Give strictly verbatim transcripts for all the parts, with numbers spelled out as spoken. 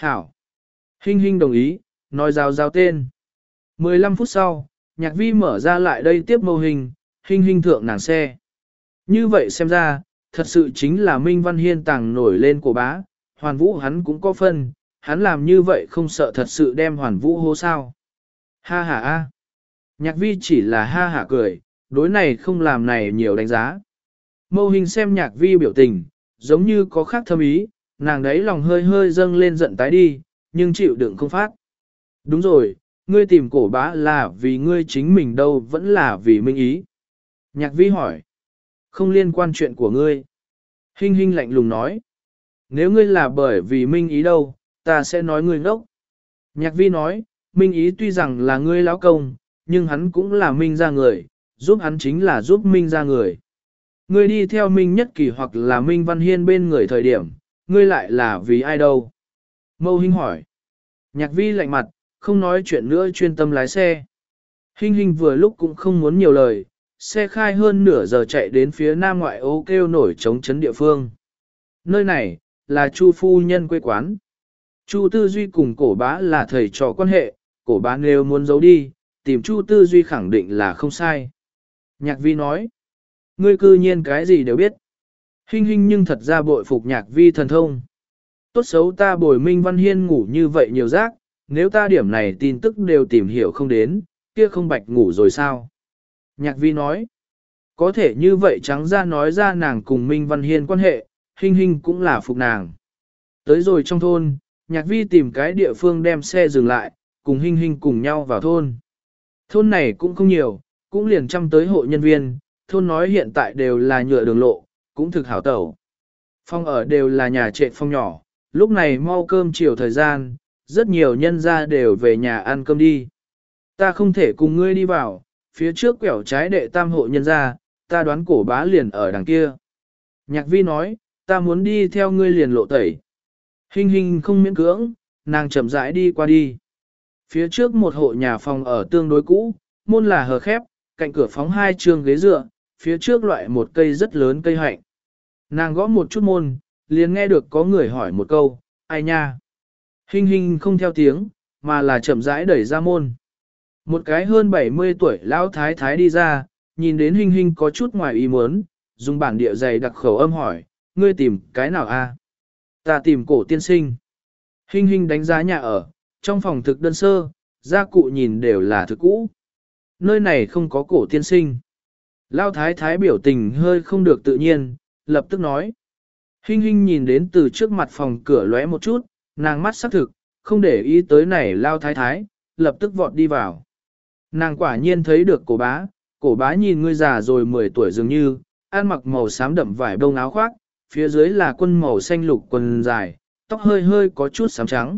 Hảo. Hinh Hinh đồng ý, nói rào rào tên. mười lăm phút sau, Nhạc Vi mở ra lại đây tiếp Mâu Hình, Hinh Hinh thượng nàng xe. Như vậy xem ra, thật sự chính là Minh Văn Hiên tàng nổi lên của bá, Hoàn Vũ hắn cũng có phân, hắn làm như vậy không sợ thật sự đem Hoàn Vũ hô sao. Ha ha a. Nhạc Vi chỉ là ha ha cười, đối này không làm này nhiều đánh giá. Mâu Hình xem Nhạc Vi biểu tình, giống như có khác thâm ý, nàng đấy lòng hơi hơi dâng lên giận tái đi, nhưng chịu đựng không phát. Đúng rồi, ngươi tìm cổ bá là vì ngươi chính mình đâu vẫn là vì Minh Ý. Nhạc Vi hỏi. Không liên quan chuyện của ngươi. Hinh Hinh lạnh lùng nói. Nếu ngươi là bởi vì Minh Ý đâu, ta sẽ nói ngươi ngốc. Nhạc Vi nói, Minh Ý tuy rằng là ngươi lão công, nhưng hắn cũng là Minh gia người, giúp hắn chính là giúp Minh gia người. Ngươi đi theo Minh Nhất Kỳ hoặc là Minh Văn Hiên bên người thời điểm, ngươi lại là vì ai đâu? Mâu Hinh hỏi. Nhạc Vi lạnh mặt, không nói chuyện nữa chuyên tâm lái xe. Hinh Hinh vừa lúc cũng không muốn nhiều lời, xe khai hơn nửa giờ chạy đến phía nam ngoại ô kêu nổi chống chấn địa phương. Nơi này, là Chu phu nhân quê quán. Chu Tư Duy cùng cổ bá là thầy trò quan hệ, cổ bá nếu muốn giấu đi, tìm Chu Tư Duy khẳng định là không sai. Nhạc Vi nói, ngươi cư nhiên cái gì đều biết. Hinh Hinh nhưng thật ra bội phục Nhạc Vi thần thông. Tốt xấu ta bồi Minh Văn Hiên ngủ như vậy nhiều giác, nếu ta điểm này tin tức đều tìm hiểu không đến, kia không bạch ngủ rồi sao? Nhạc Vi nói, có thể như vậy trắng ra nói ra nàng cùng Minh Văn Hiên quan hệ, Hinh Hinh cũng là phục nàng. Tới rồi trong thôn, Nhạc Vi tìm cái địa phương đem xe dừng lại, cùng Hinh Hinh cùng nhau vào thôn. Thôn này cũng không nhiều, cũng liền trăm tới hộ nhân viên, thôn nói hiện tại đều là nhựa đường lộ, cũng thực hảo tẩu. Phòng ở đều là nhà trệt phong nhỏ, lúc này mau cơm chiều thời gian, rất nhiều nhân gia đều về nhà ăn cơm đi. Ta không thể cùng ngươi đi vào, phía trước quẹo trái đệ tam hộ nhân gia, ta đoán cổ bá liền ở đằng kia. Nhạc Vi nói, ta muốn đi theo ngươi liền lộ tẩy. Hinh Hinh không miễn cưỡng, nàng chậm rãi đi qua đi. Phía trước một hộ nhà phòng ở tương đối cũ, môn là hờ khép, cạnh cửa phóng hai trường ghế dựa, phía trước loại một cây rất lớn cây hạnh. Nàng gõ một chút môn, liền nghe được có người hỏi một câu, ai nha? Hinh Hinh không theo tiếng, mà là chậm rãi đẩy ra môn. Một cái hơn bảy mươi tuổi lão thái thái đi ra, nhìn đến Hinh Hinh có chút ngoài ý muốn, dùng bản địa dày đặc khẩu âm hỏi, ngươi tìm cái nào a? Ta tìm cổ tiên sinh. Hinh Hinh đánh giá nhà ở, trong phòng thực đơn sơ, gia cụ nhìn đều là thực cũ. Nơi này không có cổ tiên sinh. Lão thái thái biểu tình hơi không được tự nhiên, lập tức nói. Hinh Hinh nhìn đến từ trước mặt phòng cửa lóe một chút, nàng mắt sắc thực, không để ý tới này lao thái thái, lập tức vọt đi vào. Nàng quả nhiên thấy được cổ bá, cổ bá nhìn ngươi già rồi mười tuổi dường như, ăn mặc màu xám đậm vải bông áo khoác, phía dưới là quân màu xanh lục quần dài, tóc hơi hơi có chút xám trắng.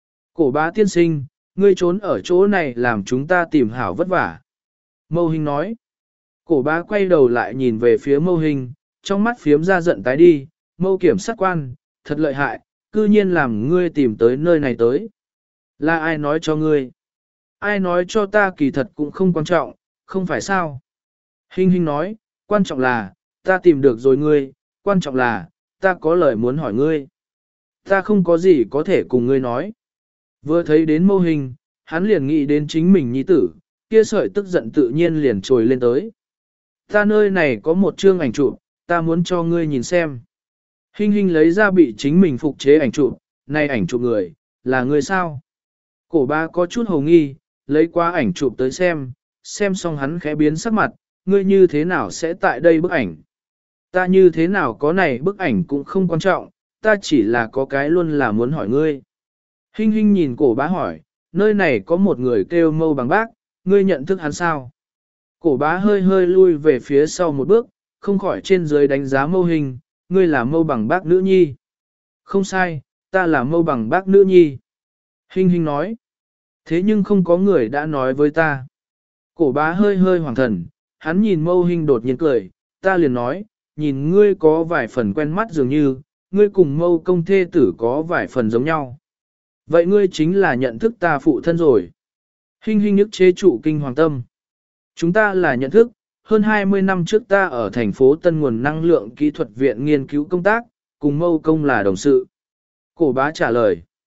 Cổ bá tiên sinh, ngươi trốn ở chỗ này làm chúng ta tìm hảo vất vả. Mâu Hình nói. Cổ bá quay đầu lại nhìn về phía Mâu Hình, trong mắt phiếm ra giận tái đi, Mâu kiểm sát quan, thật lợi hại, cư nhiên làm ngươi tìm tới nơi này tới. Là ai nói cho ngươi? Ai nói cho ta kỳ thật cũng không quan trọng, không phải sao? Hinh Hinh nói, quan trọng là, ta tìm được rồi ngươi, quan trọng là, ta có lời muốn hỏi ngươi. Ta không có gì có thể cùng ngươi nói. Vừa thấy đến Mâu Hình, hắn liền nghĩ đến chính mình nhi tử, kia sợi tức giận tự nhiên liền trồi lên tới. Ta nơi này có một chương ảnh chụp, ta muốn cho ngươi nhìn xem. Hinh Hinh lấy ra bị chính mình phục chế ảnh chụp, này ảnh chụp người, là người sao? Cổ ba có chút hồ nghi, lấy qua ảnh chụp tới xem, xem xong hắn khẽ biến sắc mặt, ngươi như thế nào sẽ tại đây bức ảnh? Ta như thế nào có này bức ảnh cũng không quan trọng, ta chỉ là có cái luôn là muốn hỏi ngươi. Hinh Hinh nhìn cổ bá hỏi, nơi này có một người kêu Mâu Bằng Bác, ngươi nhận thức hắn sao? Cổ bá hơi hơi lui về phía sau một bước, không khỏi trên dưới đánh giá Mâu Hình, ngươi là Mâu Bằng Bác nữ nhi. Không sai, ta là Mâu Bằng Bác nữ nhi. Hinh Hinh nói. Thế nhưng không có người đã nói với ta. Cổ bá hơi hơi hoàng thần, hắn nhìn Mâu Hình đột nhiên cười, ta liền nói, nhìn ngươi có vài phần quen mắt dường như, ngươi cùng Mâu công thê tử có vài phần giống nhau. Vậy ngươi chính là nhận thức ta phụ thân rồi. Hinh Hinh nhức chế trụ kinh hoàng tâm. Chúng ta là nhận thức, hơn hai mươi năm trước ta ở thành phố Tân Nguồn Năng lượng Kỹ thuật viện nghiên cứu công tác, cùng Mâu công là đồng sự. Cổ bá trả lời.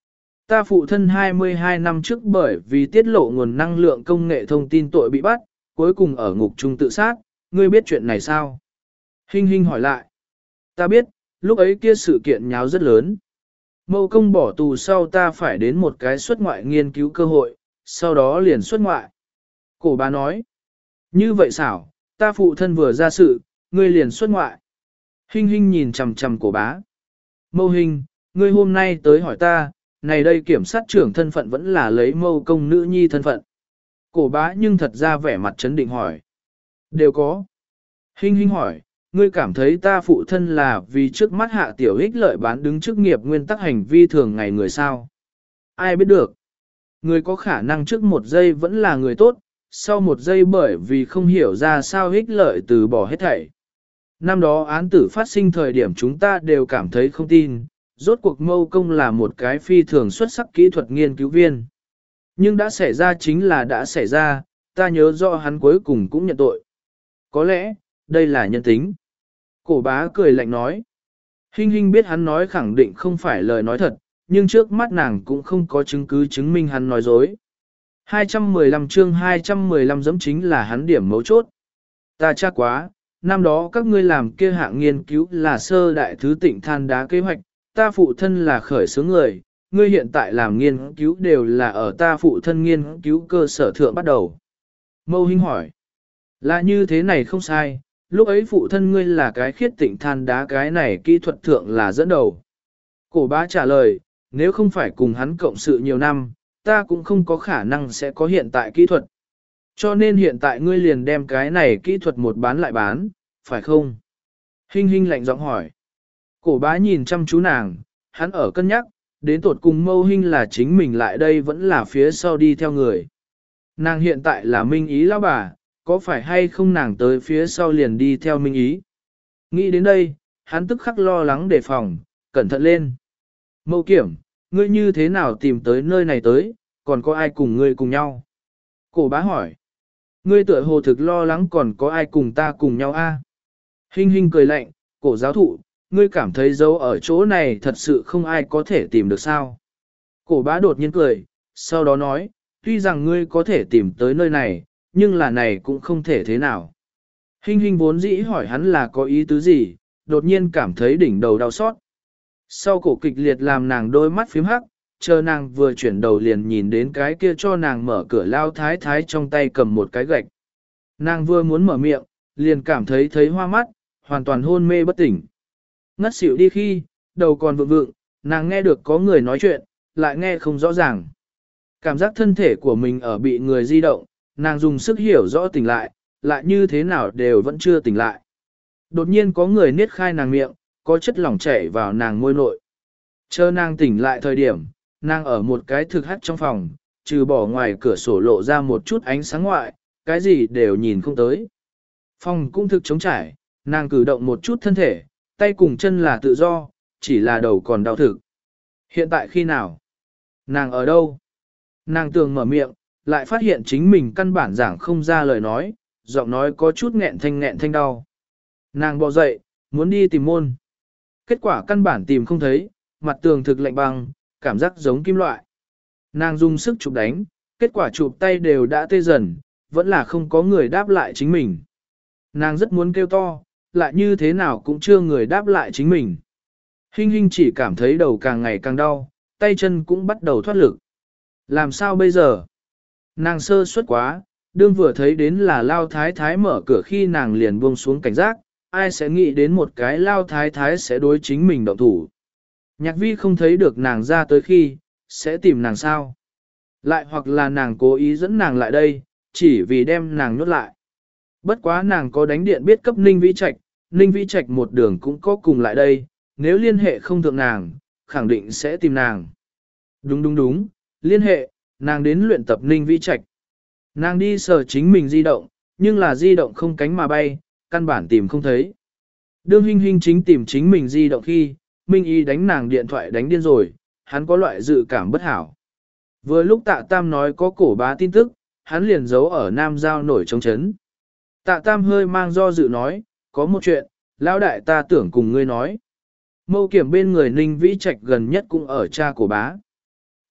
Ta phụ thân hai mươi hai năm trước bởi vì tiết lộ nguồn năng lượng công nghệ thông tin tội bị bắt, cuối cùng ở ngục trung tự sát, ngươi biết chuyện này sao? Hinh Hinh hỏi lại. Ta biết, lúc ấy kia sự kiện nháo rất lớn. Mâu công bỏ tù sau ta phải đến một cái xuất ngoại nghiên cứu cơ hội, sau đó liền xuất ngoại. Cổ bá nói. Như vậy xảo, ta phụ thân vừa ra sự, ngươi liền xuất ngoại. Hinh Hinh nhìn chằm chằm cổ bá. Mâu Hinh, ngươi hôm nay tới hỏi ta, này đây kiểm sát trưởng thân phận vẫn là lấy mâu công nữ nhi thân phận. Cổ bá nhưng thật ra vẻ mặt chấn định hỏi. Đều có. Hinh Hinh hỏi, ngươi cảm thấy ta phụ thân là vì trước mắt hạ tiểu ích lợi bán đứng chức nghiệp nguyên tắc hành vi thường ngày người sao? Ai biết được? Người có khả năng trước một giây vẫn là người tốt, sau một giây bởi vì không hiểu ra sao ích lợi từ bỏ hết thảy. Năm đó án tử phát sinh thời điểm chúng ta đều cảm thấy không tin, rốt cuộc mâu công là một cái phi thường xuất sắc kỹ thuật nghiên cứu viên. Nhưng đã xảy ra chính là đã xảy ra, ta nhớ rõ hắn cuối cùng cũng nhận tội. Có lẽ, đây là nhân tính. Cổ bá cười lạnh nói. Hinh Hinh biết hắn nói khẳng định không phải lời nói thật, nhưng trước mắt nàng cũng không có chứng cứ chứng minh hắn nói dối. hai trăm mười lăm chương hai trăm mười lăm giẫm chính là hắn điểm mấu chốt. Ta chắc quá, năm đó các ngươi làm kia hạng nghiên cứu là sơ đại thứ tịnh than đá kế hoạch, ta phụ thân là khởi xướng người, ngươi hiện tại làm nghiên cứu đều là ở ta phụ thân nghiên cứu cơ sở thượng bắt đầu. Mâu Hinh hỏi, là như thế này không sai, lúc ấy phụ thân ngươi là cái khiết tịnh than đá cái này kỹ thuật thượng là dẫn đầu. Cổ bá trả lời, nếu không phải cùng hắn cộng sự nhiều năm, ta cũng không có khả năng sẽ có hiện tại kỹ thuật. Cho nên hiện tại ngươi liền đem cái này kỹ thuật một bán lại bán, phải không? Hinh Hinh lạnh giọng hỏi. Cổ bá nhìn chăm chú nàng, hắn ở cân nhắc, đến tột cùng Mâu Hinh là chính mình lại đây vẫn là phía sau đi theo người. Nàng hiện tại là Minh Ý lão bà, có phải hay không nàng tới phía sau liền đi theo Minh Ý? Nghĩ đến đây, hắn tức khắc lo lắng đề phòng, cẩn thận lên. Mâu Kiểm, ngươi như thế nào tìm tới nơi này tới, còn có ai cùng ngươi cùng nhau? Cổ bá hỏi. Ngươi tựa hồ thực lo lắng còn có ai cùng ta cùng nhau a? À? Hinh Hinh cười lạnh, cổ giáo thụ, ngươi cảm thấy dấu ở chỗ này thật sự không ai có thể tìm được sao? Cổ bá đột nhiên cười, sau đó nói, tuy rằng ngươi có thể tìm tới nơi này, nhưng là này cũng không thể thế nào. Hinh Hinh vốn dĩ hỏi hắn là có ý tứ gì, đột nhiên cảm thấy đỉnh đầu đau xót. Sau cổ kịch liệt làm nàng đôi mắt phím hắc, chờ nàng vừa chuyển đầu liền nhìn đến cái kia cho nàng mở cửa lao thái thái trong tay cầm một cái gạch. Nàng vừa muốn mở miệng, liền cảm thấy thấy hoa mắt, hoàn toàn hôn mê bất tỉnh. Ngất xỉu đi khi, đầu còn vượng vượng, nàng nghe được có người nói chuyện, lại nghe không rõ ràng. Cảm giác thân thể của mình ở bị người di động, nàng dùng sức hiểu rõ tỉnh lại, lại như thế nào đều vẫn chưa tỉnh lại. Đột nhiên có người niết khai nàng miệng, có chất lỏng chảy vào nàng môi nội. Chờ nàng tỉnh lại thời điểm, nàng ở một cái thực hắt trong phòng, trừ bỏ ngoài cửa sổ lộ ra một chút ánh sáng ngoại, cái gì đều nhìn không tới. Phòng cũng thực trống trải, nàng cử động một chút thân thể, tay cùng chân là tự do, chỉ là đầu còn đau thực. Hiện tại khi nào? Nàng ở đâu? Nàng tường mở miệng, lại phát hiện chính mình căn bản giảng không ra lời nói, giọng nói có chút nghẹn thanh nghẹn thanh đau. Nàng bò dậy, muốn đi tìm môn. Kết quả căn bản tìm không thấy, mặt tường thực lạnh băng, cảm giác giống kim loại. Nàng dùng sức chụp đánh, kết quả chụp tay đều đã tê dần, vẫn là không có người đáp lại chính mình. Nàng rất muốn kêu to, lại như thế nào cũng chưa người đáp lại chính mình. Hinh Hinh chỉ cảm thấy đầu càng ngày càng đau, tay chân cũng bắt đầu thoát lực. Làm sao bây giờ? Nàng sơ suất quá, đương vừa thấy đến là Lao Thái Thái mở cửa khi nàng liền buông xuống cảnh giác, ai sẽ nghĩ đến một cái Lao Thái Thái sẽ đối chính mình động thủ. Nhạc vi không thấy được nàng ra tới khi, sẽ tìm nàng sao? Lại hoặc là nàng cố ý dẫn nàng lại đây, chỉ vì đem nàng nhốt lại. Bất quá nàng có đánh điện biết cấp Ninh Vĩ Trạch, Ninh Vĩ Trạch một đường cũng có cùng lại đây, nếu liên hệ không thượng nàng, khẳng định sẽ tìm nàng. Đúng đúng đúng, liên hệ, nàng đến luyện tập Ninh Vĩ Trạch. Nàng đi sờ chính mình di động, nhưng là di động không cánh mà bay, căn bản tìm không thấy. Đương Hinh Hinh chính tìm chính mình di động khi, Minh Y đánh nàng điện thoại đánh điên rồi, hắn có loại dự cảm bất hảo. Vừa lúc Tạ Tam nói có cổ bá tin tức, hắn liền giấu ở Nam Giao nổi trống chấn. Tạ Tam hơi mang do dự nói, có một chuyện, lão đại ta tưởng cùng ngươi nói. Mâu kiểm bên người Ninh Vĩ Trạch gần nhất cũng ở cha cổ bá.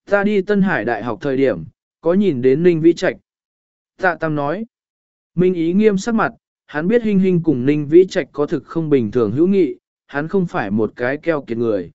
Ta đi Tân Hải Đại học thời điểm, có nhìn đến Ninh Vĩ Trạch. Tạ Tam nói. Minh Ý nghiêm sắc mặt, hắn biết Hinh Hinh cùng Ninh Vĩ Trạch có thực không bình thường hữu nghị, hắn không phải một cái keo kiệt người.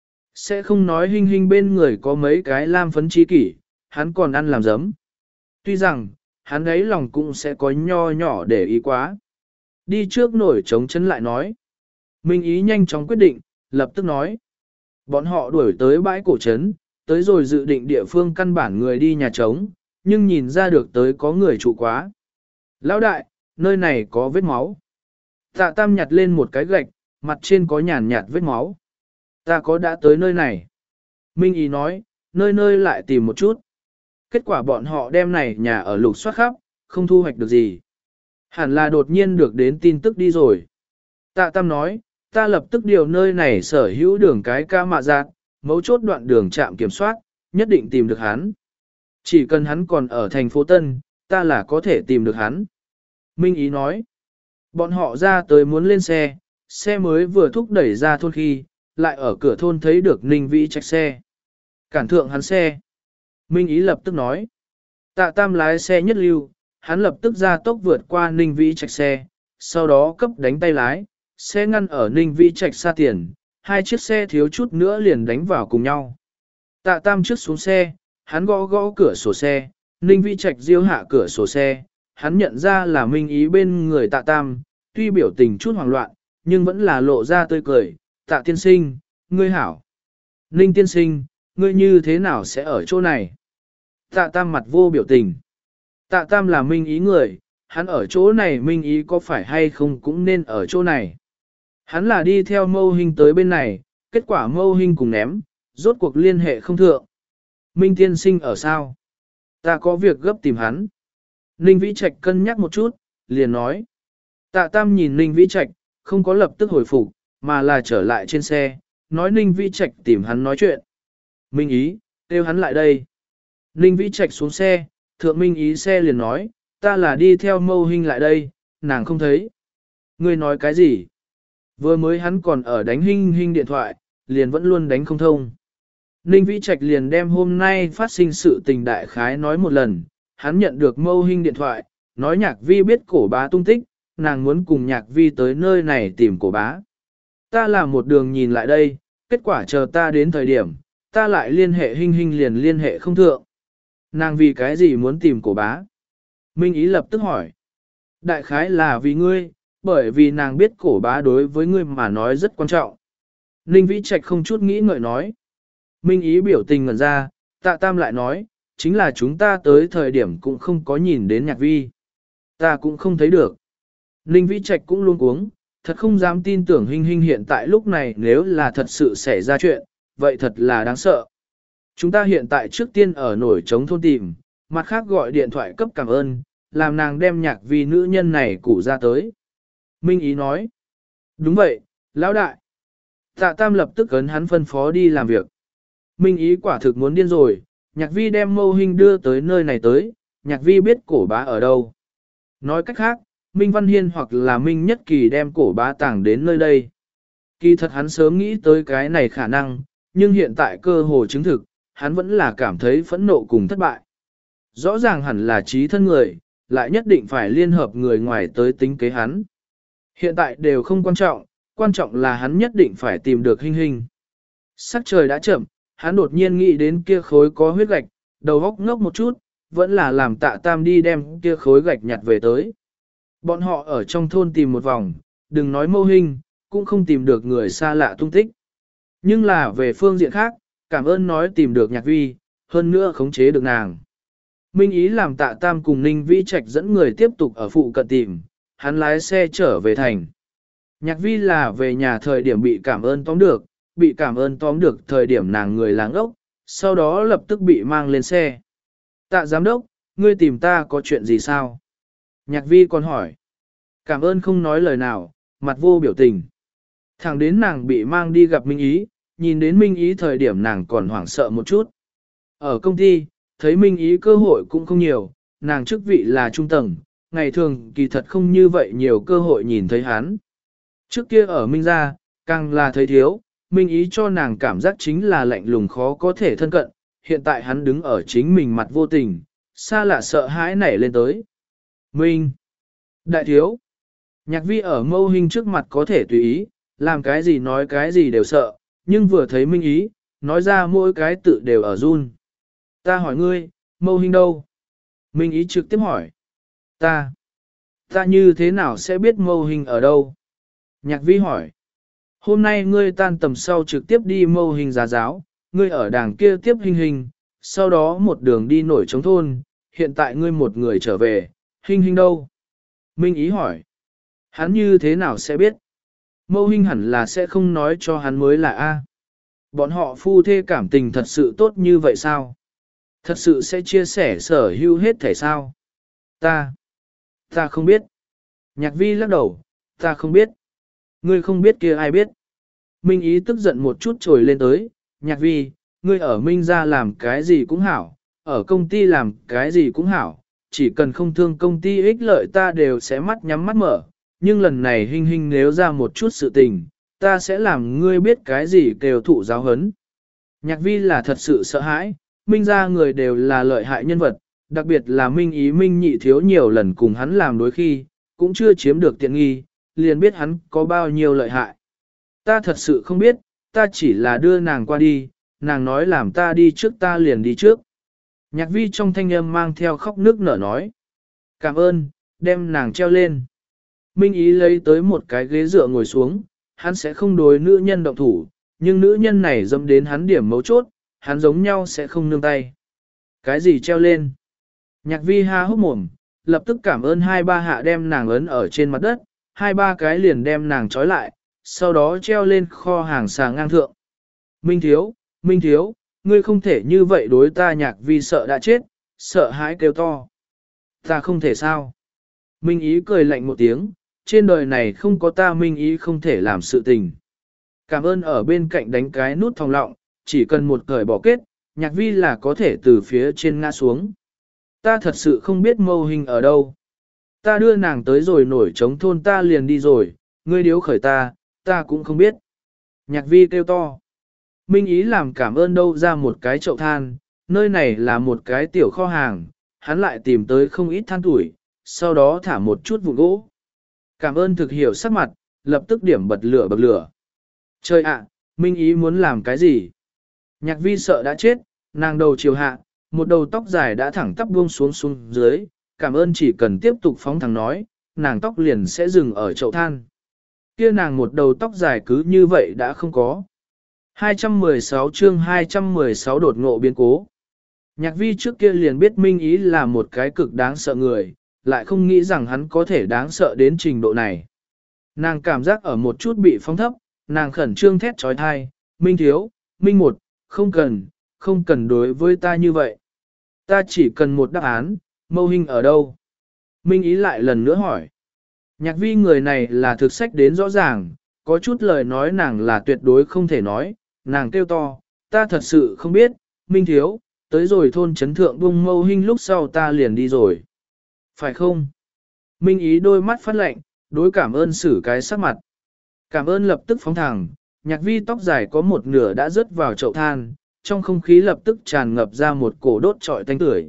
Sẽ không nói Hinh Hinh bên người có mấy cái lam phấn chi kỷ, hắn còn ăn làm giấm. Tuy rằng, hắn ấy lòng cũng sẽ có nho nhỏ để ý quá. Đi trước nổi trống chân lại nói. Minh Ý nhanh chóng quyết định, lập tức nói. Bọn họ đuổi tới bãi cổ trấn, tới rồi dự định địa phương căn bản người đi nhà trống, nhưng nhìn ra được tới có người trụ quá. Lão đại, nơi này có vết máu. Tạ Tam nhặt lên một cái gạch, mặt trên có nhàn nhạt vết máu. Ta có đã tới nơi này. Minh Ý nói, nơi nơi lại tìm một chút. Kết quả bọn họ đem này nhà ở lục soát khắp, không thu hoạch được gì. Hẳn là đột nhiên được đến tin tức đi rồi. Tạ Tam nói, ta lập tức điều nơi này sở hữu đường cái ca mạ giác, mấu chốt đoạn đường trạm kiểm soát, nhất định tìm được hắn. Chỉ cần hắn còn ở thành phố Tân, ta là có thể tìm được hắn. Minh Ý nói, bọn họ ra tới muốn lên xe, xe mới vừa thúc đẩy ra thôn khi, lại ở cửa thôn thấy được Ninh Vĩ Trạch xe. Cản thượng hắn xe. Minh Ý lập tức nói, Tạ Tam lái xe nhất lưu, hắn lập tức ra tốc vượt qua Ninh Vĩ Trạch xe, sau đó cấp đánh tay lái, xe ngăn ở Ninh Vĩ Trạch xa tiền, hai chiếc xe thiếu chút nữa liền đánh vào cùng nhau. Tạ Tam trước xuống xe, hắn gõ gõ cửa sổ xe, Ninh Vĩ Trạch diêu hạ cửa sổ xe, hắn nhận ra là Minh Ý bên người Tạ Tam, tuy biểu tình chút hoảng loạn, nhưng vẫn là lộ ra tươi cười, Tạ tiên sinh, ngươi hảo. Ninh tiên sinh, ngươi như thế nào sẽ ở chỗ này? Tạ Tam mặt vô biểu tình. Tạ Tam là Minh Ý người, hắn ở chỗ này Minh Ý có phải hay không cũng nên ở chỗ này. Hắn là đi theo Mâu Hinh tới bên này, kết quả Mâu Hinh cùng ném, rốt cuộc liên hệ không thượng. Minh tiên sinh ở sao? Ta có việc gấp tìm hắn. Ninh Vĩ Trạch cân nhắc một chút, liền nói. Tạ Tam nhìn Ninh Vĩ Trạch, không có lập tức hồi phục, mà là trở lại trên xe, nói Ninh Vĩ Trạch tìm hắn nói chuyện. Minh Ý, kêu hắn lại đây. Ninh Vĩ Trạch xuống xe, thượng Minh Ý xe liền nói, ta là đi theo Mâu Hinh lại đây, nàng không thấy. Ngươi nói cái gì? Vừa mới hắn còn ở đánh Hinh Hinh điện thoại, liền vẫn luôn đánh không thông. Ninh Vĩ Trạch liền đem hôm nay phát sinh sự tình đại khái nói một lần, hắn nhận được Mâu Hinh điện thoại, nói Nhạc Vi biết cổ bá tung tích, nàng muốn cùng Nhạc Vi tới nơi này tìm cổ bá. Ta làm một đường nhìn lại đây, kết quả chờ ta đến thời điểm, ta lại liên hệ Hinh Hinh liền liên hệ không thượng. Nàng vì cái gì muốn tìm cổ bá? Minh Ý lập tức hỏi. Đại khái là vì ngươi, bởi vì nàng biết cổ bá đối với ngươi mà nói rất quan trọng. Ninh Vĩ Trạch không chút nghĩ ngợi nói. Minh Ý biểu tình ngẩn ra, Tạ Tam lại nói, chính là chúng ta tới thời điểm cũng không có nhìn đến Nhạc Vi. Ta cũng không thấy được. Ninh Vĩ Trạch cũng luôn cuống, thật không dám tin tưởng Hinh Hinh hiện tại lúc này nếu là thật sự xảy ra chuyện, vậy thật là đáng sợ. Chúng ta hiện tại trước tiên ở nổi trống thôn tìm, mặt khác gọi điện thoại cấp cảm ơn, làm nàng đem Nhạc Vi nữ nhân này củ ra tới. Minh Ý nói, đúng vậy, lão đại. Tạ Tam lập tức ấn hắn phân phó đi làm việc. Minh Ý quả thực muốn điên rồi, Nhạc Vi đem Mâu Hinh đưa tới nơi này tới, Nhạc Vi biết cổ bá ở đâu. Nói cách khác, Minh Văn Hiên hoặc là Minh Nhất Kỳ đem cổ bá tàng đến nơi đây. Kỳ thật hắn sớm nghĩ tới cái này khả năng, nhưng hiện tại cơ hồ chứng thực, hắn vẫn là cảm thấy phẫn nộ cùng thất bại. Rõ ràng hẳn là trí thân người, lại nhất định phải liên hợp người ngoài tới tính kế hắn. Hiện tại đều không quan trọng, quan trọng là hắn nhất định phải tìm được Hinh Hinh. Sắc trời đã chậm, hắn đột nhiên nghĩ đến kia khối có huyết gạch, đầu óc ngốc một chút, vẫn là làm Tạ Tam đi đem kia khối gạch nhặt về tới. Bọn họ ở trong thôn tìm một vòng, đừng nói Mâu Hinh, cũng không tìm được người xa lạ tung tích. Nhưng là về phương diện khác, cảm ơn nói tìm được Nhạc Vi, hơn nữa khống chế được nàng. Minh Ý làm Tạ Tam cùng Ninh Vĩ Trạch dẫn người tiếp tục ở phụ cận tìm, hắn lái xe trở về thành. Nhạc Vi là về nhà thời điểm bị cảm ơn tóm được, bị cảm ơn tóm được thời điểm nàng người làng ốc, sau đó lập tức bị mang lên xe. Tạ giám đốc, ngươi tìm ta có chuyện gì sao? Nhạc Vi còn hỏi. Cảm ơn không nói lời nào, mặt vô biểu tình. Thẳng đến nàng bị mang đi gặp Minh Ý, nhìn đến Minh Ý thời điểm nàng còn hoảng sợ một chút. Ở công ty, thấy Minh Ý cơ hội cũng không nhiều, nàng chức vị là trung tầng, ngày thường kỳ thật không như vậy nhiều cơ hội nhìn thấy hắn. Trước kia ở Minh gia, càng là thấy thiếu, Minh Ý cho nàng cảm giác chính là lạnh lùng khó có thể thân cận, hiện tại hắn đứng ở chính mình mặt vô tình, xa lạ sợ hãi nảy lên tới. Minh! Đại thiếu! Nhạc vi ở mâu hình trước mặt có thể tùy ý, làm cái gì nói cái gì đều sợ, nhưng vừa thấy Minh Ý, nói ra mỗi cái tự đều ở run. Ta hỏi ngươi, mâu hình đâu? Minh Ý trực tiếp hỏi. Ta! Ta như thế nào sẽ biết mâu hình ở đâu? Nhạc vi hỏi. Hôm nay ngươi tan tầm sau trực tiếp đi mâu hình giá giáo, ngươi ở đàng kia tiếp hình hình, sau đó một đường đi nổi trống thôn, hiện tại ngươi một người trở về, hình hình đâu? Minh Ý hỏi. Hắn như thế nào sẽ biết? Mâu hình hẳn là sẽ không nói cho hắn mới là A. Bọn họ phu thê cảm tình thật sự tốt như vậy sao? Thật sự sẽ chia sẻ sở hữu hết thể sao? Ta, ta không biết. Nhạc vi lắc đầu, ta không biết. Ngươi không biết kia ai biết. Minh Ý tức giận một chút trồi lên tới, nhạc vi, ngươi ở Minh gia làm cái gì cũng hảo, ở công ty làm cái gì cũng hảo, chỉ cần không thương công ty ích lợi ta đều sẽ mắt nhắm mắt mở, nhưng lần này hình hình nếu ra một chút sự tình, ta sẽ làm ngươi biết cái gì kêu thụ giáo hấn. Nhạc vi là thật sự sợ hãi, Minh gia người đều là lợi hại nhân vật, đặc biệt là Minh Ý Minh nhị thiếu nhiều lần cùng hắn làm đối khi, cũng chưa chiếm được tiện nghi, liền biết hắn có bao nhiêu lợi hại. Ta thật sự không biết, ta chỉ là đưa nàng qua đi, nàng nói làm ta đi trước ta liền đi trước. Nhạc vi trong thanh âm mang theo khóc nước nở nói. Cảm ơn, đem nàng treo lên. Minh Ý lấy tới một cái ghế dựa ngồi xuống, hắn sẽ không đối nữ nhân động thủ, nhưng nữ nhân này dâm đến hắn điểm mấu chốt, hắn giống nhau sẽ không nương tay. Cái gì treo lên? Nhạc vi ha hốc mồm, lập tức cảm ơn hai ba hạ đem nàng ấn ở trên mặt đất, hai ba cái liền đem nàng trói lại, sau đó treo lên kho hàng xà ngang thượng. Minh thiếu, Minh thiếu, ngươi không thể như vậy đối ta. Nhạc vi sợ đã chết, sợ hãi kêu to. Ta không thể sao? Minh Ý cười lạnh một tiếng, trên đời này không có ta Minh Ý không thể làm sự tình. Cảm ơn ở bên cạnh đánh cái nút thòng lọng, chỉ cần một cởi bỏ kết, nhạc vi là có thể từ phía trên ngã xuống. Ta thật sự không biết mâu hình ở đâu. Ta đưa nàng tới rồi nổi trống thôn ta liền đi rồi, ngươi điếu khởi ta, ta cũng không biết. Nhạc vi kêu to. Minh Ý làm cảm ơn đâu ra một cái chậu than, nơi này là một cái tiểu kho hàng, hắn lại tìm tới không ít than tuổi, sau đó thả một chút vụn gỗ. Cảm ơn thực hiểu sắc mặt, lập tức điểm bật lửa bật lửa. Trời ạ, Minh Ý muốn làm cái gì? Nhạc vi sợ đã chết, nàng đầu chiều hạ, một đầu tóc dài đã thẳng tắp buông xuống xuống dưới, cảm ơn chỉ cần tiếp tục phóng thẳng nói, nàng tóc liền sẽ dừng ở chậu than. Kia nàng một đầu tóc dài cứ như vậy đã không có. hai trăm mười sáu chương hai trăm mười sáu đột ngộ biến cố. Nhạc vi trước kia liền biết Minh Ý là một cái cực đáng sợ người, lại không nghĩ rằng hắn có thể đáng sợ đến trình độ này. Nàng cảm giác ở một chút bị phóng thấp, nàng khẩn trương thét trói thai, Minh thiếu, Minh một, không cần, không cần đối với ta như vậy. Ta chỉ cần một đáp án, mâu hình ở đâu? Minh Ý lại lần nữa hỏi. Nhạc vi người này là thực sách đến rõ ràng, có chút lời nói nàng là tuyệt đối không thể nói, nàng kêu to, ta thật sự không biết, Minh thiếu, tới rồi thôn chấn thượng bung mâu hình lúc sau ta liền đi rồi. Phải không? Minh Ý đôi mắt phát lạnh, đối cảm ơn xử cái sắc mặt. Cảm ơn lập tức phóng thẳng, nhạc vi tóc dài có một nửa đã rớt vào chậu than, trong không khí lập tức tràn ngập ra một cổ đốt trọi tanh tưởi.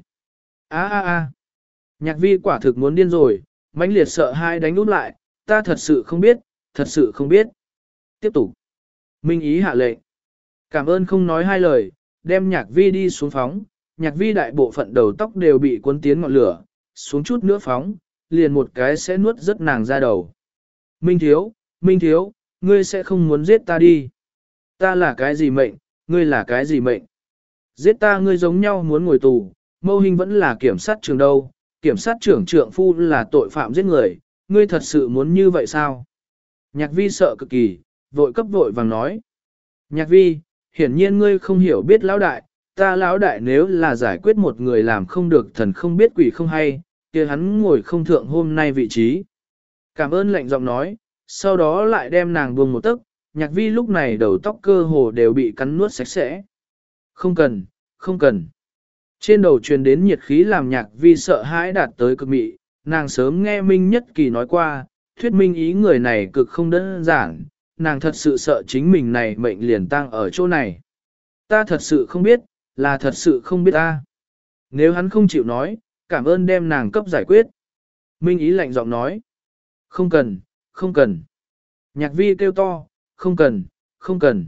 A a a, nhạc vi quả thực muốn điên rồi, mãnh liệt sợ hai đánh úp lại, ta thật sự không biết, thật sự không biết. Tiếp tục. Minh Ý hạ lệnh. Cảm ơn không nói hai lời, đem nhạc vi đi xuống phóng, nhạc vi đại bộ phận đầu tóc đều bị cuốn tiến ngọn lửa, xuống chút nữa phóng, liền một cái sẽ nuốt rất nàng ra đầu. Minh thiếu, Minh thiếu, ngươi sẽ không muốn giết ta đi. Ta là cái gì mệnh, ngươi là cái gì mệnh. Giết ta ngươi giống nhau muốn ngồi tù, mâu hình vẫn là kiểm sát trường đâu, kiểm sát trưởng trượng phu là tội phạm giết người, ngươi thật sự muốn như vậy sao? Nhạc vi sợ cực kỳ, vội cấp vội vàng nói. Nhạc vi, hiển nhiên ngươi không hiểu biết lão đại, ta lão đại nếu là giải quyết một người làm không được thần không biết quỷ không hay, kia hắn ngồi không thượng hôm nay vị trí. Cảm ơn lệnh giọng nói, sau đó lại đem nàng buông một tấc, nhạc vi lúc này đầu tóc cơ hồ đều bị cắn nuốt sạch sẽ. Không cần, không cần. Trên đầu truyền đến nhiệt khí làm nhạc vi sợ hãi đạt tới cực mị, nàng sớm nghe Minh Nhất Kỳ nói qua, thuyết minh ý người này cực không đơn giản, nàng thật sự sợ chính mình này mệnh liền tang ở chỗ này. Ta thật sự không biết, là thật sự không biết ta. Nếu hắn không chịu nói, cảm ơn đem nàng cấp giải quyết. Minh Ý lạnh giọng nói. Không cần, không cần. Nhạc vi kêu to, không cần, không cần.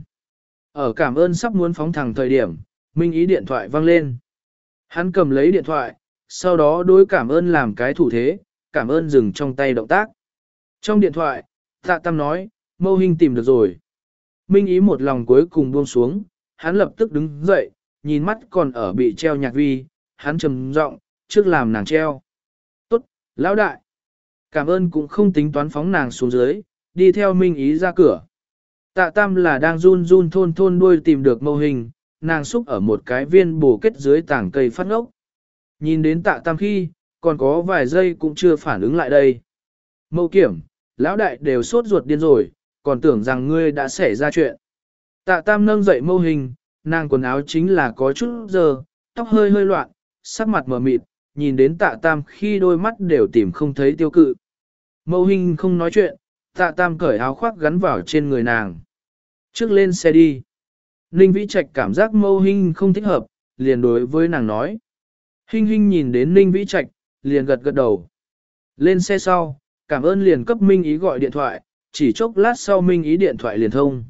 Ở cảm ơn sắp muốn phóng thẳng thời điểm, Minh Ý điện thoại vang lên. Hắn cầm lấy điện thoại, sau đó đối cảm ơn làm cái thủ thế, cảm ơn dừng trong tay động tác. Trong điện thoại, Tạ Tam nói, Mâu Hinh tìm được rồi. Minh Ý một lòng cuối cùng buông xuống, hắn lập tức đứng dậy, nhìn mắt còn ở bị treo nhạc vi, hắn trầm giọng, trước làm nàng treo. Tốt, lão đại. Cảm ơn cũng không tính toán phóng nàng xuống dưới, đi theo Minh Ý ra cửa. Tạ Tam là đang run run thôn thôn đuôi tìm được Mâu Hinh, nàng xúc ở một cái viên bổ kết dưới tảng cây phát ngốc. Nhìn đến Tạ Tam khi, còn có vài giây cũng chưa phản ứng lại đây. Mâu Kiểm, lão đại đều sốt ruột điên rồi, còn tưởng rằng ngươi đã xảy ra chuyện. Tạ Tam nâng dậy Mâu Hinh, nàng quần áo chính là có chút dơ, tóc hơi hơi loạn, sắc mặt mờ mịt, nhìn đến Tạ Tam khi đôi mắt đều tìm không thấy tiêu cự. Mâu Hinh không nói chuyện, Tạ Tam cởi áo khoác gắn vào trên người nàng. Trước lên xe đi. Ninh Vĩ Trạch cảm giác Mâu Hinh không thích hợp, liền đối với nàng nói. Hinh Hinh nhìn đến Ninh Vĩ Trạch, liền gật gật đầu. Lên xe sau, cảm ơn liền cấp Minh Ý gọi điện thoại, chỉ chốc lát sau Minh Ý điện thoại liền thông.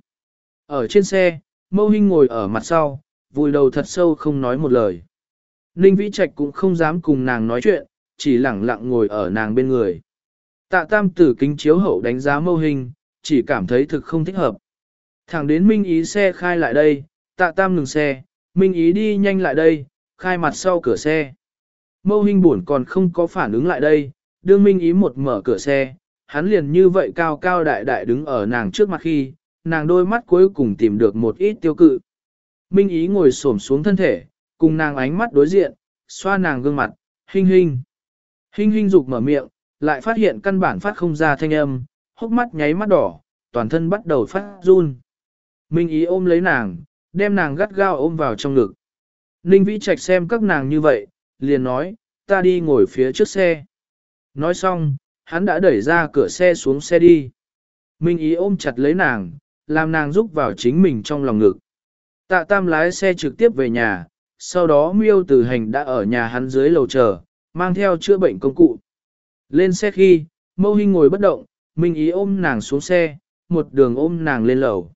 Ở trên xe, Mâu Hinh ngồi ở mặt sau, vùi đầu thật sâu không nói một lời. Ninh Vĩ Trạch cũng không dám cùng nàng nói chuyện, chỉ lẳng lặng ngồi ở nàng bên người. Tạ Tam từ kính chiếu hậu đánh giá Mâu Hinh, chỉ cảm thấy thực không thích hợp. Thẳng đến Minh Ý xe khai lại đây, Tạ Tam ngừng xe, Minh Ý đi nhanh lại đây, khai mặt sau cửa xe. Mâu Hinh buồn còn không có phản ứng lại đây, đương Minh Ý một mở cửa xe, hắn liền như vậy cao cao đại đại đứng ở nàng trước mặt khi, nàng đôi mắt cuối cùng tìm được một ít tiêu cự. Minh Ý ngồi xổm xuống thân thể, cùng nàng ánh mắt đối diện, xoa nàng gương mặt, Hinh Hinh. Hinh Hinh dục mở miệng, lại phát hiện căn bản phát không ra thanh âm, hốc mắt nháy mắt đỏ, toàn thân bắt đầu phát run. Minh Ý ôm lấy nàng, đem nàng gắt gao ôm vào trong ngực. Ninh Vĩ Trạch xem các nàng như vậy, liền nói, ta đi ngồi phía trước xe. Nói xong, hắn đã đẩy ra cửa xe xuống xe đi. Minh Ý ôm chặt lấy nàng, làm nàng rúc vào chính mình trong lòng ngực. Tạ Tam lái xe trực tiếp về nhà, sau đó Miêu Tử Hành đã ở nhà hắn dưới lầu chờ, mang theo chữa bệnh công cụ. Lên xe khi, Mâu Hinh ngồi bất động, Minh Ý ôm nàng xuống xe, một đường ôm nàng lên lầu.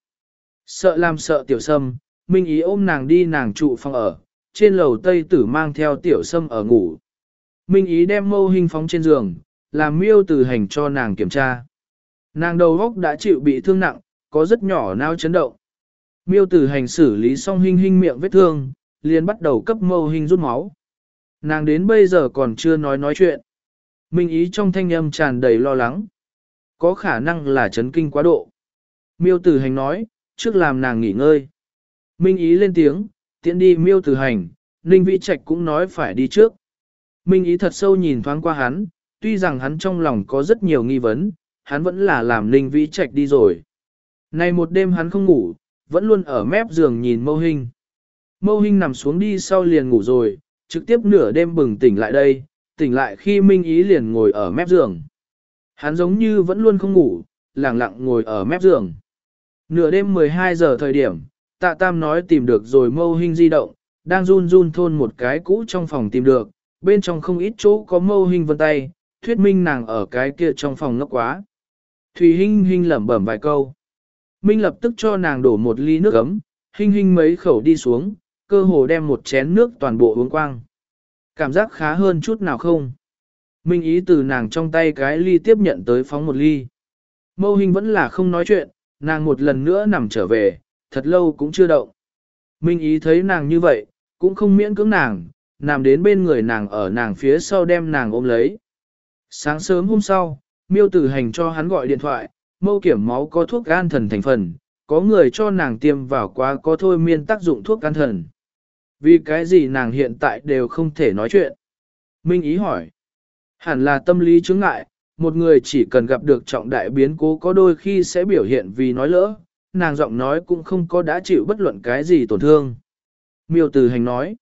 Sợ làm sợ Tiểu Sâm, Minh Ý ôm nàng đi nàng trụ phòng ở, trên lầu Tây Tử mang theo Tiểu Sâm ở ngủ. Minh Ý đem Mâu Hinh phóng trên giường, làm Miêu Tử Hành cho nàng kiểm tra. Nàng đầu óc đã chịu bị thương nặng, có rất nhỏ não chấn động. Miêu Tử Hành xử lý xong Hinh Hinh miệng vết thương, liền bắt đầu cấp Mâu Hinh rút máu. Nàng đến bây giờ còn chưa nói nói chuyện. Minh Ý trong thanh âm tràn đầy lo lắng. Có khả năng là chấn kinh quá độ. Miêu Tử Hành nói, trước làm nàng nghỉ ngơi. Minh Ý lên tiếng, tiện đi Miêu Tử Hành, Ninh Vĩ Trạch cũng nói phải đi trước. Minh Ý thật sâu nhìn thoáng qua hắn, tuy rằng hắn trong lòng có rất nhiều nghi vấn, hắn vẫn là làm Ninh Vĩ Trạch đi rồi. Này một đêm hắn không ngủ, vẫn luôn ở mép giường nhìn Mâu Hinh. Mâu Hinh nằm xuống đi sau liền ngủ rồi, trực tiếp nửa đêm bừng tỉnh lại đây, tỉnh lại khi Minh Ý liền ngồi ở mép giường. Hắn giống như vẫn luôn không ngủ, lặng lặng ngồi ở mép giường. Nửa đêm mười hai giờ thời điểm, Tạ Tam nói tìm được rồi Mâu Hinh di động, đang run run thôn một cái cũ trong phòng tìm được, bên trong không ít chỗ có Mâu Hinh vân tay, thuyết minh nàng ở cái kia trong phòng ngốc quá. Thùy Hinh Hinh lẩm bẩm vài câu. Minh lập tức cho nàng đổ một ly nước ấm, Hinh Hinh mấy khẩu đi xuống, cơ hồ đem một chén nước toàn bộ uống quang. Cảm giác khá hơn chút nào không? Minh ý từ nàng trong tay cái ly tiếp nhận tới phóng một ly. Mâu Hinh vẫn là không nói chuyện, nàng một lần nữa nằm trở về, thật lâu cũng chưa động. Minh ý thấy nàng như vậy, cũng không miễn cưỡng nàng, nằm đến bên người nàng ở nàng phía sau đem nàng ôm lấy. Sáng sớm hôm sau, Miêu Tử Hành cho hắn gọi điện thoại, Mâu kiểm máu có thuốc gan thần thành phần, có người cho nàng tiêm vào quá có thôi miên tác dụng thuốc gan thần. Vì cái gì nàng hiện tại đều không thể nói chuyện? Minh ý hỏi. Hẳn là tâm lý chứng ngại, một người chỉ cần gặp được trọng đại biến cố có đôi khi sẽ biểu hiện vì nói lỡ, nàng giọng nói cũng không có đã chịu bất luận cái gì tổn thương. Miêu Tử Hành nói.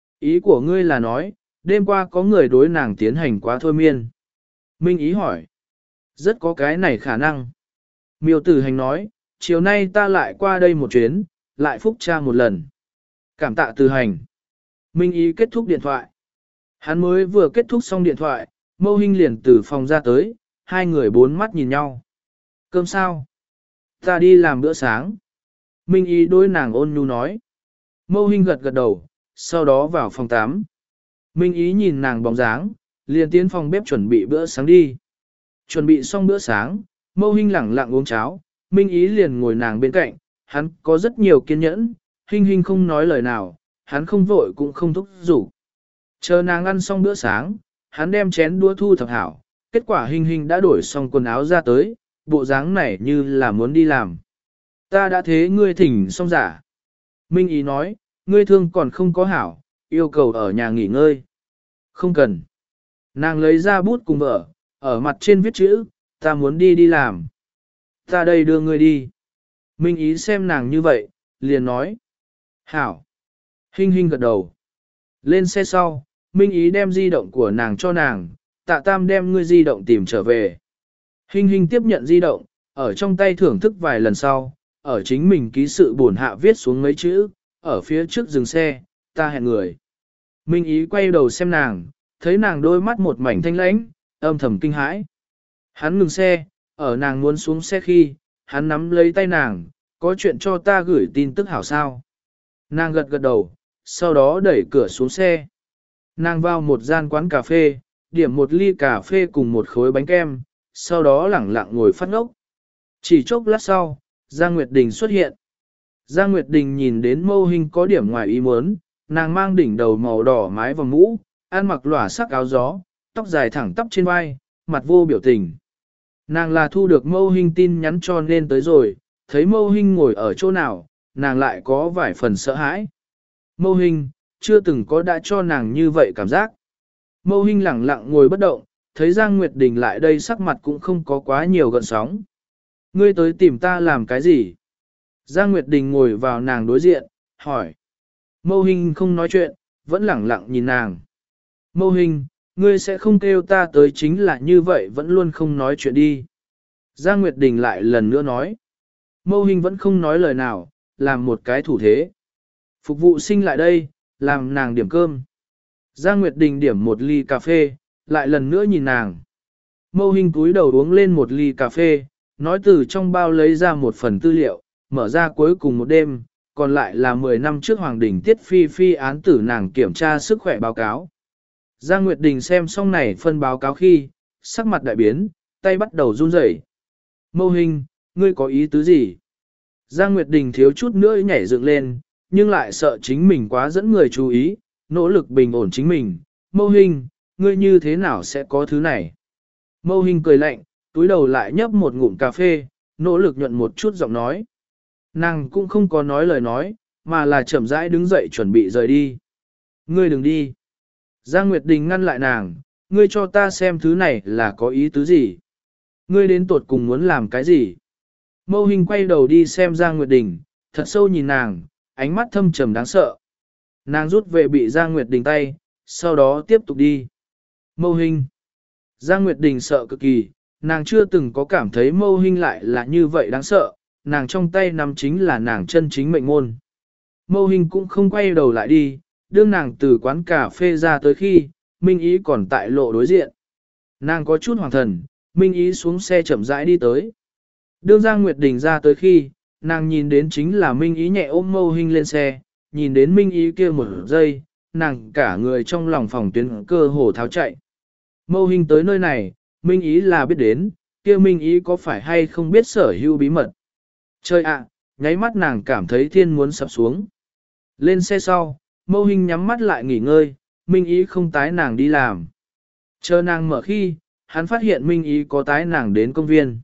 Ý của ngươi là nói, đêm qua có người đối nàng tiến hành quá thôi miên. Minh ý hỏi. Rất có cái này khả năng. Miêu Tử Hành nói, chiều nay ta lại qua đây một chuyến, lại phúc tra một lần. Cảm tạ Tử Hành. Minh Ý kết thúc điện thoại. Hắn mới vừa kết thúc xong điện thoại, Mâu Hinh liền từ phòng ra tới, hai người bốn mắt nhìn nhau. Cơm sao? Ta đi làm bữa sáng. Minh Ý đối nàng ôn nhu nói. Mâu Hinh gật gật đầu, sau đó vào phòng tắm. Minh Ý nhìn nàng bóng dáng, liền tiến phòng bếp chuẩn bị bữa sáng đi. Chuẩn bị xong bữa sáng, Mâu Hinh lẳng lặng uống cháo, Minh Ý liền ngồi nàng bên cạnh, hắn có rất nhiều kiên nhẫn, Hinh Hinh không nói lời nào, hắn không vội cũng không thúc giục. Chờ nàng ăn xong bữa sáng, hắn đem chén đũa thu thập hảo, kết quả Hinh Hinh đã đổi xong quần áo ra tới, bộ dáng này như là muốn đi làm. Ta đã thế ngươi thỉnh xong giả. Minh Ý nói, ngươi thương còn không có hảo, yêu cầu ở nhà nghỉ ngơi. Không cần. Nàng lấy ra bút cùng vợ, ở mặt trên viết chữ, ta muốn đi đi làm. Ta đây đưa ngươi đi. Minh Ý xem nàng như vậy, liền nói. Hảo. Hinh Hinh gật đầu. Lên xe sau, Minh Ý đem di động của nàng cho nàng, Tạ Tam đem ngươi di động tìm trở về. Hinh Hinh tiếp nhận di động, ở trong tay thưởng thức vài lần sau, ở chính mình ký sự buồn hạ viết xuống mấy chữ, ở phía trước dừng xe, ta hẹn người. Minh Ý quay đầu xem nàng, thấy nàng đôi mắt một mảnh thanh lãnh, âm thầm kinh hãi. Hắn ngừng xe, ở nàng muốn xuống xe khi, hắn nắm lấy tay nàng, có chuyện cho ta gửi tin tức hảo sao. Nàng gật gật đầu, sau đó đẩy cửa xuống xe. Nàng vào một gian quán cà phê, điểm một ly cà phê cùng một khối bánh kem, sau đó lẳng lặng ngồi phát ngốc. Chỉ chốc lát sau, Giang Nguyệt Đình xuất hiện. Giang Nguyệt Đình nhìn đến Mâu Hinh có điểm ngoài ý muốn, nàng mang đỉnh đầu màu đỏ mái vòng mũ, ăn mặc lòa sắc áo gió, tóc dài thẳng tắp trên vai, mặt vô biểu tình. Nàng là thu được Mâu Hinh tin nhắn cho nên tới rồi, thấy Mâu Hinh ngồi ở chỗ nào, nàng lại có vài phần sợ hãi. Mâu Hinh, chưa từng có đã cho nàng như vậy cảm giác. Mâu Hinh lẳng lặng ngồi bất động, thấy Giang Nguyệt Đình lại đây sắc mặt cũng không có quá nhiều gợn sóng. Ngươi tới tìm ta làm cái gì? Giang Nguyệt Đình ngồi vào nàng đối diện, hỏi. Mâu Hinh không nói chuyện, vẫn lẳng lặng nhìn nàng. Mâu Hinh, ngươi sẽ không kêu ta tới chính là như vậy vẫn luôn không nói chuyện đi. Giang Nguyệt Đình lại lần nữa nói. Mâu Hinh vẫn không nói lời nào, làm một cái thủ thế. Phục vụ sinh lại đây, làm nàng điểm cơm. Giang Nguyệt Đình điểm một ly cà phê, lại lần nữa nhìn nàng. Mâu Hinh cúi đầu uống lên một ly cà phê, nói từ trong bao lấy ra một phần tư liệu, mở ra cuối cùng một đêm, còn lại là mười năm trước Hoàng Đình Tiết Phi Phi án tử nàng kiểm tra sức khỏe báo cáo. Giang Nguyệt Đình xem xong này phân báo cáo khi, sắc mặt đại biến, tay bắt đầu run rẩy. Mâu Hinh, ngươi có ý tứ gì? Giang Nguyệt Đình thiếu chút nữa nhảy dựng lên, nhưng lại sợ chính mình quá dẫn người chú ý, nỗ lực bình ổn chính mình. Mâu Hinh, ngươi như thế nào sẽ có thứ này? Mâu Hinh cười lạnh, túi đầu lại nhấp một ngụm cà phê, nỗ lực nhuận một chút giọng nói. Nàng cũng không có nói lời nói, mà là chậm rãi đứng dậy chuẩn bị rời đi. Ngươi đừng đi. Giang Nguyệt Đình ngăn lại nàng, ngươi cho ta xem thứ này là có ý tứ gì? Ngươi đến tuột cùng muốn làm cái gì? Mâu Hinh quay đầu đi xem Giang Nguyệt Đình, thật sâu nhìn nàng, ánh mắt thâm trầm đáng sợ. Nàng rút về bị Giang Nguyệt Đình tay, sau đó tiếp tục đi. Mâu Hinh. Giang Nguyệt Đình sợ cực kỳ, nàng chưa từng có cảm thấy Mâu Hinh lại là như vậy đáng sợ, nàng trong tay nắm chính là nàng chân chính mệnh môn. Mâu Hinh cũng không quay đầu lại đi, đương nàng từ quán cà phê ra tới khi, Minh Ý còn tại lộ đối diện. Nàng có chút hoàng thần, Minh Ý xuống xe chậm rãi đi tới. Đương Giang Nguyệt Đình ra tới khi, nàng nhìn đến chính là Minh Ý nhẹ ôm Mâu Hinh lên xe, nhìn đến Minh Ý kia một giây, nàng cả người trong lòng phòng tuyến cơ hồ tháo chạy. Mâu Hinh tới nơi này, Minh Ý là biết đến, kia Minh Ý có phải hay không biết sở hữu bí mật. Trời ạ, nháy mắt nàng cảm thấy thiên muốn sập xuống. Lên xe sau, Mâu Hinh nhắm mắt lại nghỉ ngơi, Minh Ý không tái nàng đi làm. Chờ nàng mở khi, hắn phát hiện Minh Ý có tái nàng đến công viên.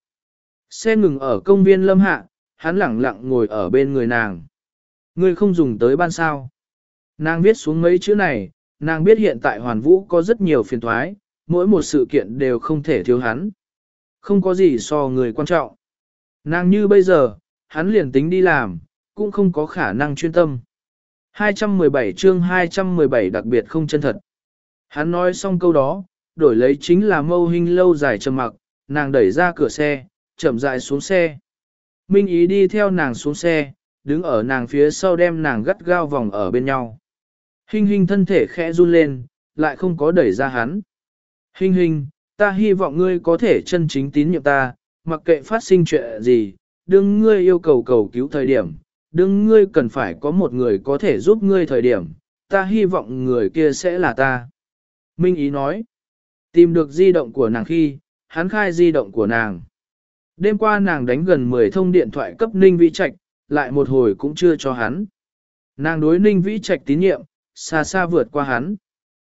Xe ngừng ở công viên Lâm Hạ, hắn lẳng lặng ngồi ở bên người nàng. Ngươi không dùng tới ban sao. Nàng viết xuống mấy chữ này, nàng biết hiện tại Hoàn Vũ có rất nhiều phiền toái, mỗi một sự kiện đều không thể thiếu hắn. Không có gì so người quan trọng. Nàng như bây giờ, hắn liền tính đi làm, cũng không có khả năng chuyên tâm. hai trăm mười bảy chương hai trăm mười bảy đặc biệt không chân thật. Hắn nói xong câu đó, đổi lấy chính là Mâu Hinh lâu dài trầm mặc, nàng đẩy ra cửa xe, chậm rãi xuống xe. Minh Ý đi theo nàng xuống xe, đứng ở nàng phía sau đem nàng gắt gao vòng ở bên nhau. Hinh hinh thân thể khẽ run lên, lại không có đẩy ra hắn. Hinh hinh, ta hy vọng ngươi có thể chân chính tín nhiệm ta, mặc kệ phát sinh chuyện gì, đừng ngươi yêu cầu cầu cứu thời điểm, đừng ngươi cần phải có một người có thể giúp ngươi thời điểm, ta hy vọng người kia sẽ là ta. Minh Ý nói, tìm được di động của nàng khi, hắn khai di động của nàng. Đêm qua nàng đánh gần mười thông điện thoại cấp Ninh Vĩ Trạch, lại một hồi cũng chưa cho hắn. Nàng đối Ninh Vĩ Trạch tín nhiệm, xa xa vượt qua hắn.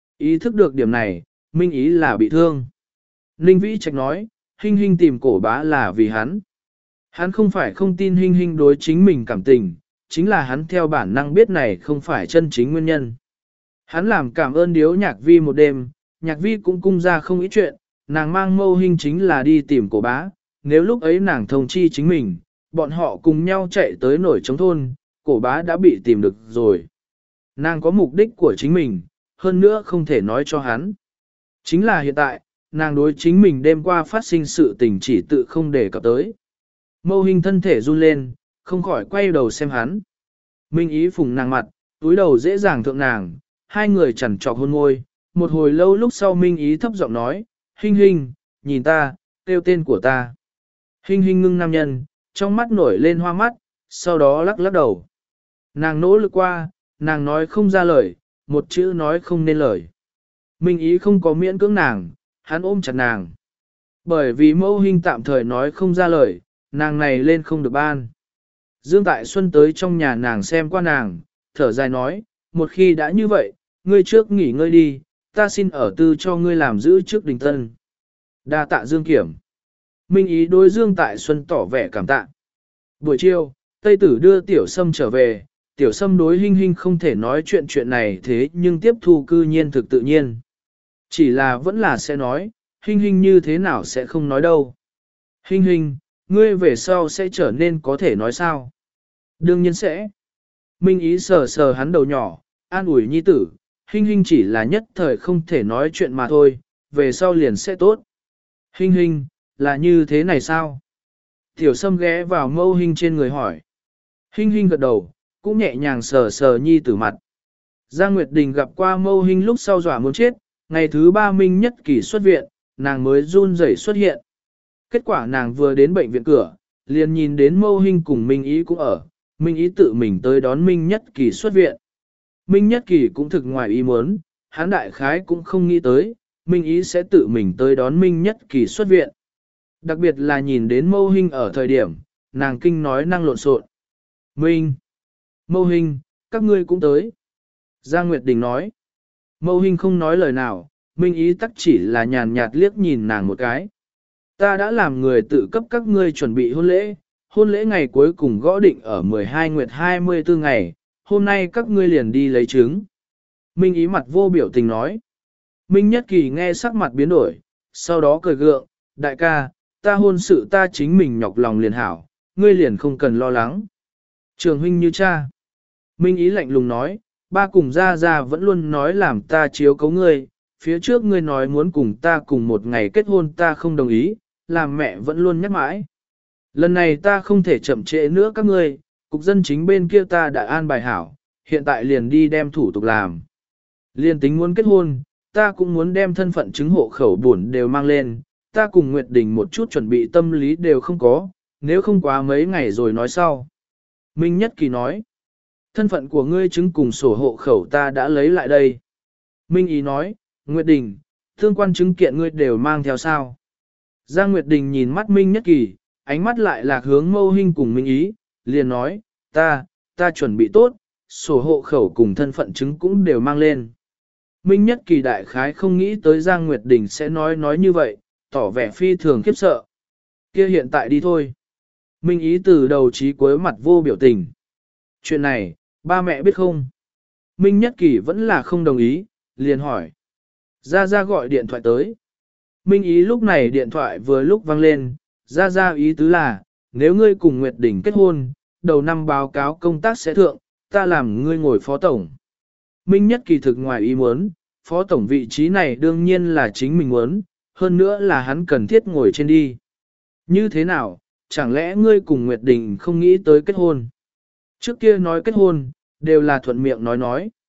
Ý thức được điểm này, Minh Ý là bị thương. Ninh Vĩ Trạch nói, Hinh Hinh tìm cổ bá là vì hắn. Hắn không phải không tin Hinh Hinh đối chính mình cảm tình, chính là hắn theo bản năng biết này không phải chân chính nguyên nhân. Hắn làm cảm ơn điếu nhạc vi một đêm, nhạc vi cũng cung ra không ít chuyện, nàng mang mâu Hinh chính là đi tìm cổ bá, nếu lúc ấy nàng thông chi chính mình, bọn họ cùng nhau chạy tới nổi trống thôn, cổ bá đã bị tìm được rồi. Nàng có mục đích của chính mình, hơn nữa không thể nói cho hắn. Chính là hiện tại, nàng đối chính mình đêm qua phát sinh sự tình chỉ tự không để cập tới. Mâu Hinh thân thể run lên, không khỏi quay đầu xem hắn. Minh Ý phùng nàng mặt, túi đầu dễ dàng thượng nàng, hai người chằn trọc hôn môi. Một hồi lâu lúc sau Minh Ý thấp giọng nói, Hinh Hinh, nhìn ta, kêu tên của ta. Hinh Hinh ngưng nam nhân, trong mắt nổi lên hoa mắt, sau đó lắc lắc đầu. Nàng nỗ lực qua, nàng nói không ra lời, một chữ nói không nên lời. Minh Ý không có miễn cưỡng nàng, hắn ôm chặt nàng. Bởi vì mâu Hinh tạm thời nói không ra lời, nàng này lên không được ban. Dương Tại Xuân tới trong nhà nàng xem qua nàng, thở dài nói, một khi đã như vậy, ngươi trước nghỉ ngơi đi, ta xin ở tư cho ngươi làm giữ trước đình tân. Đa tạ Dương Kiểm. Minh Ý đối Dương Tại Xuân tỏ vẻ cảm tạ. Buổi chiều, Tây Tử đưa Tiểu Sâm trở về, Tiểu Sâm đối Hinh Hinh không thể nói chuyện chuyện này thế nhưng tiếp thu cư nhiên thực tự nhiên. Chỉ là vẫn là sẽ nói, Hinh Hinh như thế nào sẽ không nói đâu. Hinh Hinh, ngươi về sau sẽ trở nên có thể nói sao? Đương nhiên sẽ. Minh Ý sờ sờ hắn đầu nhỏ, an ủi nhi tử, Hinh Hinh chỉ là nhất thời không thể nói chuyện mà thôi, về sau liền sẽ tốt. Hinh Hinh, là như thế này sao? Tiểu Sâm ghé vào mâu Hinh trên người hỏi. Hinh Hinh gật đầu, cũng nhẹ nhàng sờ sờ nhi tử mặt. Giang Nguyệt Đình gặp qua mâu Hinh lúc sau dọa muốn chết, ngày thứ ba Minh Nhất Kỳ xuất viện, nàng mới run rẩy xuất hiện. Kết quả nàng vừa đến bệnh viện cửa, liền nhìn đến mâu Hinh cùng Minh Ý cũng ở, Minh Ý tự mình tới đón Minh Nhất Kỳ xuất viện. Minh Nhất Kỳ cũng thực ngoài ý muốn, hắn đại khái cũng không nghĩ tới, Minh Ý sẽ tự mình tới đón Minh Nhất Kỳ xuất viện. Đặc biệt là nhìn đến mâu Hinh ở thời điểm, nàng kinh nói năng lộn xộn. Minh, mâu Hinh, các ngươi cũng tới. Giang Nguyệt Đình nói. Mâu Hinh không nói lời nào, Minh Ý tắc chỉ là nhàn nhạt liếc nhìn nàng một cái. Ta đã làm người tự cấp các ngươi chuẩn bị hôn lễ, hôn lễ ngày cuối cùng gõ định ở mười hai nguyệt hai mươi tư ngày, hôm nay các ngươi liền đi lấy trứng. Minh Ý mặt vô biểu tình nói. Minh Nhất Kỳ nghe sắc mặt biến đổi, sau đó cười gượng, đại ca, ta hôn sự ta chính mình nhọc lòng liền hảo, ngươi liền không cần lo lắng. Trường huynh như cha. Minh Ý lạnh lùng nói, ba cùng ra ra vẫn luôn nói làm ta chiếu cấu ngươi, phía trước ngươi nói muốn cùng ta cùng một ngày kết hôn ta không đồng ý, làm mẹ vẫn luôn nhắc mãi. Lần này ta không thể chậm trễ nữa các ngươi, cục dân chính bên kia ta đã an bài hảo, hiện tại liền đi đem thủ tục làm. Liên tính muốn kết hôn, ta cũng muốn đem thân phận chứng hộ khẩu buồn đều mang lên, ta cùng Nguyệt Đình một chút chuẩn bị tâm lý đều không có, nếu không quá mấy ngày rồi nói sau. Minh Nhất Kỳ nói, thân phận của ngươi chứng cùng sổ hộ khẩu ta đã lấy lại đây. Minh Ý nói, Nguyệt Đình, thương quan chứng kiện ngươi đều mang theo sao. Giang Nguyệt Đình nhìn mắt Minh Nhất Kỳ, ánh mắt lại lạc hướng mâu Hinh cùng Minh Ý, liền nói, ta, ta chuẩn bị tốt, sổ hộ khẩu cùng thân phận chứng cũng đều mang lên. Minh Nhất Kỳ đại khái không nghĩ tới Giang Nguyệt Đình sẽ nói nói như vậy, tỏ vẻ phi thường khiếp sợ. Kia hiện tại đi thôi. Minh Ý từ đầu chí cuối mặt vô biểu tình. Chuyện này, ba mẹ biết không? Minh Nhất Kỳ vẫn là không đồng ý, liền hỏi. Gia Gia gọi điện thoại tới. Minh Ý lúc này điện thoại vừa lúc vang lên, Gia Gia ý tứ là, nếu ngươi cùng Nguyệt Đình kết hôn, đầu năm báo cáo công tác sẽ thượng, ta làm ngươi ngồi phó tổng. Minh Nhất Kỳ thực ngoài ý muốn, phó tổng vị trí này đương nhiên là chính mình muốn, hơn nữa là hắn cần thiết ngồi trên đi. Như thế nào, chẳng lẽ ngươi cùng Nguyệt Đình không nghĩ tới kết hôn? Trước kia nói kết hôn, đều là thuận miệng nói nói.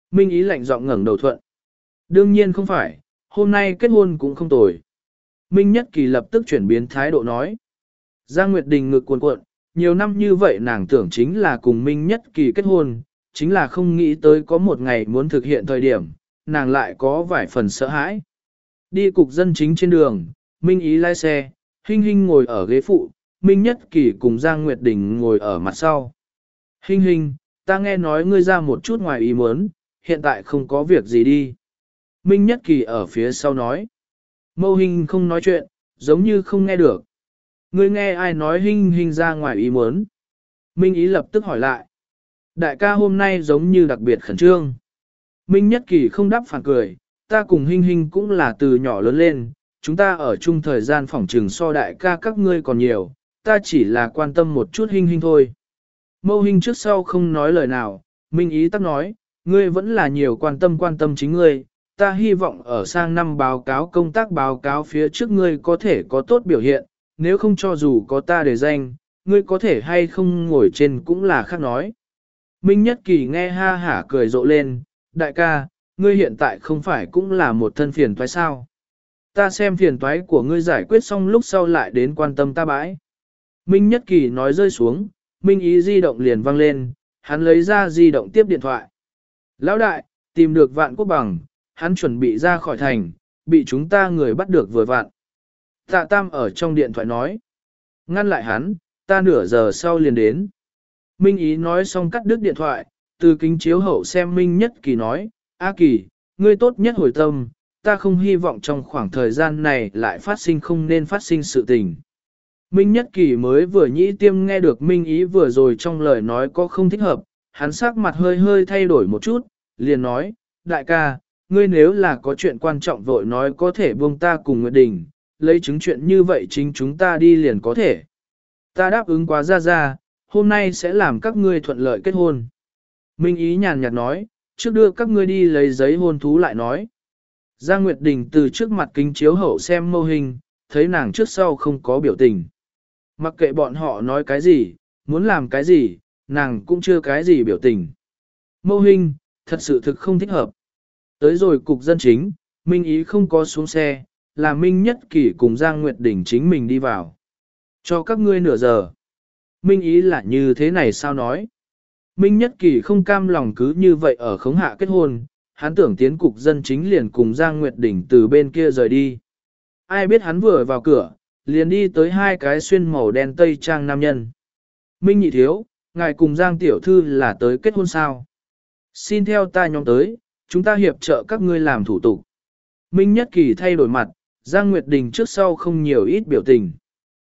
Minh Ý lạnh giọng ngẩng đầu thuận. Đương nhiên không phải, hôm nay kết hôn cũng không tồi. Minh Nhất Kỳ lập tức chuyển biến thái độ nói. Giang Nguyệt Đình ngực cuồn cuộn, nhiều năm như vậy nàng tưởng chính là cùng Minh Nhất Kỳ kết hôn, chính là không nghĩ tới có một ngày muốn thực hiện thời điểm, nàng lại có vài phần sợ hãi. Đi cục dân chính trên đường, Minh Ý lái xe, Hinh Hinh ngồi ở ghế phụ, Minh Nhất Kỳ cùng Giang Nguyệt Đình ngồi ở mặt sau. Hinh Hinh, ta nghe nói ngươi ra một chút ngoài ý muốn, hiện tại không có việc gì đi. Minh Nhất Kỳ ở phía sau nói. Mâu Hinh không nói chuyện, giống như không nghe được. Ngươi nghe ai nói Hinh Hinh ra ngoài ý muốn? Minh Ý lập tức hỏi lại. Đại ca hôm nay giống như đặc biệt khẩn trương. Minh Nhất Kỳ không đáp phản cười, ta cùng Hinh Hinh cũng là từ nhỏ lớn lên, chúng ta ở chung thời gian phỏng trừng so đại ca các ngươi còn nhiều, ta chỉ là quan tâm một chút Hinh Hinh thôi. Mâu Hinh trước sau không nói lời nào, Minh Ý tắc nói, ngươi vẫn là nhiều quan tâm quan tâm chính ngươi, ta hy vọng ở sang năm báo cáo công tác báo cáo phía trước ngươi có thể có tốt biểu hiện, nếu không cho dù có ta để danh, ngươi có thể hay không ngồi trên cũng là khác nói. Minh Nhất Kỳ nghe ha hả cười rộ lên, đại ca, ngươi hiện tại không phải cũng là một thân phiền toái sao. Ta xem phiền toái của ngươi giải quyết xong lúc sau lại đến quan tâm ta bãi. Minh Nhất Kỳ nói rơi xuống, Minh Ý di động liền vang lên, hắn lấy ra di động tiếp điện thoại. Lão đại, tìm được Vạn Quốc Bằng, hắn chuẩn bị ra khỏi thành, bị chúng ta người bắt được vừa vạn. Tạ Tam ở trong điện thoại nói. Ngăn lại hắn, ta nửa giờ sau liền đến. Minh Ý nói xong cắt đứt điện thoại, từ kính chiếu hậu xem Minh Nhất Kỳ nói, A Kỳ, ngươi tốt nhất hồi tâm, ta không hy vọng trong khoảng thời gian này lại phát sinh không nên phát sinh sự tình. Minh Nhất Kỳ mới vừa nhĩ tiêm nghe được Minh Ý vừa rồi trong lời nói có không thích hợp, hắn sắc mặt hơi hơi thay đổi một chút, liền nói, đại ca, ngươi nếu là có chuyện quan trọng vội nói có thể buông ta cùng Nguyệt Đình, lấy chứng chuyện như vậy chính chúng ta đi liền có thể. Ta đáp ứng quá ra ra, hôm nay sẽ làm các ngươi thuận lợi kết hôn. Minh Ý nhàn nhạt nói, trước đưa các ngươi đi lấy giấy hôn thú lại nói. Giang Nguyệt Đình từ trước mặt kính chiếu hậu xem Mâu Hình, thấy nàng trước sau không có biểu tình. Mặc kệ bọn họ nói cái gì, muốn làm cái gì, nàng cũng chưa cái gì biểu tình. Mâu Hình, thật sự thực không thích hợp. Tới rồi cục dân chính, Minh Ý không có xuống xe, là Minh Nhất Kỳ cùng Giang Nguyệt Đình chính mình đi vào. Cho các ngươi nửa giờ. Minh Ý là như thế này sao nói? Minh Nhất Kỳ không cam lòng cứ như vậy ở khống hạ kết hôn, hắn tưởng tiến cục dân chính liền cùng Giang Nguyệt Đình từ bên kia rời đi. Ai biết hắn vừa vào cửa, liền đi tới hai cái xuyên màu đen tây trang nam nhân. Minh Nhị Thiếu, ngài cùng Giang Tiểu Thư là tới kết hôn sao? Xin theo ta nhóm tới, chúng ta hiệp trợ các ngươi làm thủ tục. Minh Nhất Kỳ thay đổi mặt, Giang Nguyệt Đình trước sau không nhiều ít biểu tình.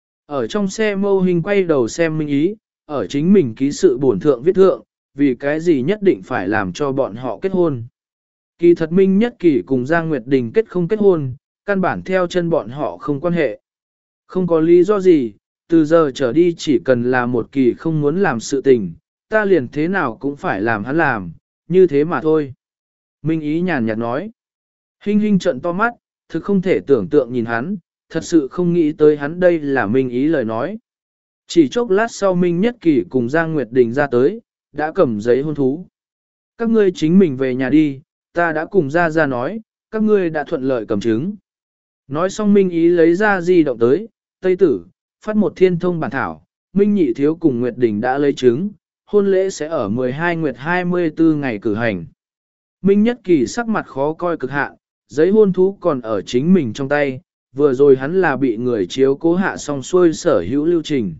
Ở trong xe Mâu Hình quay đầu xem Minh Ý, ở chính mình ký sự bổn thượng viết thượng, vì cái gì nhất định phải làm cho bọn họ kết hôn. Kỳ thật Minh Nhất Kỳ cùng Giang Nguyệt Đình kết không kết hôn, căn bản theo chân bọn họ không quan hệ. Không có lý do gì, từ giờ trở đi chỉ cần là một kỳ không muốn làm sự tình, ta liền thế nào cũng phải làm hắn làm, như thế mà thôi. Minh Ý nhàn nhạt nói. Hinh Hinh trợn to mắt, thực không thể tưởng tượng nhìn hắn, thật sự không nghĩ tới hắn đây là Minh Ý lời nói. Chỉ chốc lát sau Minh Nhất Kỳ cùng Giang Nguyệt Đình ra tới, đã cầm giấy hôn thú. Các ngươi chính mình về nhà đi, ta đã cùng ra ra nói, các ngươi đã thuận lợi cầm chứng. Nói xong Minh Ý lấy ra di động tới, Tây Tử, phát một thiên thông bản thảo, Minh Nhị Thiếu cùng Nguyệt Đình đã lấy chứng, hôn lễ sẽ ở mười hai Nguyệt hai mươi tư ngày cử hành. Minh Nhất Kỳ sắc mặt khó coi cực hạn, giấy hôn thú còn ở chính mình trong tay, vừa rồi hắn là bị người chiếu cố hạ xong xuôi sở hữu lưu trình.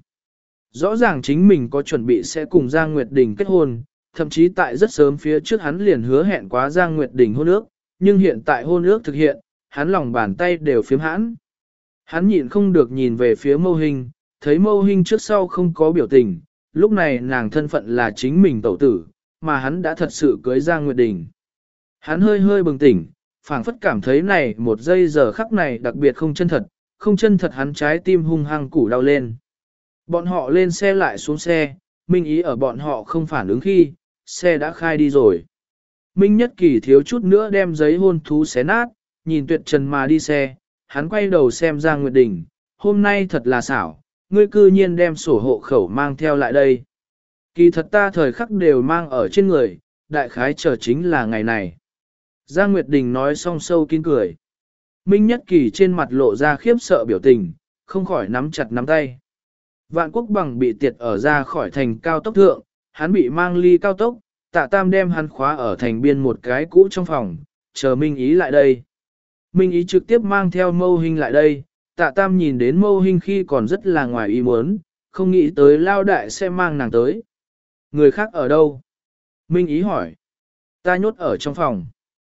Rõ ràng chính mình có chuẩn bị sẽ cùng Giang Nguyệt Đình kết hôn, thậm chí tại rất sớm phía trước hắn liền hứa hẹn quá Giang Nguyệt Đình hôn ước, nhưng hiện tại hôn ước thực hiện, hắn lòng bàn tay đều phiếm hãn. Hắn nhịn không được nhìn về phía Mâu Hình, thấy Mâu Hình trước sau không có biểu tình, lúc này nàng thân phận là chính mình tẩu tử, mà hắn đã thật sự cưới Giang Nguyệt Đình. Hắn hơi hơi bừng tỉnh, phảng phất cảm thấy này một giây giờ khắc này đặc biệt không chân thật, không chân thật hắn trái tim hung hăng củ đau lên. Bọn họ lên xe lại xuống xe, Minh Ý ở bọn họ không phản ứng khi, xe đã khai đi rồi. Minh Nhất Kỳ thiếu chút nữa đem giấy hôn thú xé nát, nhìn Tuyệt Trần mà đi xe, hắn quay đầu xem Giang Nguyệt Đình, hôm nay thật là xảo, ngươi cư nhiên đem sổ hộ khẩu mang theo lại đây. Kỳ thật ta thời khắc đều mang ở trên người, đại khái chờ chính là ngày này. Giang Nguyệt Đình nói xong sâu kín cười. Minh Nhất Kỳ trên mặt lộ ra khiếp sợ biểu tình, không khỏi nắm chặt nắm tay. Vạn Quốc Bằng bị tiệt ở ra khỏi thành cao tốc thượng, hắn bị mang ly cao tốc, Tạ Tam đem hắn khóa ở thành biên một cái cũ trong phòng, chờ Minh Ý lại đây. Minh Ý trực tiếp mang theo Mâu Hinh lại đây, Tạ Tam nhìn đến Mâu Hinh khi còn rất là ngoài ý muốn, không nghĩ tới Lao Đại sẽ mang nàng tới. Người khác ở đâu? Minh Ý hỏi. Ta nhốt ở trong phòng.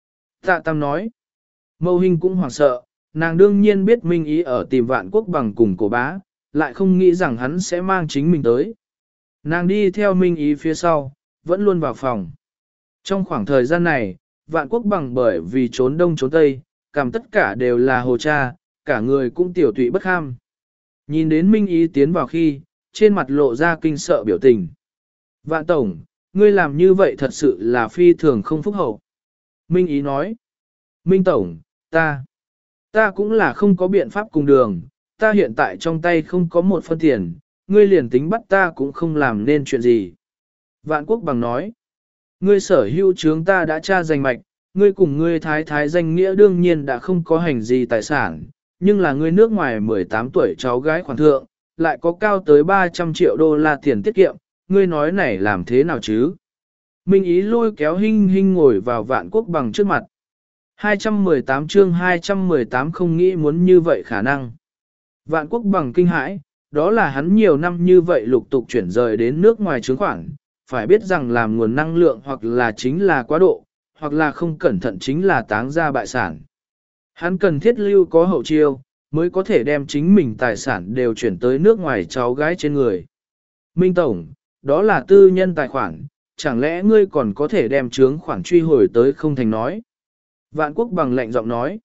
Tạ Tam nói. Mâu Hinh cũng hoảng sợ, nàng đương nhiên biết Minh Ý ở tìm Vạn Quốc Bằng cùng cổ bá, lại không nghĩ rằng hắn sẽ mang chính mình tới. Nàng đi theo Minh Ý phía sau, vẫn luôn vào phòng. Trong khoảng thời gian này, Vạn Quốc Bằng bởi vì trốn đông trốn tây, cảm tất cả đều là hồ cha, cả người cũng tiểu tụy bất kham. Nhìn đến Minh Ý tiến vào khi, trên mặt lộ ra kinh sợ biểu tình. Vạn Tổng, ngươi làm như vậy thật sự là phi thường không phúc hậu. Minh Ý nói. Minh Tổng, ta, ta cũng là không có biện pháp cùng đường, ta hiện tại trong tay không có một phân tiền, ngươi liền tính bắt ta cũng không làm nên chuyện gì. Vạn Quốc Bằng nói. Ngươi sở hữu chướng ta đã tra danh mạch, ngươi cùng ngươi thái thái danh nghĩa đương nhiên đã không có hành gì tài sản, nhưng là ngươi nước ngoài mười tám tuổi cháu gái khoản thượng, lại có cao tới ba trăm triệu đô la tiền tiết kiệm, ngươi nói này làm thế nào chứ? Minh Ý lôi kéo Hinh Hinh ngồi vào Vạn Quốc Bằng trước mặt. hai trăm mười tám chương hai trăm mười tám không nghĩ muốn như vậy khả năng. Vạn Quốc Bằng kinh hãi, đó là hắn nhiều năm như vậy lục tục chuyển rời đến nước ngoài chứng khoản, phải biết rằng làm nguồn năng lượng hoặc là chính là quá độ, hoặc là không cẩn thận chính là táng ra bại sản. Hắn cần thiết lưu có hậu chiêu, mới có thể đem chính mình tài sản đều chuyển tới nước ngoài cháu gái trên người. Minh Tổng, đó là tư nhân tài khoản, chẳng lẽ ngươi còn có thể đem chướng khoản truy hồi tới không thành nói. Vạn Quốc Bằng lạnh giọng nói.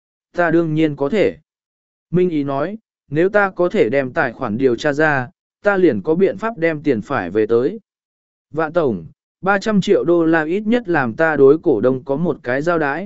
Ta đương nhiên có thể. Minh Ý nói, nếu ta có thể đem tài khoản điều tra ra, ta liền có biện pháp đem tiền phải về tới. Vạn Tổng, ba trăm triệu đô la ít nhất làm ta đối cổ đông có một cái giao đái.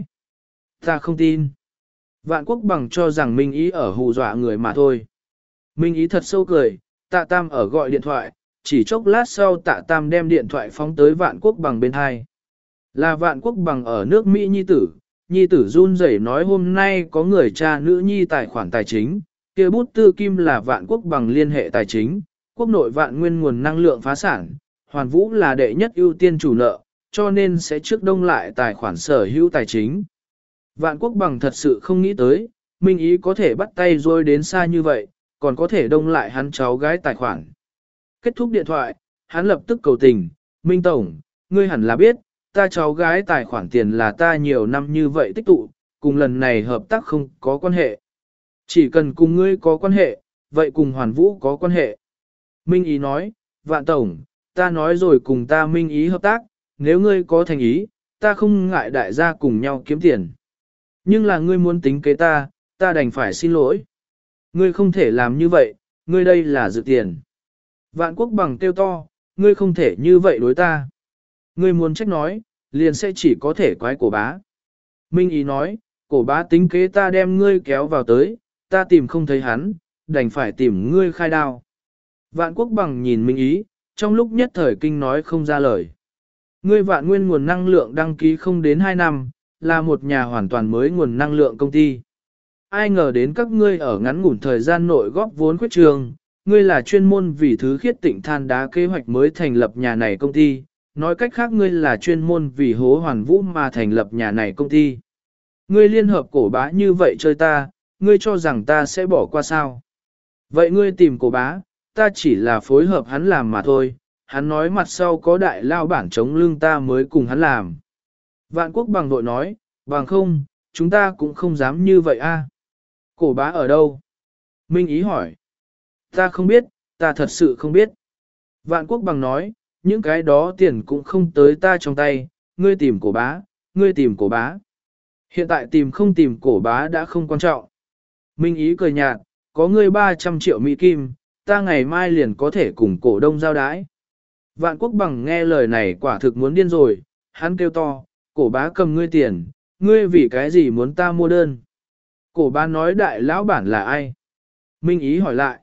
Ta không tin. Vạn Quốc Bằng cho rằng Minh Ý ở hù dọa người mà thôi. Minh Ý thật sâu cười, Tạ Tam ở gọi điện thoại, chỉ chốc lát sau Tạ Tam đem điện thoại phóng tới Vạn Quốc Bằng bên hai. Là Vạn Quốc Bằng ở nước Mỹ nhi tử, nhi tử run rẩy nói hôm nay có người tra nữ nhi tài khoản tài chính, kia bút tư kim là Vạn Quốc Bằng liên hệ tài chính, quốc nội vạn nguyên nguồn năng lượng phá sản, Hoàn Vũ là đệ nhất ưu tiên chủ nợ, cho nên sẽ trước đông lại tài khoản sở hữu tài chính. Vạn Quốc Bằng thật sự không nghĩ tới, Minh Ý có thể bắt tay rồi đến xa như vậy, còn có thể đông lại hắn cháu gái tài khoản. Kết thúc điện thoại, hắn lập tức cầu tình, Minh Tổng, ngươi hẳn là biết, ta cháu gái tài khoản tiền là ta nhiều năm như vậy tích tụ, cùng lần này hợp tác không có quan hệ. Chỉ cần cùng ngươi có quan hệ, vậy cùng Hoàn Vũ có quan hệ. Minh Ý nói, Vạn Tổng, ta nói rồi cùng ta Minh Ý hợp tác, nếu ngươi có thành ý, ta không ngại đại gia cùng nhau kiếm tiền. Nhưng là ngươi muốn tính kế ta, ta đành phải xin lỗi. Ngươi không thể làm như vậy, ngươi đây là dự tiền. Vạn Quốc Bằng kêu to, ngươi không thể như vậy đối ta. Ngươi muốn trách nói, liền sẽ chỉ có thể quái cổ bá. Minh Ý nói, cổ bá tính kế ta đem ngươi kéo vào tới, ta tìm không thấy hắn, đành phải tìm ngươi khai đao. Vạn Quốc Bằng nhìn Minh Ý, trong lúc nhất thời kinh nói không ra lời. Ngươi Vạn Nguyên nguồn năng lượng đăng ký không đến hai năm, là một nhà hoàn toàn mới nguồn năng lượng công ty. Ai ngờ đến các ngươi ở ngắn ngủn thời gian nội góp vốn khuyết trường, ngươi là chuyên môn vì thứ khiết tịnh than đá kế hoạch mới thành lập nhà này công ty, nói cách khác ngươi là chuyên môn vì hố Hoàn Vũ mà thành lập nhà này công ty. Ngươi liên hợp cổ bá như vậy chơi ta, ngươi cho rằng ta sẽ bỏ qua sao? Vậy ngươi tìm cổ bá, ta chỉ là phối hợp hắn làm mà thôi, hắn nói mặt sau có đại lao bản chống lưng ta mới cùng hắn làm. Vạn Quốc Bằng đội nói, bằng không, chúng ta cũng không dám như vậy a. Cổ bá ở đâu? Minh Ý hỏi. Ta không biết, ta thật sự không biết. Vạn Quốc Bằng nói, những cái đó tiền cũng không tới ta trong tay, ngươi tìm cổ bá, ngươi tìm cổ bá. Hiện tại tìm không tìm cổ bá đã không quan trọng. Minh Ý cười nhạt, có ngươi ba trăm triệu Mỹ Kim, ta ngày mai liền có thể cùng cổ đông giao đái. Vạn Quốc Bằng nghe lời này quả thực muốn điên rồi, hắn kêu to, cổ bá cầm ngươi tiền, ngươi vì cái gì muốn ta mua đơn? Cổ bá nói đại lão bản là ai? Minh Ý hỏi lại.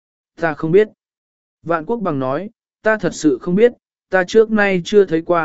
Ta không biết. Vạn Quốc Bằng nói, ta thật sự không biết, ta trước nay chưa thấy qua,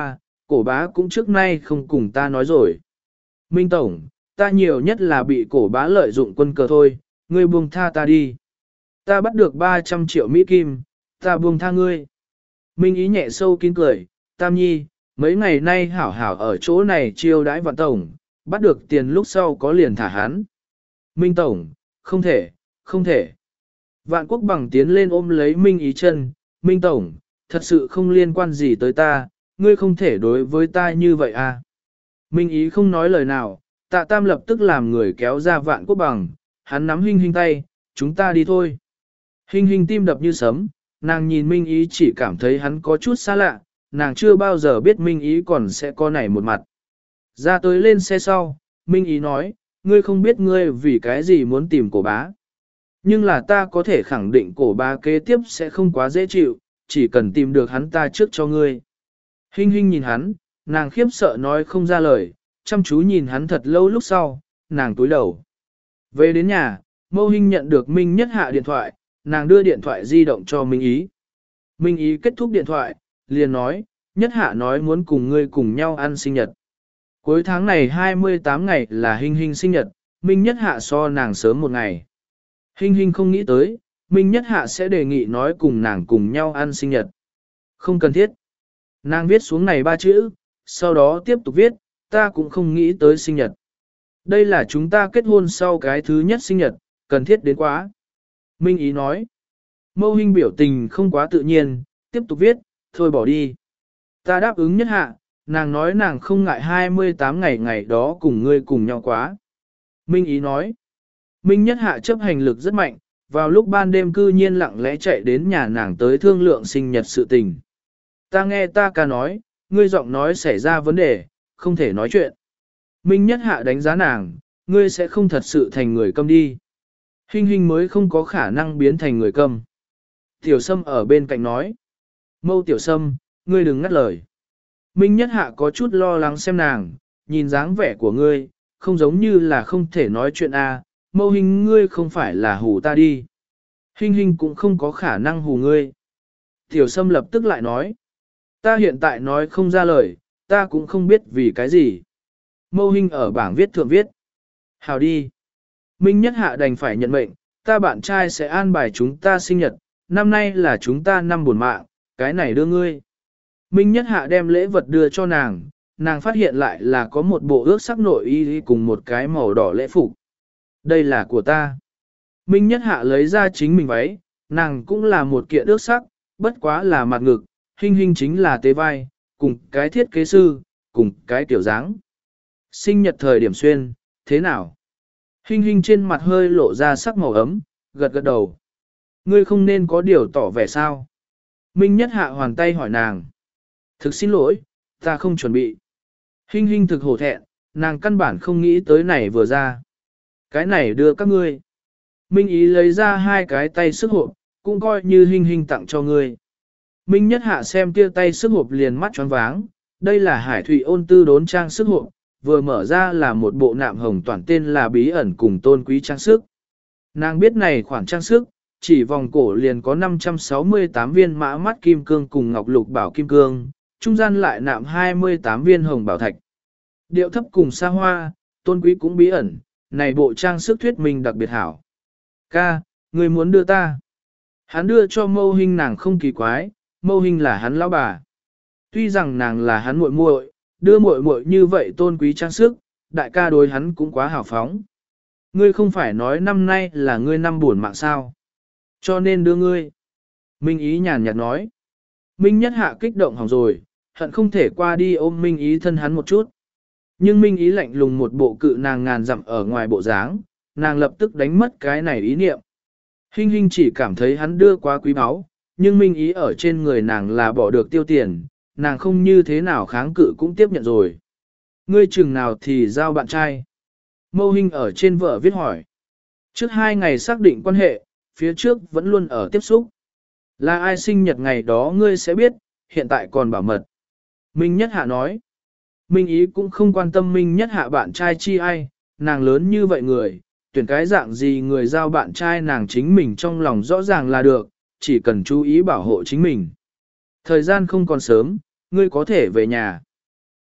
cổ bá cũng trước nay không cùng ta nói rồi. Minh Tổng, ta nhiều nhất là bị cổ bá lợi dụng quân cờ thôi, ngươi buông tha ta đi. Ta bắt được ba trăm triệu Mỹ Kim, ta buông tha ngươi. Minh Ý nhẹ sâu kín cười, Tam Nhi, mấy ngày nay hảo hảo ở chỗ này chiêu đãi Vạn Tổng, bắt được tiền lúc sau có liền thả hắn. Minh Tổng, không thể, không thể. Vạn Quốc Bằng tiến lên ôm lấy Minh Ý chân, Minh Tổng, thật sự không liên quan gì tới ta, ngươi không thể đối với ta như vậy à. Minh Ý không nói lời nào, Tạ Tam lập tức làm người kéo ra Vạn Quốc Bằng, hắn nắm Hinh Hinh tay, chúng ta đi thôi. Hinh Hinh tim đập như sấm, nàng nhìn Minh Ý chỉ cảm thấy hắn có chút xa lạ, nàng chưa bao giờ biết Minh Ý còn sẽ có này một mặt. Ra tới lên xe sau, Minh Ý nói, ngươi không biết ngươi vì cái gì muốn tìm cổ bá. Nhưng là ta có thể khẳng định cổ bá kế tiếp sẽ không quá dễ chịu, chỉ cần tìm được hắn ta trước cho ngươi. Hinh Hinh nhìn hắn, nàng khiếp sợ nói không ra lời, chăm chú nhìn hắn thật lâu lúc sau, nàng túi đầu. Về đến nhà, Mâu Hinh nhận được Minh Nhất Hạ điện thoại, nàng đưa điện thoại di động cho Minh Ý. Minh Ý kết thúc điện thoại, liền nói, Nhất Hạ nói muốn cùng ngươi cùng nhau ăn sinh nhật. Cuối tháng này hai mươi tám ngày là Hinh Hinh sinh nhật, Minh Nhất Hạ so nàng sớm một ngày. Hinh Hinh không nghĩ tới, Minh Nhất Hạ sẽ đề nghị nói cùng nàng cùng nhau ăn sinh nhật. Không cần thiết. Nàng viết xuống này ba chữ, sau đó tiếp tục viết, ta cũng không nghĩ tới sinh nhật. Đây là chúng ta kết hôn sau cái thứ nhất sinh nhật, cần thiết đến quá. Minh Ý nói. Mâu Hinh biểu tình không quá tự nhiên, tiếp tục viết, thôi bỏ đi. Ta đáp ứng Nhất Hạ, nàng nói nàng không ngại hai mươi tám ngày ngày đó cùng ngươi cùng nhau quá. Minh Ý nói. Minh Nhất Hạ chấp hành lực rất mạnh, vào lúc ban đêm cư nhiên lặng lẽ chạy đến nhà nàng tới thương lượng sinh nhật sự tình. Ta nghe ta ca nói, ngươi giọng nói xảy ra vấn đề, không thể nói chuyện. Minh Nhất Hạ đánh giá nàng, ngươi sẽ không thật sự thành người câm đi. Hinh Hinh mới không có khả năng biến thành người câm. Tiểu Sâm ở bên cạnh nói. Mâu Tiểu Sâm, ngươi đừng ngắt lời. Minh Nhất Hạ có chút lo lắng xem nàng, nhìn dáng vẻ của ngươi, không giống như là không thể nói chuyện a. À. Mâu Hinh ngươi không phải là hù ta đi. Hinh Hinh cũng không có khả năng hù ngươi. Tiểu Sâm lập tức lại nói. Ta hiện tại nói không ra lời, ta cũng không biết vì cái gì. Mâu Hinh ở bảng viết thượng viết. Hào đi. Minh Nhất Hạ đành phải nhận mệnh, ta bạn trai sẽ an bài chúng ta sinh nhật, năm nay là chúng ta năm buồn mạng, cái này đưa ngươi. Minh Nhất Hạ đem lễ vật đưa cho nàng, nàng phát hiện lại là có một bộ ước sắc nội y cùng một cái màu đỏ lễ phục. Đây là của ta. Minh Nhất Hạ lấy ra chính mình váy, nàng cũng là một kiện ước sắc, bất quá là mặt ngực, Hinh Hinh chính là tế vai, cùng cái thiết kế sư, cùng cái tiểu dáng. Sinh nhật thời điểm xuyên, thế nào? Hinh Hinh trên mặt hơi lộ ra sắc màu ấm, gật gật đầu. Ngươi không nên có điều tỏ vẻ sao? Minh Nhất Hạ hoàn tay hỏi nàng. Thực xin lỗi, ta không chuẩn bị. Hinh Hinh thực hổ thẹn, nàng căn bản không nghĩ tới này vừa ra. Cái này đưa các ngươi. Minh Ý lấy ra hai cái tay sức hộp, cũng coi như Hinh Hinh tặng cho ngươi. Minh Nhất Hạ xem kia tay sức hộp liền mắt choáng váng, đây là Hải Thụy ôn tư đốn trang sức hộp, vừa mở ra là một bộ nạm hồng toàn tên là bí ẩn cùng tôn quý trang sức. Nàng biết này khoản trang sức, chỉ vòng cổ liền có năm trăm sáu mươi tám viên mã mắt kim cương cùng ngọc lục bảo kim cương, trung gian lại nạm hai mươi tám viên hồng bảo thạch. Điệu thấp cùng xa hoa, tôn quý cũng bí ẩn, này bộ trang sức thuyết minh đặc biệt hảo. Ca, người muốn đưa ta. Hắn đưa cho Mâu Hinh nàng không kỳ quái, Mâu Hinh là hắn lão bà. Tuy rằng nàng là hắn muội muội, đưa muội muội như vậy tôn quý trang sức, đại ca đối hắn cũng quá hào phóng. Ngươi không phải nói năm nay là ngươi năm buồn mạng sao? Cho nên đưa ngươi. Minh Ý nhàn nhạt nói. Minh Nhất Hạ kích động hỏng rồi, hận không thể qua đi ôm Minh Ý thân hắn một chút. Nhưng Minh Ý lạnh lùng một bộ cự nàng ngàn dặm ở ngoài bộ dáng, nàng lập tức đánh mất cái này ý niệm. Hinh Hinh chỉ cảm thấy hắn đưa quá quý báu, nhưng Minh Ý ở trên người nàng là bỏ được tiêu tiền, nàng không như thế nào kháng cự cũng tiếp nhận rồi. Ngươi chừng nào thì giao bạn trai. Mâu Hinh ở trên vợ viết hỏi. Trước hai ngày xác định quan hệ, phía trước vẫn luôn ở tiếp xúc. Là ai sinh nhật ngày đó ngươi sẽ biết, hiện tại còn bảo mật. Minh Nhất Hạ nói. Minh Ý cũng không quan tâm Minh Nhất Hạ bạn trai chi ai, nàng lớn như vậy người, tuyển cái dạng gì người giao bạn trai nàng chính mình trong lòng rõ ràng là được, chỉ cần chú ý bảo hộ chính mình. Thời gian không còn sớm, ngươi có thể về nhà.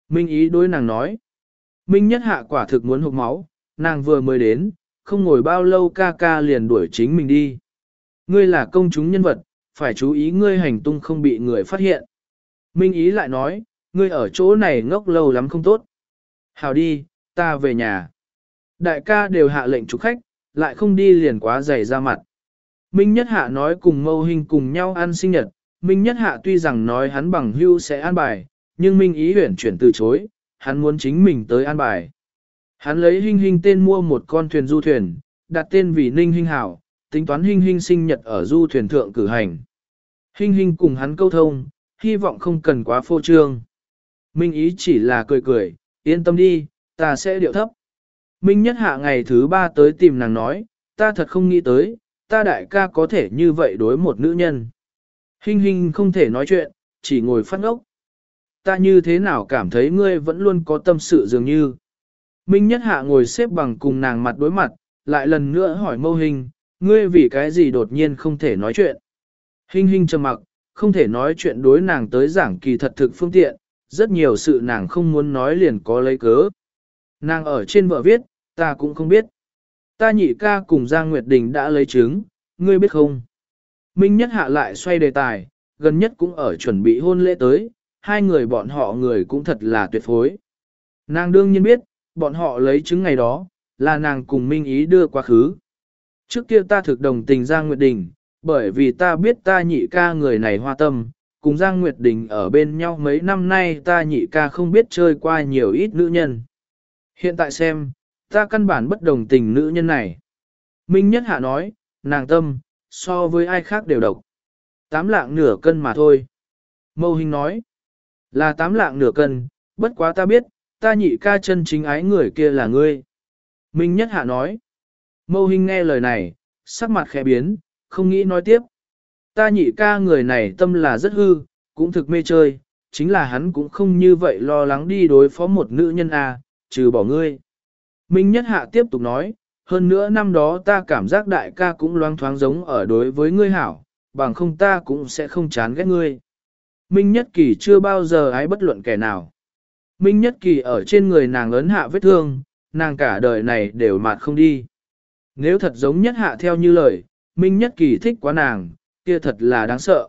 Minh ý đối nàng nói. Minh nhất hạ quả thực muốn hụt máu, nàng vừa mới đến, không ngồi bao lâu ca ca liền đuổi chính mình đi. Ngươi là công chúng nhân vật, phải chú ý ngươi hành tung không bị người phát hiện. Minh ý lại nói, ngươi ở chỗ này ngốc lâu lắm không tốt. Hào đi, ta về nhà. Đại ca đều hạ lệnh chủ khách, lại không đi liền quá dày ra mặt. Minh nhất hạ nói cùng Mâu Hinh cùng nhau ăn sinh nhật. Minh nhất hạ tuy rằng nói hắn bằng hưu sẽ an bài, nhưng Minh ý huyển chuyển từ chối, hắn muốn chính mình tới an bài. Hắn lấy Hinh Hinh tên mua một con thuyền du thuyền, đặt tên vì Ninh Hinh Hảo, tính toán Hinh Hinh sinh nhật ở du thuyền thượng cử hành. Hinh Hinh cùng hắn câu thông, hy vọng không cần quá phô trương. Minh ý chỉ là cười cười, yên tâm đi, ta sẽ điệu thấp. Minh nhất hạ ngày thứ ba tới tìm nàng nói, ta thật không nghĩ tới, ta đại ca có thể như vậy đối một nữ nhân. Hinh Hinh không thể nói chuyện, chỉ ngồi phát ngốc. Ta như thế nào cảm thấy ngươi vẫn luôn có tâm sự dường như. Minh nhất hạ ngồi xếp bằng cùng nàng mặt đối mặt, lại lần nữa hỏi Mâu Hinh, ngươi vì cái gì đột nhiên không thể nói chuyện. Hinh Hinh trầm mặc, không thể nói chuyện đối nàng tới giảng kỳ thật thực phương tiện, rất nhiều sự nàng không muốn nói liền có lấy cớ. Nàng ở trên vợ viết, ta cũng không biết. Ta nhị ca cùng Giang Nguyệt Đình đã lấy chứng, ngươi biết không? Minh nhất hạ lại xoay đề tài, gần nhất cũng ở chuẩn bị hôn lễ tới, hai người bọn họ người cũng thật là tuyệt phối. Nàng đương nhiên biết, bọn họ lấy chứng ngày đó, là nàng cùng Minh ý đưa quá khứ. Trước kia ta thực đồng tình Giang Nguyệt Đình, bởi vì ta biết ta nhị ca người này hoa tâm, cùng Giang Nguyệt Đình ở bên nhau mấy năm nay ta nhị ca không biết chơi qua nhiều ít nữ nhân. Hiện tại xem, ta căn bản bất đồng tình nữ nhân này. Minh nhất hạ nói, nàng tâm, so với ai khác đều độc. Tám lạng nửa cân mà thôi. Mâu Hinh nói, là tám lạng nửa cân, bất quá ta biết, ta nhị ca chân chính ái người kia là ngươi. Minh nhất hạ nói, Mâu Hinh nghe lời này, sắc mặt khẽ biến, không nghĩ nói tiếp. Ta nhị ca người này tâm là rất hư, cũng thực mê chơi, chính là hắn cũng không như vậy lo lắng đi đối phó một nữ nhân à, trừ bỏ ngươi. Minh nhất hạ tiếp tục nói, hơn nữa năm đó ta cảm giác đại ca cũng loáng thoáng giống ở đối với ngươi hảo, bằng không ta cũng sẽ không chán ghét ngươi. Minh nhất kỳ chưa bao giờ ái bất luận kẻ nào. Minh nhất kỳ ở trên người nàng ấn hạ vết thương, nàng cả đời này đều mạt không đi. Nếu thật giống nhất hạ theo như lời, Minh nhất kỳ thích quá nàng, kia thật là đáng sợ.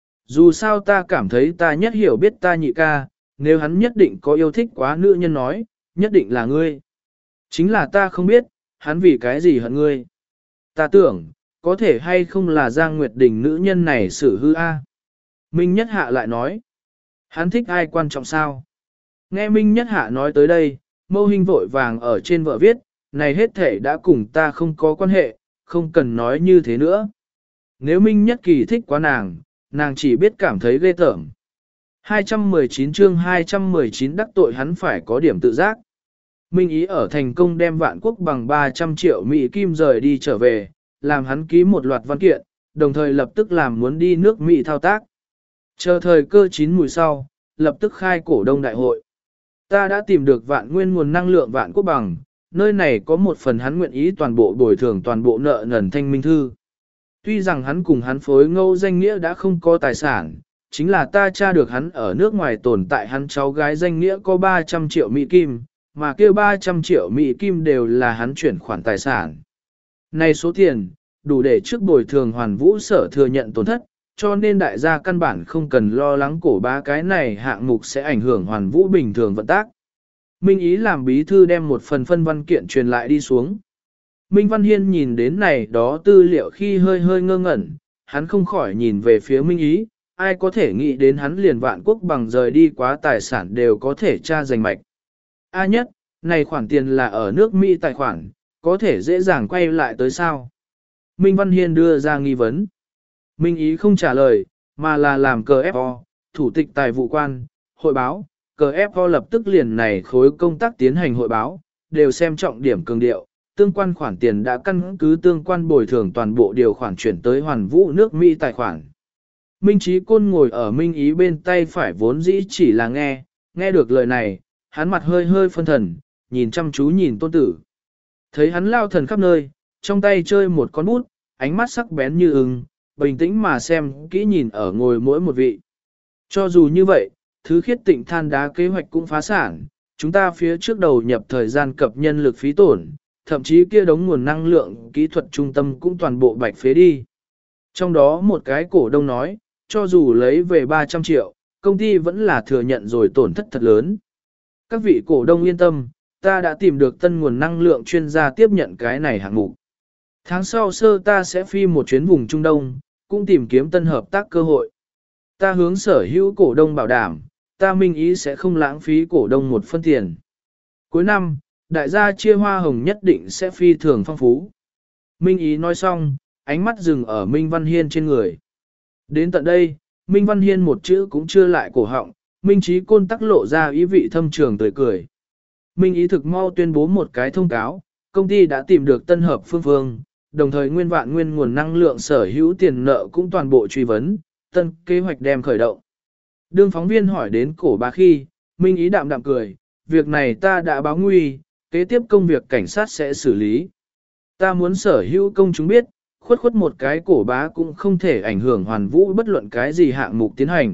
Dù sao ta cảm thấy ta nhất hiểu biết ta nhị ca, nếu hắn nhất định có yêu thích quá nữ nhân nói, nhất định là ngươi. Chính là ta không biết, hắn vì cái gì hận ngươi. Ta tưởng, có thể hay không là Giang Nguyệt Đình nữ nhân này xử hư a. Minh nhất hạ lại nói, hắn thích ai quan trọng sao? Nghe Minh nhất hạ nói tới đây, Mâu Hinh vội vàng ở trên vợ viết, này hết thể đã cùng ta không có quan hệ, không cần nói như thế nữa. Nếu Minh nhất kỳ thích quá nàng, nàng chỉ biết cảm thấy ghê tởm. hai trăm mười chín chương hai trăm mười chín đắc tội hắn phải có điểm tự giác. Minh ý ở thành công đem vạn quốc bằng ba trăm triệu Mỹ Kim rời đi trở về, làm hắn ký một loạt văn kiện, đồng thời lập tức làm muốn đi nước Mỹ thao tác. Chờ thời cơ chín mùi sau, lập tức khai cổ đông đại hội. Ta đã tìm được vạn nguyên nguồn năng lượng vạn quốc bằng, nơi này có một phần hắn nguyện ý toàn bộ bồi thường toàn bộ nợ nần thanh minh thư. Tuy rằng hắn cùng hắn phối ngẫu danh nghĩa đã không có tài sản, chính là ta tra được hắn ở nước ngoài tồn tại hắn cháu gái danh nghĩa có ba trăm triệu Mỹ Kim, mà kêu ba trăm triệu Mỹ Kim đều là hắn chuyển khoản tài sản. Này số tiền, đủ để trước bồi thường hoàn vũ sở thừa nhận tổn thất, cho nên đại gia căn bản không cần lo lắng cổ ba cái này hạng mục sẽ ảnh hưởng hoàn vũ bình thường vận tác. Minh ý làm bí thư đem một phần phân văn kiện truyền lại đi xuống. Minh Văn Hiên nhìn đến này đó tư liệu khi hơi hơi ngơ ngẩn, hắn không khỏi nhìn về phía Minh ý, ai có thể nghĩ đến hắn liền vạn quốc bằng rời đi quá tài sản đều có thể tra giành mạch. A nhất, này khoản tiền là ở nước Mỹ tài khoản, có thể dễ dàng quay lại tới sao? Minh Văn Hiên đưa ra nghi vấn. Minh ý không trả lời, mà là làm cờ ép o, thủ tịch tài vụ quan, hội báo, cờ ép o lập tức liền này khối công tác tiến hành hội báo, đều xem trọng điểm cường điệu, tương quan khoản tiền đã căn cứ tương quan bồi thường toàn bộ điều khoản chuyển tới hoàn vũ nước Mỹ tài khoản. Minh Chí Côn ngồi ở Minh ý bên tay phải vốn dĩ chỉ là nghe, nghe được lời này, hắn mặt hơi hơi phân thần, nhìn chăm chú nhìn tôn tử. Thấy hắn lao thần khắp nơi, trong tay chơi một con bút, ánh mắt sắc bén như ưng, bình tĩnh mà xem kỹ nhìn ở ngồi mỗi một vị. Cho dù như vậy, thứ khiết tịnh than đá kế hoạch cũng phá sản, chúng ta phía trước đầu nhập thời gian cập nhân lực phí tổn, thậm chí kia đống nguồn năng lượng kỹ thuật trung tâm cũng toàn bộ bạch phế đi. Trong đó một cái cổ đông nói, cho dù lấy về ba trăm triệu, công ty vẫn là thừa nhận rồi tổn thất thật lớn. Các vị cổ đông yên tâm, ta đã tìm được tân nguồn năng lượng chuyên gia tiếp nhận cái này hạng mục. Tháng sau sơ ta sẽ phi một chuyến vùng Trung Đông, cũng tìm kiếm tân hợp tác cơ hội. Ta hướng sở hữu cổ đông bảo đảm, ta minh ý sẽ không lãng phí cổ đông một phân tiền. Cuối năm, đại gia chia hoa hồng nhất định sẽ phi thường phong phú. Minh ý nói xong, ánh mắt dừng ở Minh Văn Hiên trên người. Đến tận đây, Minh Văn Hiên một chữ cũng chưa lại cổ họng, Minh Chí Côn tắc lộ ra ý vị thâm trường tươi cười. Minh ý thực mau tuyên bố một cái thông cáo, công ty đã tìm được tân hợp phương phương, đồng thời nguyên vạn nguyên nguồn năng lượng sở hữu tiền nợ cũng toàn bộ truy vấn, tân kế hoạch đem khởi động. Đương phóng viên hỏi đến cổ bá khi, Minh ý đạm đạm cười, việc này ta đã báo nguy, kế tiếp công việc cảnh sát sẽ xử lý. Ta muốn sở hữu công chúng biết, khuất khuất một cái cổ bá cũng không thể ảnh hưởng hoàn vũ bất luận cái gì hạng mục tiến hành.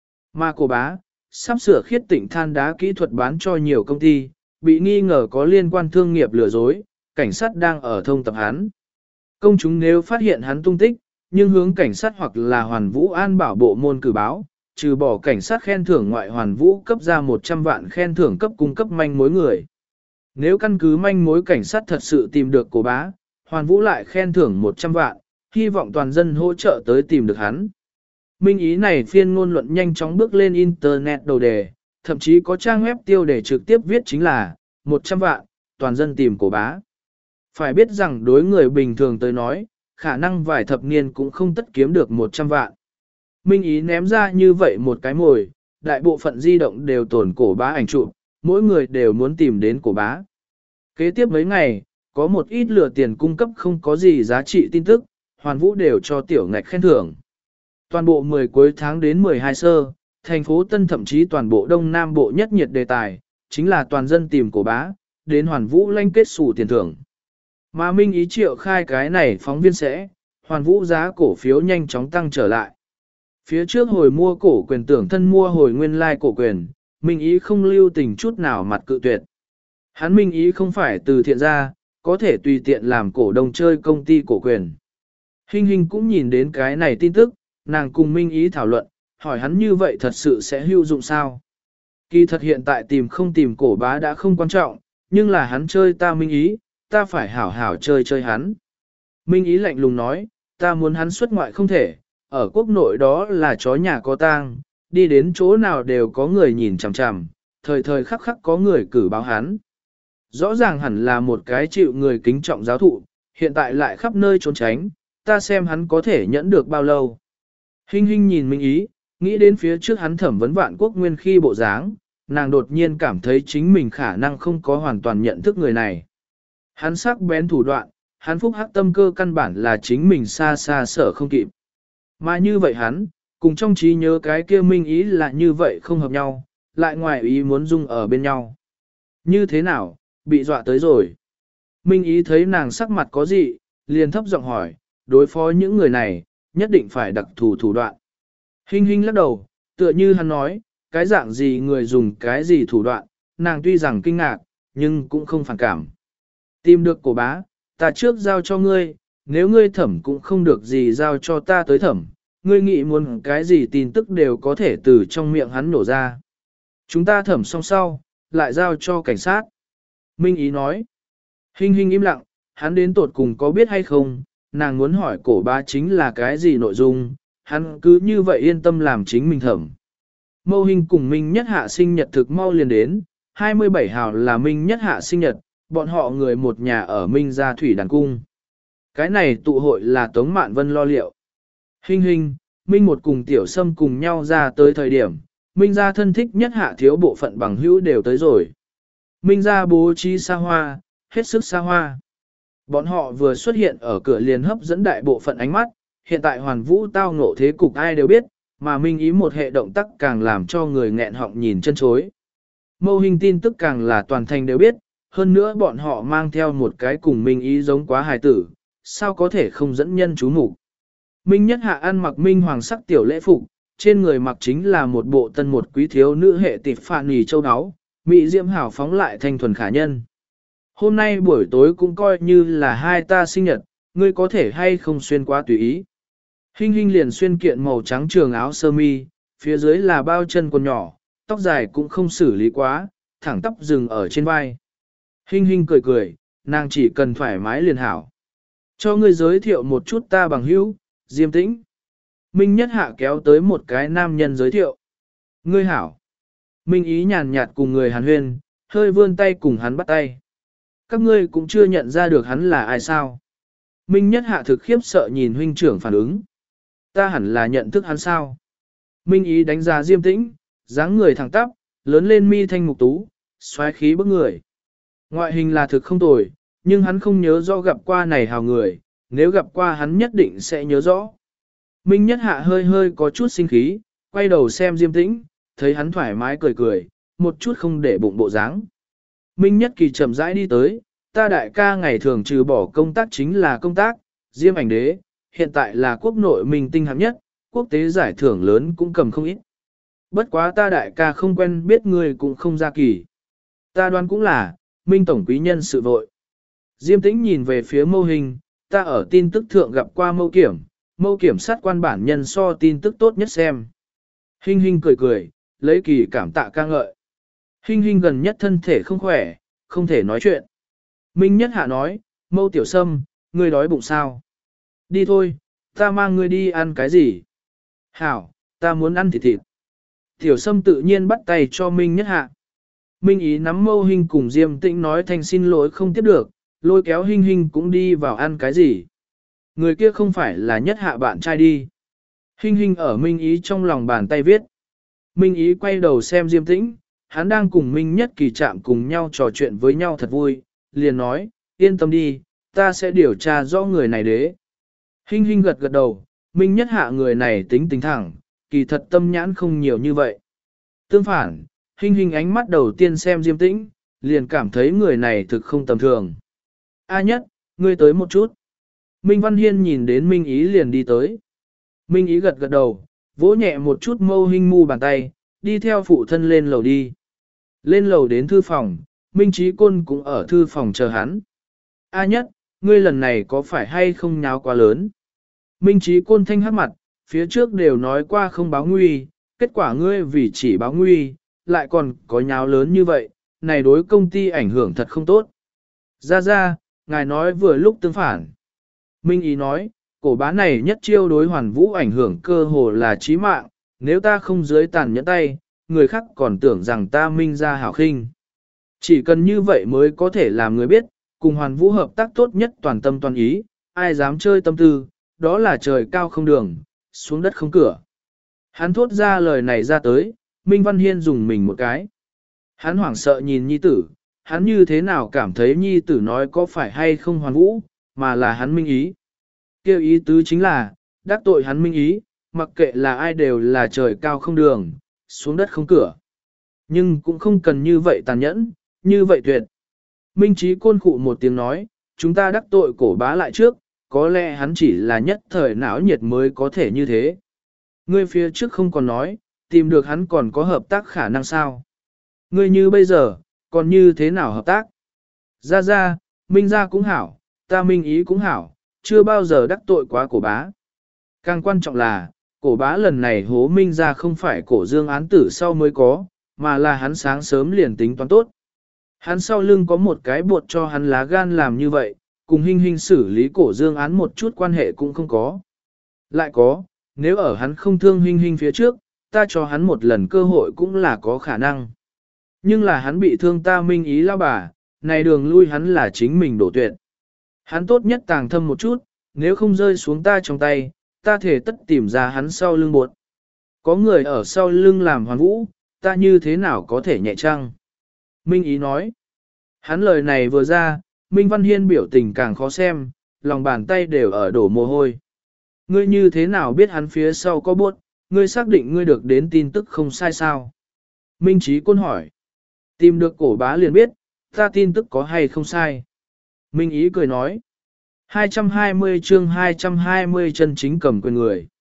Mà cổ bá, sắp sửa khiết tịnh than đá kỹ thuật bán cho nhiều công ty, bị nghi ngờ có liên quan thương nghiệp lừa dối, cảnh sát đang ở thông tập hắn. Công chúng nếu phát hiện hắn tung tích, nhưng hướng cảnh sát hoặc là hoàn vũ an bảo bộ môn cử báo, trừ bỏ cảnh sát khen thưởng ngoại hoàn vũ cấp ra một trăm vạn khen thưởng cấp cung cấp manh mối người. Nếu căn cứ manh mối cảnh sát thật sự tìm được cổ bá, hoàn vũ lại khen thưởng một trăm vạn, hy vọng toàn dân hỗ trợ tới tìm được hắn. Minh ý này phiên ngôn luận nhanh chóng bước lên internet đầu đề, thậm chí có trang web tiêu đề trực tiếp viết chính là một trăm vạn, toàn dân tìm cổ bá. Phải biết rằng đối người bình thường tới nói, khả năng vài thập niên cũng không tất kiếm được một trăm vạn. Minh ý ném ra như vậy một cái mồi, đại bộ phận di động đều tồn cổ bá ảnh chụp, mỗi người đều muốn tìm đến cổ bá. Kế tiếp mấy ngày, có một ít lừa tiền cung cấp không có gì giá trị tin tức, hoàn vũ đều cho tiểu ngạch khen thưởng. Toàn bộ mười cuối tháng đến mười hai sơ, thành phố Tân thậm chí toàn bộ Đông Nam Bộ nhất nhiệt đề tài, chính là toàn dân tìm cổ bá, đến hoàn vũ lanh kết xù tiền thưởng. Mà Minh ý triệu khai cái này phóng viên sẽ, hoàn vũ giá cổ phiếu nhanh chóng tăng trở lại. Phía trước hồi mua cổ quyền tưởng thân mua hồi nguyên lai like cổ quyền, Minh ý không lưu tình chút nào mặt cự tuyệt. Hắn Minh ý không phải từ thiện ra, có thể tùy tiện làm cổ đông chơi công ty cổ quyền. Hình hình cũng nhìn đến cái này tin tức, nàng cùng Minh ý thảo luận, hỏi hắn như vậy thật sự sẽ hữu dụng sao? Kỳ thật hiện tại tìm không tìm cổ bá đã không quan trọng, nhưng là hắn chơi ta Minh ý, ta phải hảo hảo chơi chơi hắn. Minh ý lạnh lùng nói, ta muốn hắn xuất ngoại không thể, ở quốc nội đó là chó nhà có tang, đi đến chỗ nào đều có người nhìn chằm chằm, thời thời khắc khắc có người cử báo hắn. Rõ ràng hẳn là một cái chịu người kính trọng giáo thụ, hiện tại lại khắp nơi trốn tránh, ta xem hắn có thể nhẫn được bao lâu. Hinh hinh nhìn Minh ý, nghĩ đến phía trước hắn thẩm vấn vạn quốc nguyên khi bộ dáng, nàng đột nhiên cảm thấy chính mình khả năng không có hoàn toàn nhận thức người này. Hắn sắc bén thủ đoạn, hắn phúc hắc tâm cơ căn bản là chính mình xa xa sở không kịp. Mà như vậy hắn, cùng trong trí nhớ cái kia Minh ý là như vậy không hợp nhau, lại ngoài ý muốn dung ở bên nhau. Như thế nào, bị dọa tới rồi. Minh ý thấy nàng sắc mặt có gì, liền thấp giọng hỏi, đối phó những người này, nhất định phải đặc thù thủ đoạn. Hinh hinh lắc đầu, tựa như hắn nói, cái dạng gì người dùng cái gì thủ đoạn, nàng tuy rằng kinh ngạc, nhưng cũng không phản cảm. Tìm được cổ bá, ta trước giao cho ngươi, nếu ngươi thẩm cũng không được gì giao cho ta tới thẩm, ngươi nghĩ muốn cái gì tin tức đều có thể từ trong miệng hắn nổ ra. Chúng ta thẩm xong sau, lại giao cho cảnh sát. Minh ý nói. Hinh hinh im lặng, hắn đến tột cùng có biết hay không, nàng muốn hỏi cổ bá chính là cái gì nội dung, hắn cứ như vậy yên tâm làm chính mình thẩm. Mâu Hinh cùng Minh Nhất Hạ sinh nhật thực mau liền đến, hai mươi bảy hào là Minh Nhất Hạ sinh nhật, bọn họ người một nhà ở Minh Gia Thủy Đàn Cung. Cái này tụ hội là Tống Mạn Vân lo liệu. Hinh hinh, Minh một cùng Tiểu Sâm cùng nhau ra tới thời điểm, Minh Gia thân thích Nhất Hạ thiếu bộ phận bằng hữu đều tới rồi. Minh Gia bố trí xa hoa, hết sức xa hoa. Bọn họ vừa xuất hiện ở cửa liền hấp dẫn đại bộ phận ánh mắt, hiện tại hoàn vũ tao ngộ thế cục ai đều biết, mà Minh ý một hệ động tác càng làm cho người nghẹn họng nhìn chân chối. Mâu Hinh tin tức càng là toàn thành đều biết, hơn nữa bọn họ mang theo một cái cùng Minh ý giống quá hài tử, sao có thể không dẫn nhân chú mục. Minh Nhất Hạ ăn mặc minh hoàng sắc tiểu lễ phục, trên người mặc chính là một bộ tân một quý thiếu nữ hệ tịp phạn nì châu áo, mỹ diễm hảo phóng lại thanh thuần khả nhân. Hôm nay buổi tối cũng coi như là hai ta sinh nhật, ngươi có thể hay không xuyên quá tùy ý. Hinh Hinh liền xuyên kiện màu trắng trường áo sơ mi, phía dưới là bao chân quần nhỏ, tóc dài cũng không xử lý quá, thẳng tóc dừng ở trên vai. Hinh Hinh cười cười, nàng chỉ cần thoải mái liền hảo. Cho ngươi giới thiệu một chút ta bằng hữu, Diêm Tĩnh. Minh Nhất Hạ kéo tới một cái nam nhân giới thiệu. Ngươi hảo. Minh Ý nhàn nhạt cùng người Hàn Huyên, hơi vươn tay cùng hắn bắt tay. Các ngươi cũng chưa nhận ra được hắn là ai sao. Minh Nhất Hạ thực khiếp sợ nhìn huynh trưởng phản ứng. Ta hẳn là nhận thức hắn sao. Minh Ý đánh giá Diêm Tĩnh, dáng người thẳng tắp, lớn lên mi thanh mục tú, xoáy khí bức người. Ngoại hình là thực không tồi, nhưng hắn không nhớ rõ gặp qua này hào người, nếu gặp qua hắn nhất định sẽ nhớ rõ. Minh Nhất Hạ hơi hơi có chút sinh khí, quay đầu xem Diêm Tĩnh, thấy hắn thoải mái cười cười, một chút không để bụng bộ dáng. Minh Nhất Kỳ chậm rãi đi tới, ta đại ca ngày thường trừ bỏ công tác chính là công tác, Diêm ảnh đế, hiện tại là quốc nội minh tinh hạng nhất, quốc tế giải thưởng lớn cũng cầm không ít. Bất quá ta đại ca không quen biết người cũng không ra kỳ. Ta đoán cũng là, Minh tổng quý nhân sự vội. Diêm Tĩnh nhìn về phía mâu hình, ta ở tin tức thượng gặp qua mâu kiểm, mâu kiểm sát quan bản nhân so tin tức tốt nhất xem. Hinh Hinh cười cười, lấy kỳ cảm tạ ca ngợi. Hinh Hinh gần nhất thân thể không khỏe, không thể nói chuyện. Minh Nhất Hạ nói, mâu tiểu sâm, ngươi đói bụng sao? Đi thôi, ta mang ngươi đi ăn cái gì? Hảo, ta muốn ăn thịt thịt. Tiểu sâm tự nhiên bắt tay cho Minh Nhất Hạ. Minh Ý nắm mâu Hinh cùng Diêm Tĩnh nói thành xin lỗi không tiếp được, lôi kéo Hinh Hinh cũng đi vào ăn cái gì. Người kia không phải là Nhất Hạ bạn trai đi. Hinh Hinh ở Minh Ý trong lòng bàn tay viết. Minh Ý quay đầu xem Diêm Tĩnh, hắn đang cùng Minh Nhất Kỳ chạm cùng nhau trò chuyện với nhau thật vui, liền nói, yên tâm đi, ta sẽ điều tra rõ người này đế. Hinh Hinh gật gật đầu, Minh Nhất Hạ người này tính tính thẳng, kỳ thật tâm nhãn không nhiều như vậy. Tương phản, Hinh Hinh ánh mắt đầu tiên xem Diêm Tĩnh, liền cảm thấy người này thực không tầm thường. A Nhất, ngươi tới một chút. Minh Văn Hiên nhìn đến Minh Ý liền đi tới. Minh Ý gật gật đầu, vỗ nhẹ một chút mâu Hinh mu bàn tay, đi theo phụ thân lên lầu đi. Lên lầu đến thư phòng, Minh Trí Côn cũng ở thư phòng chờ hắn. A Nhất, ngươi lần này có phải hay không nháo quá lớn? Minh Trí Côn thanh hắc mặt, phía trước đều nói qua không báo nguy, kết quả ngươi vì chỉ báo nguy, lại còn có nháo lớn như vậy, này đối công ty ảnh hưởng thật không tốt. Ra ra, ngài nói vừa lúc tương phản. Minh Ý nói, cổ bá này nhất chiêu đối hoàn vũ ảnh hưởng cơ hồ là chí mạng, nếu ta không dưới tàn nhẫn tay, người khác còn tưởng rằng ta Minh ra hảo khinh. Chỉ cần như vậy mới có thể làm người biết, cùng hoàn vũ hợp tác tốt nhất toàn tâm toàn ý, ai dám chơi tâm tư, đó là trời cao không đường, xuống đất không cửa. Hắn thốt ra lời này ra tới, Minh Văn Hiên dùng mình một cái. Hắn hoảng sợ nhìn nhi tử, hắn như thế nào cảm thấy nhi tử nói có phải hay không hoàn vũ, mà là hắn minh ý. Kêu ý tứ chính là, đắc tội hắn minh ý, mặc kệ là ai đều là trời cao không đường, xuống đất không cửa. Nhưng cũng không cần như vậy tàn nhẫn, như vậy tuyệt. Minh Trí Côn khụ một tiếng nói, chúng ta đắc tội cổ bá lại trước, có lẽ hắn chỉ là nhất thời não nhiệt mới có thể như thế. Ngươi phía trước không còn nói, tìm được hắn còn có hợp tác khả năng sao. Ngươi như bây giờ, còn như thế nào hợp tác? Ra ra, Minh ra cũng hảo, ta Minh ý cũng hảo, chưa bao giờ đắc tội quá cổ bá. Càng quan trọng là, cổ bá lần này hố Minh ra không phải cổ dương án tử sau mới có, mà là hắn sáng sớm liền tính toán tốt. Hắn sau lưng có một cái buộc cho hắn lá gan làm như vậy, cùng Hinh Hinh xử lý cổ dương án một chút quan hệ cũng không có. Lại có, nếu ở hắn không thương Hinh Hinh phía trước, ta cho hắn một lần cơ hội cũng là có khả năng. Nhưng là hắn bị thương ta Minh ý lao bà, này đường lui hắn là chính mình đổ tuyệt. Hắn tốt nhất tàng thâm một chút, nếu không rơi xuống ta trong tay, ta thể tất tìm ra hắn sau lưng buộc. Có người ở sau lưng làm hoàn vũ, ta như thế nào có thể nhẹ trăng? Minh ý nói. Hắn lời này vừa ra, Minh Văn Hiên biểu tình càng khó xem, lòng bàn tay đều ở đổ mồ hôi. Ngươi như thế nào biết hắn phía sau có buốt, ngươi xác định ngươi được đến tin tức không sai sao? Minh Trí Côn hỏi. Tìm được cổ bá liền biết, ta tin tức có hay không sai. Minh ý cười nói. hai trăm hai mươi chương hai trăm hai mươi chân chính cầm quyền người.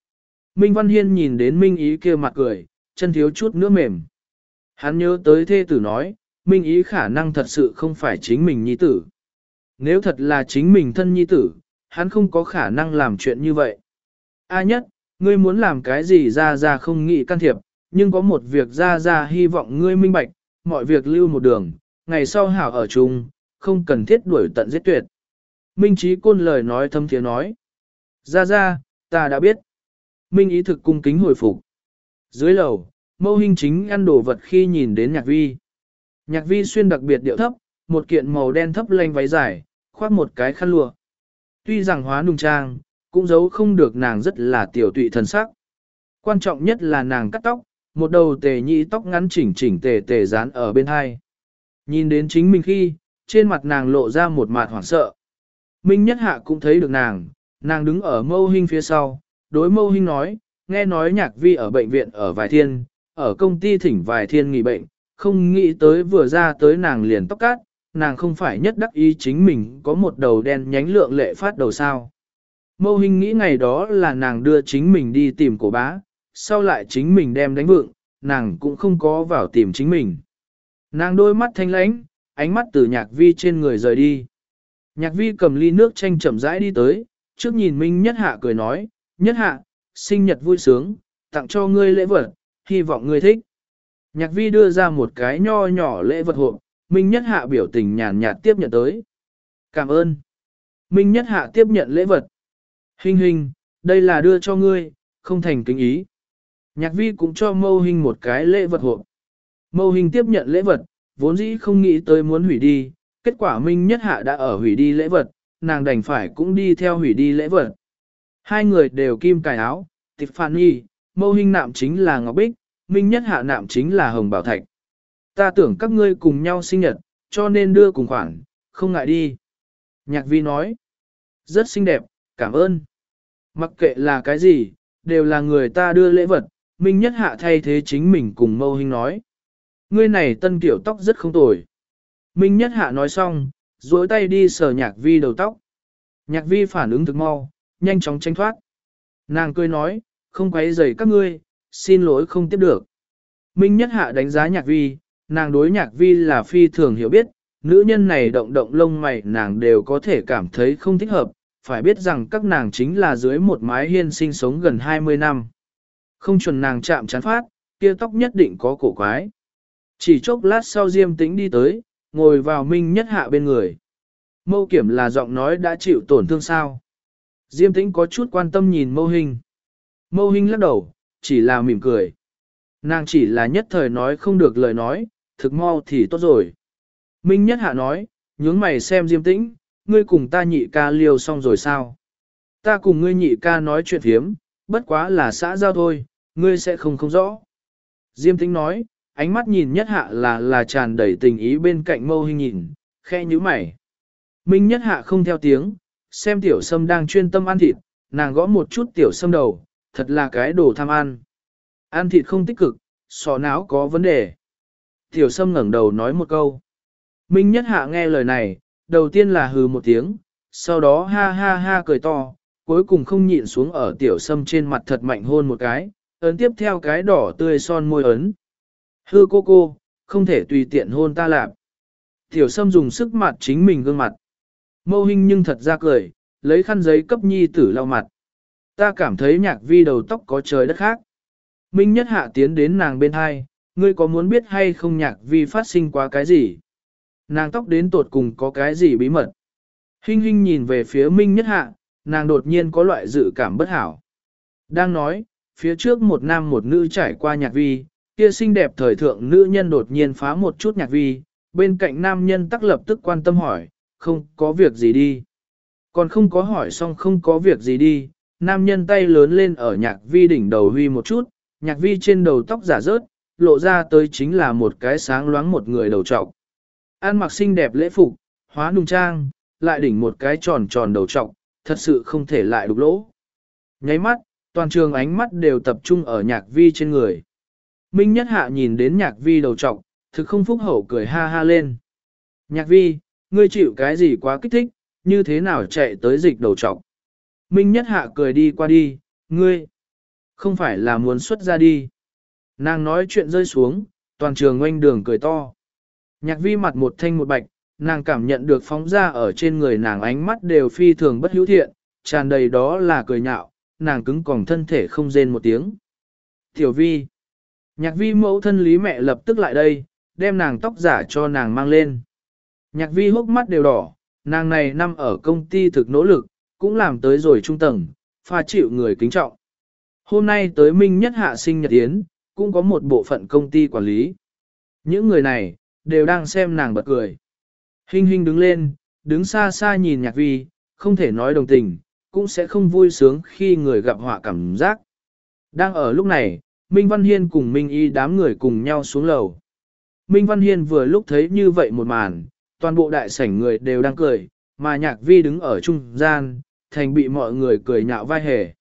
Minh Văn Hiên nhìn đến Minh Ý kia mặt cười, chân thiếu chút nữa mềm. Hắn nhớ tới thê tử nói, Minh Ý khả năng thật sự không phải chính mình nhi tử. Nếu thật là chính mình thân nhi tử, hắn không có khả năng làm chuyện như vậy. A nhất, ngươi muốn làm cái gì ra ra không nghĩ can thiệp, nhưng có một việc ra ra hy vọng ngươi minh bạch, mọi việc lưu một đường, ngày sau hảo ở chung, không cần thiết đuổi tận giết tuyệt. Minh Trí Côn lời nói thâm thiế nói. Ra ra, ta đã biết. Minh Ý thực cung kính hồi phục. Dưới lầu, Mâu Hinh chính ăn đồ vật khi nhìn đến Nhạc Vi. Nhạc Vi xuyên đặc biệt điệu thấp, một kiện màu đen thấp lanh váy dài, khoác một cái khăn lụa. Tuy rằng hóa nùng trang, cũng giấu không được nàng rất là tiểu tụy thần sắc. Quan trọng nhất là nàng cắt tóc, một đầu tề nhị tóc ngắn chỉnh chỉnh tề tề dán ở bên hai. Nhìn đến chính mình khi, trên mặt nàng lộ ra một mặt hoảng sợ. Minh Nhất Hạ cũng thấy được nàng, nàng đứng ở Mâu Hinh phía sau, đối Mâu Hinh nói, nghe nói Nhạc Vi ở bệnh viện ở vài thiên, ở công ty thỉnh vài thiên nghỉ bệnh, không nghĩ tới vừa ra tới nàng liền tóc cát, nàng không phải nhất đắc ý chính mình có một đầu đen nhánh lượng lệ phát đầu sao. Mâu Hinh nghĩ ngày đó là nàng đưa chính mình đi tìm cổ bá, sau lại chính mình đem đánh vượng, nàng cũng không có vào tìm chính mình. Nàng đôi mắt thanh lãnh, ánh mắt từ Nhạc Vi trên người rời đi. Nhạc Vi cầm ly nước chanh chậm rãi đi tới, trước nhìn Minh Nhất Hạ cười nói, Nhất Hạ, sinh nhật vui sướng, tặng cho ngươi lễ vật, hy vọng ngươi thích. Nhạc Vi đưa ra một cái nho nhỏ lễ vật hộp, Minh Nhất Hạ biểu tình nhàn nhạt tiếp nhận tới. Cảm ơn. Minh Nhất Hạ tiếp nhận lễ vật. Hinh Hinh, đây là đưa cho ngươi, không thành kính ý. Nhạc Vi cũng cho Mâu Hinh một cái lễ vật hộp. Mâu Hinh tiếp nhận lễ vật, vốn dĩ không nghĩ tới muốn hủy đi, kết quả Minh Nhất Hạ đã ở hủy đi lễ vật, nàng đành phải cũng đi theo hủy đi lễ vật. Hai người đều kim cài áo, Tiffany, Mâu Hinh nạm chính là ngọc bích, Minh Nhất Hạ nạm chính là hồng bảo thạch. Ta tưởng các ngươi cùng nhau sinh nhật, cho nên đưa cùng khoản, không ngại đi. Nhạc Vi nói, rất xinh đẹp, cảm ơn. Mặc kệ là cái gì, đều là người ta đưa lễ vật, Minh Nhất Hạ thay thế chính mình cùng Mâu Hinh nói. Ngươi này tân kiểu tóc rất không tồi. Minh Nhất Hạ nói xong, duỗi tay đi sờ Nhạc Vi đầu tóc. Nhạc Vi phản ứng thực mau, nhanh chóng tranh thoát. Nàng cười nói, không quấy rầy các ngươi, xin lỗi không tiếp được. Minh Nhất Hạ đánh giá Nhạc Vi, nàng đối Nhạc Vi là phi thường hiểu biết, nữ nhân này động động lông mày nàng đều có thể cảm thấy không thích hợp, phải biết rằng các nàng chính là dưới một mái hiên sinh sống gần hai mươi năm. Không chuẩn nàng chạm chán phát, kia tóc nhất định có cổ quái. Chỉ chốc lát sau Diêm Tĩnh đi tới, ngồi vào Minh Nhất Hạ bên người. Mâu Kiểm là giọng nói đã chịu tổn thương sao. Diêm Tĩnh có chút quan tâm nhìn Mâu Hinh. Mâu Hinh lắc đầu, chỉ là mỉm cười. Nàng chỉ là nhất thời nói không được lời nói, thực mau thì tốt rồi. Minh Nhất Hạ nói, nhướng mày xem Diêm Tĩnh, ngươi cùng ta nhị ca liêu xong rồi sao? Ta cùng ngươi nhị ca nói chuyện phiếm, bất quá là xã giao thôi, ngươi sẽ không không rõ. Diêm Tĩnh nói, ánh mắt nhìn Nhất Hạ là là tràn đầy tình ý bên cạnh Mâu Hinh nhìn, khe nhíu mày. Minh Nhất Hạ không theo tiếng, xem Tiểu Sâm đang chuyên tâm ăn thịt, nàng gõ một chút Tiểu Sâm đầu, thật là cái đồ tham ăn. Ăn thịt không tích cực, sọ não có vấn đề. Tiểu Sâm ngẩng đầu nói một câu. Minh Nhất Hạ nghe lời này, đầu tiên là hừ một tiếng, sau đó ha ha ha cười to, cuối cùng không nhịn xuống ở Tiểu Sâm trên mặt thật mạnh hôn một cái, ấn tiếp theo cái đỏ tươi son môi ấn. Hư cô cô, không thể tùy tiện hôn ta lạp. Tiểu Sâm dùng sức mặt chính mình gương mặt. Mâu Hinh nhưng thật ra cười, lấy khăn giấy cấp nhi tử lau mặt. Ta cảm thấy Nhạc Vi đầu tóc có trời đất khác. Minh Nhất Hạ tiến đến nàng bên hai, ngươi có muốn biết hay không Nhạc Vi phát sinh quá cái gì? Nàng tóc đến tột cùng có cái gì bí mật? Hinh Hinh nhìn về phía Minh Nhất Hạ, nàng đột nhiên có loại dự cảm bất hảo. Đang nói, phía trước một nam một nữ trải qua Nhạc Vi, kia xinh đẹp thời thượng nữ nhân đột nhiên phá một chút Nhạc Vi, bên cạnh nam nhân tắc lập tức quan tâm hỏi, không có việc gì đi. Còn không có hỏi xong không có việc gì đi, nam nhân tay lớn lên ở Nhạc Vi đỉnh đầu huy một chút, Nhạc Vi trên đầu tóc giả rớt, lộ ra tới chính là một cái sáng loáng một người đầu trọc. Ăn mặc xinh đẹp lễ phục, hóa nùng trang, lại đỉnh một cái tròn tròn đầu trọc, thật sự không thể lại đục lỗ. Nháy mắt, toàn trường ánh mắt đều tập trung ở Nhạc Vi trên người. Minh Nhất Hạ nhìn đến Nhạc Vi đầu trọc, thực không phúc hậu cười ha ha lên. Nhạc Vi, ngươi chịu cái gì quá kích thích, như thế nào chạy tới dịch đầu trọc. Minh Nhất Hạ cười đi qua đi, ngươi. Không phải là muốn xuất ra đi. Nàng nói chuyện rơi xuống, toàn trường oanh đường cười to. Nhạc vi mặt một thanh một bạch, nàng cảm nhận được phóng ra ở trên người nàng ánh mắt đều phi thường bất hữu thiện, tràn đầy đó là cười nhạo, nàng cứng còng thân thể không rên một tiếng. Tiểu vi. Nhạc vi mẫu thân lý mẹ lập tức lại đây, đem nàng tóc giả cho nàng mang lên. Nhạc vi hốc mắt đều đỏ, nàng này năm ở công ty thực nỗ lực, cũng làm tới rồi trung tầng, pha chịu người kính trọng. Hôm nay tới Minh Nhất Hạ sinh nhật yến, cũng có một bộ phận công ty quản lý. Những người này, đều đang xem nàng bật cười. Hình hình đứng lên, đứng xa xa nhìn nhạc vi, không thể nói đồng tình, cũng sẽ không vui sướng khi người gặp họa cảm giác. Đang ở lúc này, Minh Văn Hiên cùng Minh Y đám người cùng nhau xuống lầu. Minh Văn Hiên vừa lúc thấy như vậy một màn, toàn bộ đại sảnh người đều đang cười, mà nhạc vi đứng ở trung gian, thành bị mọi người cười nhạo vai hề.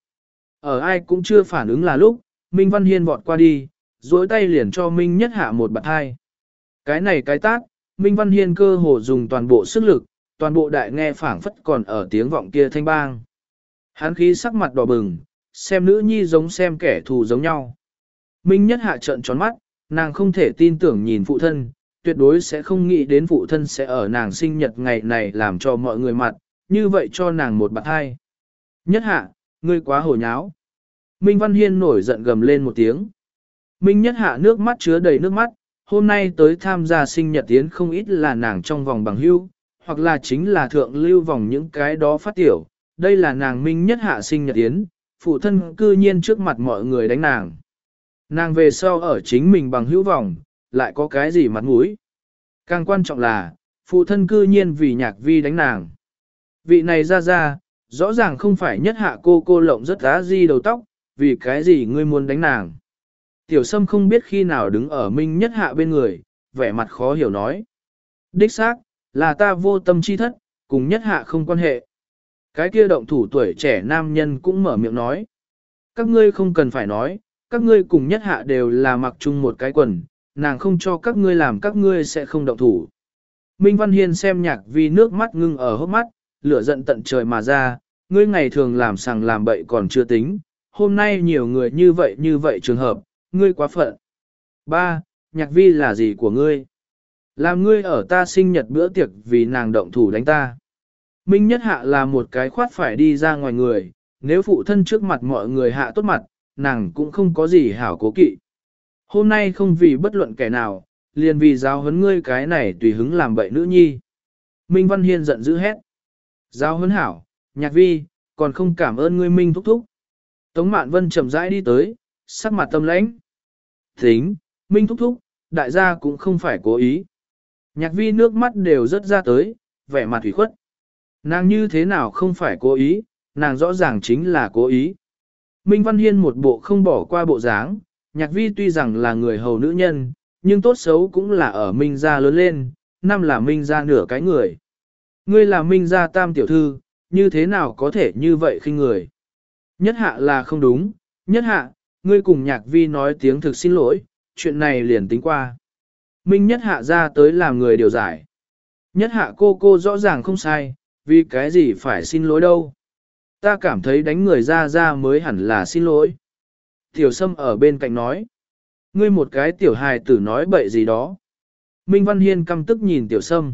Ở ai cũng chưa phản ứng là lúc, Minh Văn Hiên vọt qua đi, duỗi tay liền cho Minh Nhất Hạ một bạt hai. Cái này cái tát, Minh Văn Hiên cơ hồ dùng toàn bộ sức lực, toàn bộ đại nghe phảng phất còn ở tiếng vọng kia thanh bang. Hán khí sắc mặt đỏ bừng, xem nữ nhi giống xem kẻ thù giống nhau. Minh Nhất Hạ trợn tròn mắt, nàng không thể tin tưởng nhìn phụ thân, tuyệt đối sẽ không nghĩ đến phụ thân sẽ ở nàng sinh nhật ngày này làm cho mọi người mặt, như vậy cho nàng một bạt hai. Nhất Hạ, ngươi quá hồ nháo. Minh Văn Hiên nổi giận gầm lên một tiếng. Minh Nhất Hạ nước mắt chứa đầy nước mắt, hôm nay tới tham gia sinh nhật tiến không ít là nàng trong vòng bằng hữu, hoặc là chính là thượng lưu vòng những cái đó phát tiểu. Đây là nàng Minh Nhất Hạ sinh nhật tiến, phụ thân cư nhiên trước mặt mọi người đánh nàng. Nàng về sau ở chính mình bằng hữu vòng, lại có cái gì mặt mũi. Càng quan trọng là, phụ thân cư nhiên vì nhạc vi đánh nàng. Vị này ra ra, rõ ràng không phải Nhất Hạ cô cô lộng rất á di đầu tóc, vì cái gì ngươi muốn đánh nàng. Tiểu Sâm không biết khi nào đứng ở Minh Nhất Hạ bên người, vẻ mặt khó hiểu nói. Đích xác, là ta vô tâm chi thất, cùng Nhất Hạ không quan hệ. Cái kia động thủ tuổi trẻ nam nhân cũng mở miệng nói. Các ngươi không cần phải nói, các ngươi cùng Nhất Hạ đều là mặc chung một cái quần, nàng không cho các ngươi làm các ngươi sẽ không động thủ. Minh Văn Hiên xem nhạc vì nước mắt ngưng ở hốc mắt, lửa giận tận trời mà ra, ngươi ngày thường làm sằng làm bậy còn chưa tính, hôm nay nhiều người như vậy như vậy trường hợp, ngươi quá phận. Ba, nhạc vi là gì của ngươi? Làm ngươi ở ta sinh nhật bữa tiệc vì nàng động thủ đánh ta. Minh Nhất Hạ là một cái khoát phải đi ra ngoài người, nếu phụ thân trước mặt mọi người hạ tốt mặt, nàng cũng không có gì hảo cố kỵ. Hôm nay không vì bất luận kẻ nào, liền vì giáo huấn ngươi cái này tùy hứng làm bậy nữ nhi. Minh Văn Hiên giận dữ hét. Giáo huấn hảo, nhạc vi, còn không cảm ơn ngươi Minh thúc thúc. Tống Mạn Vân chậm rãi đi tới, sắc mặt tâm lãnh. Tính, Minh thúc thúc, đại gia cũng không phải cố ý. Nhạc vi nước mắt đều rớt ra tới, vẻ mặt thủy khuất. Nàng như thế nào không phải cố ý, nàng rõ ràng chính là cố ý. Minh Văn Hiên một bộ không bỏ qua bộ dáng, nhạc vi tuy rằng là người hầu nữ nhân, nhưng tốt xấu cũng là ở Minh gia lớn lên, năm là Minh gia nửa cái người. Ngươi là Minh gia tam tiểu thư, như thế nào có thể như vậy khinh người. Nhất Hạ là không đúng, Nhất Hạ, ngươi cùng nhạc vi nói tiếng thực xin lỗi, chuyện này liền tính qua. Minh Nhất Hạ ra tới làm người điều giải. Nhất Hạ cô cô rõ ràng không sai, vì cái gì phải xin lỗi đâu. Ta cảm thấy đánh người ra ra mới hẳn là xin lỗi. Tiểu Sâm ở bên cạnh nói. Ngươi một cái tiểu hài tử nói bậy gì đó. Minh Văn Hiên căm tức nhìn Tiểu Sâm.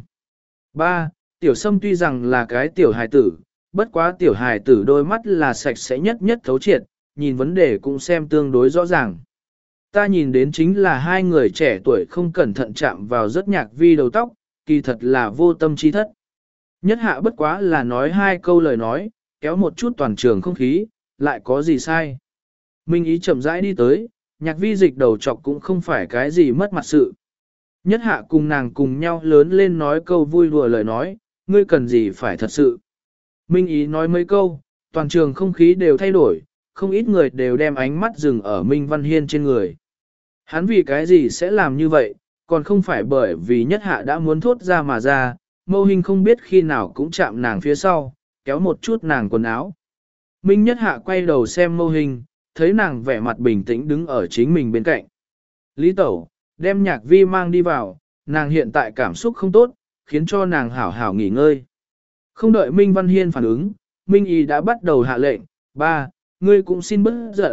Ba, Tiểu Sâm tuy rằng là cái tiểu hài tử, bất quá tiểu hài tử đôi mắt là sạch sẽ nhất nhất thấu triệt, nhìn vấn đề cũng xem tương đối rõ ràng. Ta nhìn đến chính là hai người trẻ tuổi không cẩn thận chạm vào rất nhạc vi đầu tóc, kỳ thật là vô tâm chi thất. Nhất Hạ bất quá là nói hai câu lời nói, kéo một chút toàn trường không khí, lại có gì sai. Minh Ý chậm rãi đi tới, nhạc vi dịch đầu chọc cũng không phải cái gì mất mặt sự. Nhất Hạ cùng nàng cùng nhau lớn lên nói câu vui đùa lời nói, ngươi cần gì phải thật sự. Minh Ý nói mấy câu, toàn trường không khí đều thay đổi, không ít người đều đem ánh mắt dừng ở Minh Văn Hiên trên người. Hắn vì cái gì sẽ làm như vậy, còn không phải bởi vì Nhất Hạ đã muốn thốt ra mà ra, Mâu Hình không biết khi nào cũng chạm nàng phía sau, kéo một chút nàng quần áo. Minh Nhất Hạ quay đầu xem Mâu Hình, thấy nàng vẻ mặt bình tĩnh đứng ở chính mình bên cạnh. Lý Tẩu, đem nhạc vi mang đi vào, nàng hiện tại cảm xúc không tốt, khiến cho nàng hảo hảo nghỉ ngơi. Không đợi Minh Văn Hiên phản ứng, Minh Y đã bắt đầu hạ lệnh, ba, ngươi cũng xin bớt giận,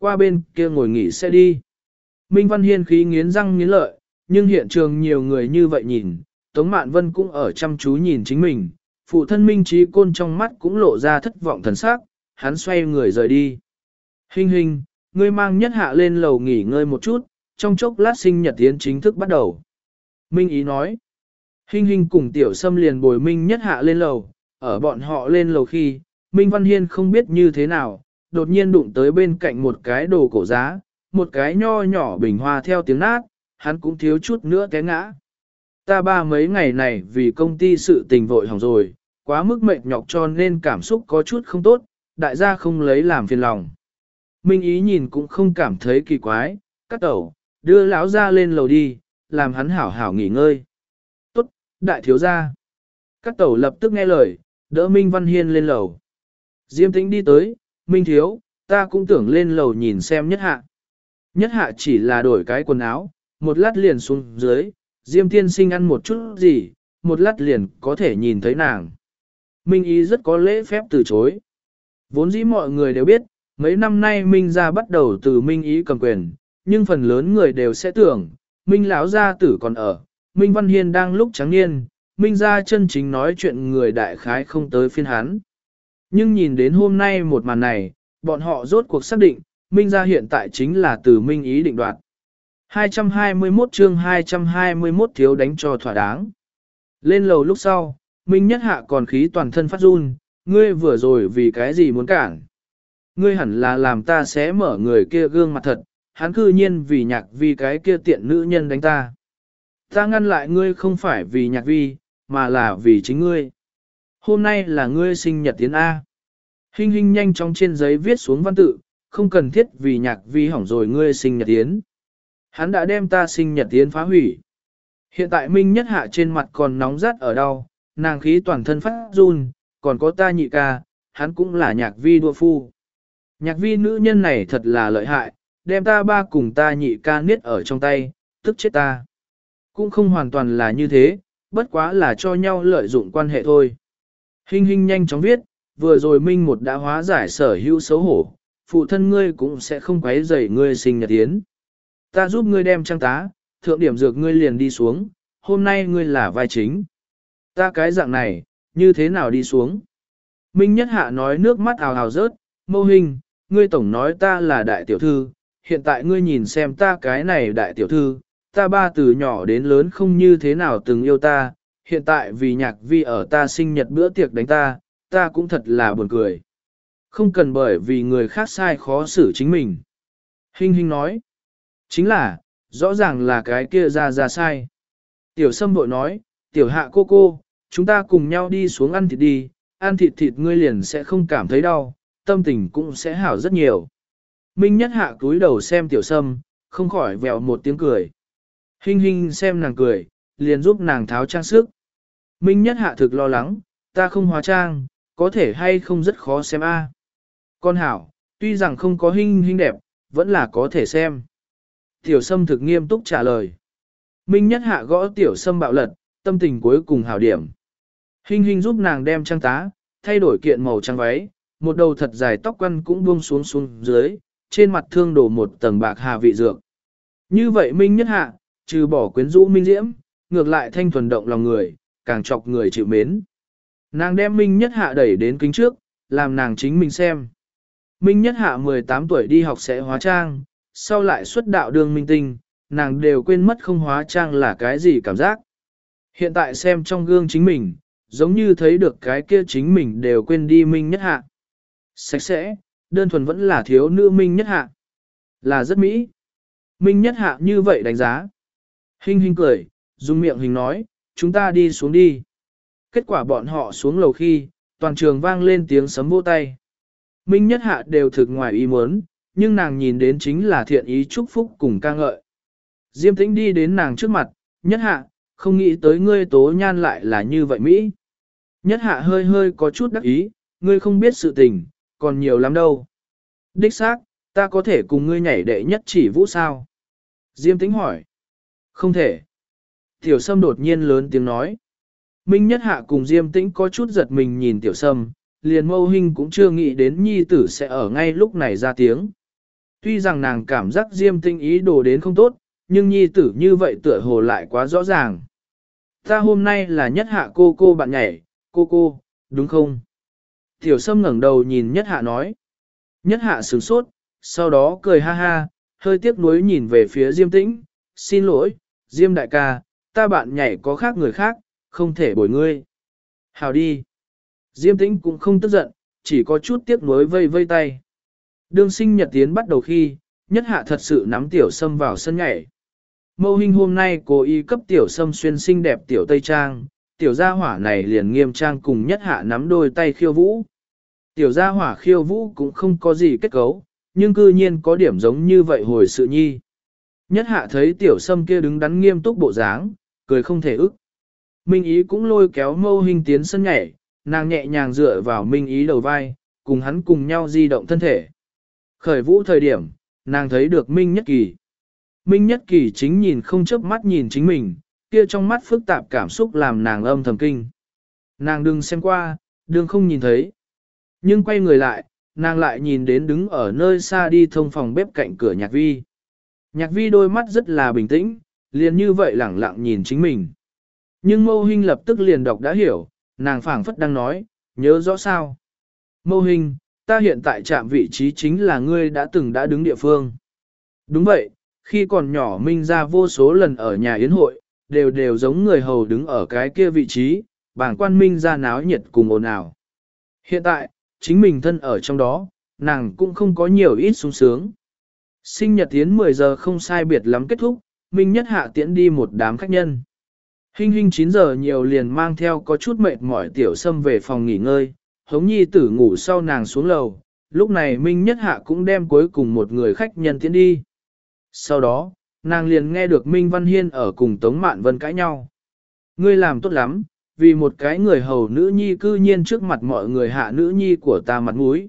qua bên kia ngồi nghỉ sẽ đi. Minh Văn Hiên khí nghiến răng nghiến lợi, nhưng hiện trường nhiều người như vậy nhìn, Tống Mạn Vân cũng ở chăm chú nhìn chính mình, phụ thân Minh Trí Côn trong mắt cũng lộ ra thất vọng thần sắc, hắn xoay người rời đi. Hình hình, ngươi mang nhất hạ lên lầu nghỉ ngơi một chút, trong chốc lát sinh nhật tiến chính thức bắt đầu. Minh Ý nói, Hình hình cùng Tiểu Sâm liền bồi Minh nhất hạ lên lầu, ở bọn họ lên lầu khi, Minh Văn Hiên không biết như thế nào, đột nhiên đụng tới bên cạnh một cái đồ cổ giá, một cái nho nhỏ bình hoa theo tiếng nát, hắn cũng thiếu chút nữa té ngã. Ta ba mấy ngày này vì công ty sự tình vội hỏng rồi, quá mức mệt nhọc cho nên cảm xúc có chút không tốt, đại gia không lấy làm phiền lòng. Minh Ý nhìn cũng không cảm thấy kỳ quái, cắt tẩu, đưa lão ra lên lầu đi, làm hắn hảo hảo nghỉ ngơi. Tốt, đại thiếu gia. Cắt tẩu lập tức nghe lời, đỡ Minh Văn Hiên lên lầu. Diêm Tĩnh đi tới, Minh thiếu, ta cũng tưởng lên lầu nhìn xem nhất hạ. Nhất hạ chỉ là đổi cái quần áo, một lát liền xuống dưới, Diêm tiên sinh ăn một chút gì, một lát liền có thể nhìn thấy nàng. Minh Ý rất có lễ phép từ chối. Vốn dĩ mọi người đều biết, mấy năm nay Minh gia bắt đầu từ Minh Ý cầm quyền, nhưng phần lớn người đều sẽ tưởng, Minh lão gia tử còn ở, Minh Văn Hiên đang lúc trắng niên, Minh gia chân chính nói chuyện người đại khái không tới phiên hắn. Nhưng nhìn đến hôm nay một màn này, bọn họ rốt cuộc xác định, Minh gia hiện tại chính là từ Minh Ý định đoạt. hai trăm hai mươi mốt chương hai trăm hai mươi mốt thiếu đánh cho thỏa đáng. Lên lầu lúc sau, Minh Nhất Hạ còn khí toàn thân phát run, ngươi vừa rồi vì cái gì muốn cản. Ngươi hẳn là làm ta sẽ mở người kia gương mặt thật, hắn cư nhiên vì nhạc vi cái kia tiện nữ nhân đánh ta. Ta ngăn lại ngươi không phải vì nhạc vi, mà là vì chính ngươi. Hôm nay là ngươi sinh nhật tiến A. Hình hình nhanh chóng trên giấy viết xuống văn tự, không cần thiết vì nhạc vi hỏng rồi ngươi sinh nhật tiến. Hắn đã đem ta sinh nhật tiến phá hủy. Hiện tại Minh Nhất Hạ trên mặt còn nóng rát ở đâu, nàng khí toàn thân phát run, còn có ta nhị ca, hắn cũng là nhạc vi đua phu. Nhạc vi nữ nhân này thật là lợi hại, đem ta ba cùng ta nhị ca niết ở trong tay, tức chết ta. Cũng không hoàn toàn là như thế, bất quá là cho nhau lợi dụng quan hệ thôi. Hình hình nhanh chóng viết, vừa rồi Minh một đã hóa giải sở hữu xấu hổ, phụ thân ngươi cũng sẽ không quấy rầy ngươi sinh nhật tiến. Ta giúp ngươi đem trang tá, thượng điểm dược ngươi liền đi xuống, hôm nay ngươi là vai chính. Ta cái dạng này, như thế nào đi xuống? Minh Nhất Hạ nói nước mắt ào ào rớt, mâu hình, ngươi tổng nói ta là đại tiểu thư, hiện tại ngươi nhìn xem ta cái này đại tiểu thư, ta ba từ nhỏ đến lớn không như thế nào từng yêu ta, hiện tại vì nhạc vi ở ta sinh nhật bữa tiệc đánh ta, ta cũng thật là buồn cười. Không cần bởi vì người khác sai khó xử chính mình. Hình hình nói, chính là, rõ ràng là cái kia ra ra sai. Tiểu Sâm vội nói, tiểu hạ cô cô, chúng ta cùng nhau đi xuống ăn thịt đi, ăn thịt thịt ngươi liền sẽ không cảm thấy đau, tâm tình cũng sẽ hảo rất nhiều. Minh Nhất Hạ cúi đầu xem Tiểu Sâm, không khỏi vẹo một tiếng cười. Hình hình xem nàng cười, liền giúp nàng tháo trang sức. Minh Nhất Hạ thực lo lắng, ta không hóa trang, có thể hay không rất khó xem a. Con hảo, tuy rằng không có hình hình đẹp, vẫn là có thể xem. Tiểu Sâm thực nghiêm túc trả lời. Minh Nhất Hạ gõ Tiểu Sâm bạo lật, tâm tình cuối cùng hảo điểm. Hình hình giúp nàng đem trang tá, thay đổi kiện màu trắng váy, một đầu thật dài tóc quăn cũng buông xuống xuống dưới, trên mặt thương đổ một tầng bạc hà vị dược. Như vậy Minh Nhất Hạ, trừ bỏ quyến rũ Minh Diễm, ngược lại thanh thuần động lòng người, càng chọc người chịu mến. Nàng đem Minh Nhất Hạ đẩy đến kính trước, làm nàng chính mình xem. Minh Nhất Hạ mười tám tuổi đi học sẽ hóa trang, sau lại xuất đạo đường minh tinh, nàng đều quên mất không hóa trang là cái gì cảm giác. Hiện tại xem trong gương chính mình, giống như thấy được cái kia chính mình đều quên đi Minh Nhất Hạ. Sạch sẽ, đơn thuần vẫn là thiếu nữ Minh Nhất Hạ. Là rất mỹ. Minh Nhất Hạ như vậy đánh giá. Hình hình cười, dùng miệng hình nói, chúng ta đi xuống đi. Kết quả bọn họ xuống lầu khi, toàn trường vang lên tiếng sấm vỗ tay. Minh Nhất Hạ đều thực ngoài ý muốn, nhưng nàng nhìn đến chính là thiện ý chúc phúc cùng ca ngợi. Diêm Tĩnh đi đến nàng trước mặt, Nhất Hạ, không nghĩ tới ngươi tố nhan lại là như vậy Mỹ. Nhất Hạ hơi hơi có chút đắc ý, ngươi không biết sự tình, còn nhiều lắm đâu. Đích xác, ta có thể cùng ngươi nhảy đệ nhất chỉ vũ sao? Diêm Tĩnh hỏi. Không thể. Tiểu Sâm đột nhiên lớn tiếng nói. Minh Nhất Hạ cùng Diêm Tĩnh có chút giật mình nhìn Tiểu Sâm, liền mâu hình cũng chưa nghĩ đến nhi tử sẽ ở ngay lúc này ra tiếng. Tuy rằng nàng cảm giác Diêm Tĩnh ý đồ đến không tốt, nhưng nhi tử như vậy tựa hồ lại quá rõ ràng. Ta hôm nay là nhất hạ cô cô bạn nhảy, cô cô, đúng không? Tiểu Sâm ngẩng đầu nhìn nhất hạ nói. Nhất hạ sửng sốt, sau đó cười ha ha, hơi tiếc nuối nhìn về phía Diêm Tĩnh, xin lỗi, Diêm đại ca, ta bạn nhảy có khác người khác, không thể bồi ngươi. Hào đi. Diêm Tĩnh cũng không tức giận, chỉ có chút tiếc nuối vây vây tay. Đương sinh nhật tiến bắt đầu khi, nhất hạ thật sự nắm Tiểu Sâm vào sân nhảy. Mâu Hinh hôm nay cố ý cấp Tiểu Sâm xuyên xinh đẹp Tiểu Tây Trang, Tiểu gia hỏa này liền nghiêm trang cùng nhất hạ nắm đôi tay khiêu vũ. Tiểu gia hỏa khiêu vũ cũng không có gì kết cấu, nhưng cư nhiên có điểm giống như vậy hồi sự nhi. Nhất hạ thấy Tiểu Sâm kia đứng đắn nghiêm túc bộ dáng, cười không thể ức. Minh Ý cũng lôi kéo Mâu Hinh tiến sân nhảy, nàng nhẹ nhàng dựa vào Minh Ý đầu vai, cùng hắn cùng nhau di động thân thể. Khởi vũ thời điểm, nàng thấy được Minh Nhất Kỳ. Minh Nhất Kỳ chính nhìn không chớp mắt nhìn chính mình, kia trong mắt phức tạp cảm xúc làm nàng âm thầm kinh. Nàng đừng xem qua, đừng không nhìn thấy. Nhưng quay người lại, nàng lại nhìn đến đứng ở nơi xa đi thông phòng bếp cạnh cửa Nhạc Vi. Nhạc Vi đôi mắt rất là bình tĩnh, liền như vậy lẳng lặng nhìn chính mình. Nhưng Mâu Hinh lập tức liền đọc đã hiểu, nàng phảng phất đang nói, nhớ rõ sao. Mâu Hinh, ta hiện tại chạm vị trí chính là ngươi đã từng đã đứng địa phương. Đúng vậy, khi còn nhỏ Minh ra vô số lần ở nhà yến hội, đều đều giống người hầu đứng ở cái kia vị trí, bảng quan Minh ra náo nhiệt cùng ồn ào. Hiện tại, chính mình thân ở trong đó, nàng cũng không có nhiều ít sung sướng. Sinh nhật tiến mười giờ không sai biệt lắm kết thúc, Minh Nhất Hạ tiễn đi một đám khách nhân. Hinh Hinh chín giờ nhiều liền mang theo có chút mệt mỏi Tiểu Sâm về phòng nghỉ ngơi, Hống Nhi tử ngủ sau nàng xuống lầu, lúc này Minh Nhất Hạ cũng đem cuối cùng một người khách nhân tiễn đi. Sau đó, nàng liền nghe được Minh Văn Hiên ở cùng Tống Mạn Vân cãi nhau. Ngươi làm tốt lắm, vì một cái người hầu nữ nhi cư nhiên trước mặt mọi người hạ nữ nhi của ta mặt mũi.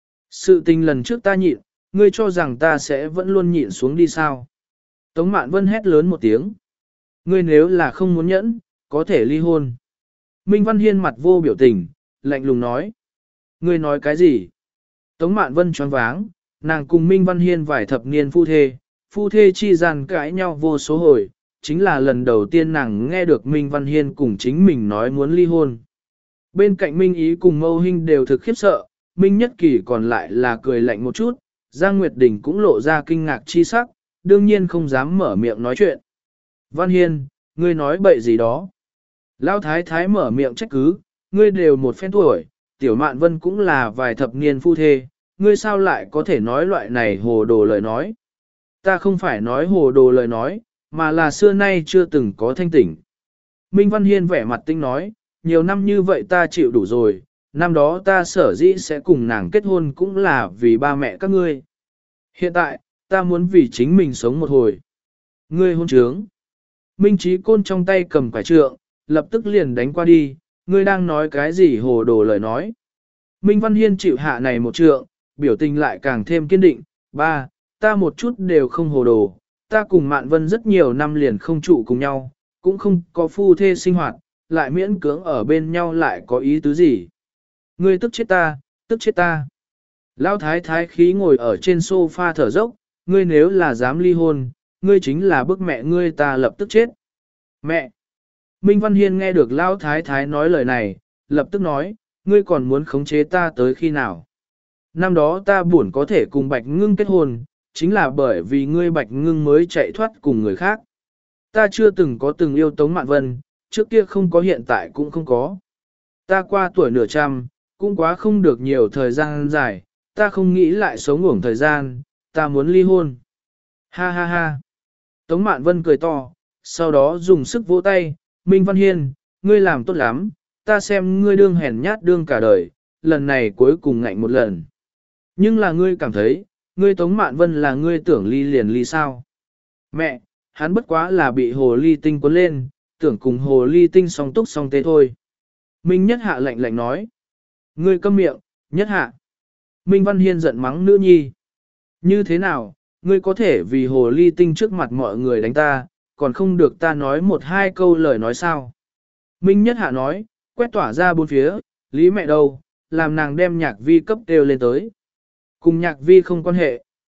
Sự tình lần trước ta nhịn, ngươi cho rằng ta sẽ vẫn luôn nhịn xuống đi sao? Tống Mạn Vân hét lớn một tiếng. Ngươi nếu là không muốn nhẫn, có thể ly hôn. Minh Văn Hiên mặt vô biểu tình, lạnh lùng nói. Ngươi nói cái gì? Tống Mạn Vân choáng váng, nàng cùng Minh Văn Hiên vài thập niên phu thê, phu thê chi gian cãi nhau vô số hồi, chính là lần đầu tiên nàng nghe được Minh Văn Hiên cùng chính mình nói muốn ly hôn. Bên cạnh Minh Ý cùng Mâu Hinh đều thực khiếp sợ, Minh Nhất Kỳ còn lại là cười lạnh một chút, Giang Nguyệt Đình cũng lộ ra kinh ngạc chi sắc, đương nhiên không dám mở miệng nói chuyện. Văn Hiên, ngươi nói bậy gì đó? Lão Thái Thái mở miệng trách cứ, ngươi đều một phen tuổi, Tiểu Mạn Vân cũng là vài thập niên phu thê, ngươi sao lại có thể nói loại này hồ đồ lời nói? Ta không phải nói hồ đồ lời nói, mà là xưa nay chưa từng có thanh tỉnh. Minh Văn Hiên vẻ mặt tinh nói, nhiều năm như vậy ta chịu đủ rồi, năm đó ta sở dĩ sẽ cùng nàng kết hôn cũng là vì ba mẹ các ngươi. Hiện tại, ta muốn vì chính mình sống một hồi. Ngươi hôn trướng. Minh Chí Côn trong tay cầm quải trượng, lập tức liền đánh qua đi, ngươi đang nói cái gì hồ đồ lời nói. Minh Văn Hiên chịu hạ này một trượng, biểu tình lại càng thêm kiên định, ba, ta một chút đều không hồ đồ, ta cùng Mạn Vân rất nhiều năm liền không trụ cùng nhau, cũng không có phu thê sinh hoạt, lại miễn cưỡng ở bên nhau lại có ý tứ gì. Ngươi tức chết ta, tức chết ta. Lão thái thái khí ngồi ở trên sofa thở dốc, ngươi nếu là dám ly hôn, ngươi chính là bức mẹ ngươi ta lập tức chết. Mẹ! Minh Văn Hiên nghe được Lão thái thái nói lời này, lập tức nói, ngươi còn muốn khống chế ta tới khi nào? Năm đó ta buồn có thể cùng Bạch Ngưng kết hôn, chính là bởi vì ngươi Bạch Ngưng mới chạy thoát cùng người khác. Ta chưa từng có từng yêu Tống Mạn Vân, trước kia không có hiện tại cũng không có. Ta qua tuổi nửa trăm, cũng quá không được nhiều thời gian dài, ta không nghĩ lại sống uổng thời gian, ta muốn ly hôn. Ha ha ha. Tống Mạn Vân cười to, sau đó dùng sức vỗ tay, Minh Văn Hiên, ngươi làm tốt lắm, ta xem ngươi đương hèn nhát đương cả đời, lần này cuối cùng ngạnh một lần. Nhưng là ngươi cảm thấy, ngươi Tống Mạn Vân là ngươi tưởng ly liền ly sao? Mẹ, hắn bất quá là bị hồ ly tinh cuốn lên, tưởng cùng hồ ly tinh song túc song tê thôi. Minh Nhất Hạ lạnh lạnh nói. Ngươi câm miệng, Nhất Hạ. Minh Văn Hiên giận mắng nữ nhi. Như thế nào, ngươi có thể vì hồ ly tinh trước mặt mọi người đánh ta, còn không được ta nói một hai câu lời nói sao? Minh Nhất Hạ nói, quét tỏa ra bốn phía, lý mẹ đâu, làm nàng đem Nhạc Vi cấp đều lên tới. Cùng Nhạc Vi không quan hệ.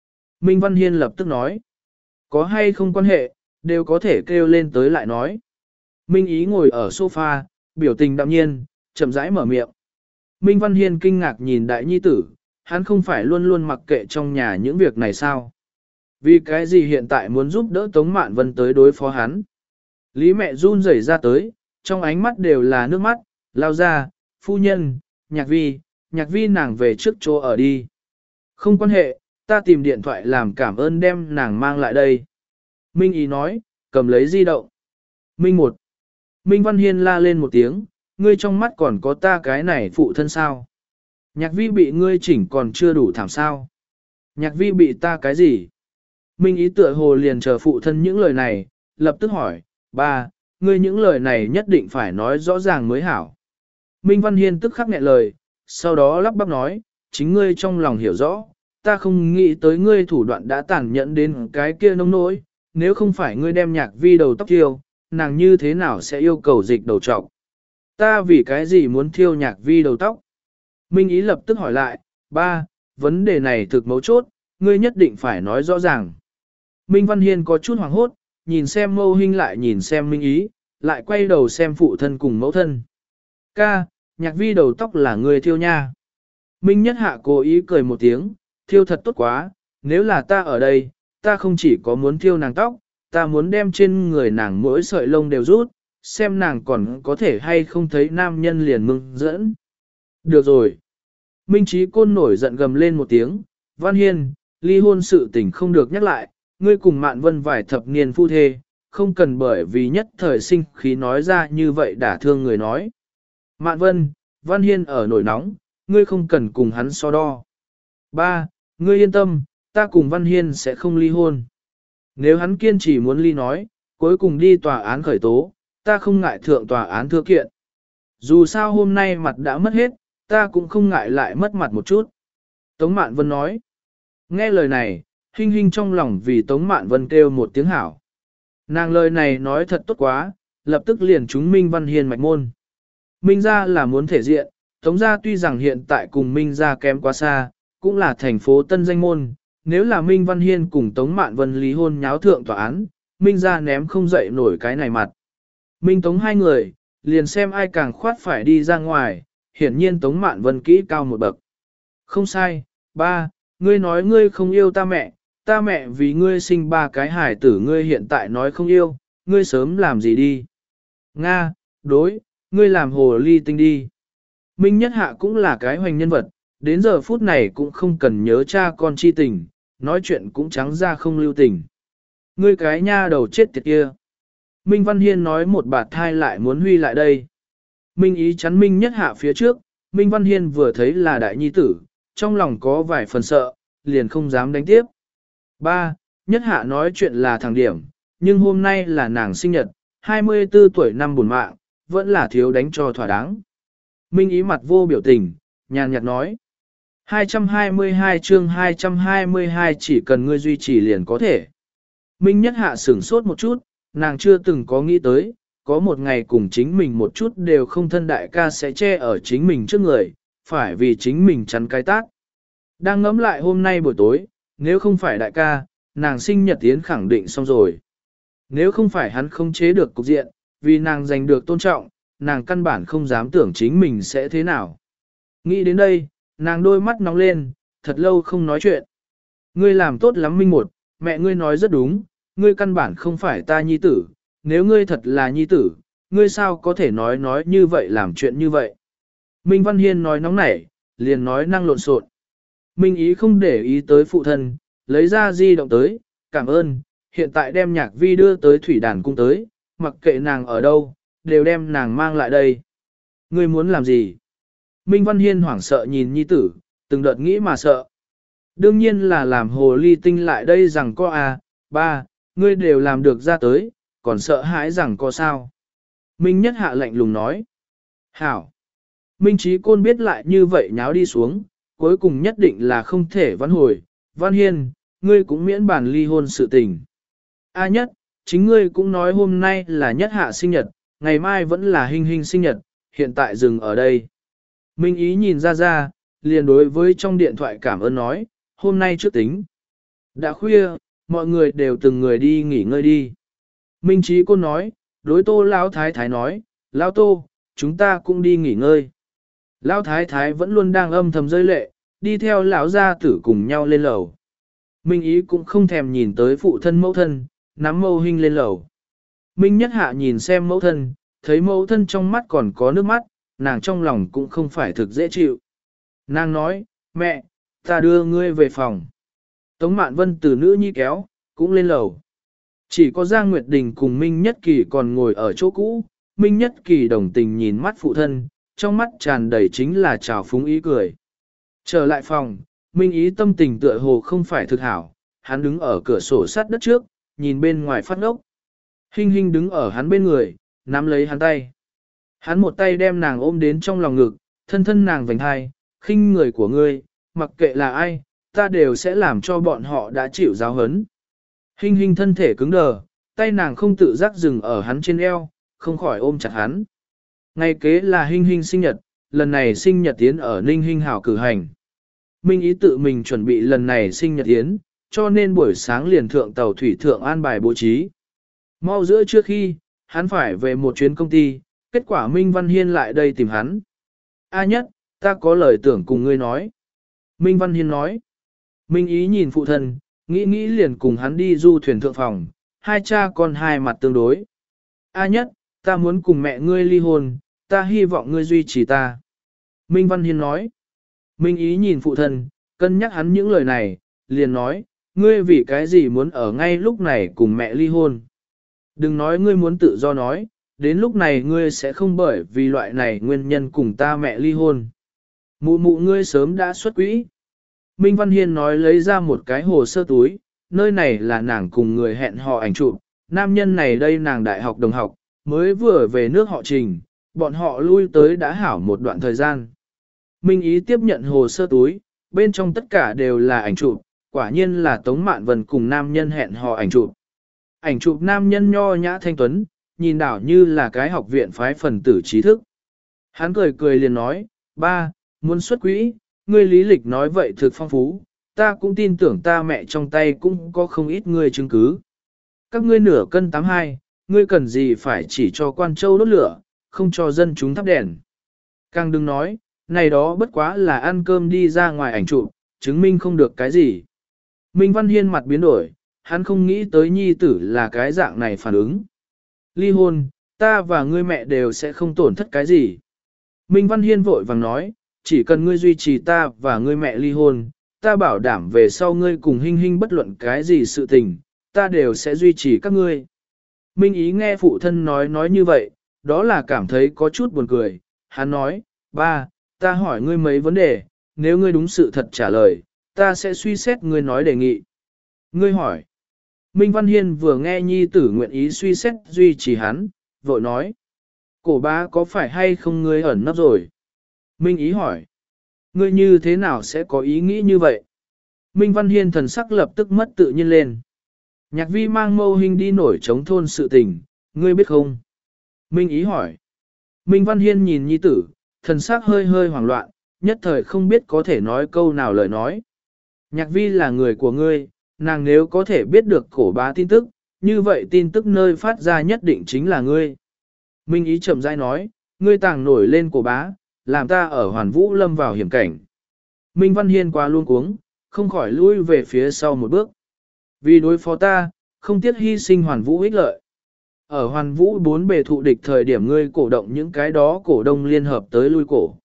Minh Văn Hiên lập tức nói. Có hay không quan hệ, đều có thể kêu lên tới lại nói. Minh Ý ngồi ở sofa, biểu tình đạm nhiên, chậm rãi mở miệng. Minh Văn Hiên kinh ngạc nhìn đại nhi tử, hắn không phải luôn luôn mặc kệ trong nhà những việc này sao? Vì cái gì hiện tại muốn giúp đỡ Tống Mạn Vân tới đối phó hắn? Lý mẹ run rẩy ra tới, trong ánh mắt đều là nước mắt, lao ra, phu nhân, nhạc vi, nhạc vi nàng về trước chỗ ở đi. Không quan hệ, ta tìm điện thoại làm cảm ơn đem nàng mang lại đây. Minh Ý nói, cầm lấy di động. Minh một. Minh Văn Hiên la lên một tiếng, ngươi trong mắt còn có ta cái này phụ thân sao? Nhạc vi bị ngươi chỉnh còn chưa đủ thảm sao? Nhạc vi bị ta cái gì? Minh Ý tựa hồ liền chờ phụ thân những lời này, lập tức hỏi, ba, ngươi những lời này nhất định phải nói rõ ràng mới hảo. Minh Văn Hiên tức khắc nghẹn lời, sau đó lắp bắp nói, chính ngươi trong lòng hiểu rõ, ta không nghĩ tới ngươi thủ đoạn đã tàn nhẫn đến cái kia nông nỗi, nếu không phải ngươi đem nhạc vi đầu tóc thiêu, nàng như thế nào sẽ yêu cầu dịch đầu trọc. Ta vì cái gì muốn thiêu nhạc vi đầu tóc? Minh Ý lập tức hỏi lại, ba, vấn đề này thực mấu chốt, ngươi nhất định phải nói rõ ràng. Minh Văn Hiên có chút hoảng hốt, nhìn xem Mâu Hinh lại nhìn xem Minh Ý, lại quay đầu xem phụ thân cùng mẫu thân. Ca, nhạc vi đầu tóc là người thiêu nha. Minh Nhất Hạ cố ý cười một tiếng, thiêu thật tốt quá, nếu là ta ở đây, ta không chỉ có muốn thiêu nàng tóc, ta muốn đem trên người nàng mỗi sợi lông đều rút, xem nàng còn có thể hay không thấy nam nhân liền mừng dẫn. Được rồi. Minh Chí Côn nổi giận gầm lên một tiếng, Văn Hiên, ly hôn sự tình không được nhắc lại, ngươi cùng Mạn Vân vài thập niên phu thê, không cần bởi vì nhất thời sinh khí nói ra như vậy đả thương người nói. Mạn Vân, Văn Hiên ở nổi nóng, ngươi không cần cùng hắn so đo. Ba, ngươi yên tâm, ta cùng Văn Hiên sẽ không ly hôn. Nếu hắn kiên trì muốn ly nói, cuối cùng đi tòa án khởi tố, ta không ngại thượng tòa án thưa kiện. Dù sao hôm nay mặt đã mất hết, ta cũng không ngại lại mất mặt một chút. Tống Mạn Vân nói. Nghe lời này, Hinh Hinh trong lòng vì Tống Mạn Vân kêu một tiếng hảo. Nàng lời này nói thật tốt quá, lập tức liền chúng Minh Văn Hiên mạch môn. Minh gia là muốn thể diện, Tống gia tuy rằng hiện tại cùng Minh gia kém quá xa, cũng là thành phố tân danh môn. Nếu là Minh Văn Hiên cùng Tống Mạn Vân lý hôn nháo thượng tòa án, Minh gia ném không dậy nổi cái này mặt. Minh Tống hai người, liền xem ai càng khoát phải đi ra ngoài, hiển nhiên Tống Mạn Vân kỹ cao một bậc. Không sai, ba, ngươi nói ngươi không yêu ta mẹ, ta mẹ vì ngươi sinh ba cái hải tử ngươi hiện tại nói không yêu, ngươi sớm làm gì đi. Nga, đối, ngươi làm hồ ly tinh đi. Minh Nhất Hạ cũng là cái hoành nhân vật, đến giờ phút này cũng không cần nhớ cha con chi tình, nói chuyện cũng trắng ra không lưu tình. Ngươi cái nha đầu chết tiệt kia. Minh Văn Hiên nói một bạt thai lại muốn huy lại đây. Minh Ý chắn Minh Nhất Hạ phía trước, Minh Văn Hiên vừa thấy là đại nhi tử, trong lòng có vài phần sợ, liền không dám đánh tiếp. Ba, Nhất Hạ nói chuyện là thằng điểm, nhưng hôm nay là nàng sinh nhật, hai mươi tư tuổi năm buồn mạng, vẫn là thiếu đánh cho thỏa đáng. Minh Ý mặt vô biểu tình, nhàn nhạt nói. hai trăm hai mươi hai chương hai trăm hai mươi hai chỉ cần ngươi duy trì liền có thể. Minh Nhất Hạ sửng sốt một chút, nàng chưa từng có nghĩ tới, có một ngày cùng chính mình một chút đều không thân đại ca sẽ che ở chính mình trước người, phải vì chính mình chắn cái tát. Đang ngẫm lại hôm nay buổi tối, nếu không phải đại ca, nàng sinh nhật tiến khẳng định xong rồi. Nếu không phải hắn không chế được cục diện, vì nàng giành được tôn trọng, nàng căn bản không dám tưởng chính mình sẽ thế nào. Nghĩ đến đây, nàng đôi mắt nóng lên, thật lâu không nói chuyện. Ngươi làm tốt lắm Minh một, mẹ ngươi nói rất đúng, ngươi căn bản không phải ta nhi tử, nếu ngươi thật là nhi tử, ngươi sao có thể nói nói như vậy làm chuyện như vậy. Minh Văn Hiên nói nóng nảy, liền nói năng lộn xộn. Minh Ý không để ý tới phụ thân, lấy ra di động tới, cảm ơn, hiện tại đem nhạc vi đưa tới thủy đàn cung tới, mặc kệ nàng ở đâu, đều đem nàng mang lại đây. Ngươi muốn làm gì? Minh Văn Hiên hoảng sợ nhìn nhi tử, từng đợt nghĩ mà sợ. Đương nhiên là làm hồ ly tinh lại đây rằng có à, ba, ngươi đều làm được ra tới, còn sợ hãi rằng có sao. Minh Nhất Hạ lạnh lùng nói. Hảo. Minh Chí Côn biết lại như vậy nháo đi xuống, cuối cùng nhất định là không thể vãn hồi. Văn Hiên, ngươi cũng miễn bản ly hôn sự tình. A Nhất, chính ngươi cũng nói hôm nay là Nhất Hạ sinh nhật, ngày mai vẫn là Hinh Hinh sinh nhật, hiện tại dừng ở đây. Minh Ý nhìn ra ra, liền đối với trong điện thoại cảm ơn nói, hôm nay trước tính. Đã khuya, mọi người đều từng người đi nghỉ ngơi đi. Minh Trí Côn nói, đối Tô Lão Thái Thái nói, Lão Tô, chúng ta cũng đi nghỉ ngơi. Lão Thái Thái vẫn luôn đang âm thầm rơi lệ, đi theo lão gia tử cùng nhau lên lầu. Minh Ý cũng không thèm nhìn tới phụ thân mẫu thân, nắm mâu hình lên lầu. Minh Nhất Hạ nhìn xem mẫu thân, thấy mẫu thân trong mắt còn có nước mắt, nàng trong lòng cũng không phải thực dễ chịu. Nàng nói, mẹ, ta đưa ngươi về phòng. Tống Mạn Vân từ nữ nhi kéo, cũng lên lầu. Chỉ có Giang Nguyệt Đình cùng Minh Nhất Kỳ còn ngồi ở chỗ cũ, Minh Nhất Kỳ đồng tình nhìn mắt phụ thân, trong mắt tràn đầy chính là trào phúng ý cười. Trở lại phòng, Minh Ý tâm tình tựa hồ không phải thực hảo, hắn đứng ở cửa sổ sát đất trước, nhìn bên ngoài phát ngốc. Hinh Hinh đứng ở hắn bên người, nắm lấy hắn tay. Hắn một tay đem nàng ôm đến trong lòng ngực, thân thân nàng vành hai, khinh người của ngươi, mặc kệ là ai, ta đều sẽ làm cho bọn họ đã chịu giáo hấn. Hinh Hinh thân thể cứng đờ, tay nàng không tự giác dừng ở hắn trên eo, không khỏi ôm chặt hắn. Ngày kế là Hinh Hinh sinh nhật, lần này sinh nhật tiến ở Ninh Hinh Hảo cử hành. Minh Ý tự mình chuẩn bị lần này sinh nhật yến, cho nên buổi sáng liền thượng tàu thủy thượng an bài bố trí. Mau giữa trước khi, hắn phải về một chuyến công ty, kết quả Minh Văn Hiên lại đây tìm hắn. A Nhất, ta có lời tưởng cùng ngươi nói. Minh Văn Hiên nói. Minh Ý nhìn phụ thân, nghĩ nghĩ liền cùng hắn đi du thuyền thượng phòng, hai cha con hai mặt tương đối. A Nhất, ta muốn cùng mẹ ngươi ly hôn, ta hy vọng ngươi duy trì ta. Minh Văn Hiên nói. Minh Ý nhìn phụ thân, cân nhắc hắn những lời này, liền nói, ngươi vì cái gì muốn ở ngay lúc này cùng mẹ ly hôn. Đừng nói ngươi muốn tự do nói, đến lúc này ngươi sẽ không bởi vì loại này nguyên nhân cùng ta mẹ ly hôn. Mụ mụ ngươi sớm đã xuất quỹ. Minh Văn Hiên nói lấy ra một cái hồ sơ túi, nơi này là nàng cùng người hẹn hò ảnh chụp, nam nhân này đây nàng đại học đồng học, mới vừa về nước họ Trình, bọn họ lui tới đã hảo một đoạn thời gian. Minh Ý tiếp nhận hồ sơ túi, bên trong tất cả đều là ảnh chụp, quả nhiên là Tống Mạn Vân cùng nam nhân hẹn hò ảnh chụp. Ảnh chụp nam nhân nho nhã thanh tuấn, nhìn đảo như là cái học viện phái phần tử trí thức. Hắn cười cười liền nói, ba, muốn xuất quỹ, ngươi lý lịch nói vậy thực phong phú, ta cũng tin tưởng ta mẹ trong tay cũng có không ít ngươi chứng cứ. Các ngươi nửa cân tám hai, ngươi cần gì phải chỉ cho quan châu đốt lửa, không cho dân chúng thắp đèn. Càng đừng nói, này đó bất quá là ăn cơm đi ra ngoài ảnh chụp, chứng minh không được cái gì. Minh Văn Hiên mặt biến đổi, hắn không nghĩ tới nhi tử là cái dạng này phản ứng. Ly hôn, ta và ngươi mẹ đều sẽ không tổn thất cái gì. Minh Văn Hiên vội vàng nói, chỉ cần ngươi duy trì ta và ngươi mẹ ly hôn, ta bảo đảm về sau ngươi cùng Hinh Hinh bất luận cái gì sự tình, ta đều sẽ duy trì các ngươi. Minh Ý nghe phụ thân nói nói như vậy, đó là cảm thấy có chút buồn cười. Hắn nói, ba, ta hỏi ngươi mấy vấn đề, nếu ngươi đúng sự thật trả lời, ta sẽ suy xét ngươi nói đề nghị. Ngươi hỏi. Minh Văn Hiên vừa nghe nhi tử nguyện ý suy xét duy trì hắn, vội nói. Cổ bá có phải hay không ngươi ẩn nấp rồi? Minh Ý hỏi. Ngươi như thế nào sẽ có ý nghĩ như vậy? Minh Văn Hiên thần sắc lập tức mất tự nhiên lên. Nhạc vi mang mâu hình đi nổi chống thôn sự tình, ngươi biết không? Minh Ý hỏi. Minh Văn Hiên nhìn nhi tử, thần sắc hơi hơi hoảng loạn, nhất thời không biết có thể nói câu nào lời nói. Nhạc vi là người của ngươi, nàng nếu có thể biết được cổ bá tin tức, như vậy tin tức nơi phát ra nhất định chính là ngươi. Minh Ý chậm rãi nói, ngươi tàng nổi lên cổ bá, làm ta ở Hoàn Vũ lâm vào hiểm cảnh. Minh Văn Hiên quá luôn cuống, không khỏi lui về phía sau một bước. Vì đối phó ta, không tiếc hy sinh Hoàn Vũ ích lợi. Ở Hoàn Vũ bốn bề thụ địch thời điểm ngươi cổ động những cái đó cổ đông liên hợp tới lui cổ.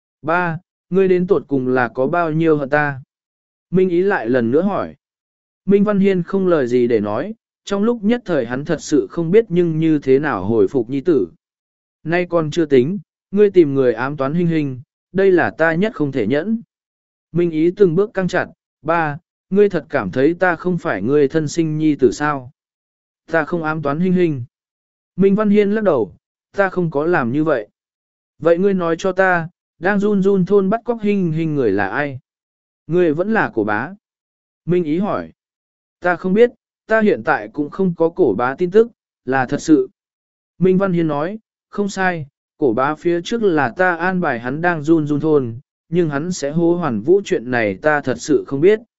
Ba, ngươi đến tuột cùng là có bao nhiêu hận ta? Minh Ý lại lần nữa hỏi. Minh Văn Hiên không lời gì để nói, trong lúc nhất thời hắn thật sự không biết nhưng như thế nào hồi phục nhi tử. Nay còn chưa tính, ngươi tìm người ám toán Hinh Hinh, đây là ta nhất không thể nhẫn. Minh Ý từng bước căng chặt, ba, ngươi thật cảm thấy ta không phải ngươi thân sinh nhi tử sao? Ta không ám toán Hinh Hinh. Minh Văn Hiên lắc đầu, ta không có làm như vậy. Vậy ngươi nói cho ta, đang run run thôn bắt cóc Hinh Hinh người là ai? Ngươi vẫn là cổ bá. Minh Ý hỏi. Ta không biết, ta hiện tại cũng không có cổ bá tin tức, là thật sự. Minh Văn Hiên nói, không sai, cổ bá phía trước là ta an bài hắn đang run run thôn, nhưng hắn sẽ hô Hoàn Vũ chuyện này ta thật sự không biết.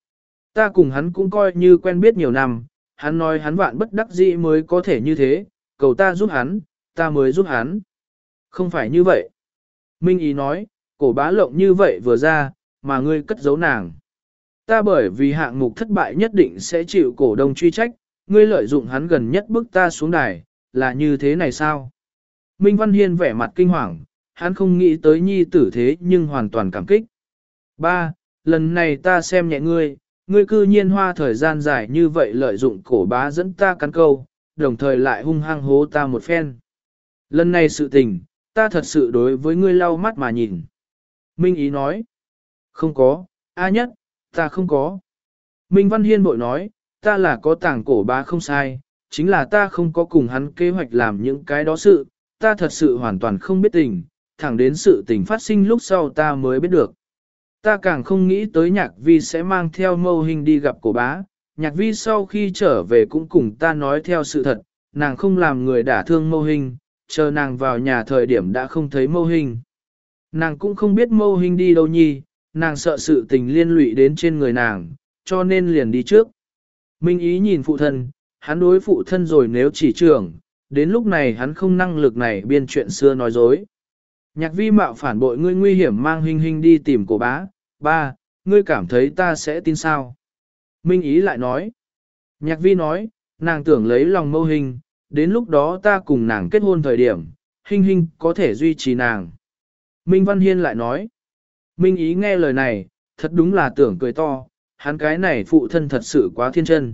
Ta cùng hắn cũng coi như quen biết nhiều năm, hắn nói hắn vạn bất đắc dĩ mới có thể như thế, cầu ta giúp hắn, ta mới giúp hắn. Không phải như vậy. Minh Ý nói, cổ bá lộng như vậy vừa ra, mà ngươi cất giấu nàng. Ta bởi vì hạng mục thất bại nhất định sẽ chịu cổ đông truy trách, ngươi lợi dụng hắn gần nhất bức ta xuống đài, là như thế này sao? Minh Văn Hiên vẻ mặt kinh hoàng, hắn không nghĩ tới nhi tử thế nhưng hoàn toàn cảm kích. Ba, lần này ta xem nhẹ ngươi, ngươi cư nhiên hoa thời gian dài như vậy lợi dụng cổ bá dẫn ta cắn câu, đồng thời lại hung hăng hố ta một phen. Lần này sự tình, ta thật sự đối với ngươi lau mắt mà nhìn. Minh Ý nói, không có, A Nhất, ta không có. Minh Văn Hiên bội nói, ta là có tàng cổ bá không sai, chính là ta không có cùng hắn kế hoạch làm những cái đó sự, ta thật sự hoàn toàn không biết tình, thẳng đến sự tình phát sinh lúc sau ta mới biết được. Ta càng không nghĩ tới nhạc vi sẽ mang theo mâu hình đi gặp cổ bá, nhạc vi sau khi trở về cũng cùng ta nói theo sự thật, nàng không làm người đả thương mâu hình, chờ nàng vào nhà thời điểm đã không thấy mâu hình. Nàng cũng không biết mâu hình đi đâu nhi, nàng sợ sự tình liên lụy đến trên người nàng, cho nên liền đi trước. Minh Ý nhìn phụ thân, hắn đối phụ thân rồi nếu chỉ trưởng, đến lúc này hắn không năng lực này biên chuyện xưa nói dối. Nhạc vi mạo phản bội ngươi nguy hiểm mang hình hình đi tìm cổ bá, ba, ngươi cảm thấy ta sẽ tin sao? Minh Ý lại nói, nhạc vi nói, nàng tưởng lấy lòng mâu hình, đến lúc đó ta cùng nàng kết hôn thời điểm, hình hình có thể duy trì nàng. Minh Văn Hiên lại nói, Minh Ý nghe lời này, thật đúng là tưởng cười to, hắn cái này phụ thân thật sự quá thiên chân.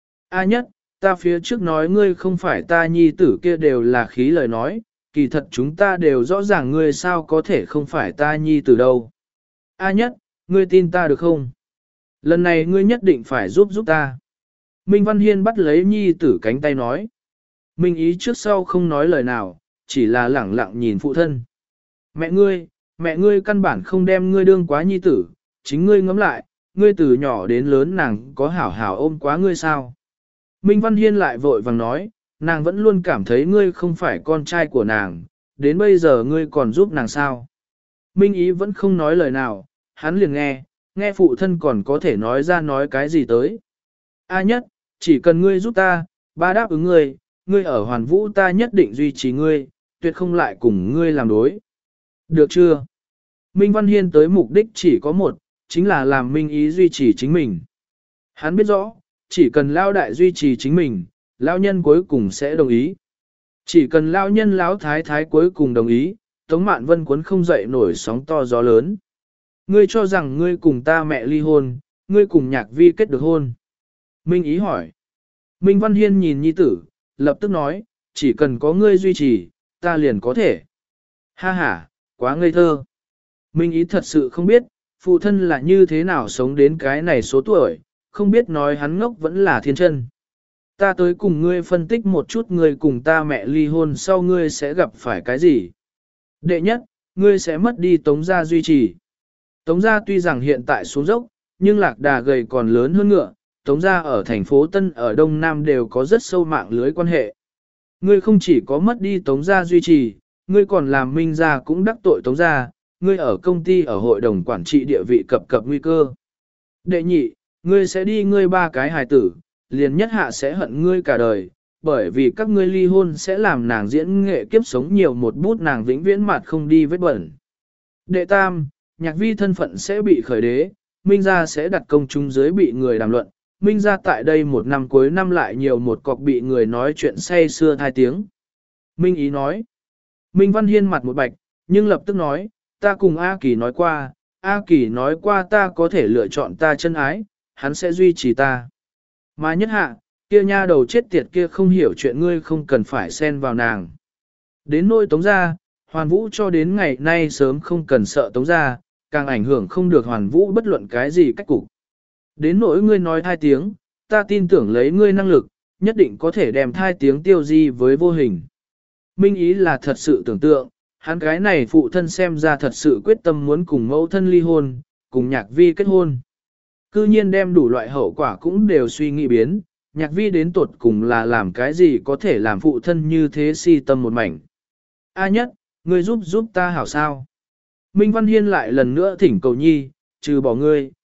A Nhất, ta phía trước nói ngươi không phải ta nhi tử kia đều là khí lời nói, kỳ thật chúng ta đều rõ ràng ngươi sao có thể không phải ta nhi tử đâu. A Nhất, ngươi tin ta được không? Lần này ngươi nhất định phải giúp giúp ta. Minh Văn Hiên bắt lấy nhi tử cánh tay nói. Minh Ý trước sau không nói lời nào, chỉ là lẳng lặng nhìn phụ thân. Mẹ ngươi, mẹ ngươi căn bản không đem ngươi đương quá nhi tử, chính ngươi ngẫm lại, ngươi từ nhỏ đến lớn nàng có hảo hảo ôm quá ngươi sao? Minh Văn Hiên lại vội vàng nói, nàng vẫn luôn cảm thấy ngươi không phải con trai của nàng, đến bây giờ ngươi còn giúp nàng sao? Minh Ý vẫn không nói lời nào, hắn liền nghe, nghe phụ thân còn có thể nói ra nói cái gì tới. A Nhất, chỉ cần ngươi giúp ta, ba đáp ứng ngươi, ngươi ở hoàn vũ ta nhất định duy trì ngươi, tuyệt không lại cùng ngươi làm đối. Được chưa? Minh Văn Hiên tới mục đích chỉ có một, chính là làm Minh Ý duy trì chính mình. Hắn biết rõ, chỉ cần lao đại duy trì chính mình, lao nhân cuối cùng sẽ đồng ý. Chỉ cần lao nhân lão thái thái cuối cùng đồng ý, Tống Mạn Vân cuốn không dậy nổi sóng to gió lớn. Ngươi cho rằng ngươi cùng ta mẹ ly hôn, ngươi cùng nhạc vi kết được hôn. Minh Ý hỏi. Minh Văn Hiên nhìn nhi tử, lập tức nói, chỉ cần có ngươi duy trì, ta liền có thể. Ha ha, quá ngây thơ. Minh Ý thật sự không biết, phụ thân là như thế nào sống đến cái này số tuổi, không biết nói hắn ngốc vẫn là thiên chân. Ta tới cùng ngươi phân tích một chút ngươi cùng ta mẹ ly hôn sau ngươi sẽ gặp phải cái gì. Đệ nhất, ngươi sẽ mất đi Tống gia duy trì. Tống gia tuy rằng hiện tại xuống dốc, nhưng lạc đà gầy còn lớn hơn ngựa, Tống gia ở thành phố Tân ở Đông Nam đều có rất sâu mạng lưới quan hệ. Ngươi không chỉ có mất đi Tống gia duy trì, ngươi còn làm Minh gia cũng đắc tội Tống gia, ngươi ở công ty ở hội đồng quản trị địa vị cập cập nguy cơ. Đệ nhị, ngươi sẽ đi ngươi ba cái hài tử, liền nhất hạ sẽ hận ngươi cả đời, bởi vì các ngươi ly hôn sẽ làm nàng diễn nghệ kiếp sống nhiều một bút nàng vĩnh viễn mặt không đi vết bẩn. Đệ tam, nhạc vi thân phận sẽ bị khởi đế, Minh gia sẽ đặt công chúng dưới bị người đàm luận, Minh gia tại đây một năm cuối năm lại nhiều một cọc bị người nói chuyện say xưa thai tiếng. Minh Ý nói, Minh Văn Hiên mặt một bạch, nhưng lập tức nói, ta cùng A Kỳ nói qua, A Kỳ nói qua ta có thể lựa chọn ta chân ái, hắn sẽ duy trì ta. Mà nhất hạ, kia nha đầu chết tiệt kia không hiểu chuyện ngươi không cần phải xen vào nàng. Đến nỗi Tống gia, Hoàn Vũ cho đến ngày nay sớm không cần sợ Tống gia, càng ảnh hưởng không được Hoàn Vũ bất luận cái gì cách cục. Đến nỗi ngươi nói thai tiếng, ta tin tưởng lấy ngươi năng lực, nhất định có thể đem thai tiếng tiêu di với vô hình. Minh Ý là thật sự tưởng tượng, hắn cái này phụ thân xem ra thật sự quyết tâm muốn cùng mẫu thân ly hôn, cùng nhạc vi kết hôn. Cư nhiên đem đủ loại hậu quả cũng đều suy nghĩ biến, nhạc vi đến tuột cùng là làm cái gì có thể làm phụ thân như thế si tâm một mảnh. A Nhất, ngươi giúp giúp ta hảo sao. Minh Văn Hiên lại lần nữa thỉnh cầu nhi, trừ bỏ ngươi,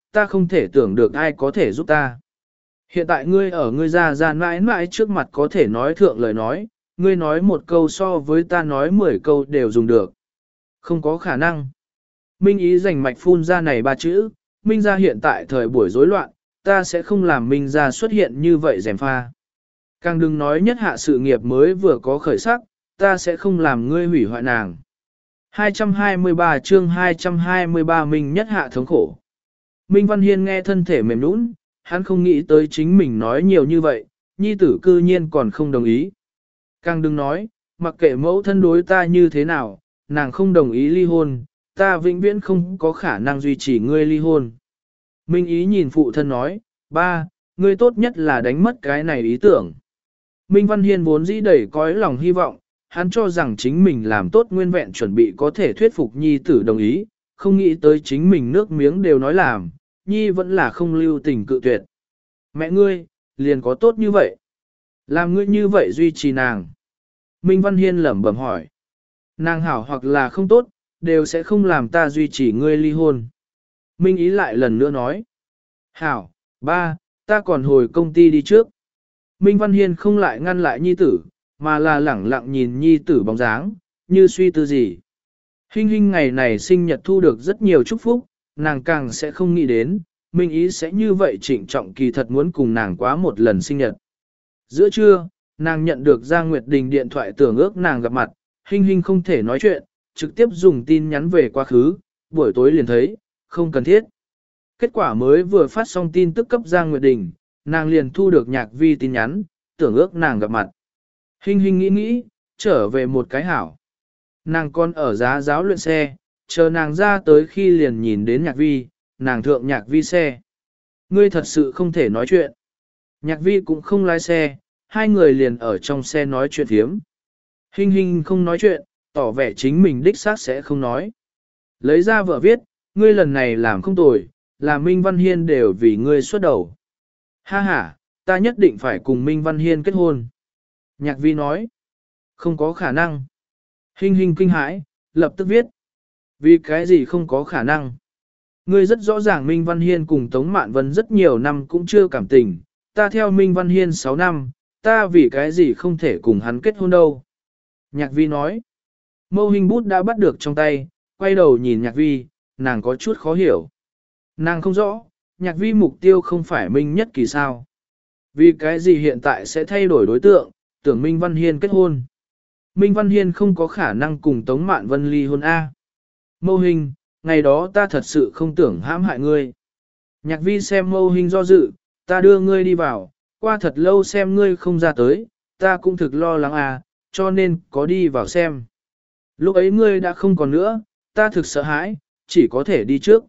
ta không thể tưởng được ai có thể giúp ta. Hiện tại ngươi ở ngươi ra ra mãi mãi trước mặt có thể nói thượng lời nói, ngươi nói một câu so với ta nói mười câu đều dùng được. Không có khả năng. Minh ý dành mạch phun ra này ba chữ, Minh ra hiện tại thời buổi rối loạn, ta sẽ không làm Minh ra xuất hiện như vậy rèm pha. Càng đừng nói nhất hạ sự nghiệp mới vừa có khởi sắc, ta sẽ không làm ngươi hủy hoại nàng. hai trăm hai mươi ba chương hai trăm hai mươi ba Minh nhất hạ thống khổ. Minh Văn Hiên nghe thân thể mềm nũng, hắn không nghĩ tới chính mình nói nhiều như vậy, nhi tử cư nhiên còn không đồng ý. Càng đừng nói, mặc kệ mẫu thân đối ta như thế nào, nàng không đồng ý ly hôn, ta vĩnh viễn không có khả năng duy trì ngươi ly hôn. Minh ý nhìn phụ thân nói, ba, ngươi tốt nhất là đánh mất cái này ý tưởng. Minh Văn Hiên vốn dĩ đầy cõi lòng hy vọng, hắn cho rằng chính mình làm tốt nguyên vẹn chuẩn bị có thể thuyết phục nhi tử đồng ý, không nghĩ tới chính mình nước miếng đều nói làm, nhi vẫn là không lưu tình cự tuyệt. Mẹ ngươi, liền có tốt như vậy. Làm ngươi như vậy duy trì nàng. Minh Văn Hiên lẩm bẩm hỏi. Nàng hảo hoặc là không tốt, đều sẽ không làm ta duy trì ngươi ly hôn. Minh ý lại lần nữa nói. Hảo, ba, ta còn hồi công ty đi trước. Minh Văn Hiên không lại ngăn lại nhi tử, mà là lẳng lặng nhìn nhi tử bóng dáng, như suy tư gì. Hinh Hinh ngày này sinh nhật thu được rất nhiều chúc phúc, nàng càng sẽ không nghĩ đến, Minh ý sẽ như vậy trịnh trọng kỳ thật muốn cùng nàng quá một lần sinh nhật. Giữa trưa, nàng nhận được Giang Nguyệt Đình điện thoại tưởng ước nàng gặp mặt, Hinh Hinh không thể nói chuyện, trực tiếp dùng tin nhắn về quá khứ, buổi tối liền thấy, không cần thiết. Kết quả mới vừa phát xong tin tức cấp Giang Nguyệt Đình, nàng liền thu được Nhạc Vi tin nhắn, tưởng ước nàng gặp mặt. Hinh Hinh nghĩ nghĩ, trở về một cái hảo. Nàng còn ở giá giáo luyện xe, chờ nàng ra tới khi liền nhìn đến Nhạc Vi, nàng thượng Nhạc Vi xe. Ngươi thật sự không thể nói chuyện. Nhạc Vi cũng không lái xe, hai người liền ở trong xe nói chuyện thiếm. Hinh Hinh không nói chuyện, tỏ vẻ chính mình đích xác sẽ không nói. Lấy ra vợ viết, ngươi lần này làm không tồi, là Minh Văn Hiên đều vì ngươi xuất đầu. Ha ha, ta nhất định phải cùng Minh Văn Hiên kết hôn. Nhạc Vi nói, không có khả năng. Hinh Hinh kinh hãi, lập tức viết. Vì cái gì không có khả năng? Ngươi rất rõ ràng Minh Văn Hiên cùng Tống Mạn Vân rất nhiều năm cũng chưa cảm tình, ta theo Minh Văn Hiên sáu năm, ta vì cái gì không thể cùng hắn kết hôn đâu. Nhạc Vi nói, Mâu Hình bút đã bắt được trong tay, quay đầu nhìn Nhạc Vi, nàng có chút khó hiểu. Nàng không rõ, Nhạc Vi mục tiêu không phải Minh Nhất Kỳ sao. Vì cái gì hiện tại sẽ thay đổi đối tượng, tưởng Minh Văn Hiên kết hôn. Minh Văn Hiên không có khả năng cùng Tống Mạn Vân ly hôn A. Mâu Hình, ngày đó ta thật sự không tưởng hãm hại ngươi. Nhạc Vi xem Mâu Hình do dự, ta đưa ngươi đi vào, qua thật lâu xem ngươi không ra tới, ta cũng thực lo lắng à, cho nên có đi vào xem. Lúc ấy ngươi đã không còn nữa, ta thực sợ hãi, chỉ có thể đi trước.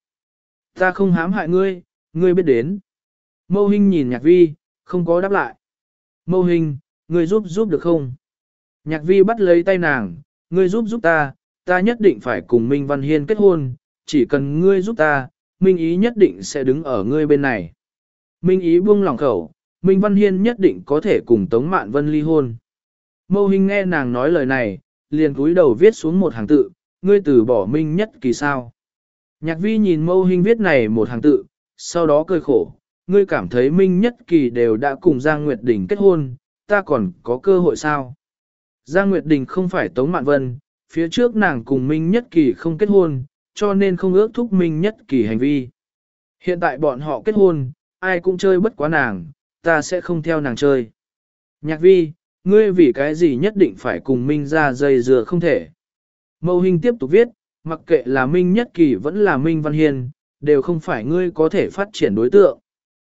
Ta không hãm hại ngươi, ngươi biết đến. Mâu Hình nhìn Nhạc Vi, không có đáp lại. Mâu Hình, ngươi giúp giúp được không? Nhạc Vi bắt lấy tay nàng, ngươi giúp giúp ta, ta nhất định phải cùng Minh Văn Hiên kết hôn, chỉ cần ngươi giúp ta, Minh Ý nhất định sẽ đứng ở ngươi bên này. Minh Ý buông lỏng khẩu, Minh Văn Hiên nhất định có thể cùng Tống Mạn Vân ly hôn. Mâu Hình nghe nàng nói lời này, liền cúi đầu viết xuống một hàng tự, ngươi từ bỏ Minh Nhất Kỳ sao. Nhạc Vi nhìn Mâu Hình viết này một hàng tự, sau đó cười khổ, ngươi cảm thấy Minh Nhất Kỳ đều đã cùng Giang Nguyệt Đình kết hôn, ta còn có cơ hội sao? Giang Nguyệt Đình không phải Tống Mạn Vân, phía trước nàng cùng Minh Nhất Kỳ không kết hôn, cho nên không ước thúc Minh Nhất Kỳ hành vi. Hiện tại bọn họ kết hôn, ai cũng chơi bất quá nàng, ta sẽ không theo nàng chơi. Nhạc Vi, ngươi vì cái gì nhất định phải cùng Minh ra dây dừa không thể. Mâu Hình tiếp tục viết, mặc kệ là Minh Nhất Kỳ vẫn là Minh Văn Hiên, đều không phải ngươi có thể phát triển đối tượng.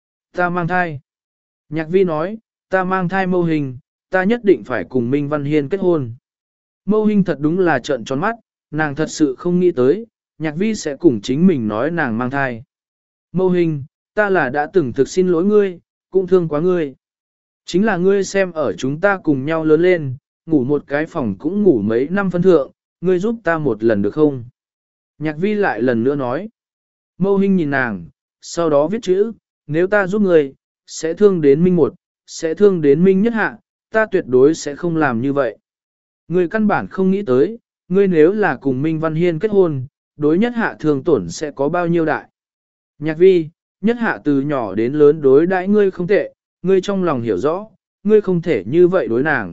Ta mang thai. Nhạc Vi nói, ta mang thai Mâu Hình, ta nhất định phải cùng Minh Văn Hiên kết hôn. Mâu Hình thật đúng là trợn tròn mắt, nàng thật sự không nghĩ tới, Nhạc Vi sẽ cùng chính mình nói nàng mang thai. Mâu Hình, ta là đã từng thực xin lỗi ngươi, cũng thương quá ngươi. Chính là ngươi xem ở chúng ta cùng nhau lớn lên, ngủ một cái phòng cũng ngủ mấy năm phân thượng, ngươi giúp ta một lần được không? Nhạc Vi lại lần nữa nói. Mâu Hình nhìn nàng, sau đó viết chữ, nếu ta giúp ngươi, sẽ thương đến Minh một, sẽ thương đến Minh Nhất Hạ, ta tuyệt đối sẽ không làm như vậy. Ngươi căn bản không nghĩ tới, ngươi nếu là cùng Minh Văn Hiên kết hôn, đối Nhất Hạ thường tổn sẽ có bao nhiêu đại. Nhạc Vi, nhất hạ từ nhỏ đến lớn đối đãi ngươi không tệ, ngươi trong lòng hiểu rõ, ngươi không thể như vậy đối nàng.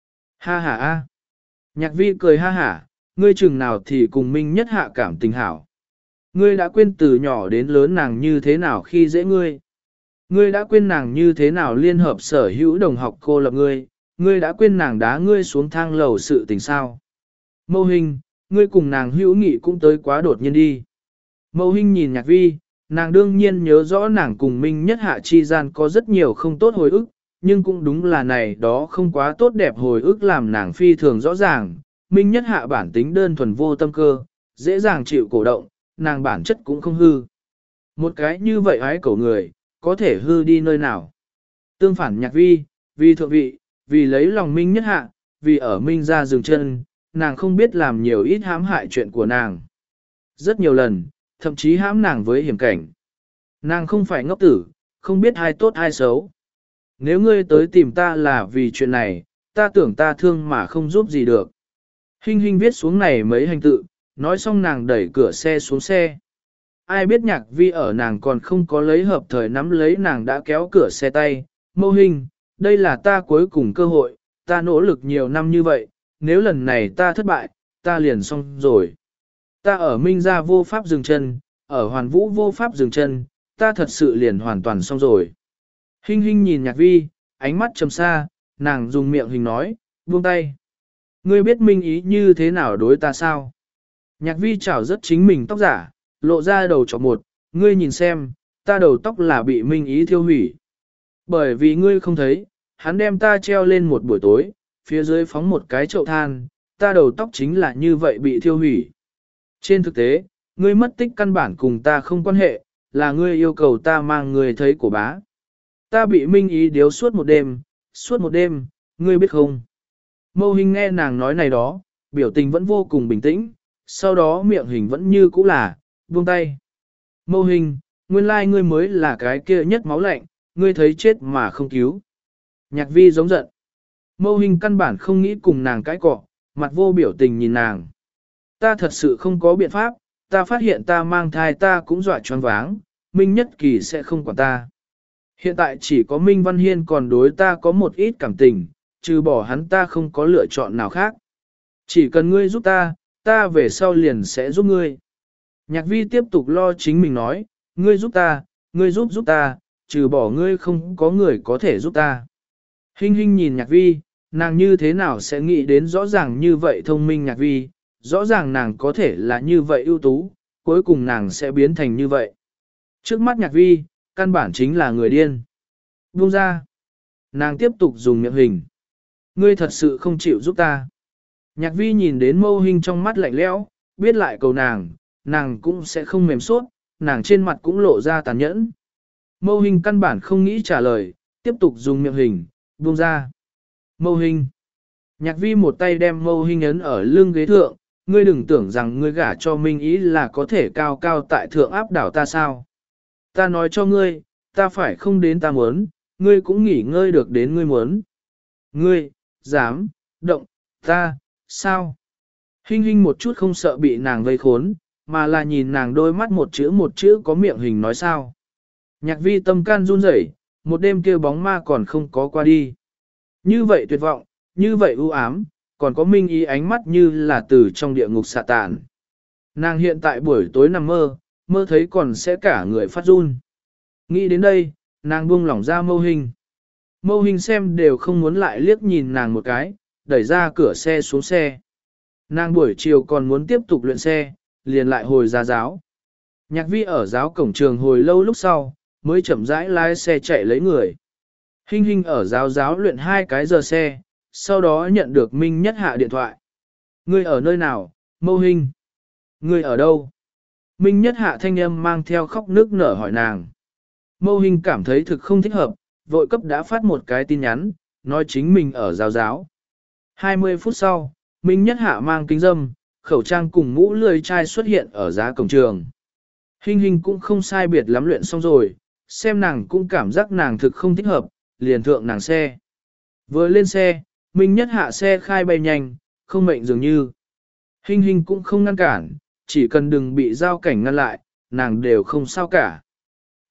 Ha ha a. Nhạc vi cười ha hả, ngươi chừng nào thì cùng Minh nhất hạ cảm tình hảo. Ngươi đã quên từ nhỏ đến lớn nàng như thế nào khi dễ ngươi. Ngươi đã quên nàng như thế nào liên hợp sở hữu đồng học cô lập ngươi, ngươi đã quên nàng đá ngươi xuống thang lầu sự tình sao. Mâu Hình, ngươi cùng nàng hữu nghị cũng tới quá đột nhiên đi. Mâu Hình nhìn nhạc vi, nàng đương nhiên nhớ rõ nàng cùng Minh nhất hạ chi gian có rất nhiều không tốt hồi ức, nhưng cũng đúng là này đó không quá tốt đẹp hồi ức làm nàng phi thường rõ ràng. Minh nhất hạ bản tính đơn thuần vô tâm cơ, dễ dàng chịu cổ động, nàng bản chất cũng không hư. Một cái như vậy ái cầu người, có thể hư đi nơi nào. Tương phản nhạc vi, vì thượng vị, vì lấy lòng Minh nhất hạ, vì ở Minh ra dừng chân, nàng không biết làm nhiều ít hãm hại chuyện của nàng. Rất nhiều lần, thậm chí hãm nàng với hiểm cảnh. Nàng không phải ngốc tử, không biết ai tốt ai xấu. Nếu ngươi tới tìm ta là vì chuyện này, ta tưởng ta thương mà không giúp gì được. Hinh Hinh viết xuống này mấy hành tự, nói xong nàng đẩy cửa xe xuống xe. Ai biết nhạc vi ở nàng còn không có lấy hợp thời nắm lấy nàng đã kéo cửa xe tay. Mâu Hình, đây là ta cuối cùng cơ hội, ta nỗ lực nhiều năm như vậy, nếu lần này ta thất bại, ta liền xong rồi. Ta ở Minh gia vô pháp dừng chân, ở Hoàn Vũ vô pháp dừng chân, ta thật sự liền hoàn toàn xong rồi. Hinh Hinh nhìn nhạc vi, ánh mắt trầm xa, nàng dùng miệng hình nói, buông tay. Ngươi biết Minh ý như thế nào đối ta sao? Nhạc vi chảo rất chính mình tóc giả, lộ ra đầu chọc một, ngươi nhìn xem, ta đầu tóc là bị Minh ý thiêu hủy. Bởi vì ngươi không thấy, hắn đem ta treo lên một buổi tối, phía dưới phóng một cái chậu than, ta đầu tóc chính là như vậy bị thiêu hủy. Trên thực tế, ngươi mất tích căn bản cùng ta không quan hệ, là ngươi yêu cầu ta mang ngươi thấy của bá. Ta bị Minh ý điếu suốt một đêm, suốt một đêm, ngươi biết không? Mâu Hình nghe nàng nói này đó, biểu tình vẫn vô cùng bình tĩnh, sau đó miệng hình vẫn như cũ là, buông tay. Mâu Hình, nguyên lai ngươi mới là cái kia nhất máu lạnh, ngươi thấy chết mà không cứu. Nhạc vi giống giận. Mâu Hình căn bản không nghĩ cùng nàng cãi cọ, mặt vô biểu tình nhìn nàng. Ta thật sự không có biện pháp, ta phát hiện ta mang thai ta cũng dọa choáng váng, Minh Nhất Kỳ sẽ không quản ta. Hiện tại chỉ có Minh Văn Hiên còn đối ta có một ít cảm tình, trừ bỏ hắn ta không có lựa chọn nào khác. Chỉ cần ngươi giúp ta, ta về sau liền sẽ giúp ngươi. Nhạc vi tiếp tục lo chính mình nói, ngươi giúp ta, ngươi giúp giúp ta, trừ bỏ ngươi không có người có thể giúp ta. Hinh Hinh nhìn nhạc vi, nàng như thế nào sẽ nghĩ đến rõ ràng như vậy thông minh nhạc vi, rõ ràng nàng có thể là như vậy ưu tú, cuối cùng nàng sẽ biến thành như vậy. Trước mắt nhạc vi, căn bản chính là người điên. Buông ra. Nàng tiếp tục dùng miệng hình. Ngươi thật sự không chịu giúp ta. Nhạc vi nhìn đến Mâu Hình trong mắt lạnh lẽo, biết lại cầu nàng, nàng cũng sẽ không mềm suốt, nàng trên mặt cũng lộ ra tàn nhẫn. Mâu Hình căn bản không nghĩ trả lời, tiếp tục dùng miệng hình, buông ra. Mâu Hình. Nhạc vi một tay đem Mâu Hình ấn ở lưng ghế thượng, ngươi đừng tưởng rằng ngươi gả cho Minh ý là có thể cao cao tại thượng áp đảo ta sao. Ta nói cho ngươi, ta phải không đến ta muốn, ngươi cũng nghỉ ngơi được đến ngươi muốn. Ngươi, dám, động, ta, sao? Hinh Hinh một chút không sợ bị nàng vây khốn, mà là nhìn nàng đôi mắt một chữ một chữ có miệng hình nói sao. Nhạc vi tâm can run rẩy, một đêm kia bóng ma còn không có qua đi. Như vậy tuyệt vọng, như vậy u ám, còn có Minh ý ánh mắt như là từ trong địa ngục xạ tàn. Nàng hiện tại buổi tối nằm mơ, mơ thấy còn sẽ cả người phát run. Nghĩ đến đây, nàng buông lỏng ra Mâu Hình. Mâu Hình xem đều không muốn lại liếc nhìn nàng một cái, đẩy ra cửa xe xuống xe. Nàng buổi chiều còn muốn tiếp tục luyện xe, liền lại hồi ra giáo. Nhạc vi ở giáo cổng trường hồi lâu lúc sau, mới chậm rãi lái xe chạy lấy người. Hinh Hinh ở giáo giáo luyện hai cái giờ xe, sau đó nhận được Minh Nhất Hạ điện thoại. Ngươi ở nơi nào, Mâu Hình? Ngươi ở đâu? Minh Nhất Hạ thanh âm mang theo khóc nước nở hỏi nàng. Mâu Hình cảm thấy thực không thích hợp, vội cấp đã phát một cái tin nhắn, nói chính mình ở giáo giáo. hai mươi phút sau, Minh Nhất Hạ mang kính dâm, khẩu trang cùng mũ lười chai xuất hiện ở giá cổng trường. Hinh Hinh cũng không sai biệt lắm luyện xong rồi, xem nàng cũng cảm giác nàng thực không thích hợp, liền thượng nàng xe. Vừa lên xe, Minh Nhất Hạ xe khai bay nhanh, không mệnh dường như. Hinh Hinh cũng không ngăn cản, chỉ cần đừng bị giao cảnh ngăn lại, nàng đều không sao cả.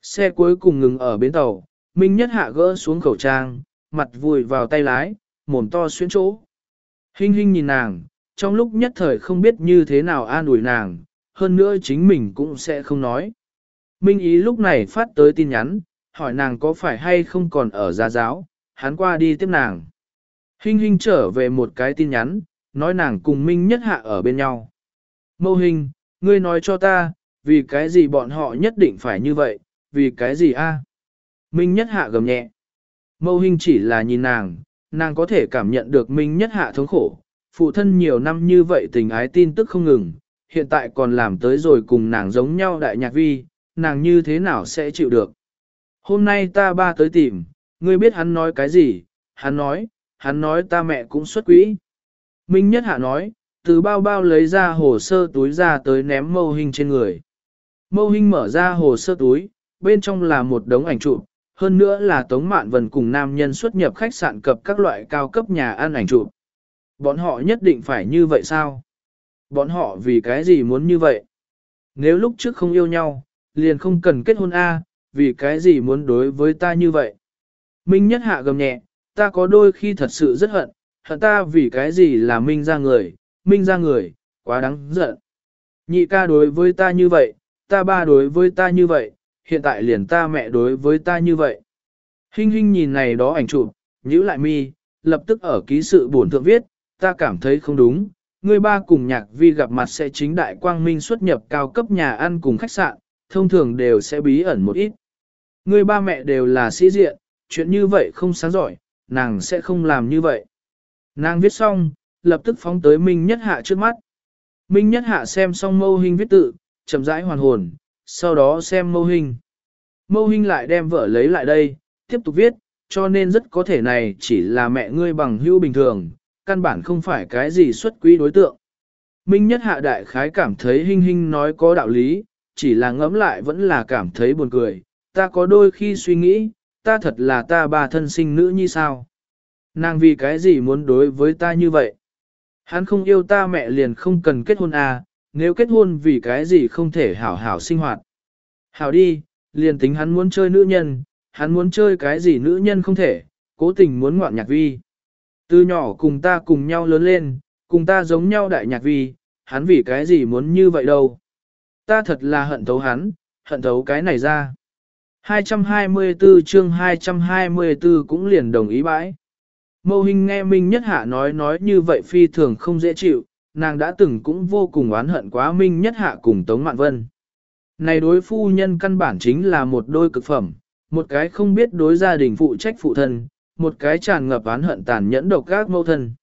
Xe cuối cùng ngừng ở bến tàu, Minh Nhất Hạ gỡ xuống khẩu trang, mặt vùi vào tay lái, mồm to xuyên chỗ. Hinh hinh nhìn nàng, trong lúc nhất thời không biết như thế nào an ủi nàng, hơn nữa chính mình cũng sẽ không nói. Minh Ý lúc này phát tới tin nhắn, hỏi nàng có phải hay không còn ở gia giáo, hắn qua đi tiếp nàng. Hinh hinh trở về một cái tin nhắn, nói nàng cùng Minh Nhất Hạ ở bên nhau. Mâu Hình, ngươi nói cho ta, vì cái gì bọn họ nhất định phải như vậy, vì cái gì a? Minh Nhất Hạ gầm nhẹ. Mâu Hình chỉ là nhìn nàng, nàng có thể cảm nhận được Minh Nhất Hạ thống khổ. Phụ thân nhiều năm như vậy tình ái tin tức không ngừng, hiện tại còn làm tới rồi cùng nàng giống nhau đại nhạc vi, nàng như thế nào sẽ chịu được. Hôm nay ta ba tới tìm, ngươi biết hắn nói cái gì, hắn nói, hắn nói ta mẹ cũng xuất quỹ. Minh Nhất Hạ nói, từ bao bao lấy ra hồ sơ túi ra tới ném Mâu Hình trên người. Mâu Hình mở ra hồ sơ túi, bên trong là một đống ảnh chụp, hơn nữa là Tống Mạn Vân cùng nam nhân xuất nhập khách sạn cập các loại cao cấp nhà ăn ảnh chụp. Bọn họ nhất định phải như vậy sao? Bọn họ vì cái gì muốn như vậy? Nếu lúc trước không yêu nhau, liền không cần kết hôn A, vì cái gì muốn đối với ta như vậy? Minh Nhất Hạ gầm nhẹ, ta có đôi khi thật sự rất hận, hận ta vì cái gì là Minh ra người, Minh ra người, quá đáng giận. Nhị ca đối với ta như vậy, ta ba đối với ta như vậy, hiện tại liền ta mẹ đối với ta như vậy. Hinh hinh nhìn này đó ảnh chụp, nhíu lại mi, lập tức ở ký sự bổn thượng viết, ta cảm thấy không đúng, người ba cùng nhạc vi gặp mặt sẽ chính đại quang minh xuất nhập cao cấp nhà ăn cùng khách sạn, thông thường đều sẽ bí ẩn một ít. Người ba mẹ đều là sĩ diện, chuyện như vậy không sáng giỏi, nàng sẽ không làm như vậy. Nàng viết xong, lập tức phóng tới Minh Nhất Hạ trước mắt. Minh Nhất Hạ xem xong Mâu Hình viết tự, chậm rãi hoàn hồn, sau đó xem Mâu Hình. Mâu Hình lại đem vợ lấy lại đây, tiếp tục viết, cho nên rất có thể này chỉ là mẹ ngươi bằng hữu bình thường, căn bản không phải cái gì xuất quý đối tượng. Minh Nhất Hạ đại khái cảm thấy Hinh Hinh nói có đạo lý, chỉ là ngẫm lại vẫn là cảm thấy buồn cười. Ta có đôi khi suy nghĩ, ta thật là ta bà thân sinh nữ như sao? Nàng vì cái gì muốn đối với ta như vậy? Hắn không yêu ta mẹ liền không cần kết hôn à, nếu kết hôn vì cái gì không thể hảo hảo sinh hoạt. Hảo đi, liền tính hắn muốn chơi nữ nhân, hắn muốn chơi cái gì nữ nhân không thể, cố tình muốn ngoạn nhạc vi. Từ nhỏ cùng ta cùng nhau lớn lên, cùng ta giống nhau đại nhạc vi, hắn vì cái gì muốn như vậy đâu. Ta thật là hận thấu hắn, hận thấu cái này ra. hai trăm hai mươi tư chương hai trăm hai mươi tư cũng liền đồng ý bãi. Mâu Hình nghe Minh Nhất Hạ nói nói như vậy phi thường không dễ chịu, nàng đã từng cũng vô cùng oán hận quá Minh Nhất Hạ cùng Tống Mạn Vân. Này đối phu nhân căn bản chính là một đôi cực phẩm, một cái không biết đối gia đình phụ trách phụ thân, một cái tràn ngập oán hận tàn nhẫn độc ác mâu thân.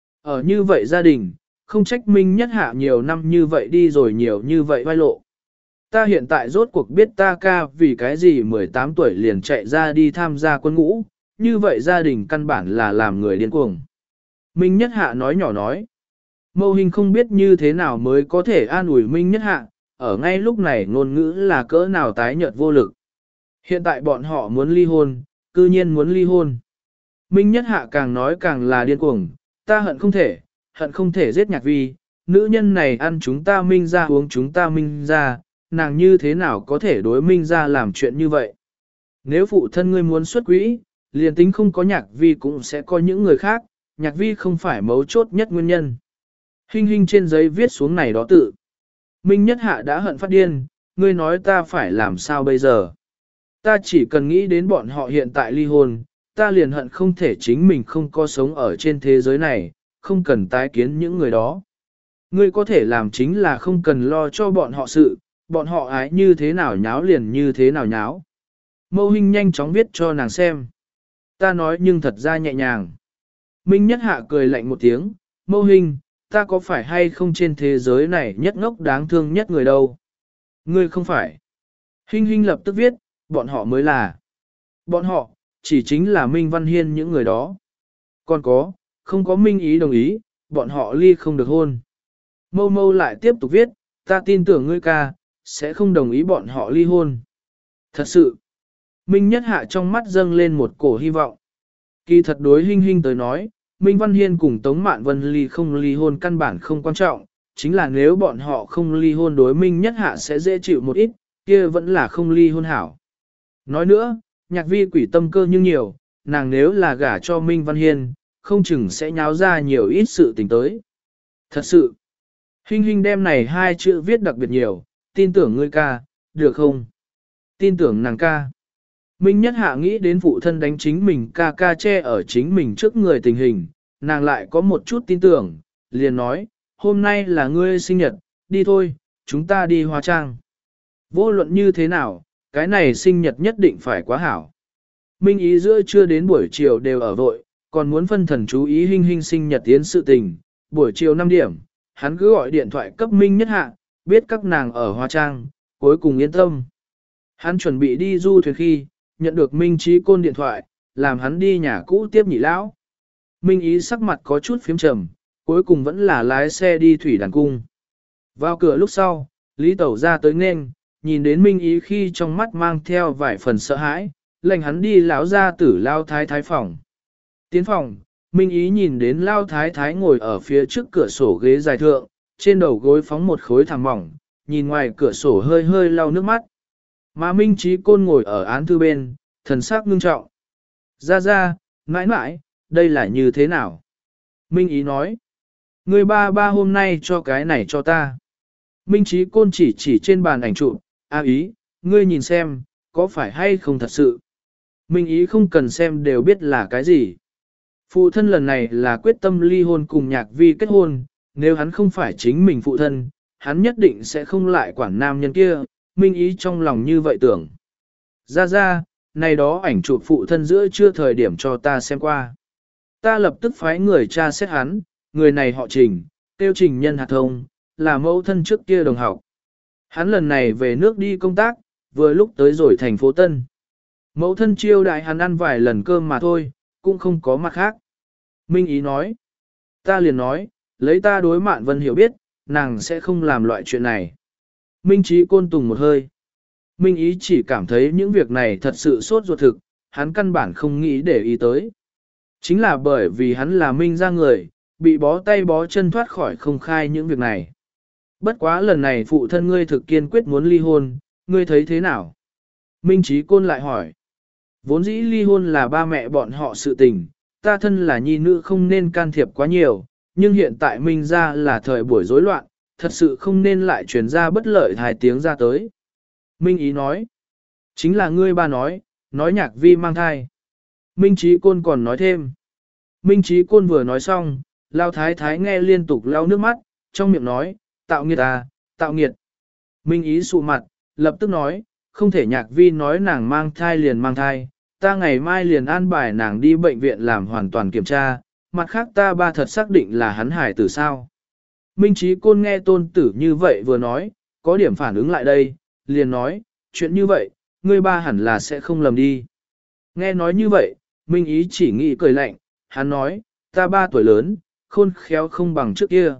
Ở như vậy gia đình, không trách Minh Nhất Hạ nhiều năm như vậy đi rồi nhiều như vậy vai lộ. Ta hiện tại rốt cuộc biết ta ca vì cái gì mười tám tuổi liền chạy ra đi tham gia quân ngũ, như vậy gia đình căn bản là làm người điên cuồng. Minh Nhất Hạ nói nhỏ nói. Mâu Hình không biết như thế nào mới có thể an ủi Minh Nhất Hạ, ở ngay lúc này ngôn ngữ là cỡ nào tái nhợt vô lực. Hiện tại bọn họ muốn ly hôn, cư nhiên muốn ly hôn. Minh Nhất Hạ càng nói càng là điên cuồng, ta hận không thể, hận không thể giết nhạc vi, nữ nhân này ăn chúng ta Minh ra uống chúng ta Minh ra, nàng như thế nào có thể đối Minh ra làm chuyện như vậy. Nếu phụ thân ngươi muốn xuất quỹ, liền tính không có nhạc vi cũng sẽ có những người khác, nhạc vi không phải mấu chốt nhất nguyên nhân. Hinh hinh trên giấy viết xuống này đó tự. Minh Nhất Hạ đã hận phát điên, ngươi nói ta phải làm sao bây giờ. Ta chỉ cần nghĩ đến bọn họ hiện tại ly hôn, ta liền hận không thể chính mình không có sống ở trên thế giới này, không cần tái kiến những người đó. Ngươi có thể làm chính là không cần lo cho bọn họ sự, bọn họ ái như thế nào nháo liền như thế nào nháo. Mâu Hình nhanh chóng viết cho nàng xem. Ta nói nhưng thật ra nhẹ nhàng. Minh Nhất Hạ cười lạnh một tiếng, Mâu Hình, ta có phải hay không trên thế giới này nhất ngốc đáng thương nhất người đâu? Ngươi không phải. Hinh Hinh lập tức viết, bọn họ mới là. Bọn họ, chỉ chính là Minh Văn Hiên những người đó. Còn có, không có Minh ý đồng ý, bọn họ ly không được hôn. Mâu Mâu lại tiếp tục viết, ta tin tưởng ngươi ca, sẽ không đồng ý bọn họ ly hôn. Thật sự, Minh Nhất Hạ trong mắt dâng lên một cổ hy vọng. Kỳ thật đối Hinh Hinh tới nói, Minh Văn Hiên cùng Tống Mạn Vân ly không ly hôn căn bản không quan trọng, chính là nếu bọn họ không ly hôn đối Minh Nhất Hạ sẽ dễ chịu một ít, kia vẫn là không ly hôn hảo. Nói nữa, nhạc vi quỷ tâm cơ nhưng nhiều, nàng nếu là gả cho Minh Văn Hiên, không chừng sẽ nháo ra nhiều ít sự tình tới. Thật sự, Hinh Hinh đem này hai chữ viết đặc biệt nhiều, tin tưởng ngươi ca, được không? Tin tưởng nàng ca. Minh Nhất Hạ nghĩ đến phụ thân đánh chính mình ca ca che ở chính mình trước người tình hình, nàng lại có một chút tin tưởng, liền nói, hôm nay là ngươi sinh nhật, đi thôi, chúng ta đi hóa trang. Vô luận như thế nào, cái này sinh nhật nhất định phải quá hảo. Minh ý giữa trưa đến buổi chiều đều ở vội, còn muốn phân thần chú ý Hinh Hinh sinh nhật tiến sự tình. Buổi chiều năm điểm, hắn cứ gọi điện thoại cấp Minh Nhất Hạ, biết các nàng ở hóa trang, cuối cùng yên tâm. Hắn chuẩn bị đi du thuyền khi, nhận được Minh Trí Côn điện thoại, làm hắn đi nhà cũ tiếp nhị lão. Minh ý sắc mặt có chút phiếm trầm, cuối cùng vẫn là lái xe đi thủy đàn cung. Vào cửa lúc sau, Lý Tẩu ra tới nên, nhìn đến Minh ý khi trong mắt mang theo vài phần sợ hãi, lệnh hắn đi lão ra tử lao thái thái phòng. Tiến phòng, Minh ý nhìn đến lao thái thái ngồi ở phía trước cửa sổ ghế dài thượng, trên đầu gối phóng một khối thảm mỏng, nhìn ngoài cửa sổ hơi hơi lau nước mắt. Mà Minh Trí Côn ngồi ở án thư bên, thần sắc ngưng trọng. Ra ra, mãi mãi, đây là như thế nào? Minh ý nói. Người ba ba hôm nay cho cái này cho ta. Minh Trí Côn chỉ chỉ trên bàn ảnh chụp, A ý, ngươi nhìn xem, có phải hay không thật sự? Minh ý không cần xem đều biết là cái gì. Phụ thân lần này là quyết tâm ly hôn cùng nhạc vi kết hôn, nếu hắn không phải chính mình phụ thân, hắn nhất định sẽ không lại quản nam nhân kia, Minh ý trong lòng như vậy tưởng. Ra ra, này đó ảnh chụp phụ thân giữa chưa thời điểm cho ta xem qua. Ta lập tức phái người tra xét hắn, người này họ Trình, tiêu Trình Nhân Hạt Thông, là mẫu thân trước kia đồng học. Hắn lần này về nước đi công tác, vừa lúc tới rồi thành phố Tân. Mẫu thân chiêu đại hắn ăn vài lần cơm mà thôi, cũng không có mặt khác. Minh ý nói, ta liền nói, lấy ta đối Mạn Vân hiểu biết, nàng sẽ không làm loại chuyện này. Minh Trí Côn tùng một hơi. Minh ý chỉ cảm thấy những việc này thật sự sốt ruột thực, hắn căn bản không nghĩ để ý tới. Chính là bởi vì hắn là Minh ra người, bị bó tay bó chân thoát khỏi không khai những việc này. Bất quá lần này phụ thân ngươi thực kiên quyết muốn ly hôn, ngươi thấy thế nào? Minh Trí Côn lại hỏi. Vốn dĩ ly hôn là ba mẹ bọn họ sự tình, ta thân là nhi nữ không nên can thiệp quá nhiều, nhưng hiện tại Minh ra là thời buổi rối loạn, thật sự không nên lại truyền ra bất lợi hai tiếng ra tới. Minh ý nói. Chính là ngươi ba nói, nói nhạc vi mang thai. Minh Trí Côn còn nói thêm. Minh Trí Côn vừa nói xong, Lao Thái Thái nghe liên tục lau nước mắt, trong miệng nói, tạo nghiệt à, tạo nghiệt. Minh ý sụ mặt, lập tức nói, không thể nhạc vi nói nàng mang thai liền mang thai, ta ngày mai liền an bài nàng đi bệnh viện làm hoàn toàn kiểm tra, mặt khác ta ba thật xác định là hắn hải tử sao. Minh Trí Côn nghe tôn tử như vậy vừa nói, có điểm phản ứng lại đây, liền nói, chuyện như vậy, ngươi ba hẳn là sẽ không lầm đi. Nghe nói như vậy, Minh ý chỉ nghĩ cười lạnh, hắn nói, ta ba tuổi lớn, khôn khéo không bằng trước kia.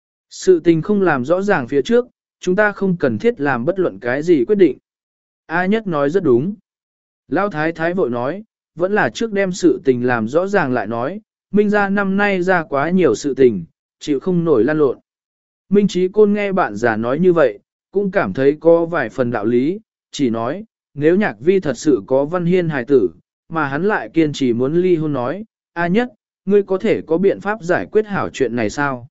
Sự tình không làm rõ ràng phía trước, chúng ta không cần thiết làm bất luận cái gì quyết định. A Nhất nói rất đúng. Lão Thái Thái vội nói, vẫn là trước đem sự tình làm rõ ràng lại nói, Minh ra năm nay ra quá nhiều sự tình, chịu không nổi lan lộn. Minh Trí Côn nghe bạn già nói như vậy, cũng cảm thấy có vài phần đạo lý, chỉ nói, nếu nhạc vi thật sự có Văn Hiên hài tử, mà hắn lại kiên trì muốn ly hôn nói, A Nhất, ngươi có thể có biện pháp giải quyết hảo chuyện này sao?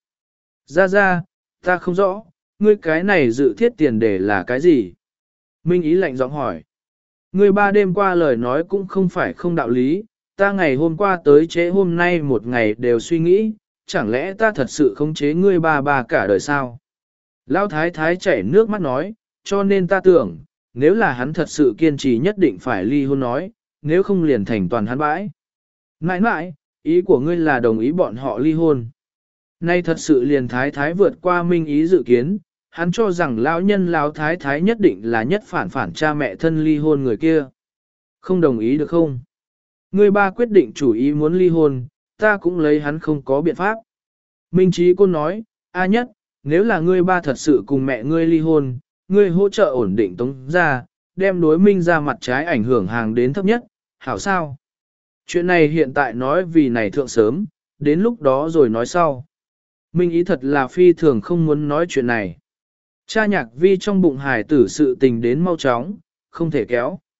Ra ra, ta không rõ, ngươi cái này dự thiết tiền để là cái gì? Minh ý lạnh giọng hỏi. Ngươi ba đêm qua lời nói cũng không phải không đạo lý, ta ngày hôm qua tới chế hôm nay một ngày đều suy nghĩ, chẳng lẽ ta thật sự khống chế ngươi ba ba cả đời sao? Lão Thái Thái chảy nước mắt nói, cho nên ta tưởng, nếu là hắn thật sự kiên trì nhất định phải ly hôn nói, nếu không liền thành toàn hắn bãi. Nãi nãi, ý của ngươi là đồng ý bọn họ ly hôn. Nay thật sự liền Thái Thái vượt qua Minh ý dự kiến, hắn cho rằng lão nhân lão Thái Thái nhất định là nhất phản phản cha mẹ thân ly hôn người kia. Không đồng ý được không? Ngươi ba quyết định chủ ý muốn ly hôn, ta cũng lấy hắn không có biện pháp. Minh Trí Côn nói, A Nhất, nếu là ngươi ba thật sự cùng mẹ ngươi ly hôn, ngươi hỗ trợ ổn định tống ra, đem đối Minh ra mặt trái ảnh hưởng hàng đến thấp nhất, hảo sao? Chuyện này hiện tại nói vì này thượng sớm, đến lúc đó rồi nói sau. Minh ý thật là phi thường không muốn nói chuyện này. Cha nhạc vi trong bụng hài tử sự tình đến mau chóng, không thể kéo.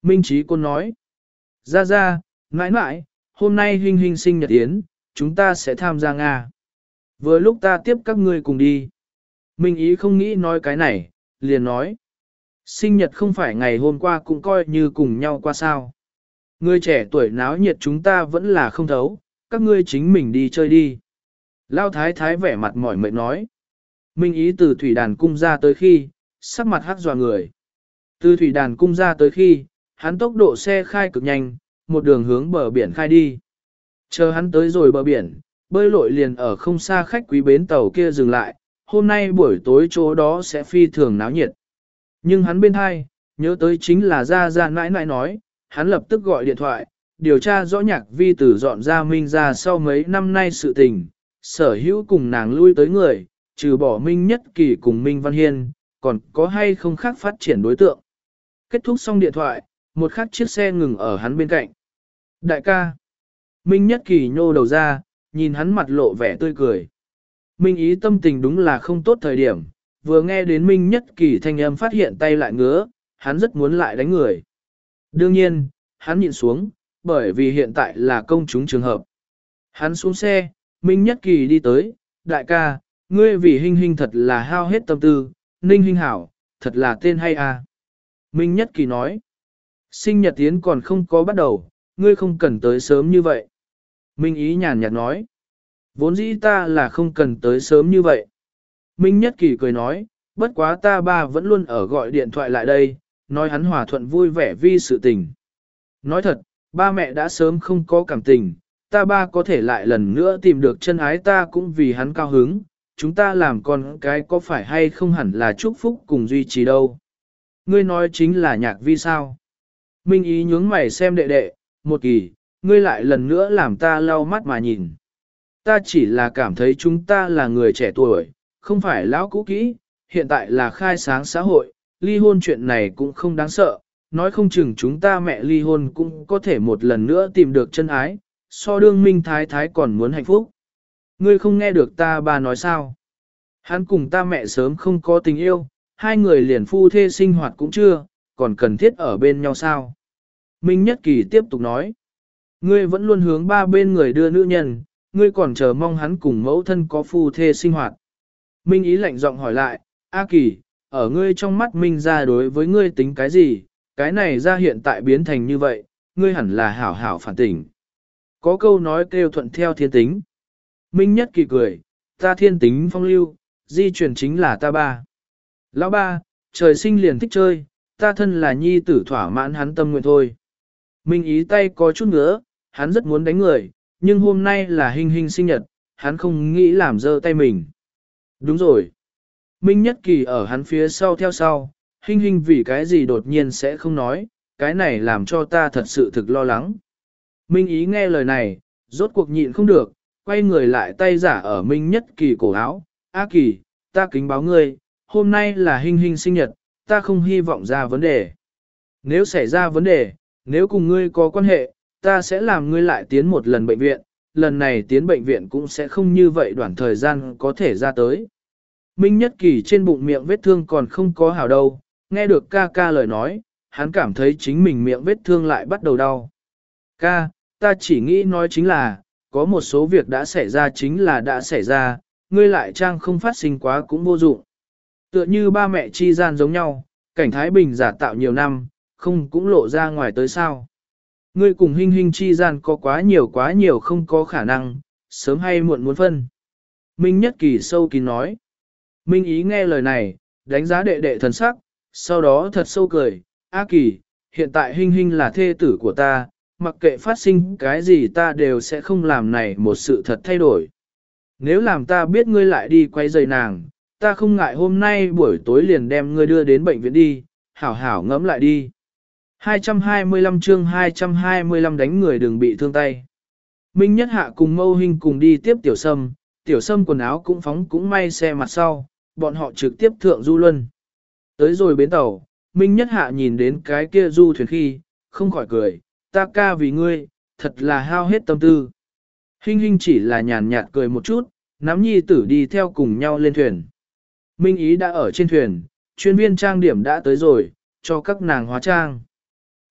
Minh Trí Côn nói. Ra ra, mãi mãi, hôm nay Hinh Hinh sinh nhật yến, chúng ta sẽ tham gia Nga. Vừa lúc ta tiếp các ngươi cùng đi. Minh Ý không nghĩ nói cái này, liền nói. Sinh nhật không phải ngày hôm qua cũng coi như cùng nhau qua sao. Người trẻ tuổi náo nhiệt chúng ta vẫn là không thấu, các ngươi chính mình đi chơi đi. Lao thái thái vẻ mặt mỏi mệt nói. Minh Ý từ thủy đàn cung ra tới khi, sắc mặt hắc dọa người. Từ thủy đàn cung ra tới khi, hắn tốc độ xe khai cực nhanh, một đường hướng bờ biển khai đi. Chờ hắn tới rồi bờ biển, bơi lội liền ở không xa khách quý bến tàu kia dừng lại, hôm nay buổi tối chỗ đó sẽ phi thường náo nhiệt. Nhưng hắn bên hai, nhớ tới chính là Gia Gia nãi nãi nói, hắn lập tức gọi điện thoại, điều tra rõ nhạc vi tử dọn ra Minh ra sau mấy năm nay sự tình, sở hữu cùng nàng lui tới người, trừ bỏ Minh Nhất Kỳ cùng Minh Văn Hiên, còn có hay không khác phát triển đối tượng. Kết thúc xong điện thoại, một khắc chiếc xe ngừng ở hắn bên cạnh. Đại ca. Minh Nhất Kỳ nhô đầu ra, nhìn hắn mặt lộ vẻ tươi cười. Minh Ý tâm tình đúng là không tốt thời điểm, vừa nghe đến Minh Nhất Kỳ thanh âm phát hiện tay lại ngứa, hắn rất muốn lại đánh người. Đương nhiên, hắn nhịn xuống, bởi vì hiện tại là công chúng trường hợp. Hắn xuống xe, Minh Nhất Kỳ đi tới, đại ca, ngươi vì Hinh Hinh thật là hao hết tâm tư, Ninh Hinh hảo, thật là tên hay à. Minh Nhất Kỳ nói, sinh nhật tiến còn không có bắt đầu, ngươi không cần tới sớm như vậy. Minh Ý nhàn nhạt nói, vốn dĩ ta là không cần tới sớm như vậy. Minh Nhất Kỳ cười nói, bất quá ta ba vẫn luôn ở gọi điện thoại lại đây, nói hắn hòa thuận vui vẻ vì sự tình. Nói thật, ba mẹ đã sớm không có cảm tình, ta ba có thể lại lần nữa tìm được chân ái ta cũng vì hắn cao hứng, chúng ta làm con cái có phải hay không hẳn là chúc phúc cùng duy trì đâu. Ngươi nói chính là nhạc vi sao. Minh Ý nhướng mày xem đệ đệ, một kỳ, ngươi lại lần nữa làm ta lau mắt mà nhìn. Ta chỉ là cảm thấy chúng ta là người trẻ tuổi, không phải lão cũ kỹ, hiện tại là khai sáng xã hội, ly hôn chuyện này cũng không đáng sợ, nói không chừng chúng ta mẹ ly hôn cũng có thể một lần nữa tìm được chân ái, so đương Minh Thái Thái còn muốn hạnh phúc. Ngươi không nghe được ta bà nói sao? Hắn cùng ta mẹ sớm không có tình yêu, hai người liền phu thê sinh hoạt cũng chưa, còn cần thiết ở bên nhau sao? Minh Nhất Kỳ tiếp tục nói, ngươi vẫn luôn hướng ba bên người đưa nữ nhân, ngươi còn chờ mong hắn cùng mẫu thân có phu thê sinh hoạt. Minh Ý lạnh giọng hỏi lại, A Kỳ, ở ngươi trong mắt Minh ra đối với ngươi tính cái gì, cái này ra hiện tại biến thành như vậy, ngươi hẳn là hảo hảo phản tỉnh. Có câu nói kêu thuận theo thiên tính. Minh Nhất Kỳ cười, ta thiên tính phong lưu, di truyền chính là ta ba. Lão ba, trời sinh liền thích chơi, ta thân là nhi tử thỏa mãn hắn tâm nguyện thôi. Minh Ý tay có chút ngứa, hắn rất muốn đánh người, nhưng hôm nay là Hinh Hinh sinh nhật, hắn không nghĩ làm dơ tay mình. Đúng rồi. Minh Nhất Kỳ ở hắn phía sau theo sau, Hinh Hinh vì cái gì đột nhiên sẽ không nói, cái này làm cho ta thật sự thực lo lắng. Minh Ý nghe lời này, rốt cuộc nhịn không được, quay người lại tay giả ở Minh Nhất Kỳ cổ áo. A Kỳ, ta kính báo ngươi, hôm nay là Hinh Hinh sinh nhật, ta không hy vọng ra vấn đề. Nếu xảy ra vấn đề, nếu cùng ngươi có quan hệ, ta sẽ làm ngươi lại tiến một lần bệnh viện, lần này tiến bệnh viện cũng sẽ không như vậy đoạn thời gian có thể ra tới. Minh Nhất Kỳ trên bụng miệng vết thương còn không có hảo đâu, nghe được ca ca lời nói, hắn cảm thấy chính mình miệng vết thương lại bắt đầu đau. Ca, ta chỉ nghĩ nói chính là, có một số việc đã xảy ra chính là đã xảy ra, ngươi lại trang không phát sinh quá cũng vô dụng. Tựa như ba mẹ chi gian giống nhau, cảnh Thái Bình giả tạo nhiều năm, không cũng lộ ra ngoài tới sao. Ngươi cùng Hinh Hinh chi gian có quá nhiều quá nhiều không có khả năng, sớm hay muộn muốn phân. Minh Nhất Kỳ sâu kín nói. Minh Ý nghe lời này, đánh giá đệ đệ thần sắc, sau đó thật sâu cười, A Kỳ, hiện tại Hinh Hinh là thê tử của ta, mặc kệ phát sinh cái gì ta đều sẽ không làm này một sự thật thay đổi. Nếu làm ta biết ngươi lại đi quay rời nàng, ta không ngại hôm nay buổi tối liền đem ngươi đưa đến bệnh viện đi, hảo hảo ngẫm lại đi. hai trăm hai mươi lăm chương hai trăm hai mươi lăm đánh người đừng bị thương tay. Minh Nhất Hạ cùng Mâu Hinh cùng đi tiếp Tiểu Sâm, Tiểu Sâm quần áo cũng phóng cũng may xe mặt sau, bọn họ trực tiếp thượng du luân. Tới rồi bến tàu, Minh Nhất Hạ nhìn đến cái kia du thuyền khi, không khỏi cười, ta ca vì ngươi, thật là hao hết tâm tư. Hinh Hinh chỉ là nhàn nhạt cười một chút, nắm nhi tử đi theo cùng nhau lên thuyền. Minh Ý đã ở trên thuyền, chuyên viên trang điểm đã tới rồi, cho các nàng hóa trang.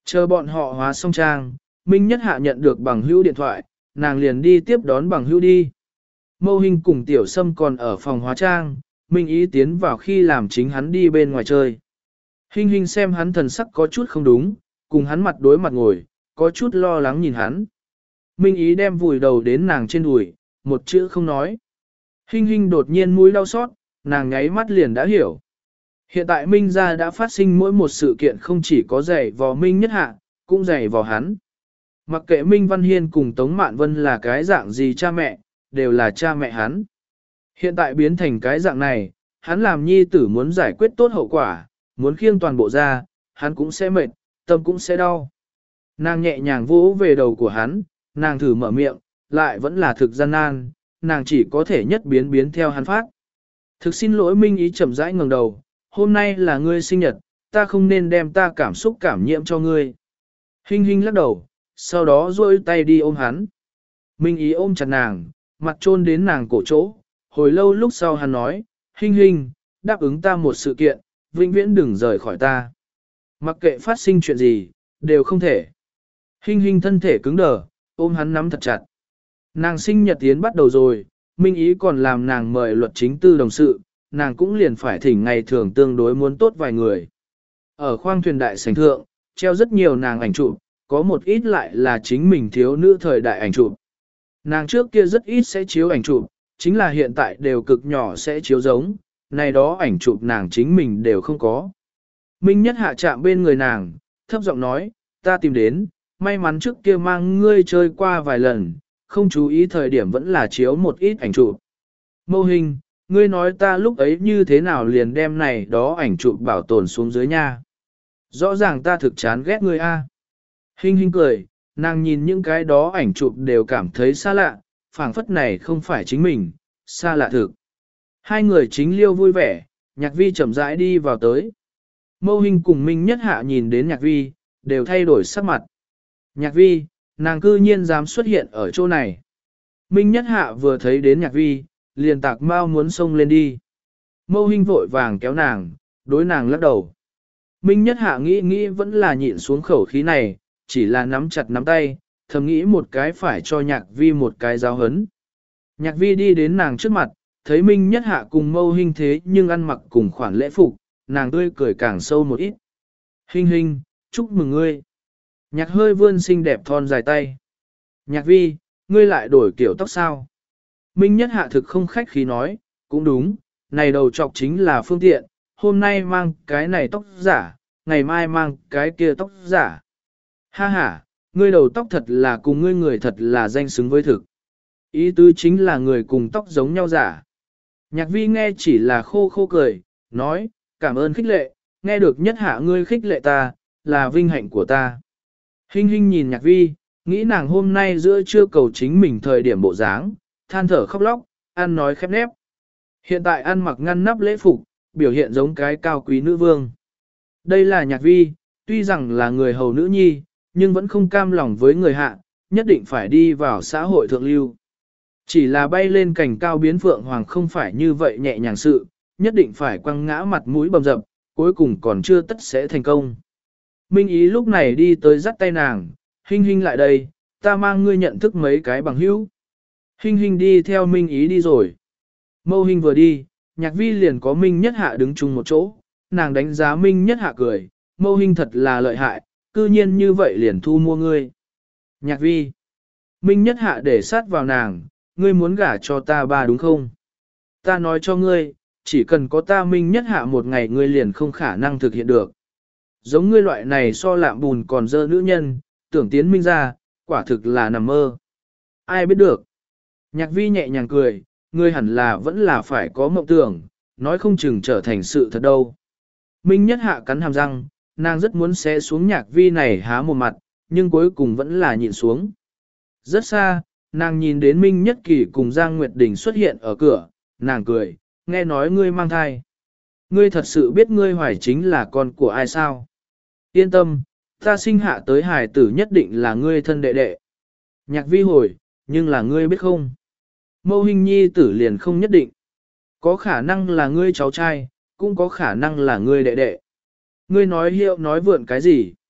Chờ bọn họ hóa xong trang, Minh Nhất Hạ nhận được bằng hữu điện thoại, nàng liền đi tiếp đón bằng hữu đi. Mâu Hinh cùng Tiểu Sâm còn ở phòng hóa trang, Minh Ý tiến vào khi làm chính hắn đi bên ngoài chơi. Hinh Hinh xem hắn thần sắc có chút không đúng, cùng hắn mặt đối mặt ngồi, có chút lo lắng nhìn hắn. Minh Ý đem vùi đầu đến nàng trên đùi, một chữ không nói. Hinh Hinh đột nhiên mũi đau xót, nàng nháy mắt liền đã hiểu. Hiện tại Minh gia đã phát sinh mỗi một sự kiện không chỉ có giày vò Minh Nhất Hạ, cũng giày vò hắn. Mặc kệ Minh Văn Hiên cùng Tống Mạn Vân là cái dạng gì cha mẹ, đều là cha mẹ hắn. Hiện tại biến thành cái dạng này, hắn làm nhi tử muốn giải quyết tốt hậu quả, muốn khiêng toàn bộ ra, hắn cũng sẽ mệt, tâm cũng sẽ đau. Nàng nhẹ nhàng vỗ về đầu của hắn, nàng thử mở miệng, lại vẫn là thực gian nan, nàng chỉ có thể nhất biến biến theo hắn phát. Thực xin lỗi Minh Ý chậm rãi ngẩng đầu, hôm nay là ngươi sinh nhật, ta không nên đem ta cảm xúc cảm nhiễm cho ngươi. Hinh Hinh lắc đầu, sau đó duỗi tay đi ôm hắn. Minh Ý ôm chặt nàng, mặt chôn đến nàng cổ chỗ, hồi lâu lúc sau hắn nói, Hinh Hinh, đáp ứng ta một sự kiện, vĩnh viễn đừng rời khỏi ta. Mặc kệ phát sinh chuyện gì, đều không thể. Hinh Hinh thân thể cứng đờ, ôm hắn nắm thật chặt. Nàng sinh nhật tiến bắt đầu rồi, Minh Ý còn làm nàng mời luật chính tư đồng sự, nàng cũng liền phải thỉnh ngày thường tương đối muốn tốt vài người. Ở khoang thuyền đại sảnh thượng, treo rất nhiều nàng ảnh chụp, có một ít lại là chính mình thiếu nữ thời đại ảnh chụp. Nàng trước kia rất ít sẽ chiếu ảnh chụp, chính là hiện tại đều cực nhỏ sẽ chiếu giống, này đó ảnh chụp nàng chính mình đều không có. Minh Nhất Hạ chạm bên người nàng, thấp giọng nói, ta tìm đến, may mắn trước kia mang ngươi chơi qua vài lần, không chú ý thời điểm vẫn là chiếu một ít ảnh chụp. Mâu Hình, ngươi nói ta lúc ấy như thế nào liền đem này đó ảnh chụp bảo tồn xuống dưới nha. Rõ ràng ta thực chán ghét ngươi a. Hinh Hinh cười, nàng nhìn những cái đó ảnh chụp đều cảm thấy xa lạ, phảng phất này không phải chính mình, xa lạ thực. Hai người chính liêu vui vẻ, Nhạc Vi chậm rãi đi vào tới. Mâu Hinh cùng Minh Nhất Hạ nhìn đến Nhạc Vi, đều thay đổi sắc mặt. Nhạc Vi, nàng cư nhiên dám xuất hiện ở chỗ này. Minh Nhất Hạ vừa thấy đến Nhạc Vi, liền tạc mau muốn xông lên đi. Mâu Hinh vội vàng kéo nàng, đối nàng lắc đầu. Minh Nhất Hạ nghĩ nghĩ vẫn là nhịn xuống khẩu khí này, chỉ là nắm chặt nắm tay, thầm nghĩ một cái phải cho Nhạc Vi một cái giáo hấn. Nhạc Vi đi đến nàng trước mặt, thấy Minh Nhất Hạ cùng Mâu Hinh thế nhưng ăn mặc cùng khoản lễ phục, nàng tươi cười càng sâu một ít. Hinh Hinh, chúc mừng ngươi. Nhạc hơi vươn xinh đẹp thon dài tay. Nhạc Vi, ngươi lại đổi kiểu tóc sao? Minh Nhất Hạ thực không khách khí nói, cũng đúng, này đầu trọc chính là phương tiện, hôm nay mang cái này tóc giả, ngày mai mang cái kia tóc giả. Ha ha, ngươi đầu tóc thật là cùng ngươi người thật là danh xứng với thực. Ý tứ chính là người cùng tóc giống nhau giả. Nhạc Vi nghe chỉ là khô khô cười, nói, cảm ơn khích lệ, nghe được Nhất Hạ ngươi khích lệ ta, là vinh hạnh của ta. Hinh Hinh nhìn Nhạc Vi, nghĩ nàng hôm nay giữa trưa cầu chính mình thời điểm bộ dáng, than thở khóc lóc, ăn nói khép nép. Hiện tại ăn mặc ngăn nắp lễ phục, biểu hiện giống cái cao quý nữ vương. Đây là Nhạc Vi, tuy rằng là người hầu nữ nhi, nhưng vẫn không cam lòng với người hạ, nhất định phải đi vào xã hội thượng lưu. Chỉ là bay lên cành cao biến phượng hoàng không phải như vậy nhẹ nhàng sự, nhất định phải quăng ngã mặt mũi bầm dập, cuối cùng còn chưa tất sẽ thành công. Minh Ý lúc này đi tới dắt tay nàng, Hinh Hinh lại đây, ta mang ngươi nhận thức mấy cái bằng hữu. Hinh Hinh đi theo Minh Ý đi rồi. Mâu Hinh vừa đi, Nhạc Vi liền có Minh Nhất Hạ đứng chung một chỗ, nàng đánh giá Minh Nhất Hạ cười, Mâu Hinh thật là lợi hại, cư nhiên như vậy liền thu mua ngươi. Nhạc Vi, Minh Nhất Hạ để sát vào nàng, ngươi muốn gả cho ta ba đúng không? Ta nói cho ngươi, chỉ cần có ta Minh Nhất Hạ một ngày ngươi liền không khả năng thực hiện được. Giống ngươi loại này so lạm bùn còn dơ nữ nhân, tưởng tiến Minh ra, quả thực là nằm mơ. Ai biết được? Nhạc Vi nhẹ nhàng cười, ngươi hẳn là vẫn là phải có mộng tưởng, nói không chừng trở thành sự thật đâu. Minh Nhất Hạ cắn hàm răng, nàng rất muốn xé xuống Nhạc Vi này há một mặt, nhưng cuối cùng vẫn là nhịn xuống. Rất xa, nàng nhìn đến Minh Nhất Kỳ cùng Giang Nguyệt Đình xuất hiện ở cửa, nàng cười, nghe nói ngươi mang thai. Ngươi thật sự biết ngươi hoài chính là con của ai sao? Yên tâm, ta sinh hạ tới hài tử nhất định là ngươi thân đệ đệ. Nhạc Vi hồi, nhưng là ngươi biết không? Mâu Hinh nhi tử liền không nhất định. Có khả năng là ngươi cháu trai, cũng có khả năng là ngươi đệ đệ. Ngươi nói hiệu nói vượn cái gì?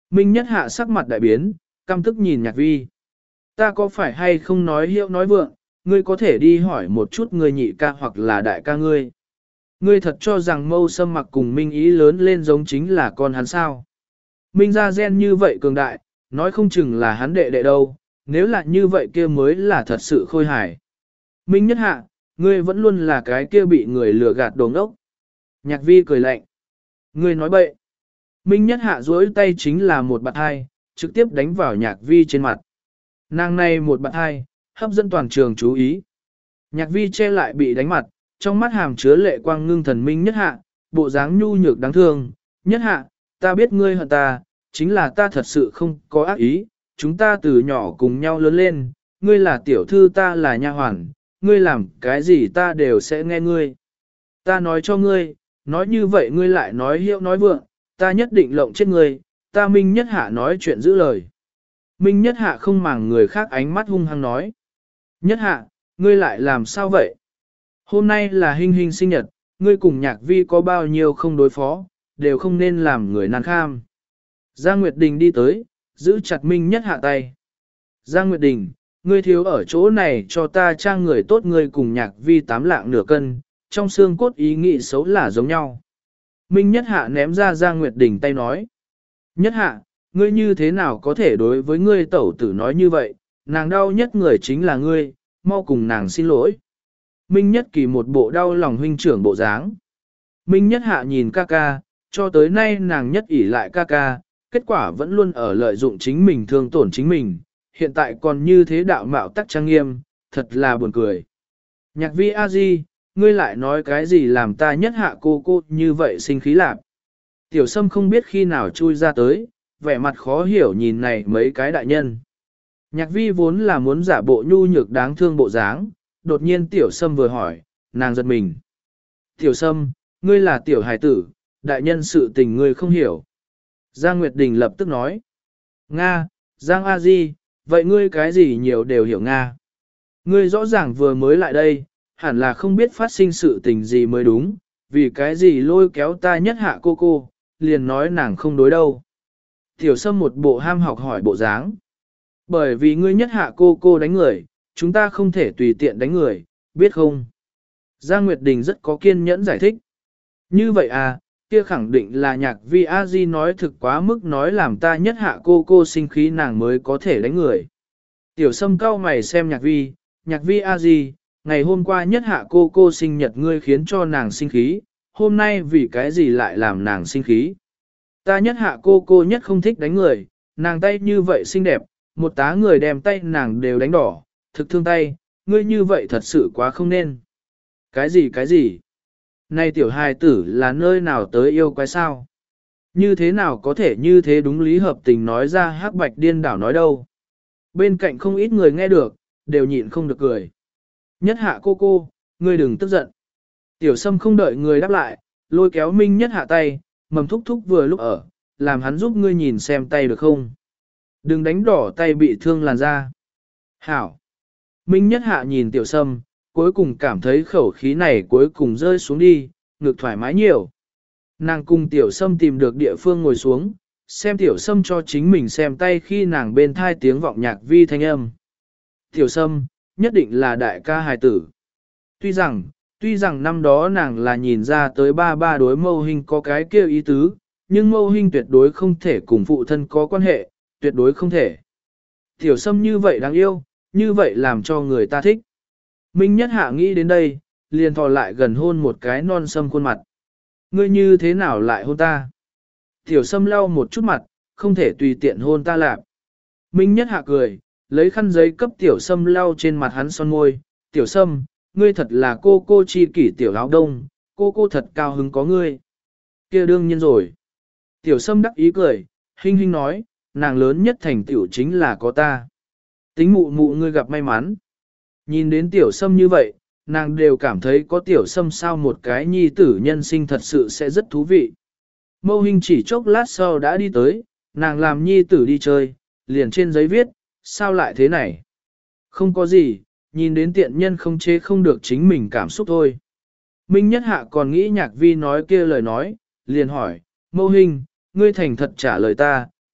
Minh Nhất Hạ sắc mặt đại biến, căm tức nhìn Nhạc Vi. Ta có phải hay không nói hiệu nói vượng, ngươi có thể đi hỏi một chút người nhị ca hoặc là đại ca ngươi. Ngươi thật cho rằng Mâu Sâm Mặc cùng Minh Ý lớn lên giống chính là con hắn sao. Minh ra gen như vậy cường đại, nói không chừng là hắn đệ đệ đâu, nếu là như vậy kia mới là thật sự khôi hài. Minh Nhất Hạ, ngươi vẫn luôn là cái kia bị người lừa gạt đồ ngốc. Nhạc Vi cười lạnh. Ngươi nói bậy. Minh Nhất Hạ duỗi tay chính là một bạt hai, trực tiếp đánh vào Nhạc Vi trên mặt. Nàng này một bạt hai, hấp dẫn toàn trường chú ý. Nhạc Vi che lại bị đánh mặt, trong mắt hàm chứa lệ quang ngưng thần Minh Nhất Hạ, bộ dáng nhu nhược đáng thương. Nhất Hạ, ta biết ngươi hận ta, chính là ta thật sự không có ác ý, chúng ta từ nhỏ cùng nhau lớn lên, ngươi là tiểu thư ta là nha hoàn, ngươi làm cái gì ta đều sẽ nghe ngươi. Ta nói cho ngươi, nói như vậy ngươi lại nói hiệu nói vượng, ta nhất định lộng chết ngươi, ta Minh Nhất Hạ nói chuyện giữ lời. Minh Nhất Hạ không màng người khác ánh mắt hung hăng nói. Nhất Hạ, ngươi lại làm sao vậy? Hôm nay là Hinh Hinh sinh nhật, ngươi cùng Nhạc Vi có bao nhiêu không đối phó, đều không nên làm người nan kham. Giang Nguyệt Đình đi tới, giữ chặt Minh Nhất Hạ tay. Giang Nguyệt Đình, ngươi thiếu ở chỗ này cho ta trang người tốt, ngươi cùng Nhạc Vi tám lạng nửa cân, trong xương cốt ý nghĩ xấu là giống nhau. Minh Nhất Hạ ném ra Giang Nguyệt Đình tay nói. Nhất Hạ, ngươi như thế nào có thể đối với ngươi tẩu tử nói như vậy, nàng đau nhất người chính là ngươi, mau cùng nàng xin lỗi. Minh Nhất Kỳ một bộ đau lòng huynh trưởng bộ dáng. Minh Nhất Hạ nhìn ca ca, cho tới nay nàng nhất ỷ lại ca ca, kết quả vẫn luôn ở lợi dụng chính mình thương tổn chính mình, hiện tại còn như thế đạo mạo tắc trang nghiêm, thật là buồn cười. Nhạc Vi a di, ngươi lại nói cái gì làm ta Nhất Hạ cô cô như vậy sinh khí lạc. Tiểu Sâm không biết khi nào chui ra tới, vẻ mặt khó hiểu nhìn này mấy cái đại nhân. Nhạc Vi vốn là muốn giả bộ nhu nhược đáng thương bộ dáng, đột nhiên Tiểu Sâm vừa hỏi, nàng giật mình. Tiểu Sâm, ngươi là tiểu hài tử, đại nhân sự tình ngươi không hiểu. Giang Nguyệt Đình lập tức nói. Nga, Giang A Di, vậy ngươi cái gì nhiều đều hiểu Nga. Ngươi rõ ràng vừa mới lại đây, hẳn là không biết phát sinh sự tình gì mới đúng, vì cái gì lôi kéo ta Nhất Hạ cô cô, liền nói nàng không đối đâu. Tiểu Sâm một bộ ham học hỏi bộ dáng. Bởi vì ngươi Nhất Hạ cô cô đánh người, chúng ta không thể tùy tiện đánh người, biết không? Giang Nguyệt Đình rất có kiên nhẫn giải thích. Như vậy à, kia khẳng định là Nhạc Vi a di nói thực quá mức, nói làm ta Nhất Hạ cô cô sinh khí nàng mới có thể đánh người. Tiểu Sâm cau mày xem Nhạc Vi, Nhạc Vi a di, ngày hôm qua Nhất Hạ cô cô sinh nhật ngươi khiến cho nàng sinh khí, hôm nay vì cái gì lại làm nàng sinh khí? Ta Nhất Hạ cô cô nhất không thích đánh người, nàng tay như vậy xinh đẹp, một tá người đem tay nàng đều đánh đỏ, thực thương tay, ngươi như vậy thật sự quá không nên. Cái gì cái gì? Này tiểu hài tử là nơi nào tới yêu quái sao? Như thế nào có thể như thế đúng lý hợp tình nói ra hắc bạch điên đảo nói đâu? Bên cạnh không ít người nghe được, đều nhịn không được cười. Nhất Hạ cô cô, ngươi đừng tức giận. Tiểu Sâm không đợi người đáp lại, lôi kéo Minh Nhất Hạ tay, mầm thúc thúc vừa lúc ở, làm hắn giúp ngươi nhìn xem tay được không? Đừng đánh đỏ tay bị thương làn da. Hảo. Minh Nhất Hạ nhìn Tiểu Sâm, cuối cùng cảm thấy khẩu khí này cuối cùng rơi xuống đi, ngực thoải mái nhiều. Nàng cùng Tiểu Sâm tìm được địa phương ngồi xuống, xem Tiểu Sâm cho chính mình xem tay khi nàng bên thai tiếng vọng Nhạc Vi thanh âm. Tiểu Sâm, nhất định là đại ca hài tử. Tuy rằng, tuy rằng năm đó nàng là nhìn ra tới ba ba đối Mâu Hinh có cái kia ý tứ, nhưng Mâu Hinh tuyệt đối không thể cùng phụ thân có quan hệ, tuyệt đối không thể. Tiểu Sâm như vậy đáng yêu, như vậy làm cho người ta thích. Minh Nhất Hạ nghĩ đến đây, liền thò lại gần hôn một cái non sâm khuôn mặt. Ngươi như thế nào lại hôn ta? Tiểu Sâm lau một chút mặt, không thể tùy tiện hôn ta lạp. Minh Nhất Hạ cười, lấy khăn giấy cấp Tiểu Sâm lau trên mặt hắn son môi. Tiểu Sâm, ngươi thật là cô cô chi kỷ tiểu áo đông, cô cô thật cao hứng có ngươi. Kia đương nhiên rồi. Tiểu Sâm đắc ý cười, Hinh Hinh nói, nàng lớn nhất thành tiểu chính là có ta. Tính mụ mụ ngươi gặp may mắn. Nhìn đến Tiểu Sâm như vậy, nàng đều cảm thấy có Tiểu Sâm sao một cái nhi tử nhân sinh thật sự sẽ rất thú vị. Mâu Hinh chỉ chốc lát sau đã đi tới, nàng làm nhi tử đi chơi, liền trên giấy viết, sao lại thế này? Không có gì, nhìn đến tiện nhân không chế không được chính mình cảm xúc thôi. Minh Nhất Hạ còn nghĩ Nhạc Vi nói kia lời nói, liền hỏi, Mâu Hinh, ngươi thành thật trả lời ta,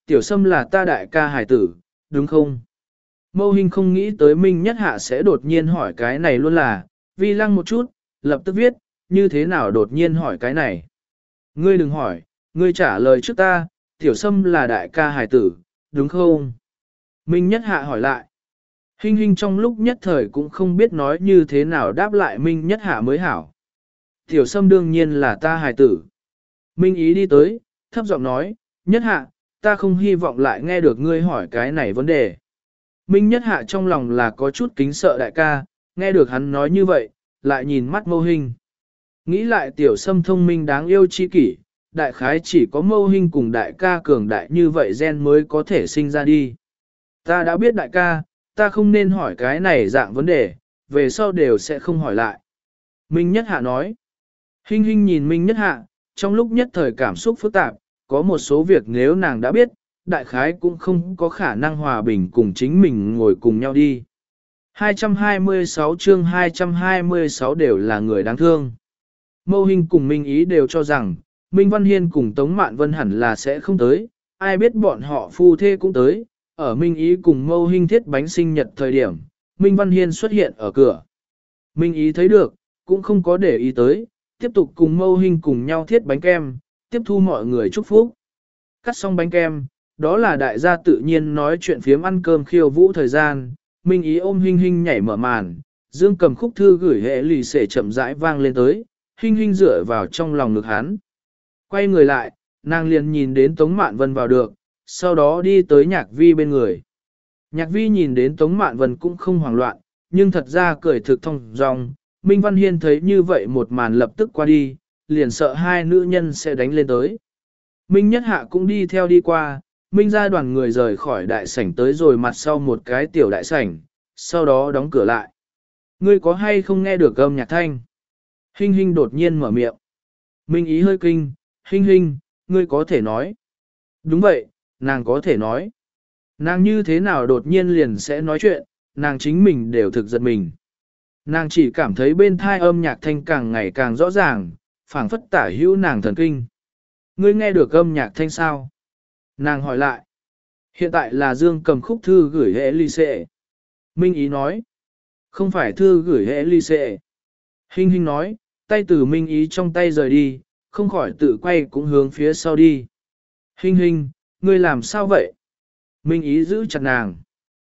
tiểu sâm là ta đại ca hải tử, đúng không? Mâu Hinh không nghĩ tới Minh Nhất Hạ sẽ đột nhiên hỏi cái này luôn là, vi lăng một chút, lập tức viết, như thế nào đột nhiên hỏi cái này. Ngươi đừng hỏi, ngươi trả lời trước ta, tiểu sâm là đại ca hải tử, đúng không? Minh Nhất Hạ hỏi lại. Hinh Hinh trong lúc nhất thời cũng không biết nói như thế nào đáp lại Minh Nhất Hạ mới hảo. Tiểu sâm đương nhiên là ta hài tử. Minh Ý đi tới, thấp giọng nói, Nhất Hạ, ta không hy vọng lại nghe được ngươi hỏi cái này vấn đề. Minh Nhất Hạ trong lòng là có chút kính sợ đại ca, nghe được hắn nói như vậy, lại nhìn mắt Mâu Hinh. Nghĩ lại tiểu sâm thông minh đáng yêu chi kỷ, đại khái chỉ có Mâu Hinh cùng đại ca cường đại như vậy gen mới có thể sinh ra đi. Ta đã biết đại ca, ta không nên hỏi cái này dạng vấn đề, về sau đều sẽ không hỏi lại. Minh Nhất Hạ nói. Hinh Hinh nhìn Minh Nhất Hạ, trong lúc nhất thời cảm xúc phức tạp, có một số việc nếu nàng đã biết, đại khái cũng không có khả năng hòa bình cùng chính mình ngồi cùng nhau đi. hai trăm hai mươi sáu chương hai trăm hai mươi sáu đều là người đáng thương. Mâu Hinh cùng Minh Ý đều cho rằng, Minh Văn Hiên cùng Tống Mạn Vân hẳn là sẽ không tới, ai biết bọn họ phu thê cũng tới, ở Minh Ý cùng Mâu Hinh thiết bánh sinh nhật thời điểm, Minh Văn Hiên xuất hiện ở cửa. Minh Ý thấy được, cũng không có để ý tới, tiếp tục cùng Mâu Hinh cùng nhau thiết bánh kem, tiếp thu mọi người chúc phúc. Cắt xong bánh kem, đó là đại gia tự nhiên nói chuyện phiếm ăn cơm khiêu vũ thời gian, Minh Ý ôm Hinh Hinh nhảy mở màn, Dương cầm khúc thư gửi hệ lì xể chậm rãi vang lên tới, Hinh Hinh dựa vào trong lòng ngực hắn. Quay người lại, nàng liền nhìn đến Tống Mạn Vân vào được, sau đó đi tới Nhạc Vi bên người. Nhạc Vi nhìn đến Tống Mạn Vân cũng không hoảng loạn, nhưng thật ra cười thực thông dong. Minh Văn Hiên thấy như vậy một màn lập tức qua đi, liền sợ hai nữ nhân sẽ đánh lên tới. Minh Nhất Hạ cũng đi theo đi qua, Minh ra đoàn người rời khỏi đại sảnh tới rồi mặt sau một cái tiểu đại sảnh, sau đó đóng cửa lại. Ngươi có hay không nghe được âm nhạc thanh? Hinh Hinh đột nhiên mở miệng. Minh Ý hơi kinh, Hinh Hinh, ngươi có thể nói. Đúng vậy, nàng có thể nói. Nàng như thế nào đột nhiên liền sẽ nói chuyện, nàng chính mình đều thực giật mình. Nàng chỉ cảm thấy bên thai âm nhạc thanh càng ngày càng rõ ràng, phảng phất tả hữu nàng thần kinh. Ngươi nghe được âm nhạc thanh sao? Nàng hỏi lại. Hiện tại là Dương cầm khúc thư gửi hệ ly xệ. Minh Ý nói. Không phải thư gửi hệ ly xệ. Hinh Hinh nói, tay từ Minh Ý trong tay rời đi, không khỏi tự quay cũng hướng phía sau đi. Hinh Hinh, ngươi làm sao vậy? Minh Ý giữ chặt nàng.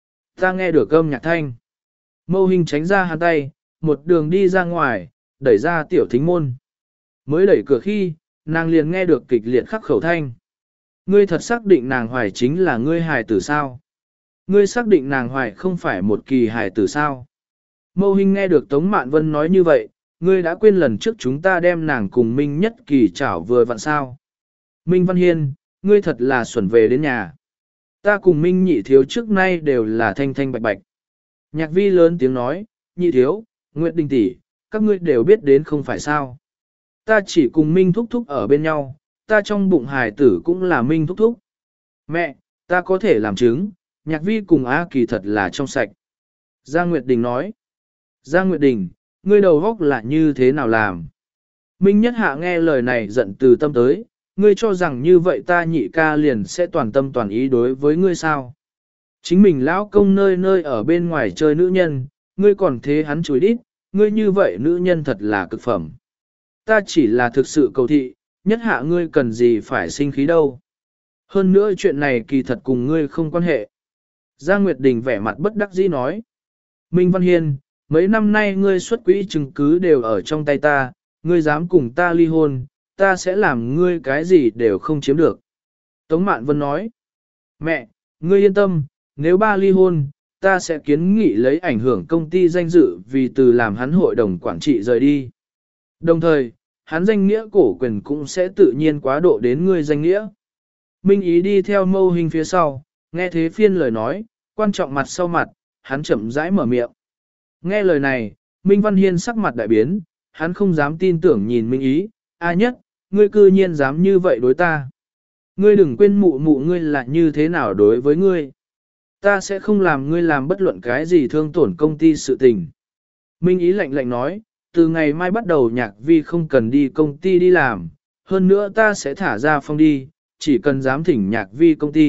Ta nghe được âm nhạc thanh. Mâu Hinh tránh ra hắn tay, một đường đi ra ngoài, đẩy ra tiểu thính môn. Mới đẩy cửa khi, nàng liền nghe được kịch liệt khắc khẩu thanh. Ngươi thật xác định nàng hoài chính là ngươi hài tử sao? Ngươi xác định nàng hoài không phải một kỳ hài tử sao? Mâu Hinh nghe được Tống Mạn Vân nói như vậy, ngươi đã quên lần trước chúng ta đem nàng cùng Minh Nhất Kỳ chảo vừa vặn sao? Minh Văn Hiên, ngươi thật là xuẩn về đến nhà. Ta cùng Minh nhị thiếu trước nay đều là thanh thanh bạch bạch. Nhạc Vi lớn tiếng nói, nhị thiếu, Nguyệt Đình tỷ, các ngươi đều biết đến không phải sao. Ta chỉ cùng Minh thúc thúc ở bên nhau, ta trong bụng hài tử cũng là Minh thúc thúc. Mẹ, ta có thể làm chứng, Nhạc Vi cùng A Kỳ thật là trong sạch. Giang Nguyệt Đình nói, Giang Nguyệt Đình, ngươi đầu góc là như thế nào làm? Minh Nhất Hạ nghe lời này giận từ tâm tới, ngươi cho rằng như vậy ta nhị ca liền sẽ toàn tâm toàn ý đối với ngươi sao? Chính mình lão công nơi nơi ở bên ngoài chơi nữ nhân, ngươi còn thế hắn chối đít, ngươi như vậy nữ nhân thật là cực phẩm. Ta chỉ là thực sự cầu thị, Nhất Hạ ngươi cần gì phải sinh khí đâu. Hơn nữa chuyện này kỳ thật cùng ngươi không quan hệ. Giang Nguyệt Đình vẻ mặt bất đắc dĩ nói. Minh Văn Hiên, mấy năm nay ngươi xuất quỹ chứng cứ đều ở trong tay ta, ngươi dám cùng ta ly hôn, ta sẽ làm ngươi cái gì đều không chiếm được. Tống Mạn Vân nói. Mẹ, ngươi yên tâm, nếu ba ly hôn, ta sẽ kiến nghị lấy ảnh hưởng công ty danh dự vì từ làm hắn hội đồng quản trị rời đi. Đồng thời, hắn danh nghĩa cổ quyền cũng sẽ tự nhiên quá độ đến ngươi danh nghĩa. Minh Ý đi theo Mâu Hinh phía sau, nghe thế phiên lời nói, quan trọng mặt sau mặt, hắn chậm rãi mở miệng. Nghe lời này, Minh Văn Hiên sắc mặt đại biến, hắn không dám tin tưởng nhìn Minh Ý, a nhất, ngươi cư nhiên dám như vậy đối ta. Ngươi đừng quên mụ mụ ngươi là như thế nào đối với ngươi. Ta sẽ không làm ngươi làm bất luận cái gì thương tổn công ty sự tình. Minh Ý lạnh lạnh nói, từ ngày mai bắt đầu Nhạc Vi không cần đi công ty đi làm, hơn nữa ta sẽ thả ra phong đi, chỉ cần dám thỉnh Nhạc Vi công ty,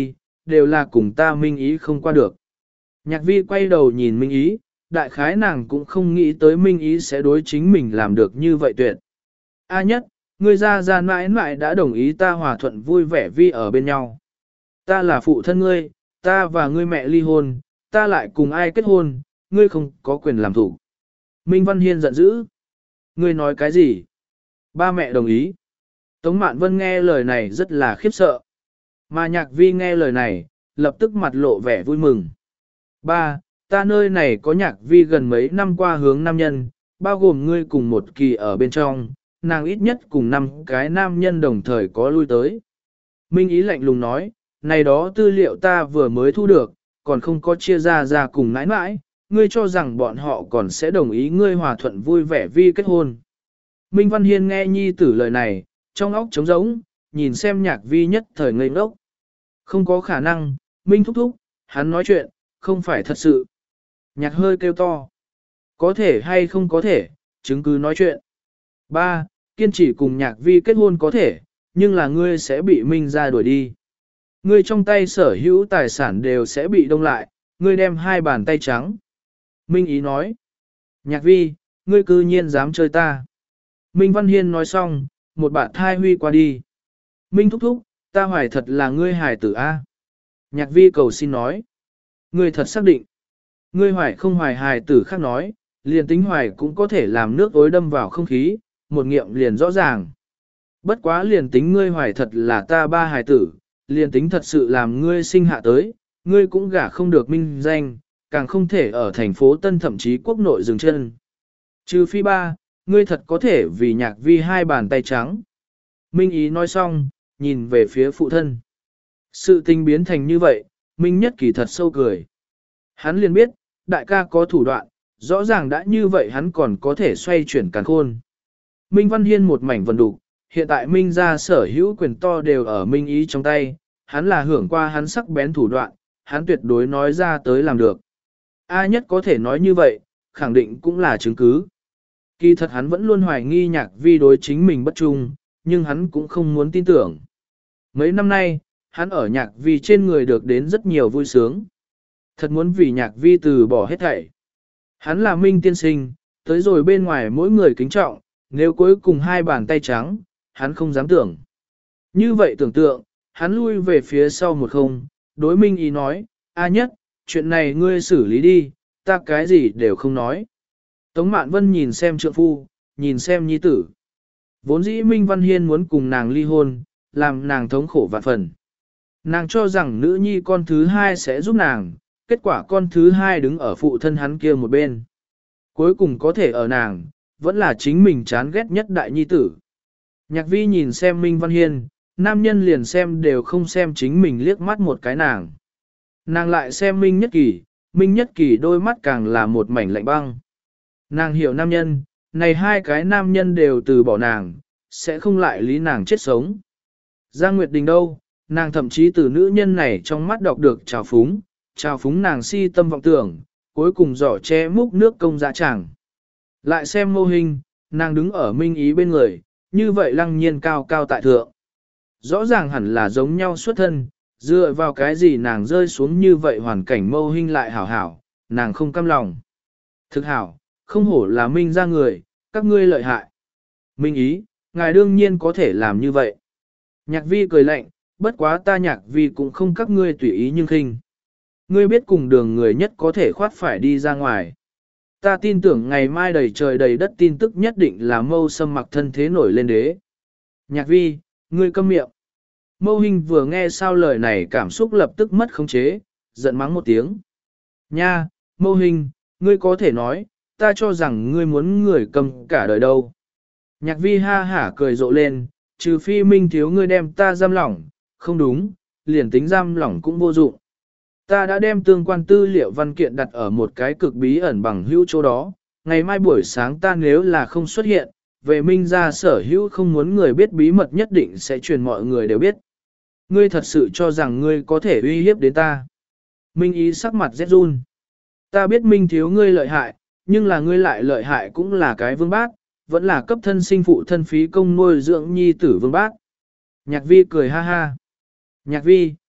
đều là cùng ta Minh Ý không qua được. Nhạc vi quay đầu nhìn Minh Ý, đại khái nàng cũng không nghĩ tới Minh Ý sẽ đối chính mình làm được như vậy tuyệt. A nhất, ngươi ra ra mãi mãi đã đồng ý ta hòa thuận vui vẻ vi ở bên nhau. Ta là phụ thân ngươi, ta và ngươi mẹ ly hôn, ta lại cùng ai kết hôn, ngươi không có quyền làm thủ. Minh Văn Hiên giận dữ. Ngươi nói cái gì? Ba mẹ đồng ý. Tống Mạn Vân nghe lời này rất là khiếp sợ. Mà Nhạc Vi nghe lời này, lập tức mặt lộ vẻ vui mừng. Ba, ta nơi này có Nhạc Vi gần mấy năm qua hướng nam nhân, bao gồm ngươi cùng một kỳ ở bên trong, nàng ít nhất cùng năm cái nam nhân đồng thời có lui tới. Minh Ý lạnh lùng nói, này đó tư liệu ta vừa mới thu được, còn không có chia ra ra cùng nãi nãi, ngươi cho rằng bọn họ còn sẽ đồng ý ngươi hòa thuận vui vẻ vi kết hôn. Minh Văn Hiên nghe nhi tử lời này, trong óc trống rỗng, nhìn xem Nhạc Vi nhất thời ngây ngốc. Không có khả năng, Minh thúc thúc, hắn nói chuyện, không phải thật sự. Nhạc hơi kêu to. Có thể hay không có thể, chứng cứ nói chuyện. Ba, kiên trì cùng Nhạc Vi kết hôn có thể, nhưng là ngươi sẽ bị Minh ra đuổi đi. Ngươi trong tay sở hữu tài sản đều sẽ bị đông lại, ngươi đem hai bàn tay trắng. Minh Ý nói. Nhạc Vi, ngươi cư nhiên dám chơi ta. Minh Văn Hiên nói xong, một bạn thai huy qua đi. Minh thúc thúc, ta hoài thật là ngươi hài tử A. Nhạc Vi cầu xin nói. Ngươi thật xác định. Ngươi hoài không hoài hài tử khác nói, liền tính hoài cũng có thể làm nước ối đâm vào không khí, một nghiệm liền rõ ràng. Bất quá liền tính ngươi hoài thật là ta ba hài tử, liền tính thật sự làm ngươi sinh hạ tới, ngươi cũng gả không được minh danh, càng không thể ở thành phố Tân thậm chí quốc nội dừng chân. Trừ phi ba, ngươi thật có thể vì Nhạc Vi hai bàn tay trắng. Minh Ý nói xong, nhìn về phía phụ thân. Sự tình biến thành như vậy, Minh Nhất Kỳ thật sâu cười. Hắn liền biết, đại ca có thủ đoạn, rõ ràng đã như vậy hắn còn có thể xoay chuyển càn khôn. Minh Văn Hiên một mảnh vần đục, hiện tại Minh ra sở hữu quyền to đều ở Minh Ý trong tay, hắn là hưởng qua hắn sắc bén thủ đoạn, hắn tuyệt đối nói ra tới làm được. A Nhất có thể nói như vậy, khẳng định cũng là chứng cứ. Kỳ thật hắn vẫn luôn hoài nghi Nhạc Vi đối chính mình bất trung, nhưng hắn cũng không muốn tin tưởng. Mấy năm nay, hắn ở Nhạc Vi trên người được đến rất nhiều vui sướng. Thật muốn vì Nhạc Vi từ bỏ hết thảy. Hắn là Minh tiên sinh, tới rồi bên ngoài mỗi người kính trọng, nếu cuối cùng hai bàn tay trắng, hắn không dám tưởng. Như vậy tưởng tượng, hắn lui về phía sau một không, đối Minh Ý nói, A Nhất, chuyện này ngươi xử lý đi, ta cái gì đều không nói. Tống Mạn Vân nhìn xem trượng phu, nhìn xem nhi tử. Vốn dĩ Minh Văn Hiên muốn cùng nàng ly hôn, làm nàng thống khổ vạn phần. Nàng cho rằng nữ nhi con thứ hai sẽ giúp nàng, kết quả con thứ hai đứng ở phụ thân hắn kia một bên. Cuối cùng có thể ở nàng, vẫn là chính mình chán ghét nhất đại nhi tử. Nhạc Vi nhìn xem Minh Văn Hiên, nam nhân liền xem đều không xem chính mình liếc mắt một cái nàng. Nàng lại xem Minh Nhất Kỳ, Minh Nhất Kỳ đôi mắt càng là một mảnh lạnh băng. Nàng hiểu nam nhân, này hai cái nam nhân đều từ bỏ nàng, sẽ không lại lý nàng chết sống. Giang Nguyệt Đình đâu, nàng thậm chí từ nữ nhân này trong mắt đọc được trào phúng, trào phúng nàng si tâm vọng tưởng, cuối cùng giỏ che múc nước công dạ chẳng. Lại xem mô hình, nàng đứng ở Minh Ý bên người, như vậy lăng nhiên cao cao tại thượng. Rõ ràng hẳn là giống nhau xuất thân, dựa vào cái gì nàng rơi xuống như vậy hoàn cảnh mâu hình lại hảo hảo, nàng không căm lòng. Thực hảo, không hổ là Minh ra người, các ngươi lợi hại. Minh Ý, ngài đương nhiên có thể làm như vậy. Nhạc Vi cười lạnh, bất quá ta Nhạc Vi cũng không các ngươi tùy ý nhưng khinh. Ngươi biết cùng đường người nhất có thể khoát phải đi ra ngoài. Ta tin tưởng ngày mai đầy trời đầy đất tin tức nhất định là Mâu Sâm mặc thân thế nổi lên đế. Nhạc Vi, ngươi câm miệng. Mâu Hinh vừa nghe sao lời này cảm xúc lập tức mất khống chế, giận mắng một tiếng. Nha, Mâu Hinh, ngươi có thể nói, ta cho rằng ngươi muốn người cầm cả đời đâu. Nhạc Vi ha hả cười rộ lên, trừ phi Minh thiếu ngươi đem ta giam lỏng, không đúng, liền tính giam lỏng cũng vô dụng. Ta đã đem tương quan tư liệu văn kiện đặt ở một cái cực bí ẩn bằng hữu chỗ đó, ngày mai buổi sáng ta nếu là không xuất hiện, về Minh ra sở hữu không muốn người biết bí mật nhất định sẽ truyền mọi người đều biết. Ngươi thật sự cho rằng ngươi có thể uy hiếp đến ta. Minh Ý sắc mặt rét run. Ta biết Minh thiếu ngươi lợi hại, nhưng là ngươi lại lợi hại cũng là cái vương bát, vẫn là cấp thân sinh phụ thân phí công nuôi dưỡng nhi tử vương bát. Nhạc Vi cười ha ha. Nhạc Vi,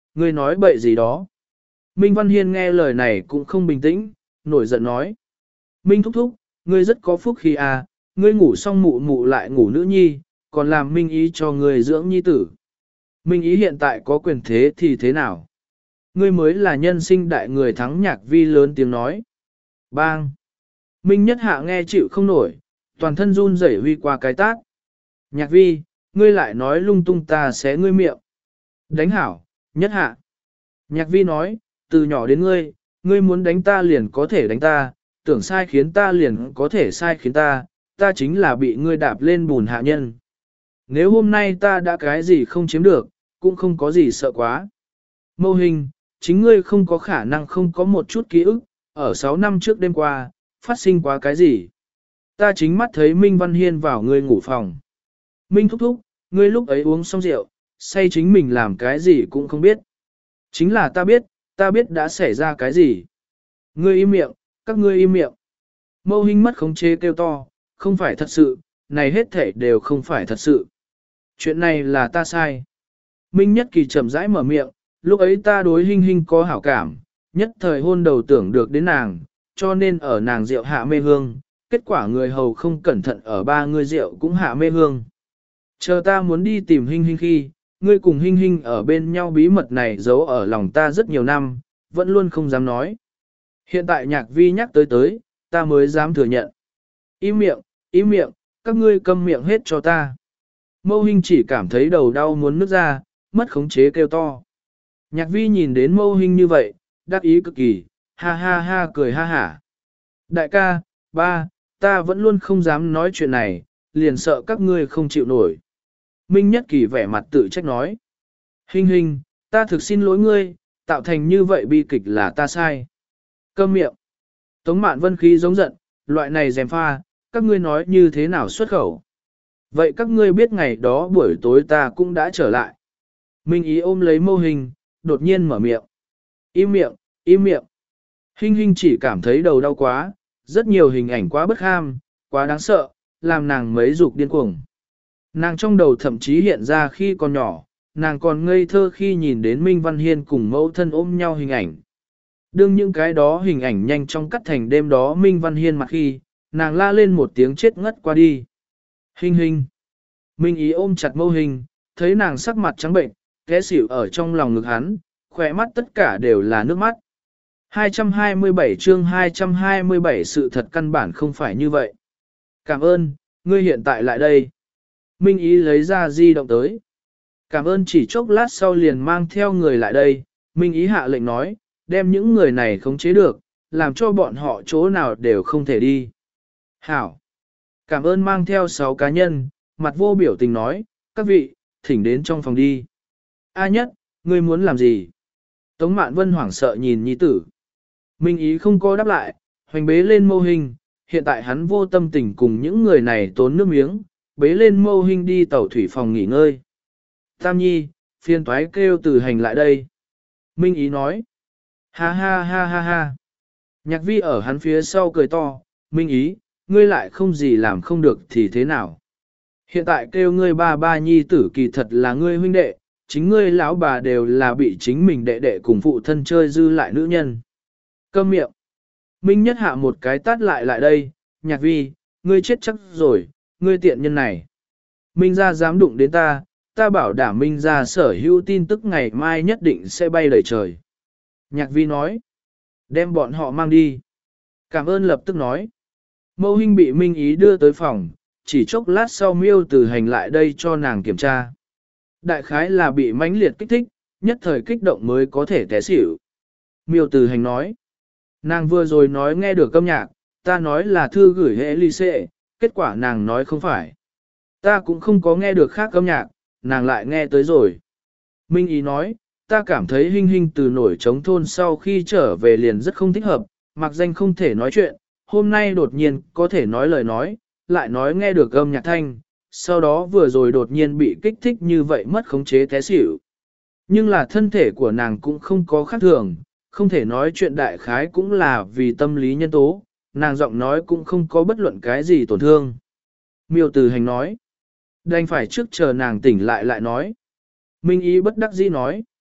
ngươi nói bậy gì đó. Minh Văn Hiên nghe lời này cũng không bình tĩnh, nổi giận nói. Minh thúc thúc, ngươi rất có phúc khi à, ngươi ngủ xong mụ mụ lại ngủ nữ nhi, còn làm Minh ý cho ngươi dưỡng nhi tử. Minh ý hiện tại có quyền thế thì thế nào? Ngươi mới là nhân sinh đại người thắng. Nhạc vi lớn tiếng nói. Bang! Minh nhất hạ nghe chịu không nổi, toàn thân run rẩy huy qua cái tát. Nhạc vi, ngươi lại nói lung tung ta xé ngươi miệng. Đánh hảo, nhất hạ. Nhạc vi nói, từ nhỏ đến ngươi, ngươi muốn đánh ta liền có thể đánh ta, tưởng sai khiến ta liền có thể sai khiến ta, ta chính là bị ngươi đạp lên bùn hạ nhân. Nếu hôm nay ta đã cái gì không chiếm được, cũng không có gì sợ quá. Mâu hình, chính ngươi không có khả năng không có một chút ký ức, ở sáu năm trước đêm qua, phát sinh quá cái gì. Ta chính mắt thấy Minh Văn Hiên vào ngươi ngủ phòng. Minh thúc thúc, ngươi lúc ấy uống xong rượu, say chính mình làm cái gì cũng không biết. Chính là ta biết, ta biết đã xảy ra cái gì. Ngươi im miệng, các ngươi im miệng. Mâu hình mất khống chế kêu to, không phải thật sự, này hết thể đều không phải thật sự. Chuyện này là ta sai. Minh Nhất Kỳ chậm rãi mở miệng, lúc ấy ta đối Hinh Hinh có hảo cảm, nhất thời hôn đầu tưởng được đến nàng, cho nên ở nàng rượu hạ mê hương, kết quả người hầu không cẩn thận ở ba người rượu cũng hạ mê hương. Chờ ta muốn đi tìm Hinh Hinh khi, ngươi cùng Hinh Hinh ở bên nhau bí mật này giấu ở lòng ta rất nhiều năm, vẫn luôn không dám nói. Hiện tại Nhạc vi nhắc tới tới, ta mới dám thừa nhận. Im miệng, im miệng, các ngươi câm miệng hết cho ta. Mâu Hinh chỉ cảm thấy đầu đau muốn nứt ra, mất khống chế kêu to. Nhạc vi nhìn đến Mâu Hinh như vậy, đắc ý cực kỳ, ha ha ha cười ha hả. Đại ca, ba, ta vẫn luôn không dám nói chuyện này, liền sợ các ngươi không chịu nổi. Minh Nhất Kỳ vẻ mặt tự trách nói. Hinh Hinh, ta thực xin lỗi ngươi, tạo thành như vậy bi kịch là ta sai. Câm miệng. Tống Mạn Vân khí giống giận, loại này dèm pha, các ngươi nói như thế nào xuất khẩu. Vậy các ngươi biết ngày đó buổi tối ta cũng đã trở lại. Minh Ý ôm lấy Mâu Hình, đột nhiên mở miệng. Im miệng, im miệng. Hinh Hinh chỉ cảm thấy đầu đau quá, rất nhiều hình ảnh quá bất ham, quá đáng sợ, làm nàng mấy dục điên cuồng. Nàng trong đầu thậm chí hiện ra khi còn nhỏ, nàng còn ngây thơ khi nhìn đến Minh Văn Hiên cùng mẫu thân ôm nhau hình ảnh. Đương những cái đó hình ảnh nhanh trong cắt thành đêm đó Minh Văn Hiên mặt khi, nàng la lên một tiếng chết ngất qua đi. Hinh Hinh. Minh Ý ôm chặt Mâu Hình, thấy nàng sắc mặt trắng bệnh, té xỉu ở trong lòng ngực hắn, khỏe mắt tất cả đều là nước mắt. hai trăm hai mươi bảy chương hai trăm hai mươi bảy sự thật căn bản không phải như vậy. Cảm ơn, ngươi hiện tại lại đây. Minh Ý lấy ra di động tới. Cảm ơn chỉ chốc lát sau liền mang theo người lại đây, Minh Ý hạ lệnh nói, đem những người này khống chế được, làm cho bọn họ chỗ nào đều không thể đi. Hảo. Cảm ơn mang theo sáu cá nhân, mặt vô biểu tình nói, các vị, thỉnh đến trong phòng đi. A Nhất, ngươi muốn làm gì? Tống Mạn Vân hoảng sợ nhìn nhi tử. Minh Ý không có đáp lại, hoành bế lên Mâu Hình, hiện tại hắn vô tâm tình cùng những người này tốn nước miếng, bế lên Mâu Hình đi tàu thủy phòng nghỉ ngơi. Tam Nhi, phiên toái kêu từ hành lại đây. Minh Ý nói. Ha ha ha ha ha. Nhạc vi ở hắn phía sau cười to, Minh Ý, ngươi lại không gì làm không được thì thế nào? Hiện tại kêu ngươi ba ba nhi tử kỳ thật là ngươi huynh đệ, chính ngươi lão bà đều là bị chính mình đệ đệ cùng phụ thân chơi dư lại nữ nhân. Câm miệng. Minh Nhất hạ một cái tát lại lại đây, Nhạc vi, ngươi chết chắc rồi, ngươi tiện nhân này. Minh gia dám đụng đến ta, ta bảo đảm Minh gia sở hữu tin tức ngày mai nhất định sẽ bay đầy trời. Nhạc vi nói, đem bọn họ mang đi. Cảm ơn lập tức nói. Mâu Hinh bị Minh Ý đưa tới phòng, chỉ chốc lát sau Miêu Tử Hành lại đây cho nàng kiểm tra. Đại khái là bị mãnh liệt kích thích, nhất thời kích động mới có thể té xỉu. Miêu Tử Hành nói, nàng vừa rồi nói nghe được âm nhạc, ta nói là thư gửi hệ ly xệ, kết quả nàng nói không phải. Ta cũng không có nghe được khác âm nhạc, nàng lại nghe tới rồi. Minh Ý nói, ta cảm thấy Hinh Hinh từ nổi trống thôn sau khi trở về liền rất không thích hợp, mặc danh không thể nói chuyện, hôm nay đột nhiên có thể nói lời nói, lại nói nghe được âm nhạc thanh, sau đó vừa rồi đột nhiên bị kích thích như vậy mất khống chế té xỉu. Nhưng là thân thể của nàng cũng không có khác thường, không thể nói chuyện đại khái cũng là vì tâm lý nhân tố, nàng giọng nói cũng không có bất luận cái gì tổn thương. Miêu Tử Hành nói, đành phải trước chờ nàng tỉnh lại lại nói. Minh Ý bất đắc dĩ nói,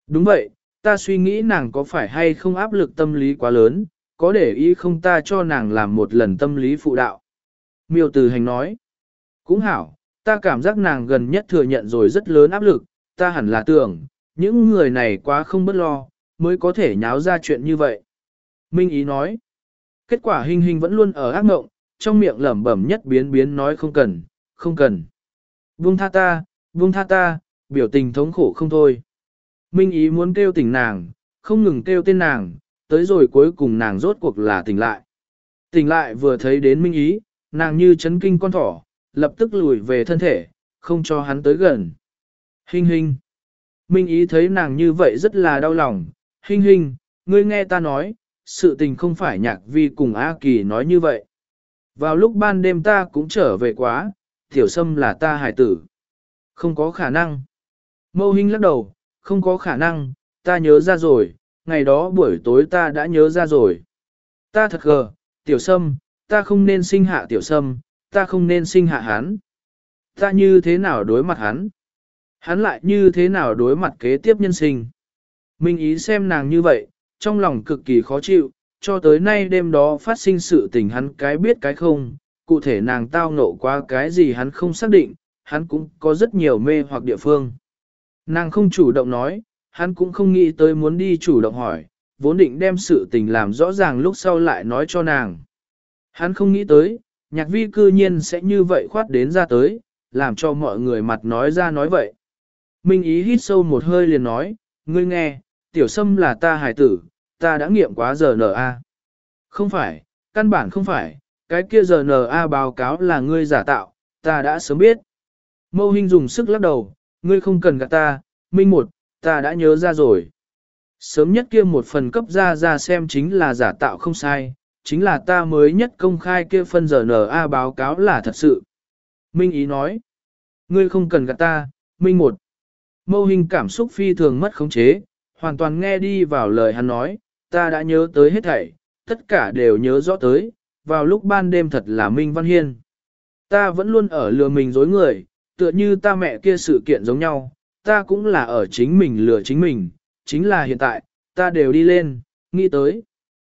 Đúng vậy, ta suy nghĩ nàng có phải hay không áp lực tâm lý quá lớn, có để ý không ta cho nàng làm một lần tâm lý phụ đạo. Miêu Từ Hành nói, cũng hảo, ta cảm giác nàng gần nhất thừa nhận rồi rất lớn áp lực, ta hẳn là tưởng, những người này quá không bất lo, mới có thể nháo ra chuyện như vậy. Minh Ý nói, kết quả Hình Hình vẫn luôn ở ác mộng, trong miệng lẩm bẩm nhất biến biến nói không cần, không cần. Buông tha ta, buông tha ta, biểu tình thống khổ không thôi. Minh Ý muốn kêu tỉnh nàng, không ngừng kêu tên nàng, tới rồi cuối cùng nàng rốt cuộc là tỉnh lại. Tỉnh lại vừa thấy đến Minh Ý, nàng như chấn kinh con thỏ, lập tức lùi về thân thể, không cho hắn tới gần. Hình Hình. Minh Ý thấy nàng như vậy rất là đau lòng. Hình Hình, ngươi nghe ta nói, sự tình không phải Nhạc Vi cùng A Kỳ nói như vậy. Vào lúc ban đêm ta cũng trở về quá, Tiểu Sâm là ta hải tử. Không có khả năng. Mâu Hinh lắc đầu, không có khả năng, ta nhớ ra rồi, ngày đó buổi tối ta đã nhớ ra rồi. Ta thật gờ, Tiểu Sâm, ta không nên sinh hạ Tiểu Sâm, ta không nên sinh hạ hắn. Ta như thế nào đối mặt hắn? Hắn lại như thế nào đối mặt kế tiếp nhân sinh? Minh Ý xem nàng như vậy, trong lòng cực kỳ khó chịu, cho tới nay đêm đó phát sinh sự tình hắn cái biết cái không, cụ thể nàng tao ngộ qua cái gì hắn không xác định, hắn cũng có rất nhiều mê hoặc địa phương. Nàng không chủ động nói, hắn cũng không nghĩ tới muốn đi chủ động hỏi, vốn định đem sự tình làm rõ ràng lúc sau lại nói cho nàng. Hắn không nghĩ tới, Nhạc Vi cư nhiên sẽ như vậy khoát đến ra tới, làm cho mọi người mặt nói ra nói vậy. Minh Ý hít sâu một hơi liền nói, ngươi nghe, Tiểu Sâm là ta hài tử, ta đã nghiệm quá giờ en a. Không phải, căn bản không phải, cái kia giờ en a báo cáo là ngươi giả tạo, ta đã sớm biết. Mâu Hinh dùng sức lắc đầu, ngươi không cần gạt ta, Minh một, ta đã nhớ ra rồi. Sớm nhất kia một phần cấp ra ra xem chính là giả tạo không sai, chính là ta mới nhất công khai kia phân giờ en a báo cáo là thật sự. Minh Ý nói, ngươi không cần gạt ta, Minh một. Mâu Hinh cảm xúc phi thường mất khống chế, hoàn toàn nghe đi vào lời hắn nói, ta đã nhớ tới hết thảy, tất cả đều nhớ rõ tới, vào lúc ban đêm thật là Minh Văn Hiên. Ta vẫn luôn ở lừa mình dối người, tựa như ta mẹ kia sự kiện giống nhau, ta cũng là ở chính mình lừa chính mình, chính là hiện tại, ta đều đi lên, nghĩ tới.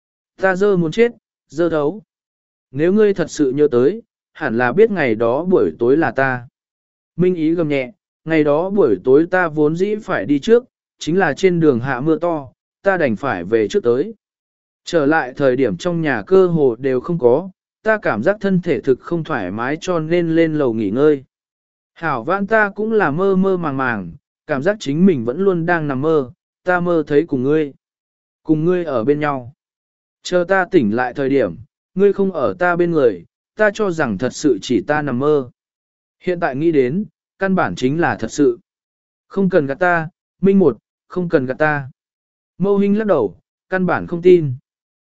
Ta dơ muốn chết, dơ thấu. Nếu ngươi thật sự nhớ tới, hẳn là biết ngày đó buổi tối là ta. Minh Ý gầm nhẹ, ngày đó buổi tối ta vốn dĩ phải đi trước, chính là trên đường hạ mưa to, ta đành phải về trước tới. Trở lại thời điểm trong nhà cơ hồ đều không có, ta cảm giác thân thể thực không thoải mái cho nên lên lầu nghỉ ngơi. Hảo vãn ta cũng là mơ mơ màng màng, cảm giác chính mình vẫn luôn đang nằm mơ, ta mơ thấy cùng ngươi. Cùng ngươi ở bên nhau. Chờ ta tỉnh lại thời điểm, ngươi không ở ta bên người, ta cho rằng thật sự chỉ ta nằm mơ. Hiện tại nghĩ đến, căn bản chính là thật sự. Không cần gạt ta, Minh một, không cần gạt ta. Mâu Hinh lắc đầu, căn bản không tin.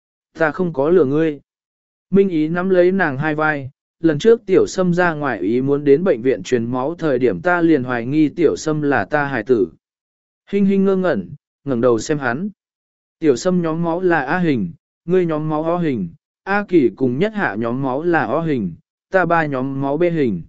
Ta không có lừa ngươi. Minh Ý nắm lấy nàng hai vai, lần trước Tiểu Sâm ra ngoài ý muốn đến bệnh viện truyền máu thời điểm ta liền hoài nghi Tiểu Sâm là ta hài tử. Hinh Hinh ngơ ngẩn, ngẩng đầu xem hắn. Tiểu Sâm nhóm máu là A hình, ngươi nhóm máu O hình, A Kỳ cùng Nhất Hạ nhóm máu là O hình, ta ba nhóm máu B hình.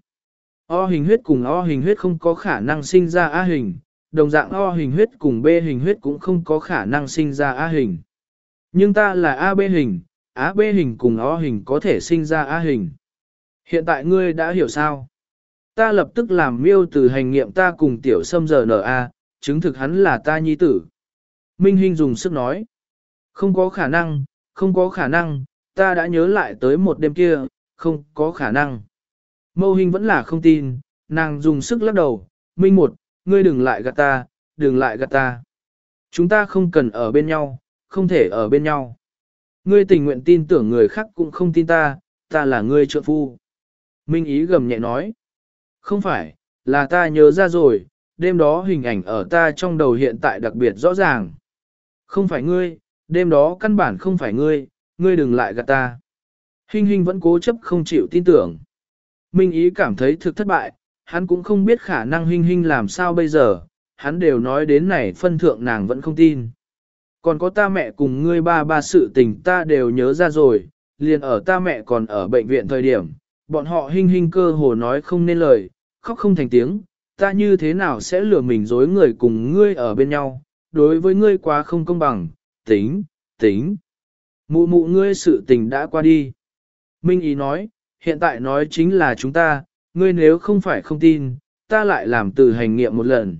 O hình huyết cùng O hình huyết không có khả năng sinh ra A hình, đồng dạng O hình huyết cùng B hình huyết cũng không có khả năng sinh ra A hình. Nhưng ta là A B hình, A B hình cùng O hình có thể sinh ra A hình. Hiện tại ngươi đã hiểu sao? Ta lập tức làm Miêu Từ Hành nghiệm ta cùng Tiểu Sâm giờ en a, chứng thực hắn là ta nhi tử. Minh Hinh dùng sức nói. Không có khả năng, không có khả năng, ta đã nhớ lại tới một đêm kia, không có khả năng. Mâu Hinh vẫn là không tin, nàng dùng sức lắc đầu, Minh một, ngươi đừng lại gạt ta, đừng lại gạt ta. Chúng ta không cần ở bên nhau, không thể ở bên nhau. Ngươi tình nguyện tin tưởng người khác cũng không tin ta, ta là ngươi trợ phu. Minh Ý gầm nhẹ nói. Không phải, là ta nhớ ra rồi, đêm đó hình ảnh ở ta trong đầu hiện tại đặc biệt rõ ràng. Không phải ngươi, đêm đó căn bản không phải ngươi, ngươi đừng lại gạt ta. Hinh Hinh vẫn cố chấp không chịu tin tưởng. Minh Ý cảm thấy thực thất bại, hắn cũng không biết khả năng Hinh Hinh làm sao bây giờ, hắn đều nói đến này phân thượng nàng vẫn không tin. Còn có ta mẹ cùng ngươi ba ba sự tình ta đều nhớ ra rồi, liền ở ta mẹ còn ở bệnh viện thời điểm, bọn họ Hinh Hinh cơ hồ nói không nên lời, khóc không thành tiếng, ta như thế nào sẽ lừa mình dối người cùng ngươi ở bên nhau, đối với ngươi quá không công bằng, tính, tính. Mụ mụ ngươi sự tình đã qua đi. Minh Ý nói, hiện tại nói chính là chúng ta, ngươi nếu không phải không tin, ta lại làm từ hành nghiệm một lần.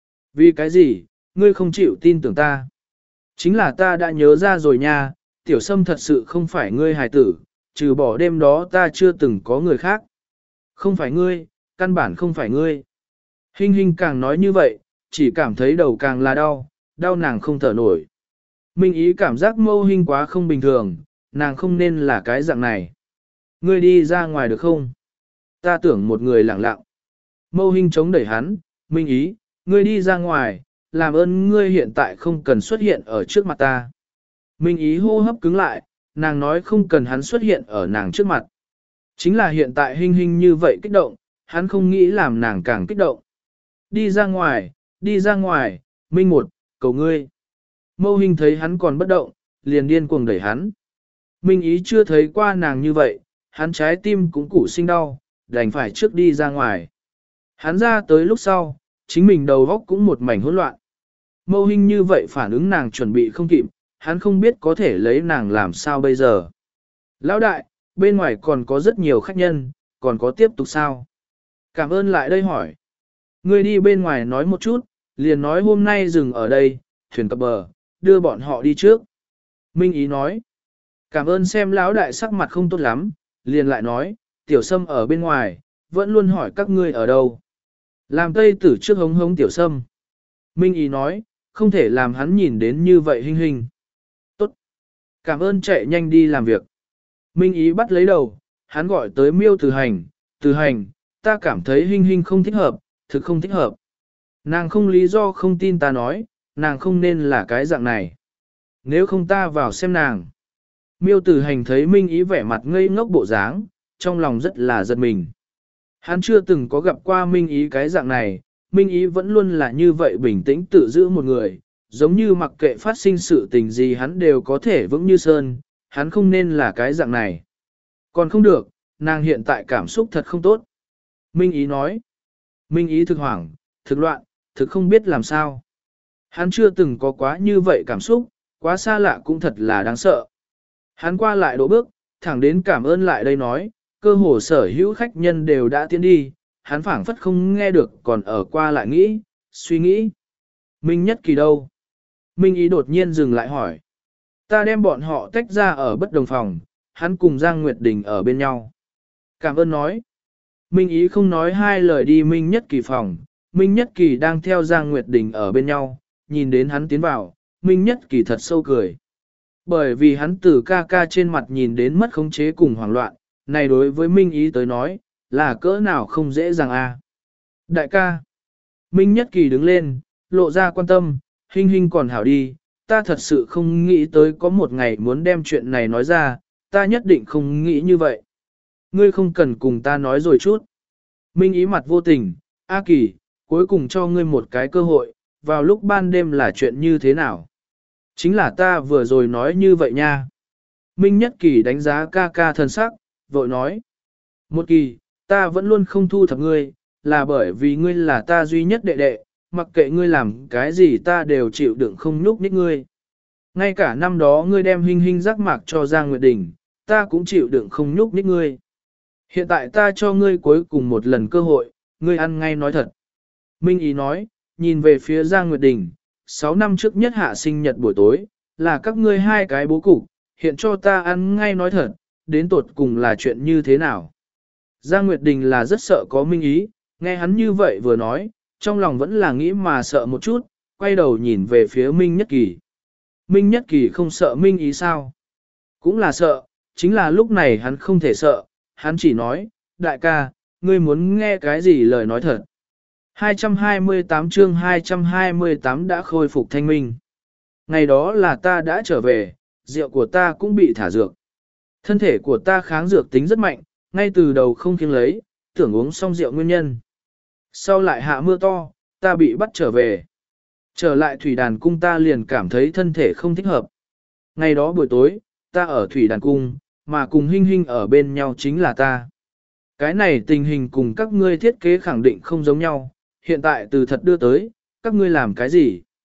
Vì cái gì, ngươi không chịu tin tưởng ta? Chính là ta đã nhớ ra rồi nha, tiểu sâm thật sự không phải ngươi hài tử, trừ bỏ đêm đó ta chưa từng có người khác. Không phải ngươi, căn bản không phải ngươi. Hình hình càng nói như vậy, chỉ cảm thấy đầu càng là đau, đau nàng không thở nổi. Minh Ý cảm giác mâu hình quá không bình thường, nàng không nên là cái dạng này. Ngươi đi ra ngoài được không? Ta tưởng một người lặng lặng. Mâu hình chống đẩy hắn, Minh Ý, ngươi đi ra ngoài, làm ơn ngươi hiện tại không cần xuất hiện ở trước mặt ta. Minh Ý hô hấp cứng lại, nàng nói không cần hắn xuất hiện ở nàng trước mặt. Chính là hiện tại hình hình như vậy kích động, hắn không nghĩ làm nàng càng kích động. Đi ra ngoài, đi ra ngoài, Minh một, cầu ngươi. Mâu hình thấy hắn còn bất động, liền điên cuồng đẩy hắn. Minh Ý chưa thấy qua nàng như vậy, hắn trái tim cũng củ sinh đau, đành phải trước đi ra ngoài. Hắn ra tới lúc sau, chính mình đầu óc cũng một mảnh hỗn loạn. Mâu hình như vậy phản ứng nàng chuẩn bị không kịp, hắn không biết có thể lấy nàng làm sao bây giờ. Lão đại, bên ngoài còn có rất nhiều khách nhân, còn có tiếp tục sao? Cảm ơn lại đây hỏi. Ngươi đi bên ngoài nói một chút, liền nói hôm nay dừng ở đây, thuyền cập bờ, đưa bọn họ đi trước. Minh Ý nói. Cảm ơn xem lão đại sắc mặt không tốt lắm, liền lại nói, tiểu sâm ở bên ngoài, vẫn luôn hỏi các ngươi ở đâu. Làm tây tử trước hống hống tiểu sâm. Minh Ý nói, không thể làm hắn nhìn đến như vậy hình hình. Tốt. Cảm ơn chạy nhanh đi làm việc. Minh Ý bắt lấy đầu, hắn gọi tới miêu từ hành, từ hành, ta cảm thấy hình hình không thích hợp, thực không thích hợp. Nàng không lý do không tin ta nói, nàng không nên là cái dạng này. Nếu không ta vào xem nàng. Miêu tử hành thấy Minh Ý vẻ mặt ngây ngốc bộ dáng, trong lòng rất là giật mình. Hắn chưa từng có gặp qua Minh Ý cái dạng này, Minh Ý vẫn luôn là như vậy bình tĩnh tự giữ một người, giống như mặc kệ phát sinh sự tình gì hắn đều có thể vững như sơn, hắn không nên là cái dạng này. Còn không được, nàng hiện tại cảm xúc thật không tốt. Minh Ý nói, Minh Ý thực hoảng, thực loạn, thực không biết làm sao. Hắn chưa từng có quá như vậy cảm xúc, quá xa lạ cũng thật là đáng sợ. Hắn qua lại đỗ bước, thẳng đến cảm ơn lại đây nói, cơ hồ sở hữu khách nhân đều đã tiến đi, hắn phảng phất không nghe được còn ở qua lại nghĩ, suy nghĩ. Minh Nhất Kỳ đâu? Minh Ý đột nhiên dừng lại hỏi. Ta đem bọn họ tách ra ở bất đồng phòng, hắn cùng Giang Nguyệt Đình ở bên nhau. Cảm ơn nói. Minh Ý không nói hai lời đi Minh Nhất Kỳ phòng, Minh Nhất Kỳ đang theo Giang Nguyệt Đình ở bên nhau, nhìn đến hắn tiến vào, Minh Nhất Kỳ thật sâu cười. Bởi vì hắn từ ca ca trên mặt nhìn đến mất khống chế cùng hoảng loạn, này đối với Minh Ý tới nói, là cỡ nào không dễ dàng a. Đại ca. Minh Nhất Kỳ đứng lên, lộ ra quan tâm, hình hình còn hảo đi, ta thật sự không nghĩ tới có một ngày muốn đem chuyện này nói ra, ta nhất định không nghĩ như vậy. Ngươi không cần cùng ta nói rồi chút. Minh Ý mặt vô tình, A Kỳ, cuối cùng cho ngươi một cái cơ hội, vào lúc ban đêm là chuyện như thế nào? Chính là ta vừa rồi nói như vậy nha. Minh Nhất Kỳ đánh giá ca ca thân sắc, vội nói. Một Kỳ, ta vẫn luôn không thu thập ngươi, là bởi vì ngươi là ta duy nhất đệ đệ, mặc kệ ngươi làm cái gì ta đều chịu đựng không nhúc nhích ngươi. Ngay cả năm đó ngươi đem hình hình rắc mạc cho Giang Nguyệt Đình, ta cũng chịu đựng không nhúc nhích ngươi. Hiện tại ta cho ngươi cuối cùng một lần cơ hội, ngươi ăn ngay nói thật. Minh Ý nói, nhìn về phía Giang Nguyệt Đình, sáu năm trước nhất hạ sinh nhật buổi tối, là các ngươi hai cái bố cục, hiện cho ta ăn ngay nói thật, đến tột cùng là chuyện như thế nào. Giang Nguyệt Đình là rất sợ có Minh Ý, nghe hắn như vậy vừa nói, trong lòng vẫn là nghĩ mà sợ một chút, quay đầu nhìn về phía Minh Nhất Kỳ. Minh Nhất Kỳ không sợ Minh Ý sao? Cũng là sợ, chính là lúc này hắn không thể sợ, hắn chỉ nói, đại ca, ngươi muốn nghe cái gì lời nói thật. hai trăm hai mươi tám chương hai trăm hai mươi tám đã khôi phục thanh minh. Ngày đó là ta đã trở về, rượu của ta cũng bị thả dược. Thân thể của ta kháng dược tính rất mạnh, ngay từ đầu không kiêng lấy, tưởng uống xong rượu nguyên nhân. Sau lại hạ mưa to, ta bị bắt trở về. Trở lại thủy đàn cung ta liền cảm thấy thân thể không thích hợp. Ngày đó buổi tối, ta ở thủy đàn cung, mà cùng Hinh Hinh ở bên nhau chính là ta. Cái này tình hình cùng các ngươi thiết kế khẳng định không giống nhau, hiện tại từ thật đưa tới, các ngươi làm cái gì?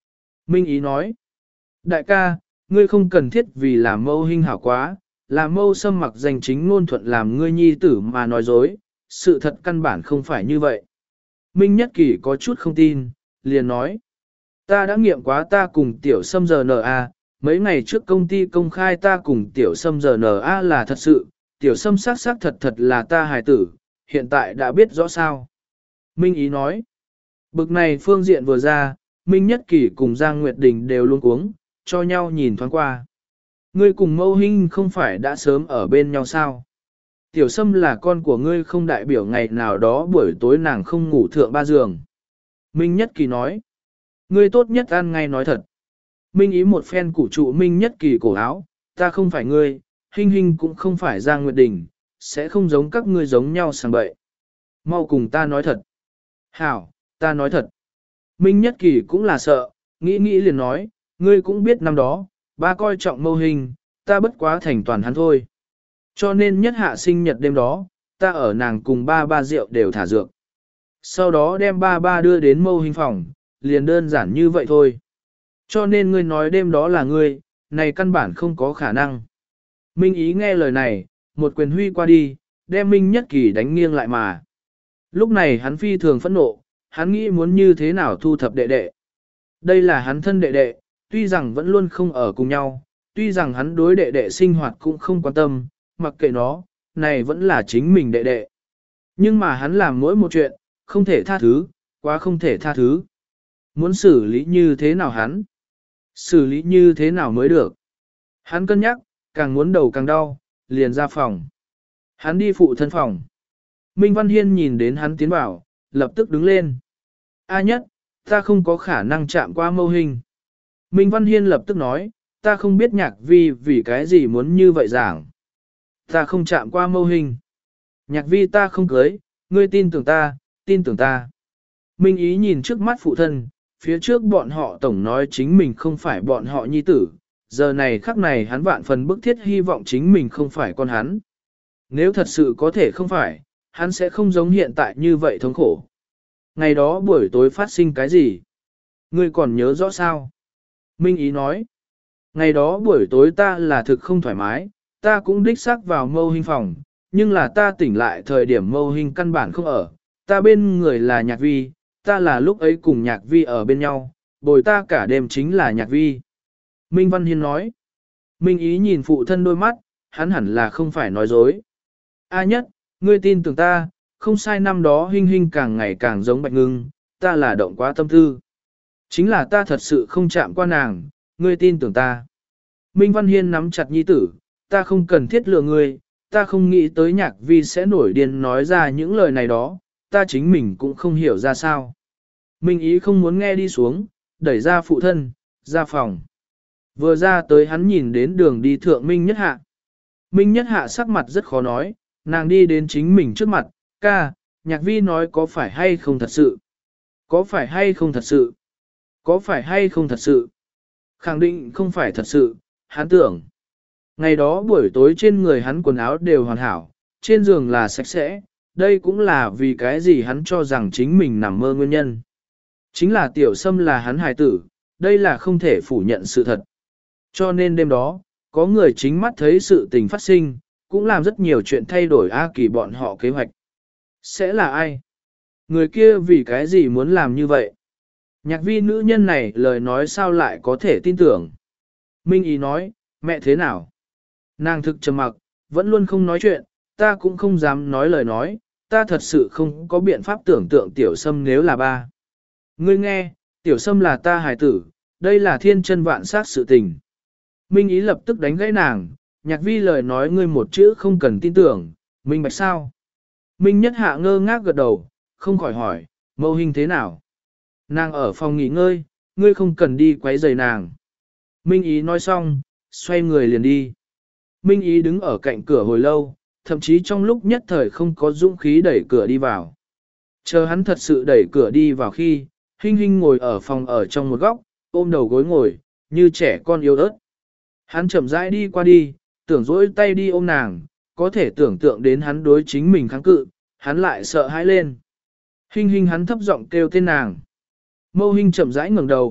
Minh Ý nói, đại ca, ngươi không cần thiết vì làm mâu hình hảo quá, làm mâu xâm mặc danh chính ngôn thuận làm ngươi nhi tử mà nói dối, sự thật căn bản không phải như vậy. Minh Nhất Kỳ có chút không tin, liền nói, ta đã nghiệm quá ta cùng tiểu xâm giờ en a, mấy ngày trước công ty công khai ta cùng tiểu xâm giờ en a là thật sự, tiểu xâm xác xác thật thật là ta hài tử, hiện tại đã biết rõ sao. Minh Ý nói, bực này phương diện vừa ra, Minh Nhất Kỳ cùng Giang Nguyệt Đình đều luôn cuống, cho nhau nhìn thoáng qua. Ngươi cùng Mâu Hinh không phải đã sớm ở bên nhau sao? Tiểu Sâm là con của ngươi không đại biểu ngày nào đó buổi tối nàng không ngủ thượng ba giường. Minh Nhất Kỳ nói, ngươi tốt nhất ăn ngay nói thật. Minh Ý một phen củ trụ Minh Nhất Kỳ cổ áo, ta không phải ngươi, Hinh Hinh cũng không phải Giang Nguyệt Đình, sẽ không giống các ngươi giống nhau sàng bậy. Mau cùng ta nói thật. Hảo, ta nói thật. Minh Nhất Kỳ cũng là sợ, nghĩ nghĩ liền nói, ngươi cũng biết năm đó, ba coi trọng Mâu Hình, ta bất quá thành toàn hắn thôi. Cho nên nhất hạ sinh nhật đêm đó, ta ở nàng cùng ba ba rượu đều thả dược. Sau đó đem ba ba đưa đến Mâu Hình phòng, liền đơn giản như vậy thôi. Cho nên ngươi nói đêm đó là ngươi, này căn bản không có khả năng. Minh Ý nghe lời này, một quyền huy qua đi, đem Minh Nhất Kỳ đánh nghiêng lại mà. Lúc này hắn phi thường phẫn nộ, hắn nghĩ muốn như thế nào thu thập đệ đệ. Đây là hắn thân đệ đệ, tuy rằng vẫn luôn không ở cùng nhau, tuy rằng hắn đối đệ đệ sinh hoạt cũng không quan tâm, mặc kệ nó, này vẫn là chính mình đệ đệ. Nhưng mà hắn làm mỗi một chuyện, không thể tha thứ, quá không thể tha thứ. Muốn xử lý như thế nào hắn? Xử lý như thế nào mới được? Hắn cân nhắc, càng muốn đầu càng đau, liền ra phòng. Hắn đi phụ thân phòng. Minh Văn Hiên nhìn đến hắn tiến vào, lập tức đứng lên. A Nhất, ta không có khả năng chạm qua Mâu Hình. Minh Văn Hiên lập tức nói, ta không biết Nhạc Vi vì cái gì muốn như vậy giảng. Ta không chạm qua Mâu Hình. Nhạc Vi ta không cưới, ngươi tin tưởng ta, tin tưởng ta. Minh Ý nhìn trước mắt phụ thân, phía trước bọn họ tổng nói chính mình không phải bọn họ nhi tử, giờ này khắc này hắn vạn phần bức thiết hy vọng chính mình không phải con hắn. Nếu thật sự có thể không phải, hắn sẽ không giống hiện tại như vậy thống khổ. Ngày đó buổi tối phát sinh cái gì? Ngươi còn nhớ rõ sao? Minh Ý nói, ngày đó buổi tối ta là thực không thoải mái, ta cũng đích xác vào Mâu Hình phòng, nhưng là ta tỉnh lại thời điểm Mâu Hình căn bản không ở, ta bên người là Nhạc Vi, ta là lúc ấy cùng Nhạc Vi ở bên nhau, bồi ta cả đêm chính là Nhạc Vi. Minh Văn Hiên nói, Minh Ý nhìn phụ thân đôi mắt, hắn hẳn là không phải nói dối. A Nhất, ngươi tin tưởng ta, không sai, năm đó Hinh Hinh càng ngày càng giống Bạch Ngưng, ta là động quá tâm tư. Chính là ta thật sự không chạm qua nàng, ngươi tin tưởng ta. Minh Văn Hiên nắm chặt nhi tử, ta không cần thiết lừa ngươi, ta không nghĩ tới Nhạc Vi sẽ nổi điên nói ra những lời này đó, ta chính mình cũng không hiểu ra sao. Minh Ý không muốn nghe đi xuống, đẩy ra phụ thân, ra phòng. Vừa ra tới hắn nhìn đến đường đi thượng Minh Nhất Hạ. Minh Nhất Hạ sắc mặt rất khó nói, nàng đi đến chính mình trước mặt, ca, Nhạc Vi nói có phải hay không thật sự? Có phải hay không thật sự? Có phải hay không thật sự? Khẳng định không phải thật sự, hắn tưởng. Ngày đó buổi tối trên người hắn quần áo đều hoàn hảo, trên giường là sạch sẽ, đây cũng là vì cái gì hắn cho rằng chính mình nằm mơ nguyên nhân. Chính là Tiểu Sâm là hắn hài tử, đây là không thể phủ nhận sự thật. Cho nên đêm đó, có người chính mắt thấy sự tình phát sinh, cũng làm rất nhiều chuyện thay đổi A Kỳ bọn họ kế hoạch. Sẽ là ai? Người kia vì cái gì muốn làm như vậy? Nhạc Vi nữ nhân này lời nói sao lại có thể tin tưởng? Minh Ý nói, mẹ thế nào? Nàng thực trầm mặc, vẫn luôn không nói chuyện, ta cũng không dám nói lời nói, ta thật sự không có biện pháp tưởng tượng Tiểu Sâm nếu là ba. Ngươi nghe, Tiểu Sâm là ta hài tử, đây là thiên chân vạn sát sự tình. Minh Ý lập tức đánh gãy nàng, Nhạc Vi lời nói ngươi một chữ không cần tin tưởng, minh bạch sao? Minh Nhất Hạ ngơ ngác gật đầu, không khỏi hỏi, Mâu Hình thế nào? Nàng ở phòng nghỉ ngơi, ngươi không cần đi quấy rầy nàng. Minh Ý nói xong, xoay người liền đi. Minh Ý đứng ở cạnh cửa hồi lâu, thậm chí trong lúc nhất thời không có dũng khí đẩy cửa đi vào. Chờ hắn thật sự đẩy cửa đi vào khi, Hinh Hinh ngồi ở phòng ở trong một góc, ôm đầu gối ngồi, như trẻ con yếu ớt. Hắn chậm rãi đi qua đi, tưởng dỗi tay đi ôm nàng, có thể tưởng tượng đến hắn đối chính mình kháng cự, hắn lại sợ hãi lên. Hinh Hinh hắn thấp giọng kêu tên nàng. Mâu Hinh chậm rãi ngẩng đầu,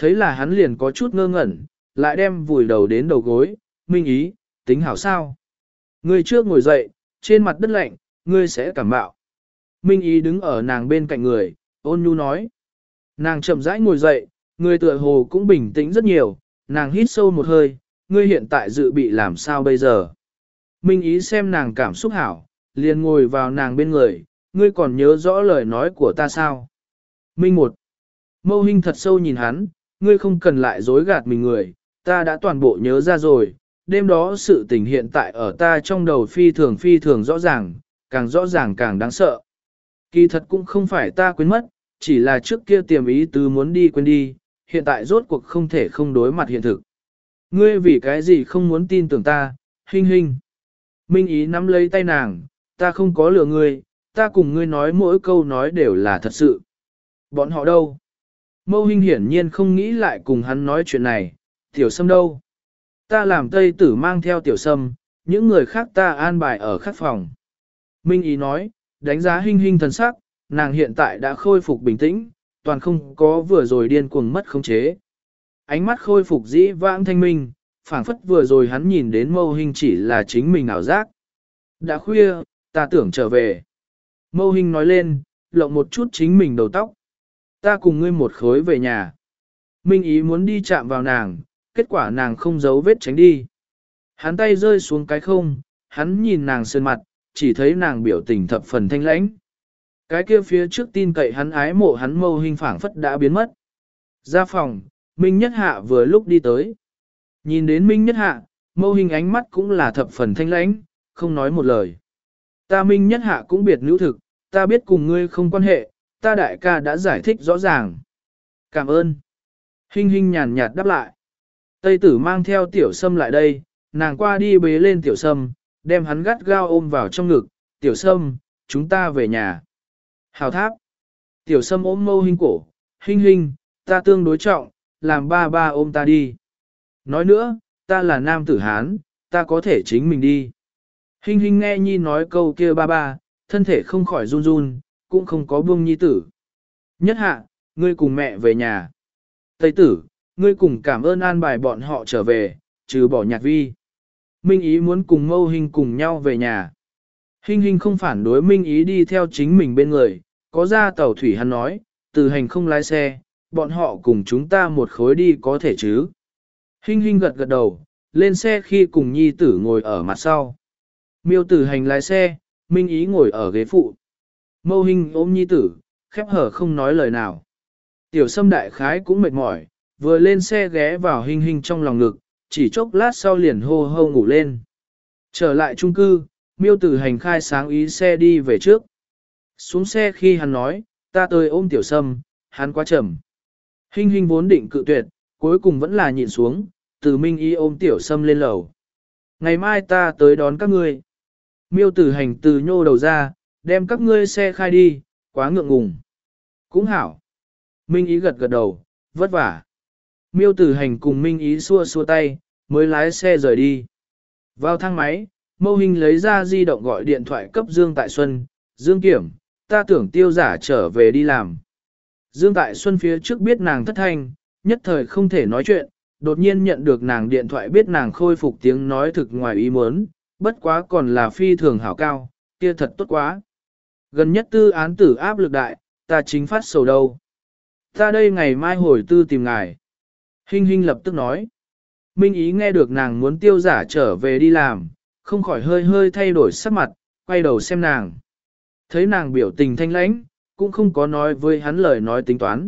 thấy là hắn liền có chút ngơ ngẩn, lại đem vùi đầu đến đầu gối, Minh Ý, tính hảo sao. Ngươi trước ngồi dậy, trên mặt đất lạnh, ngươi sẽ cảm bạo. Minh Ý đứng ở nàng bên cạnh người, ôn nhu nói. Nàng chậm rãi ngồi dậy, người tựa hồ cũng bình tĩnh rất nhiều, nàng hít sâu một hơi, ngươi hiện tại dự bị làm sao bây giờ. Minh Ý xem nàng cảm xúc hảo, liền ngồi vào nàng bên người, ngươi còn nhớ rõ lời nói của ta sao? Minh một. Mâu Hinh thật sâu nhìn hắn, ngươi không cần lại dối gạt mình người, ta đã toàn bộ nhớ ra rồi, đêm đó sự tình hiện tại ở ta trong đầu phi thường phi thường rõ ràng, càng rõ ràng càng đáng sợ. Kỳ thật cũng không phải ta quên mất, chỉ là trước kia tiềm ý tứ muốn đi quên đi, hiện tại rốt cuộc không thể không đối mặt hiện thực. Ngươi vì cái gì không muốn tin tưởng ta, Hinh Hinh. Minh Ý nắm lấy tay nàng, ta không có lừa ngươi, ta cùng ngươi nói mỗi câu nói đều là thật sự. Bọn họ đâu? Mâu Hinh hiển nhiên không nghĩ lại cùng hắn nói chuyện này, Tiểu Sâm đâu? Ta làm Tây Tử mang theo Tiểu Sâm, những người khác ta an bài ở khác phòng. Minh Ý nói, đánh giá Hinh Hinh thần sắc, nàng hiện tại đã khôi phục bình tĩnh, toàn không có vừa rồi điên cuồng mất khống chế. Ánh mắt khôi phục dĩ vãng thanh minh, phảng phất vừa rồi hắn nhìn đến Mâu Hinh chỉ là chính mình ảo giác. Đã khuya, ta tưởng trở về. Mâu Hinh nói lên, lộng một chút chính mình đầu tóc. Ta cùng ngươi một khối về nhà. Minh Ý muốn đi chạm vào nàng, kết quả nàng không giấu vết tránh đi. Hắn tay rơi xuống cái không, hắn nhìn nàng sơn mặt, chỉ thấy nàng biểu tình thập phần thanh lãnh. Cái kia phía trước tin cậy hắn ái mộ hắn Mâu Hinh phảng phất đã biến mất. Ra phòng, Minh Nhất Hạ vừa lúc đi tới. Nhìn đến Minh Nhất Hạ, Mâu Hinh ánh mắt cũng là thập phần thanh lãnh, không nói một lời. Ta Minh Nhất Hạ cũng biệt nữ thực, ta biết cùng ngươi không quan hệ, ta đại ca đã giải thích rõ ràng. Cảm ơn. Hinh Hinh nhàn nhạt đáp lại. Tây Tử mang theo Tiểu Sâm lại đây, nàng qua đi bế lên Tiểu Sâm, đem hắn gắt gao ôm vào trong ngực. Tiểu Sâm, chúng ta về nhà. Hào tháp. Tiểu Sâm ôm Mâu Hinh cổ, Hinh Hinh, ta tương đối trọng, làm ba ba ôm ta đi. Nói nữa, ta là nam tử Hán, ta có thể chính mình đi. Hinh Hinh nghe Nhi nói câu kia ba ba, thân thể không khỏi run run, cũng không có buông Nhi tử. Nhất Hạ, ngươi cùng mẹ về nhà. Tây Tử, ngươi cùng cảm ơn an bài bọn họ trở về, trừ bỏ Nhạc Vi. Minh Ý muốn cùng Mâu Hinh cùng nhau về nhà. Hinh Hinh không phản đối Minh Ý đi theo chính mình bên người, có ra tàu thủy hắn nói, từ hành không lái xe, bọn họ cùng chúng ta một khối đi có thể chứ. Hinh Hinh gật gật đầu, lên xe khi cùng Nhi tử ngồi ở mặt sau. Miêu Tử Hành lái xe, Minh Ý ngồi ở ghế phụ. Mâu Hinh ôm Nhi tử, khép hở không nói lời nào. Tiểu Sâm đại khái cũng mệt mỏi, vừa lên xe ghé vào Hinh Hinh trong lòng ngực, chỉ chốc lát sau liền hô hô ngủ lên. Trở lại chung cư, Miêu Tử Hành khai sáng ý xe đi về trước. Xuống xe khi hắn nói, ta tới ôm Tiểu Sâm, hắn quá chậm. Hinh Hinh vốn định cự tuyệt, cuối cùng vẫn là nhịn xuống, từ Minh Ý ôm Tiểu Sâm lên lầu. Ngày mai ta tới đón các ngươi. Miêu Tử Hành từ nhô đầu ra, đem các ngươi xe khai đi, quá ngượng ngùng. Cũng hảo. Minh Ý gật gật đầu, vất vả. Miêu Tử Hành cùng Minh Ý xua xua tay, mới lái xe rời đi. Vào thang máy, Mâu Hinh lấy ra di động gọi điện thoại cấp Dương Tại Xuân. Dương Kiểm, ta tưởng Tiêu Giả trở về đi làm. Dương Tại Xuân phía trước biết nàng thất thanh, nhất thời không thể nói chuyện, đột nhiên nhận được nàng điện thoại biết nàng khôi phục tiếng nói thực ngoài ý muốn, bất quá còn là phi thường hảo cao, kia thật tốt quá. Gần nhất tư án tử áp lực đại, ta chính phát sầu đâu. Ta đây ngày mai hồi tư tìm ngài. Hinh Hinh lập tức nói. Minh Ý nghe được nàng muốn Tiêu Giả trở về đi làm, không khỏi hơi hơi thay đổi sắc mặt, quay đầu xem nàng. Thấy nàng biểu tình thanh lãnh, cũng không có nói với hắn lời nói tính toán.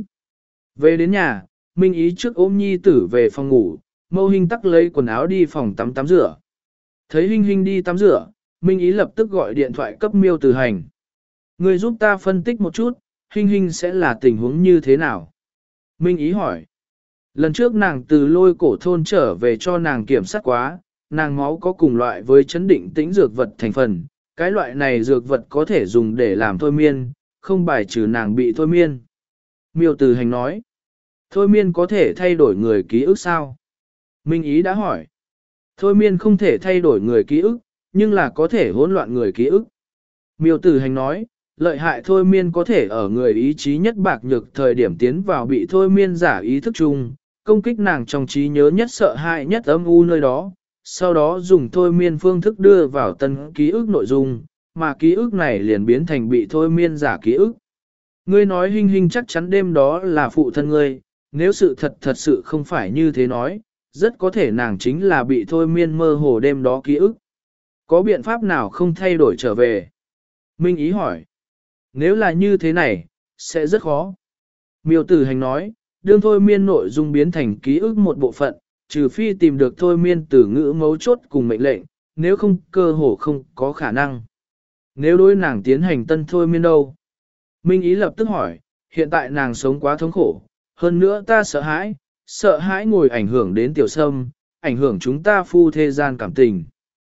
Về đến nhà, Minh Ý trước ôm Nhi tử về phòng ngủ, Mâu Hinh tắc lấy quần áo đi phòng tắm tắm rửa. Thấy Hinh Hinh đi tắm rửa, Minh Ý lập tức gọi điện thoại cấp Miêu Tử Hành. Người giúp ta phân tích một chút, Hinh Hinh sẽ là tình huống như thế nào? Minh Ý hỏi. Lần trước nàng từ lôi cổ thôn trở về cho nàng kiểm soát quá, nàng máu có cùng loại với chấn định tĩnh dược vật thành phần. Cái loại này dược vật có thể dùng để làm thôi miên, không bài trừ nàng bị thôi miên. Miêu Tử Hành nói. Thôi miên có thể thay đổi người ký ức sao? Minh Ý đã hỏi. Thôi miên không thể thay đổi người ký ức, nhưng là có thể hỗn loạn người ký ức. Miêu Tử Hành nói, lợi hại thôi miên có thể ở người ý chí nhất bạc nhược thời điểm tiến vào bị thôi miên giả ý thức chung, công kích nàng trong trí nhớ nhất sợ hãi nhất âm u nơi đó, sau đó dùng thôi miên phương thức đưa vào tân ký ức nội dung, mà ký ức này liền biến thành bị thôi miên giả ký ức. Ngươi nói Hinh Hinh chắc chắn đêm đó là phụ thân ngươi, nếu sự thật thật sự không phải như thế nói, rất có thể nàng chính là bị thôi miên mơ hồ đêm đó ký ức. Có biện pháp nào không thay đổi trở về? Minh Ý hỏi. Nếu là như thế này, sẽ rất khó. Miêu Tử Hành nói, đương thôi miên nội dung biến thành ký ức một bộ phận, trừ phi tìm được thôi miên từ ngữ mấu chốt cùng mệnh lệnh, nếu không cơ hồ không có khả năng. Nếu đối nàng tiến hành tân thôi miên đâu? Minh Ý lập tức hỏi, hiện tại nàng sống quá thống khổ, hơn nữa ta sợ hãi, sợ hãi ngồi ảnh hưởng đến tiểu sâm, ảnh hưởng chúng ta phu thế gian cảm tình.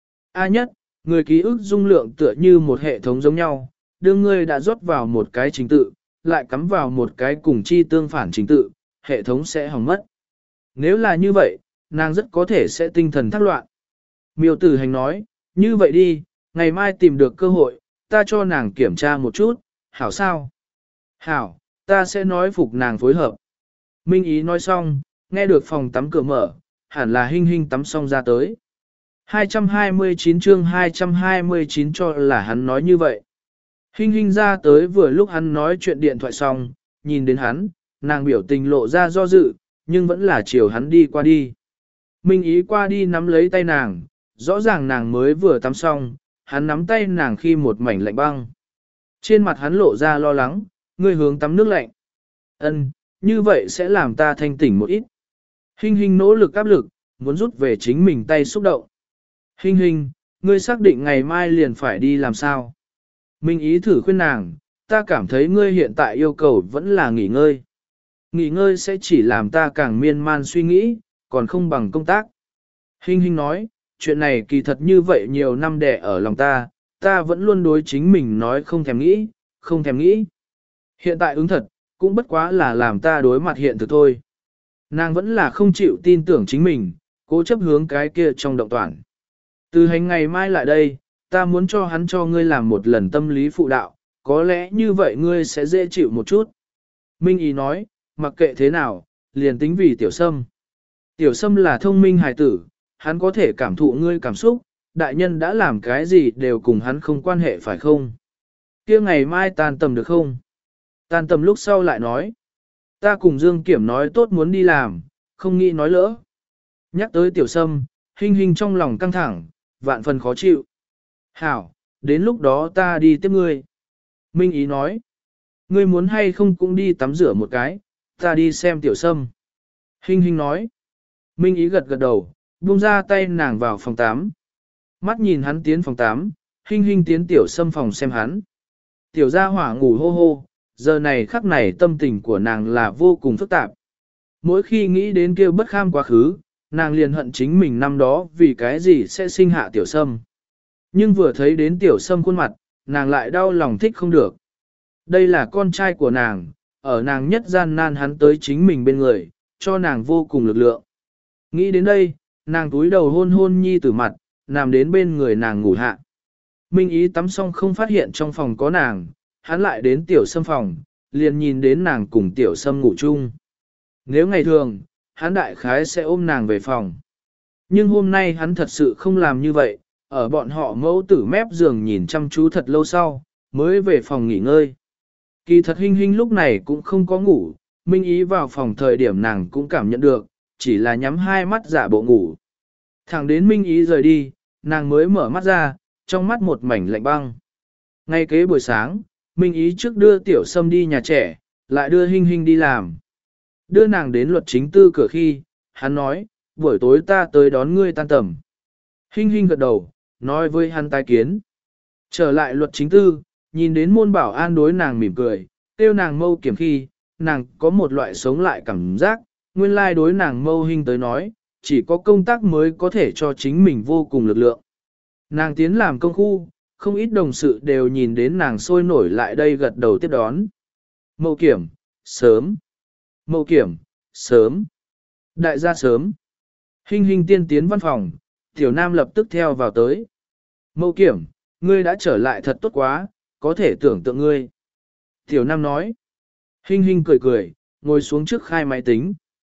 A nhất, người ký ức dung lượng tựa như một hệ thống giống nhau, đương ngươi đã rót vào một cái trình tự, lại cắm vào một cái cùng chi tương phản trình tự, hệ thống sẽ hỏng mất. Nếu là như vậy, nàng rất có thể sẽ tinh thần thác loạn. Miêu Tử Hành nói, như vậy đi, ngày mai tìm được cơ hội, ta cho nàng kiểm tra một chút, hảo sao? Hảo, ta sẽ nói phục nàng phối hợp. Minh Ý nói xong, nghe được phòng tắm cửa mở, hẳn là Hinh Hinh tắm xong ra tới. hai trăm hai mươi chín chương hai trăm hai mươi chín cho là hắn nói như vậy. Hinh Hinh ra tới vừa lúc hắn nói chuyện điện thoại xong, nhìn đến hắn, nàng biểu tình lộ ra do dự, nhưng vẫn là chiều hắn đi qua đi. Minh Ý qua đi nắm lấy tay nàng, rõ ràng nàng mới vừa tắm xong, hắn nắm tay nàng khi một mảnh lạnh băng. Trên mặt hắn lộ ra lo lắng, ngươi hướng tắm nước lạnh. Ân, như vậy sẽ làm ta thanh tỉnh một ít. Hinh Hinh nỗ lực áp lực, muốn rút về chính mình tay xúc động. Hinh Hinh, ngươi xác định ngày mai liền phải đi làm sao? Minh Ý thử khuyên nàng, ta cảm thấy ngươi hiện tại yêu cầu vẫn là nghỉ ngơi. Nghỉ ngơi sẽ chỉ làm ta càng miên man suy nghĩ, còn không bằng công tác. Hinh Hinh nói, chuyện này kỳ thật như vậy nhiều năm đẻ ở lòng ta, ta vẫn luôn đối chính mình nói không thèm nghĩ, không thèm nghĩ. Hiện tại ứng thật, cũng bất quá là làm ta đối mặt hiện thực thôi. Nàng vẫn là không chịu tin tưởng chính mình, cố chấp hướng cái kia trong động toàn. Từ hành ngày mai lại đây, ta muốn cho hắn cho ngươi làm một lần tâm lý phụ đạo, có lẽ như vậy ngươi sẽ dễ chịu một chút. Minh Ý nói, mặc kệ thế nào, liền tính vì tiểu sâm. Tiểu sâm là thông minh hài tử, hắn có thể cảm thụ ngươi cảm xúc, đại nhân đã làm cái gì đều cùng hắn không quan hệ phải không? Kia ngày mai tan tầm được không? Tan tầm lúc sau lại nói. Ta cùng Dương Kiểm nói tốt muốn đi làm, không nghĩ nói lỡ. Nhắc tới tiểu sâm, Hinh Hinh trong lòng căng thẳng, vạn phần khó chịu. Hảo, đến lúc đó ta đi tiếp ngươi. Minh Ý nói. Ngươi muốn hay không cũng đi tắm rửa một cái, ta đi xem tiểu sâm. Hinh Hinh nói. Minh Ý gật gật đầu, buông ra tay nàng vào phòng tắm. Mắt nhìn hắn tiến phòng tắm, Hinh Hinh tiến tiểu sâm phòng xem hắn. Tiểu gia hỏa ngủ hô hô, giờ này khắc này tâm tình của nàng là vô cùng phức tạp. Mỗi khi nghĩ đến kia bất kham quá khứ, nàng liền hận chính mình năm đó vì cái gì sẽ sinh hạ tiểu sâm. Nhưng vừa thấy đến tiểu sâm khuôn mặt, nàng lại đau lòng thích không được. Đây là con trai của nàng, ở nàng nhất gian nan hắn tới chính mình bên người, cho nàng vô cùng lực lượng. Nghĩ đến đây, nàng túi đầu hôn hôn nhi tử mặt, nằm đến bên người nàng ngủ hạ. Minh Ý tắm xong không phát hiện trong phòng có nàng, hắn lại đến tiểu sâm phòng, liền nhìn đến nàng cùng tiểu sâm ngủ chung. Nếu ngày thường, hắn đại khái sẽ ôm nàng về phòng. Nhưng hôm nay hắn thật sự không làm như vậy, ở bọn họ mẫu tử mép giường nhìn chăm chú thật lâu sau, mới về phòng nghỉ ngơi. Kỳ thật Hinh Hinh lúc này cũng không có ngủ, Minh Ý vào phòng thời điểm nàng cũng cảm nhận được, chỉ là nhắm hai mắt giả bộ ngủ. Thẳng đến Minh Ý rời đi, nàng mới mở mắt ra, trong mắt một mảnh lạnh băng. Ngay kế buổi sáng, Minh Ý trước đưa Tiểu Sâm đi nhà trẻ, lại đưa Hinh Hinh đi làm. Đưa nàng đến luật chính tư cửa khi, hắn nói, buổi tối ta tới đón ngươi tan tầm. Hinh Hinh gật đầu, nói với hắn tái kiến. Trở lại luật chính tư, nhìn đến môn bảo an đối nàng mỉm cười, tiêu nàng mâu kiểm khi, nàng có một loại sống lại cảm giác, nguyên lai đối nàng mâu Hinh tới nói, chỉ có công tác mới có thể cho chính mình vô cùng lực lượng. Nàng tiến làm công khu, không ít đồng sự đều nhìn đến nàng sôi nổi lại đây gật đầu tiếp đón. Mâu kiểm, sớm. Mâu kiểm, sớm. Đại gia sớm. Hinh Hinh tiên tiến văn phòng, Tiểu Nam lập tức theo vào tới. Mâu kiểm, ngươi đã trở lại thật tốt quá, có thể tưởng tượng ngươi. Tiểu Nam nói. Hinh Hinh cười cười, ngồi xuống trước khai máy tính.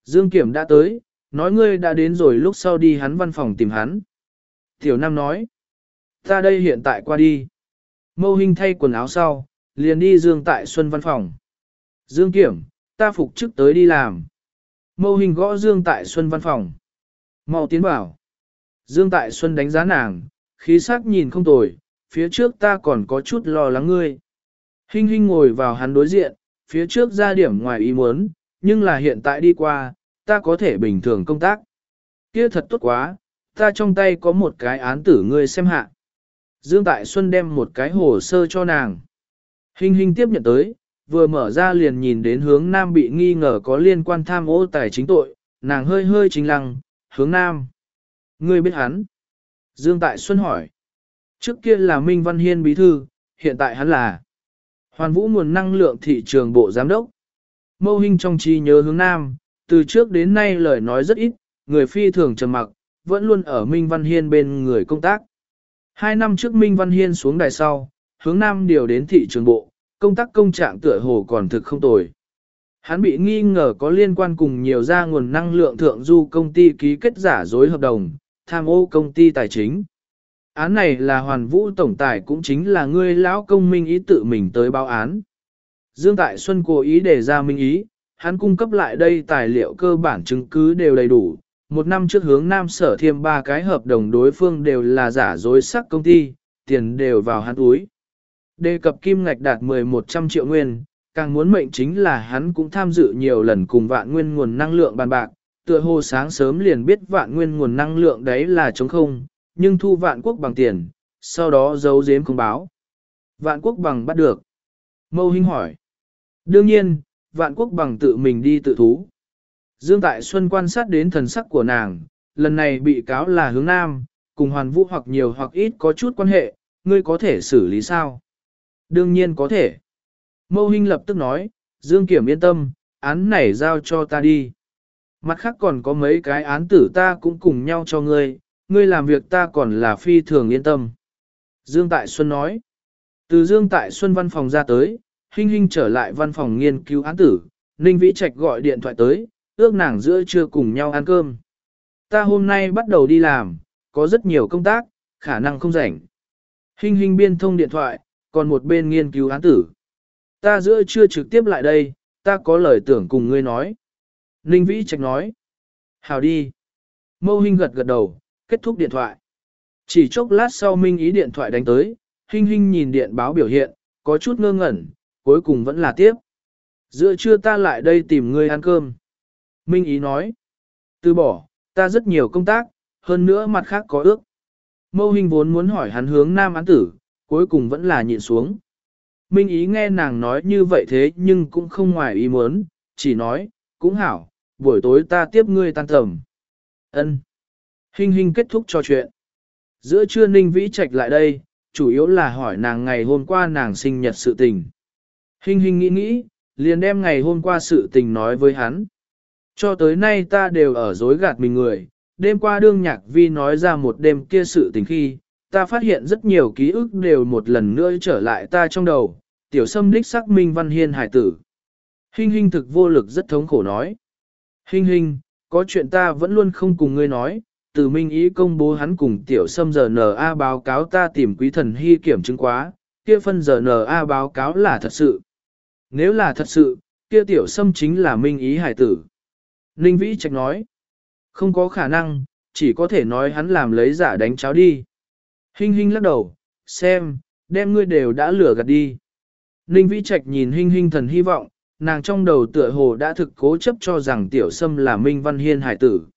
Dương Kiểm đã tới, nói ngươi đã đến rồi lúc sau đi hắn văn phòng tìm hắn. Tiểu Nam nói, ta đây hiện tại qua đi. Mâu Hinh thay quần áo sau, liền đi Dương Tại Xuân văn phòng. Dương Kiểm, ta phục chức tới đi làm. Mâu Hinh gõ Dương Tại Xuân văn phòng. Mau tiến bảo. Dương Tại Xuân đánh giá nàng, khí sắc nhìn không tồi, phía trước ta còn có chút lo lắng ngươi. Hinh Hinh ngồi vào hắn đối diện, phía trước ra điểm ngoài ý muốn, nhưng là hiện tại đi qua, ta có thể bình thường công tác. Kia thật tốt quá, ta trong tay có một cái án tử ngươi xem hạ. Dương Tại Xuân đem một cái hồ sơ cho nàng. Hinh Hinh tiếp nhận tới, vừa mở ra liền nhìn đến hướng nam bị nghi ngờ có liên quan tham ô tài chính tội, nàng hơi hơi chính lăng, hướng nam. Ngươi biết hắn? Dương Tại Xuân hỏi. Trước kia là Minh Văn Hiên bí thư, hiện tại hắn là Hoàn Vũ nguồn năng lượng thị trường bộ giám đốc. Mâu Hinh trong trí nhớ hướng nam, từ trước đến nay lời nói rất ít, người phi thường trầm mặc, vẫn luôn ở Minh Văn Hiên bên người công tác. Hai năm trước Minh Văn Hiên xuống đài sau, hướng nam điều đến thị trường bộ, công tác công trạng tựa hồ còn thực không tồi. Hắn bị nghi ngờ có liên quan cùng nhiều gia nguồn năng lượng thượng du công ty ký kết giả dối hợp đồng, tham ô công ty tài chính. Án này là Hoàn Vũ tổng tài cũng chính là ngươi lão công Minh Ý tự mình tới báo án. Dương Tại Xuân cố ý đề ra Minh Ý, hắn cung cấp lại đây tài liệu cơ bản chứng cứ đều đầy đủ. Một năm trước hướng nam sở thêm ba cái hợp đồng đối phương đều là giả dối sắc công ty, tiền đều vào hắn túi. Đề cập kim ngạch đạt mười một trăm triệu nguyên, càng muốn mệnh chính là hắn cũng tham dự nhiều lần cùng vạn nguyên nguồn năng lượng bàn bạc, tựa hồ sáng sớm liền biết vạn nguyên nguồn năng lượng đấy là trống không, nhưng thu vạn quốc bằng tiền, sau đó giấu giếm không báo. Vạn quốc bằng bắt được. Mâu Hinh hỏi. Đương nhiên, vạn quốc bằng tự mình đi tự thú. Dương Tại Xuân quan sát đến thần sắc của nàng, lần này bị cáo là hướng nam, cùng Hoàn Vũ hoặc nhiều hoặc ít có chút quan hệ, ngươi có thể xử lý sao? Đương nhiên có thể. Mâu Hinh lập tức nói, Dương Kiểm yên tâm, án này giao cho ta đi. Mặt khác còn có mấy cái án tử ta cũng cùng nhau cho ngươi, ngươi làm việc ta còn là phi thường yên tâm. Dương Tại Xuân nói. Từ Dương Tại Xuân văn phòng ra tới, Hinh Hinh trở lại văn phòng nghiên cứu án tử, Ninh Vĩ Trạch gọi điện thoại tới, ước nàng giữa trưa cùng nhau ăn cơm. Ta hôm nay bắt đầu đi làm, có rất nhiều công tác, khả năng không rảnh. Hinh Hinh biên thông điện thoại, còn một bên nghiên cứu án tử. Ta giữa trưa trực tiếp lại đây, ta có lời tưởng cùng ngươi nói. Ninh Vĩ Trạch nói. Hào đi. Mâu Hinh gật gật đầu, kết thúc điện thoại. Chỉ chốc lát sau Minh Ý điện thoại đánh tới, Hinh Hinh nhìn điện báo biểu hiện, có chút ngơ ngẩn, cuối cùng vẫn là tiếp. Giữa trưa ta lại đây tìm ngươi ăn cơm. Minh Ý nói. Từ bỏ, ta rất nhiều công tác, hơn nữa mặt khác có ước. Mâu Hinh vốn muốn hỏi hắn hướng nam án tử, cuối cùng vẫn là nhịn xuống. Minh Ý nghe nàng nói như vậy thế nhưng cũng không ngoài ý muốn, chỉ nói, cũng hảo, buổi tối ta tiếp ngươi tan tầm. Ân. Hinh Hinh kết thúc trò chuyện. Giữa trưa Ninh Vĩ Trạch lại đây, chủ yếu là hỏi nàng ngày hôm qua nàng sinh nhật sự tình. Hinh Hinh nghĩ nghĩ, liền đem ngày hôm qua sự tình nói với hắn. Cho tới nay ta đều ở dối gạt mình người, đêm qua đương nhạc vi nói ra một đêm kia sự tình khi, ta phát hiện rất nhiều ký ức đều một lần nữa trở lại ta trong đầu, tiểu sâm đích xác Minh Văn Hiên hải tử. Hinh Hinh thực vô lực rất thống khổ nói. Hinh Hinh, có chuyện ta vẫn luôn không cùng ngươi nói, từ Minh Ý công bố hắn cùng tiểu sâm giờ en a báo cáo ta tìm quý thần hy kiểm chứng quá, kia phân giờ en a báo cáo là thật sự. Nếu là thật sự, kia tiểu sâm chính là Minh Ý hải tử. Ninh Vĩ Trạch nói, không có khả năng, chỉ có thể nói hắn làm lấy giả đánh cháo đi. Hinh Hinh lắc đầu, xem, đem ngươi đều đã lừa gạt đi. Ninh Vĩ Trạch nhìn Hinh Hinh thần hy vọng, nàng trong đầu tựa hồ đã thực cố chấp cho rằng tiểu sâm là Minh Văn Hiên hải tử.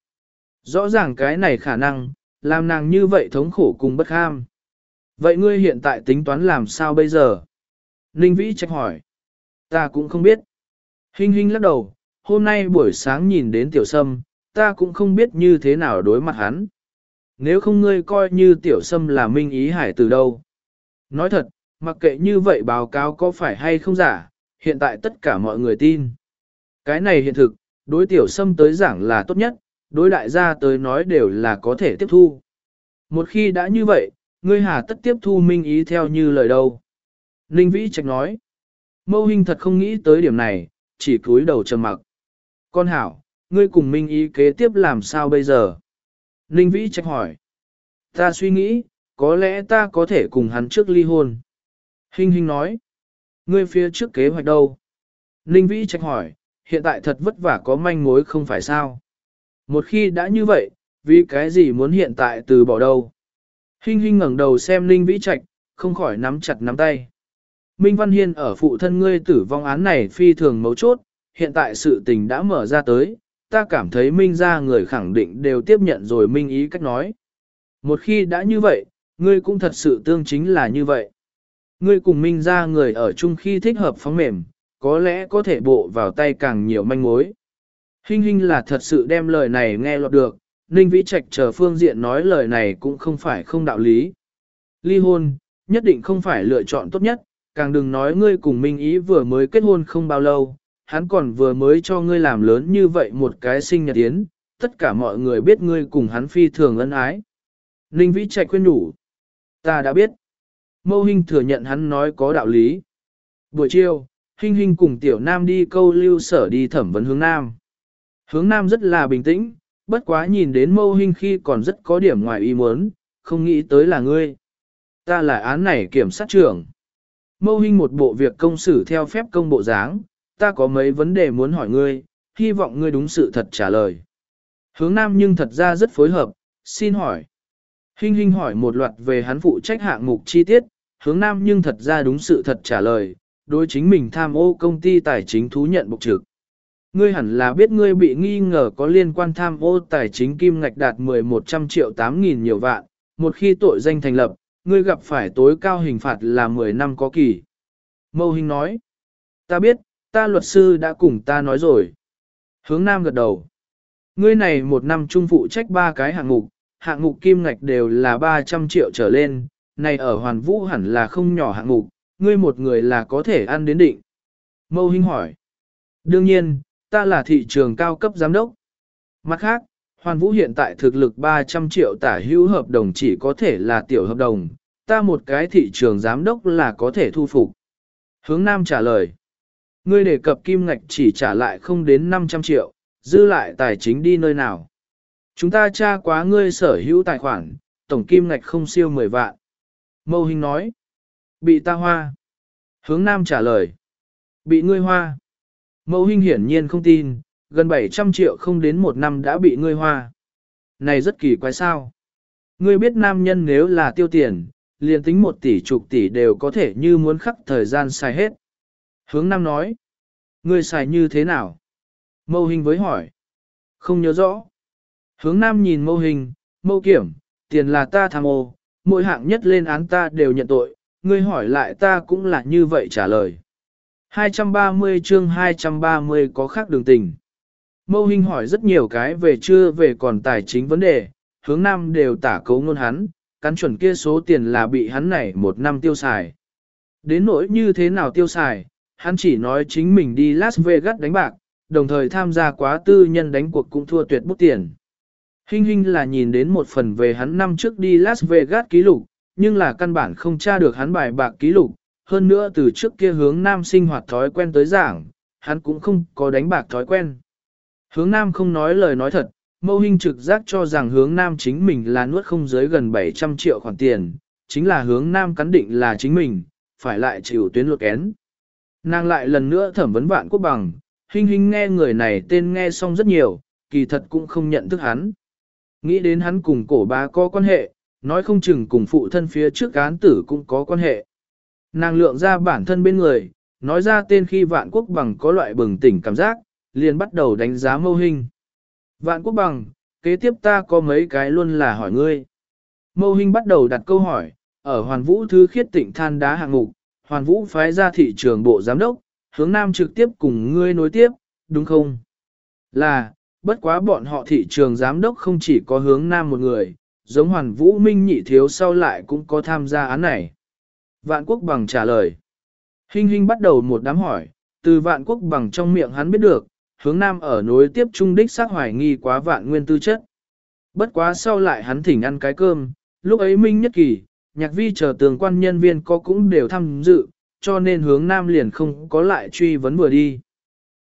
Rõ ràng cái này khả năng, làm nàng như vậy thống khổ cùng bất ham. Vậy ngươi hiện tại tính toán làm sao bây giờ? Ninh Vĩ Trạch hỏi. Ta cũng không biết. Hinh Hinh lắc đầu, hôm nay buổi sáng nhìn đến tiểu sâm, ta cũng không biết như thế nào đối mặt hắn. Nếu không ngươi coi như tiểu sâm là Minh Ý hải từ đâu. Nói thật, mặc kệ như vậy báo cáo có phải hay không giả, hiện tại tất cả mọi người tin. Cái này hiện thực, đối tiểu sâm tới giảng là tốt nhất, đối đại gia tới nói đều là có thể tiếp thu. Một khi đã như vậy, ngươi hà tất tiếp thu Minh Ý theo như lời đâu. Ninh Vĩ Trạch nói. Mâu Hinh thật không nghĩ tới điểm này, chỉ cúi đầu trầm mặc. Con hảo, ngươi cùng Minh Ý kế tiếp làm sao bây giờ? Ninh Vĩ Trạch hỏi. Ta suy nghĩ, có lẽ ta có thể cùng hắn trước ly hôn. Hinh Hinh nói. Ngươi phía trước kế hoạch đâu? Ninh Vĩ Trạch hỏi, hiện tại thật vất vả có manh mối không phải sao? Một khi đã như vậy, vì cái gì muốn hiện tại từ bỏ đâu? Hinh Hinh ngẩng đầu xem Ninh Vĩ Trạch, không khỏi nắm chặt nắm tay. Minh Văn Hiên ở phụ thân ngươi tử vong án này phi thường mấu chốt, hiện tại sự tình đã mở ra tới, ta cảm thấy Minh gia người khẳng định đều tiếp nhận rồi Minh ý cách nói. Một khi đã như vậy, ngươi cũng thật sự tương chính là như vậy. Ngươi cùng Minh gia người ở chung khi thích hợp phóng mềm, có lẽ có thể bộ vào tay càng nhiều manh mối. Hinh Hinh là thật sự đem lời này nghe lọt được, Ninh Vĩ Trạch chờ phương diện nói lời này cũng không phải không đạo lý. Ly hôn, nhất định không phải lựa chọn tốt nhất, càng đừng nói ngươi cùng Minh Ý vừa mới kết hôn không bao lâu, hắn còn vừa mới cho ngươi làm lớn như vậy một cái sinh nhật yến, tất cả mọi người biết ngươi cùng hắn phi thường ân ái. Ninh Vĩ Trạch khuyên nhủ. Ta đã biết. Mâu Hinh thừa nhận hắn nói có đạo lý. Buổi chiều, Hinh Hinh cùng Tiểu Nam đi câu lưu sở đi thẩm vấn hướng Nam. Hướng Nam rất là bình tĩnh, bất quá nhìn đến Mâu Hinh khi còn rất có điểm ngoài ý muốn, không nghĩ tới là ngươi. Ta là án này kiểm sát trưởng. Mâu Hinh một bộ việc công xử theo phép công bộ dáng, ta có mấy vấn đề muốn hỏi ngươi, hy vọng ngươi đúng sự thật trả lời. Hướng Nam nhưng thật ra rất phối hợp, xin hỏi. Hinh Hinh hỏi một loạt về hắn phụ trách hạng mục chi tiết, Hướng Nam nhưng thật ra đúng sự thật trả lời, đối chính mình tham ô công ty tài chính thú nhận bộc trực. Ngươi hẳn là biết ngươi bị nghi ngờ có liên quan tham ô tài chính kim ngạch đạt mười một trăm triệu tám nghìn nhiều vạn, một khi tội danh thành lập, ngươi gặp phải tối cao hình phạt là mười năm có kỳ. Mâu Hinh nói, ta biết, ta luật sư đã cùng ta nói rồi. Hướng Nam gật đầu. Ngươi này một năm trung phụ trách ba cái hạng mục, hạng mục kim ngạch đều là ba trăm triệu trở lên, này ở Hoàn Vũ hẳn là không nhỏ hạng mục, ngươi một người là có thể ăn đến định. Mâu Hinh hỏi. Đương nhiên, ta là thị trường cao cấp giám đốc. Mặt khác, Hoàn Vũ hiện tại thực lực ba trăm triệu tả hữu hợp đồng chỉ có thể là tiểu hợp đồng, ta một cái thị trường giám đốc là có thể thu phục. Hướng Nam trả lời. Ngươi đề cập kim ngạch chỉ trả lại không đến năm trăm triệu, dư lại tài chính đi nơi nào. Chúng ta tra quá ngươi sở hữu tài khoản, tổng kim ngạch không siêu mười vạn. Mâu Hinh nói. Bị ta hoa. Hướng Nam trả lời. Bị ngươi hoa. Mâu Hinh hiển nhiên không tin, gần bảy trăm triệu không đến một năm đã bị ngươi hoa. Này rất kỳ quái sao. Ngươi biết nam nhân nếu là tiêu tiền, liền tính một tỷ chục tỷ đều có thể như muốn khắc thời gian xài hết. Hướng Nam nói. Ngươi xài như thế nào? Mâu Hinh với hỏi. Không nhớ rõ. Hướng Nam nhìn Mâu Hinh, Mâu Kiểm, tiền là ta tham ô, mỗi hạng nhất lên án ta đều nhận tội, ngươi hỏi lại ta cũng là như vậy trả lời. hai trăm ba mươi chương hai trăm ba mươi có khác đường tình. Mâu Hinh hỏi rất nhiều cái về chưa về còn tài chính vấn đề, Hướng Nam đều tả cấu ngôn hắn, cắn chuẩn kia số tiền là bị hắn này một năm tiêu xài. Đến nỗi như thế nào tiêu xài, hắn chỉ nói chính mình đi Las Vegas đánh bạc, đồng thời tham gia quá tư nhân đánh cuộc cũng thua tuyệt bút tiền. Hinh Hinh là nhìn đến một phần về hắn năm trước đi Las Vegas ký lục, nhưng là căn bản không tra được hắn bài bạc ký lục, hơn nữa từ trước kia Hướng Nam sinh hoạt thói quen tới giảng, hắn cũng không có đánh bạc thói quen. Hướng Nam không nói lời nói thật, Mâu Hinh trực giác cho rằng Hướng Nam chính mình là nuốt không dưới gần bảy trăm triệu khoản tiền, chính là Hướng Nam cắn định là chính mình, phải lại chịu tuyến luật kén. Nàng lại lần nữa thẩm vấn Vạn Quốc Bằng, Hinh Hinh nghe người này tên nghe xong rất nhiều, kỳ thật cũng không nhận thức hắn. Nghĩ đến hắn cùng cổ bá có quan hệ, nói không chừng cùng phụ thân phía trước án tử cũng có quan hệ. Nàng lượng ra bản thân bên người, nói ra tên khi Vạn Quốc Bằng có loại bừng tỉnh cảm giác, liền bắt đầu đánh giá Mâu Hinh. Vạn Quốc Bằng, kế tiếp ta có mấy cái luôn là hỏi ngươi. Mâu Hinh bắt đầu đặt câu hỏi, ở Hoàn Vũ Thứ Khiết Tịnh than đá hạng mục, Hoàn Vũ phái ra thị trường bộ giám đốc, Hướng Nam trực tiếp cùng ngươi nối tiếp, đúng không? Là, bất quá bọn họ thị trường giám đốc không chỉ có Hướng Nam một người, giống Hoàn Vũ Minh nhị thiếu sau lại cũng có tham gia án này. Vạn Quốc Bằng trả lời. Hinh Hinh bắt đầu một đám hỏi, từ Vạn Quốc Bằng trong miệng hắn biết được, Hướng Nam ở nối tiếp trung đích xác hoài nghi quá vạn nguyên tư chất. Bất quá sau lại hắn thỉnh ăn cái cơm, lúc ấy Minh Nhất Kỳ, Nhạc Vi chờ tường quan nhân viên có cũng đều tham dự, cho nên Hướng Nam liền không có lại truy vấn vừa đi.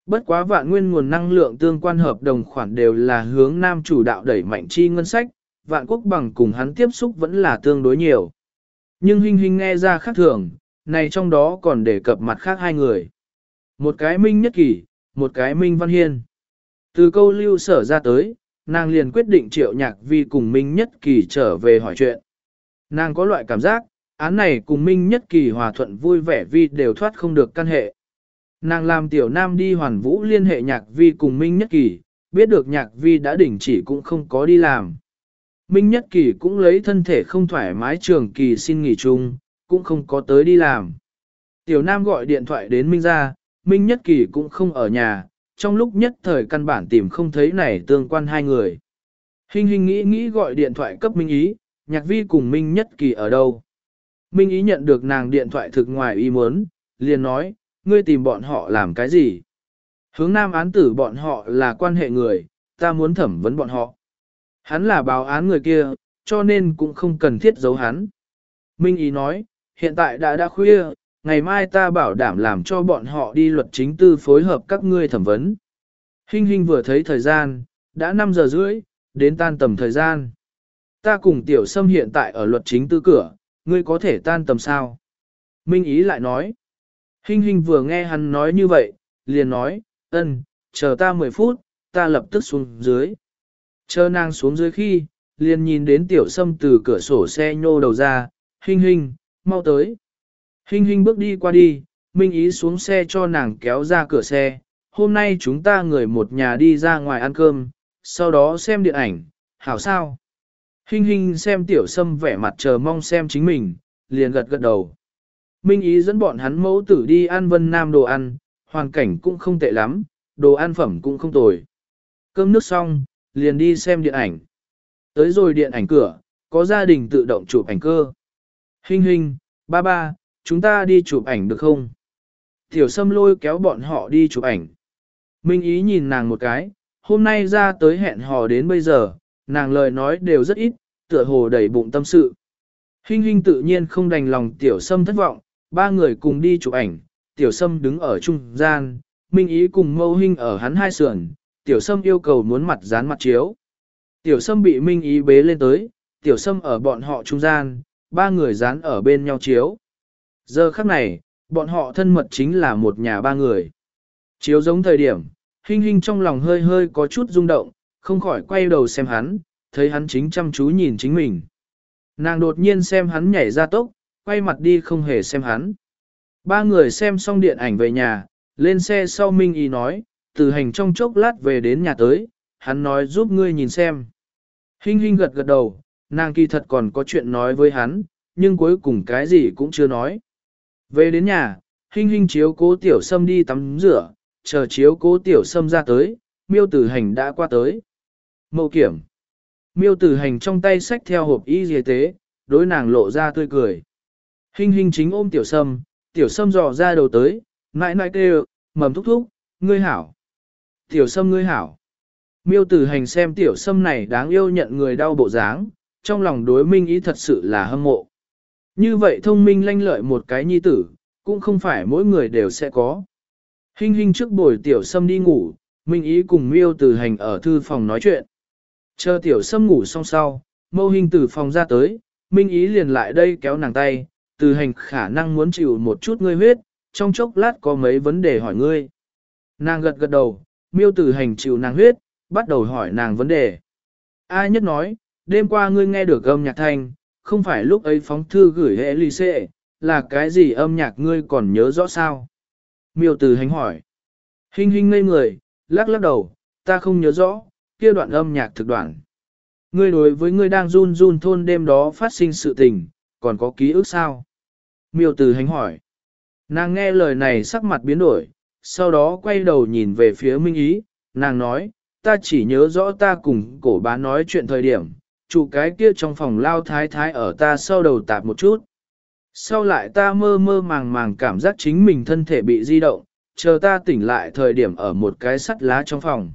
Bất quá vạn nguyên nguồn năng lượng tương quan hợp đồng khoản đều là hướng nam chủ đạo đẩy mạnh chi ngân sách, vạn quốc bằng cùng hắn tiếp xúc vẫn là tương đối nhiều. Nhưng Hinh Hinh nghe ra khác thường, này trong đó còn đề cập mặt khác hai người. Một cái Minh Nhất Kỳ, một cái Minh Văn Hiên. Từ câu lưu sở ra tới, nàng liền quyết định Triệu Nhạc Vi cùng Minh Nhất Kỳ trở về hỏi chuyện. Nàng có loại cảm giác, án này cùng Minh Nhất Kỳ hòa thuận vui vẻ vi đều thoát không được căn hệ. Nàng làm tiểu nam đi hoàn vũ liên hệ Nhạc Vi cùng Minh Nhất Kỳ, biết được Nhạc Vi đã đình chỉ cũng không có đi làm. Minh Nhất Kỳ cũng lấy thân thể không thoải mái trường kỳ xin nghỉ chung, cũng không có tới đi làm. Tiểu nam gọi điện thoại đến Minh ra, Minh Nhất Kỳ cũng không ở nhà, trong lúc nhất thời căn bản tìm không thấy này tương quan hai người. Hinh Hinh nghĩ nghĩ gọi điện thoại cấp Minh Ý, Nhạc Vi cùng Minh Nhất Kỳ ở đâu. Minh Ý nhận được nàng điện thoại thực ngoài ý muốn, liền nói, ngươi tìm bọn họ làm cái gì? Hướng nam án tử bọn họ là quan hệ người, ta muốn thẩm vấn bọn họ. Hắn là báo án người kia, cho nên cũng không cần thiết giấu hắn. Minh Ý nói, hiện tại đã đã khuya, ngày mai ta bảo đảm làm cho bọn họ đi luật chính tư phối hợp các ngươi thẩm vấn. Hinh Hinh vừa thấy thời gian, đã năm giờ rưỡi, đến tan tầm thời gian. Ta cùng Tiểu Sâm hiện tại ở luật chính tư cửa, ngươi có thể tan tầm sao? Minh Ý lại nói. Hinh Hinh vừa nghe hắn nói như vậy, liền nói, ân, chờ ta mười phút, ta lập tức xuống dưới. Chờ nàng xuống dưới khi, liền nhìn đến Tiểu Sâm từ cửa sổ xe nhô đầu ra, Hinh Hinh, mau tới. Hinh Hinh bước đi qua đi, Minh Ý xuống xe cho nàng kéo ra cửa xe. Hôm nay chúng ta người một nhà đi ra ngoài ăn cơm, sau đó xem điện ảnh, hảo sao? Hinh Hinh xem Tiểu Sâm vẻ mặt chờ mong xem chính mình, liền gật gật đầu. Minh Ý dẫn bọn hắn mẫu tử đi ăn Vân Nam đồ ăn, hoàn cảnh cũng không tệ lắm, đồ ăn phẩm cũng không tồi. Cơm nước xong, liền đi xem điện ảnh. Tới rồi điện ảnh cửa, có gia đình tự động chụp ảnh cơ. Hinh Hinh, ba ba, chúng ta đi chụp ảnh được không? Tiểu Sâm lôi kéo bọn họ đi chụp ảnh. Minh Ý nhìn nàng một cái, hôm nay ra tới hẹn hò đến bây giờ, nàng lời nói đều rất ít, tựa hồ đầy bụng tâm sự. Hinh Hinh tự nhiên không đành lòng Tiểu Sâm thất vọng, ba người cùng đi chụp ảnh, Tiểu Sâm đứng ở trung gian, Minh Ý cùng Mâu Hinh ở hắn hai sườn, Tiểu Sâm yêu cầu muốn mặt dán mặt chiếu. Tiểu Sâm bị Minh Ý bế lên tới, Tiểu Sâm ở bọn họ trung gian, ba người dán ở bên nhau chiếu. Giờ khắc này, bọn họ thân mật chính là một nhà ba người. Chiếu giống thời điểm, Hinh Hinh trong lòng hơi hơi có chút rung động, không khỏi quay đầu xem hắn, thấy hắn chính chăm chú nhìn chính mình. Nàng đột nhiên xem hắn nhảy ra tốc, quay mặt đi không hề xem hắn. Ba người xem xong điện ảnh về nhà, lên xe sau Minh Ý nói, từ hành trong chốc lát về đến nhà tới, hắn nói giúp ngươi nhìn xem. Hinh Hinh gật gật đầu, nàng kỳ thật còn có chuyện nói với hắn, nhưng cuối cùng cái gì cũng chưa nói. Về đến nhà, Hinh Hinh chiếu cố Tiểu Sâm đi tắm rửa, chờ chiếu cố Tiểu Sâm ra tới, Miêu Tử Hành đã qua tới. Mậu kiểm. Miêu Tử Hành trong tay xách theo hộp y y tế, đối nàng lộ ra tươi cười. Hinh Hinh chính ôm Tiểu Sâm, Tiểu Sâm dò ra đầu tới, nãi nãi kêu, mầm thúc thúc, ngươi hảo. Tiểu Sâm ngươi hảo. Miêu Tử Hành xem Tiểu Sâm này đáng yêu nhận người đau bộ dáng, trong lòng đối Minh Ý thật sự là hâm mộ. Như vậy thông minh lanh lợi một cái nhi tử, cũng không phải mỗi người đều sẽ có. Hinh Hinh trước buổi Tiểu Sâm đi ngủ, Minh Ý cùng Miêu Tử Hành ở thư phòng nói chuyện. Chờ Tiểu Sâm ngủ xong sau, Mâu Hinh từ phòng ra tới, Minh Ý liền lại đây kéo nàng tay, Tử Hành khả năng muốn chịu một chút ngươi huyết, trong chốc lát có mấy vấn đề hỏi ngươi. Nàng gật gật đầu, Miêu Tử Hành chịu nàng huyết, bắt đầu hỏi nàng vấn đề. Ai nhất nói, đêm qua ngươi nghe được âm nhạc thanh, không phải lúc ấy phóng thư gửi hệ lì xệ, là cái gì âm nhạc ngươi còn nhớ rõ sao? Miêu Tử Hành hỏi. Hinh Hinh ngây người, lắc lắc đầu, ta không nhớ rõ, kia đoạn âm nhạc thực đoạn. Ngươi đối với ngươi đang run run thôn đêm đó phát sinh sự tình, còn có ký ức sao? Miêu Tử Hành hỏi. Nàng nghe lời này sắc mặt biến đổi, sau đó quay đầu nhìn về phía Minh Ý, nàng nói, ta chỉ nhớ rõ ta cùng cổ bá nói chuyện thời điểm, chủ cái kia trong phòng lao thái thái ở ta sau đầu tạp một chút. Sau lại ta mơ mơ màng màng cảm giác chính mình thân thể bị di động, chờ ta tỉnh lại thời điểm ở một cái sắt lá trong phòng.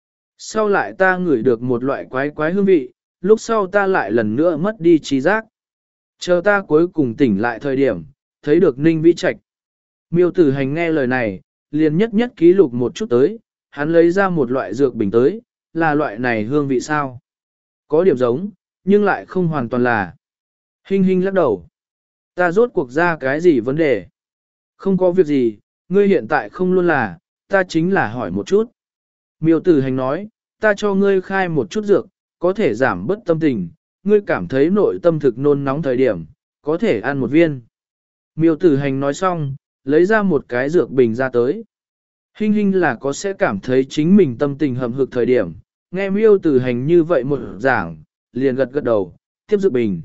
Sau lại ta ngửi được một loại quái quái hương vị, lúc sau ta lại lần nữa mất đi trí giác. Chờ ta cuối cùng tỉnh lại thời điểm, thấy được Ninh Vĩ Trạch. Miêu Tử Hành nghe lời này, liền nhất nhất ký lục một chút tới, hắn lấy ra một loại dược bình tới, là loại này hương vị sao? Có điểm giống, nhưng lại không hoàn toàn là. Hinh hinh lắc đầu. Ta rốt cuộc ra cái gì vấn đề? Không có việc gì, ngươi hiện tại không luôn là, ta chính là hỏi một chút. Miêu tử hành nói, ta cho ngươi khai một chút dược, có thể giảm bớt tâm tình, ngươi cảm thấy nội tâm thực nôn nóng thời điểm, có thể ăn một viên. Miêu tử hành nói xong, lấy ra một cái dược bình ra tới. Hinh hinh là có sẽ cảm thấy chính mình tâm tình hầm hực thời điểm, nghe miêu tử hành như vậy một giảng, liền gật gật đầu, tiếp dược bình.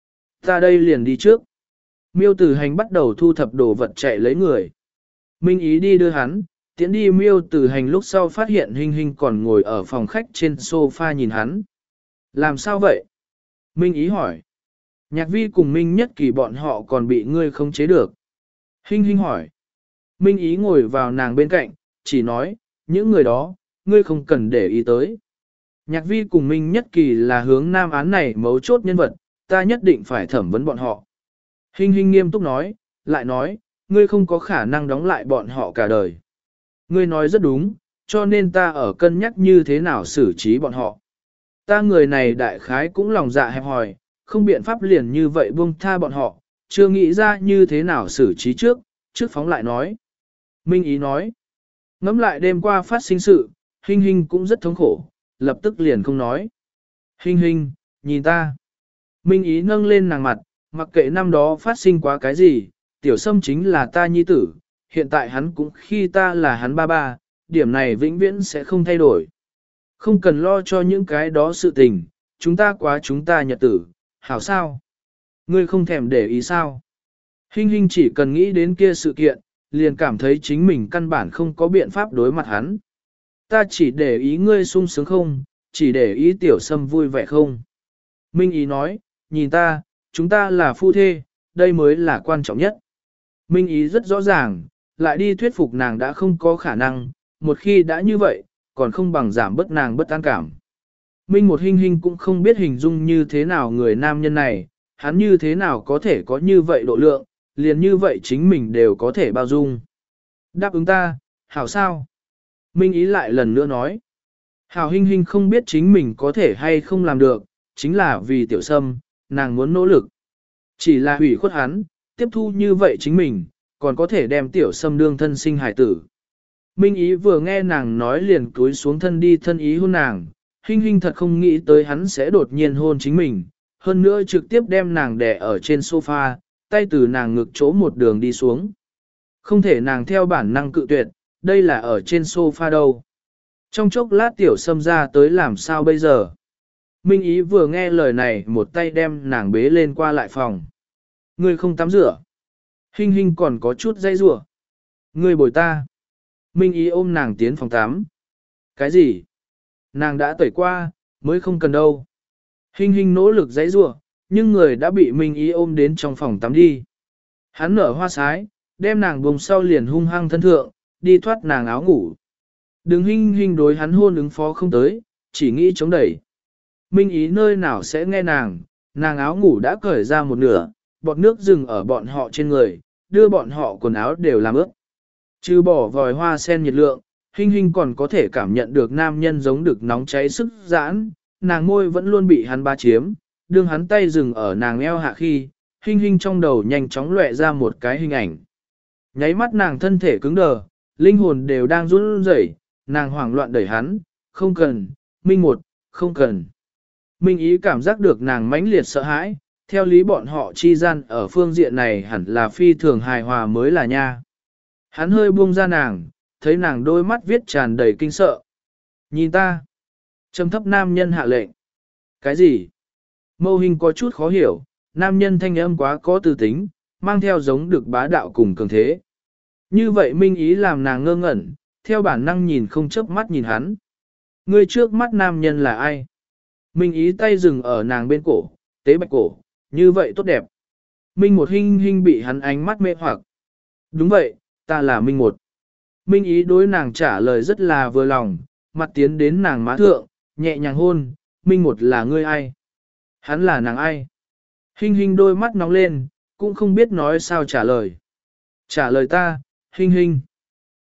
Ta đây liền đi trước. Miêu tử hành bắt đầu thu thập đồ vật chạy lấy người. Minh ý đi đưa hắn, tiễn đi miêu tử hành lúc sau phát hiện Hinh hinh còn ngồi ở phòng khách trên sofa nhìn hắn. Làm sao vậy? Minh ý hỏi. Nhạc vi cùng Minh nhất kỳ bọn họ còn bị ngươi không chế được. Hinh hinh hỏi. Minh ý ngồi vào nàng bên cạnh, chỉ nói, những người đó, ngươi không cần để ý tới. Nhạc vi cùng Minh nhất kỳ là hướng nam án này mấu chốt nhân vật, ta nhất định phải thẩm vấn bọn họ. Hinh hinh nghiêm túc nói, lại nói, ngươi không có khả năng đóng lại bọn họ cả đời. Ngươi nói rất đúng, cho nên ta ở cân nhắc như thế nào xử trí bọn họ. Ta người này đại khái cũng lòng dạ hẹp hòi, không biện pháp liền như vậy buông tha bọn họ, chưa nghĩ ra như thế nào xử trí trước, trước phóng lại nói. Minh ý nói, ngẫm lại đêm qua phát sinh sự, Hinh hinh cũng rất thống khổ, lập tức liền không nói. Hinh hinh, nhìn ta. Minh ý nâng lên nàng mặt, mặc kệ năm đó phát sinh quá cái gì, tiểu sâm chính là ta nhi tử, hiện tại hắn cũng khi ta là hắn ba ba, điểm này vĩnh viễn sẽ không thay đổi. Không cần lo cho những cái đó sự tình, chúng ta quá chúng ta nhật tử, hảo sao? Ngươi không thèm để ý sao? Hinh hinh chỉ cần nghĩ đến kia sự kiện, liền cảm thấy chính mình căn bản không có biện pháp đối mặt hắn. Ta chỉ để ý ngươi sung sướng không, chỉ để ý tiểu sâm vui vẻ không. Minh ý nói, nhìn ta, chúng ta là phu thê, đây mới là quan trọng nhất. Minh ý rất rõ ràng, lại đi thuyết phục nàng đã không có khả năng, một khi đã như vậy, còn không bằng giảm bớt nàng bất an cảm. Minh một Hinh hinh cũng không biết hình dung như thế nào người nam nhân này, hắn như thế nào có thể có như vậy độ lượng, liền như vậy chính mình đều có thể bao dung. Đáp ứng ta, hảo sao? Minh ý lại lần nữa nói. Hảo Hinh hinh không biết chính mình có thể hay không làm được, chính là vì tiểu sâm, nàng muốn nỗ lực. Chỉ là hủy khuất hắn, tiếp thu như vậy chính mình, còn có thể đem tiểu sâm đương thân sinh hải tử. Minh ý vừa nghe nàng nói liền cúi xuống thân đi thân ý hôn nàng, Hinh hinh thật không nghĩ tới hắn sẽ đột nhiên hôn chính mình, hơn nữa trực tiếp đem nàng đè ở trên sofa, tay từ nàng ngực chỗ một đường đi xuống. Không thể nàng theo bản năng cự tuyệt, đây là ở trên sofa đâu. Trong chốc lát tiểu sâm ra tới làm sao bây giờ. Minh ý vừa nghe lời này một tay đem nàng bế lên qua lại phòng. Ngươi không tắm rửa. Hinh hinh còn có chút dây rủa. Ngươi bồi ta. Minh ý ôm nàng tiến phòng tắm. Cái gì? Nàng đã tẩy qua, mới không cần đâu. Hinh hinh nỗ lực dãy rủa, nhưng người đã bị Minh ý ôm đến trong phòng tắm đi. Hắn nở hoa sái, đem nàng buông sau liền hung hăng thân thượng, đi thoát nàng áo ngủ. Đừng Hinh hinh đối hắn hôn ứng phó không tới, chỉ nghĩ chống đẩy. Minh ý nơi nào sẽ nghe nàng, nàng áo ngủ đã cởi ra một nửa, bọt nước dừng ở bọn họ trên người, đưa bọn họ quần áo đều làm ướt. Trừ bỏ vòi hoa sen nhiệt lượng, Hinh hinh còn có thể cảm nhận được nam nhân giống được nóng cháy sức giãn, nàng môi vẫn luôn bị hắn ba chiếm, đương hắn tay dừng ở nàng eo hạ khi, Hinh hinh trong đầu nhanh chóng lóe ra một cái hình ảnh. Nháy mắt nàng thân thể cứng đờ, linh hồn đều đang run rẩy, nàng hoảng loạn đẩy hắn, không cần, Minh một, không cần. Minh ý cảm giác được nàng mãnh liệt sợ hãi, theo lý bọn họ chi gian ở phương diện này hẳn là phi thường hài hòa mới là nha. Hắn hơi buông ra nàng, thấy nàng đôi mắt viết tràn đầy kinh sợ. Nhìn ta. Trầm thấp nam nhân hạ lệnh. Cái gì? Mâu hình có chút khó hiểu, nam nhân thanh âm quá có tư tính, mang theo giống được bá đạo cùng cường thế. Như vậy Minh ý làm nàng ngơ ngẩn, theo bản năng nhìn không chớp mắt nhìn hắn. Người trước mắt nam nhân là ai? Minh ý tay dừng ở nàng bên cổ, tế bạch cổ, như vậy tốt đẹp. Minh một Hinh hinh bị hắn ánh mắt mê hoặc. Đúng vậy, ta là Minh một. Minh ý đối nàng trả lời rất là vừa lòng, mặt tiến đến nàng má thượng, nhẹ nhàng hôn, Minh một là ngươi ai? Hắn là nàng ai? Hinh hinh đôi mắt nóng lên, cũng không biết nói sao trả lời. Trả lời ta, Hinh hinh.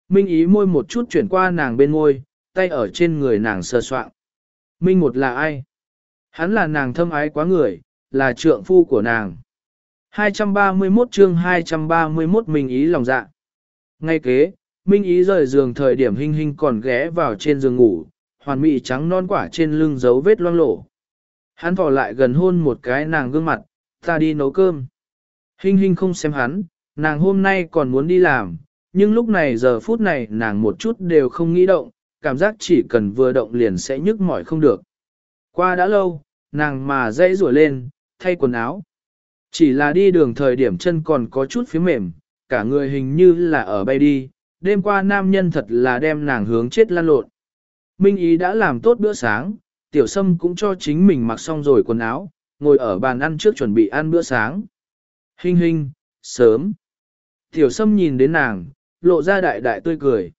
Minh ý môi một chút chuyển qua nàng bên môi, tay ở trên người nàng sờ soạng. Minh một là ai? Hắn là nàng thâm ái quá người, là trượng phu của nàng. hai trăm ba mươi mốt chương hai trăm ba mươi mốt Minh ý lòng dạ. Ngay kế, Minh ý rời giường thời điểm Hinh Hinh còn ghé vào trên giường ngủ, hoàn mỹ trắng non quả trên lưng dấu vết loang lổ. Hắn thò lại gần hôn một cái nàng gương mặt, ta đi nấu cơm. Hinh Hinh không xem hắn, nàng hôm nay còn muốn đi làm, nhưng lúc này giờ phút này nàng một chút đều không nghĩ động, cảm giác chỉ cần vừa động liền sẽ nhức mỏi không được. Qua đã lâu, nàng mà dãy rủa lên, thay quần áo. Chỉ là đi đường thời điểm chân còn có chút phía mềm, cả người hình như là ở bay đi, đêm qua nam nhân thật là đem nàng hướng chết lăn lộn. Minh ý đã làm tốt bữa sáng, tiểu sâm cũng cho chính mình mặc xong rồi quần áo, ngồi ở bàn ăn trước chuẩn bị ăn bữa sáng. Hinh hinh, sớm. Tiểu sâm nhìn đến nàng, lộ ra đại đại tươi cười.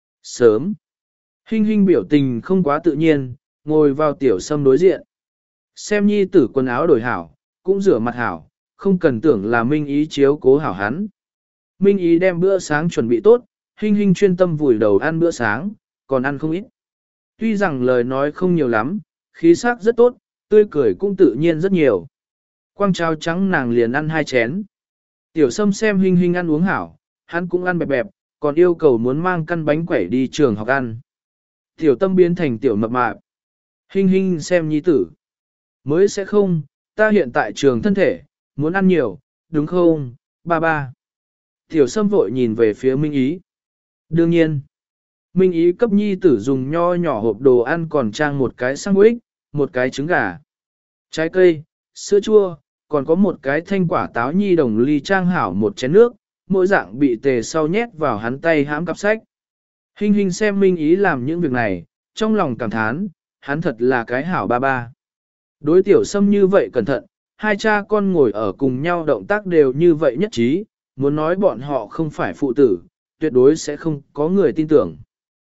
Sớm. Hinh hinh biểu tình không quá tự nhiên, ngồi vào tiểu sâm đối diện. Xem nhi tử quần áo đổi hảo, cũng rửa mặt hảo, không cần tưởng là Minh ý chiếu cố hảo hắn. Minh ý đem bữa sáng chuẩn bị tốt, Hinh hinh chuyên tâm vùi đầu ăn bữa sáng, còn ăn không ít. Tuy rằng lời nói không nhiều lắm, khí sắc rất tốt, tươi cười cũng tự nhiên rất nhiều. Quang cháo trắng nàng liền ăn hai chén. Tiểu sâm xem Hinh hinh ăn uống hảo, hắn cũng ăn bẹp bẹp, còn yêu cầu muốn mang căn bánh quẩy đi trường học ăn. Tiểu tâm biến thành tiểu mập mạp. Hinh hinh xem nhi tử. Mới sẽ không, ta hiện tại trường thân thể, muốn ăn nhiều, đúng không, ba ba. Tiểu sâm vội nhìn về phía Minh ý. Đương nhiên, Minh ý cấp nhi tử dùng nho nhỏ hộp đồ ăn còn trang một cái sandwich, một cái trứng gà, trái cây, sữa chua, còn có một cái thanh quả táo nhi đồng ly trang hảo một chén nước, mỗi dạng bị tề sau nhét vào hắn tay hãm cặp sách. Hinh hinh xem Minh ý làm những việc này, trong lòng cảm thán, hắn thật là cái hảo ba ba. Đối tiểu sâm như vậy cẩn thận, hai cha con ngồi ở cùng nhau động tác đều như vậy nhất trí, muốn nói bọn họ không phải phụ tử, tuyệt đối sẽ không có người tin tưởng.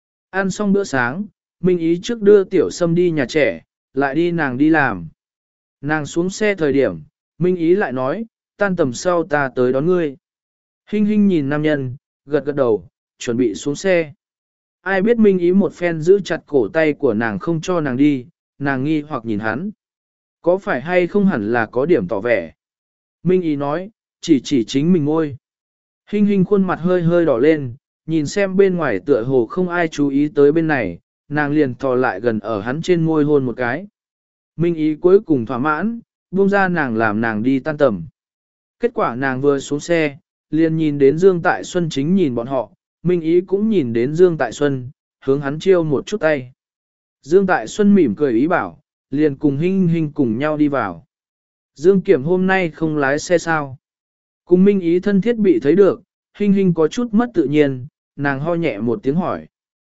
Ăn xong bữa sáng, Minh ý trước đưa tiểu sâm đi nhà trẻ, lại đi nàng đi làm. Nàng xuống xe thời điểm, Minh ý lại nói, tan tầm sau ta tới đón ngươi. Hinh hinh nhìn nam nhân, gật gật đầu, chuẩn bị xuống xe. Ai biết Minh ý một phen giữ chặt cổ tay của nàng không cho nàng đi, nàng nghi hoặc nhìn hắn. Có phải hay không hẳn là có điểm tỏ vẻ. Minh ý nói, chỉ chỉ chính mình ngôi. Hinh hinh khuôn mặt hơi hơi đỏ lên, nhìn xem bên ngoài tựa hồ không ai chú ý tới bên này, nàng liền thò lại gần ở hắn trên môi hôn một cái. Minh ý cuối cùng thỏa mãn, buông ra nàng làm nàng đi tan tầm. Kết quả nàng vừa xuống xe, liền nhìn đến Dương Tại Xuân chính nhìn bọn họ, Minh ý cũng nhìn đến Dương Tại Xuân, hướng hắn chiêu một chút tay. Dương Tại Xuân mỉm cười ý bảo, liền cùng Hinh Hinh cùng nhau đi vào. Dương Kiểm hôm nay không lái xe sao? Cùng Minh ý thân thiết bị thấy được, Hinh Hinh có chút mất tự nhiên, nàng ho nhẹ một tiếng hỏi.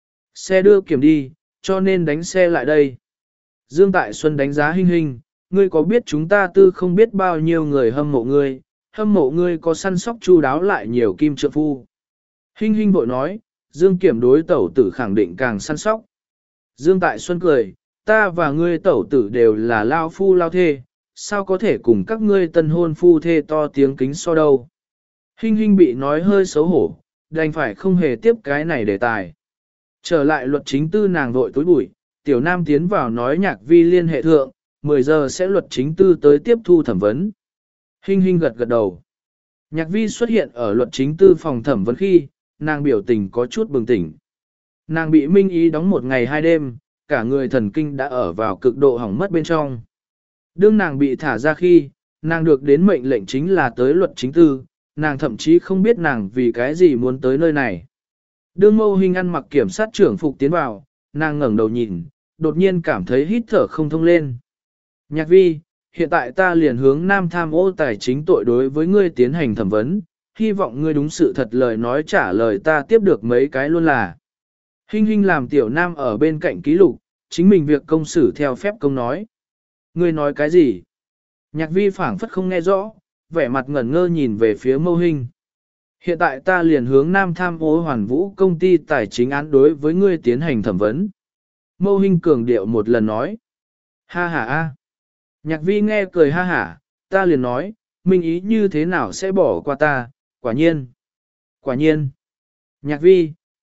Xe đưa Kiểm đi, cho nên đánh xe lại đây. Dương Tại Xuân đánh giá Hinh Hinh, ngươi có biết chúng ta tư không biết bao nhiêu người hâm mộ ngươi, hâm mộ ngươi có săn sóc chu đáo lại nhiều kim trượng phu. Hinh Hinh bội nói, Dương Kiểm đối tẩu tử khẳng định càng săn sóc. Dương Tại Xuân cười, ta và ngươi tẩu tử đều là lao phu lao thê, sao có thể cùng các ngươi tân hôn phu thê to tiếng kính so đâu. Hinh Hinh bị nói hơi xấu hổ, đành phải không hề tiếp cái này đề tài. Trở lại luật chính tư nàng vội tối bụi, tiểu nam tiến vào nói nhạc vi liên hệ thượng, mười giờ sẽ luật chính tư tới tiếp thu thẩm vấn. Hinh Hinh gật gật đầu. Nhạc vi xuất hiện ở luật chính tư phòng thẩm vấn khi, nàng biểu tình có chút bừng tỉnh. Nàng bị Minh ý đóng một ngày hai đêm, cả người thần kinh đã ở vào cực độ hỏng mất bên trong. Đương nàng bị thả ra khi, nàng được đến mệnh lệnh chính là tới luật chính tư, nàng thậm chí không biết nàng vì cái gì muốn tới nơi này. Đương Mâu Hinh ăn mặc kiểm sát trưởng phục tiến vào, nàng ngẩng đầu nhìn, đột nhiên cảm thấy hít thở không thông lên. Nhạc vi, hiện tại ta liền hướng Nam tham ô tài chính tội đối với ngươi tiến hành thẩm vấn, hy vọng ngươi đúng sự thật lời nói trả lời ta tiếp được mấy cái luôn là. Hinh Hinh làm tiểu Nam ở bên cạnh ký lục, chính mình việc công xử theo phép công nói. Ngươi nói cái gì? Nhạc vi phảng phất không nghe rõ, vẻ mặt ngẩn ngơ nhìn về phía Mâu Hinh. Hiện tại ta liền hướng Nam tham ô hoàn vũ công ty tài chính án đối với ngươi tiến hành thẩm vấn. Mâu Hinh cường điệu một lần nói. Ha ha a. Nhạc vi nghe cười ha hả, ta liền nói, Minh ý như thế nào sẽ bỏ qua ta, quả nhiên. Quả nhiên. Nhạc vi,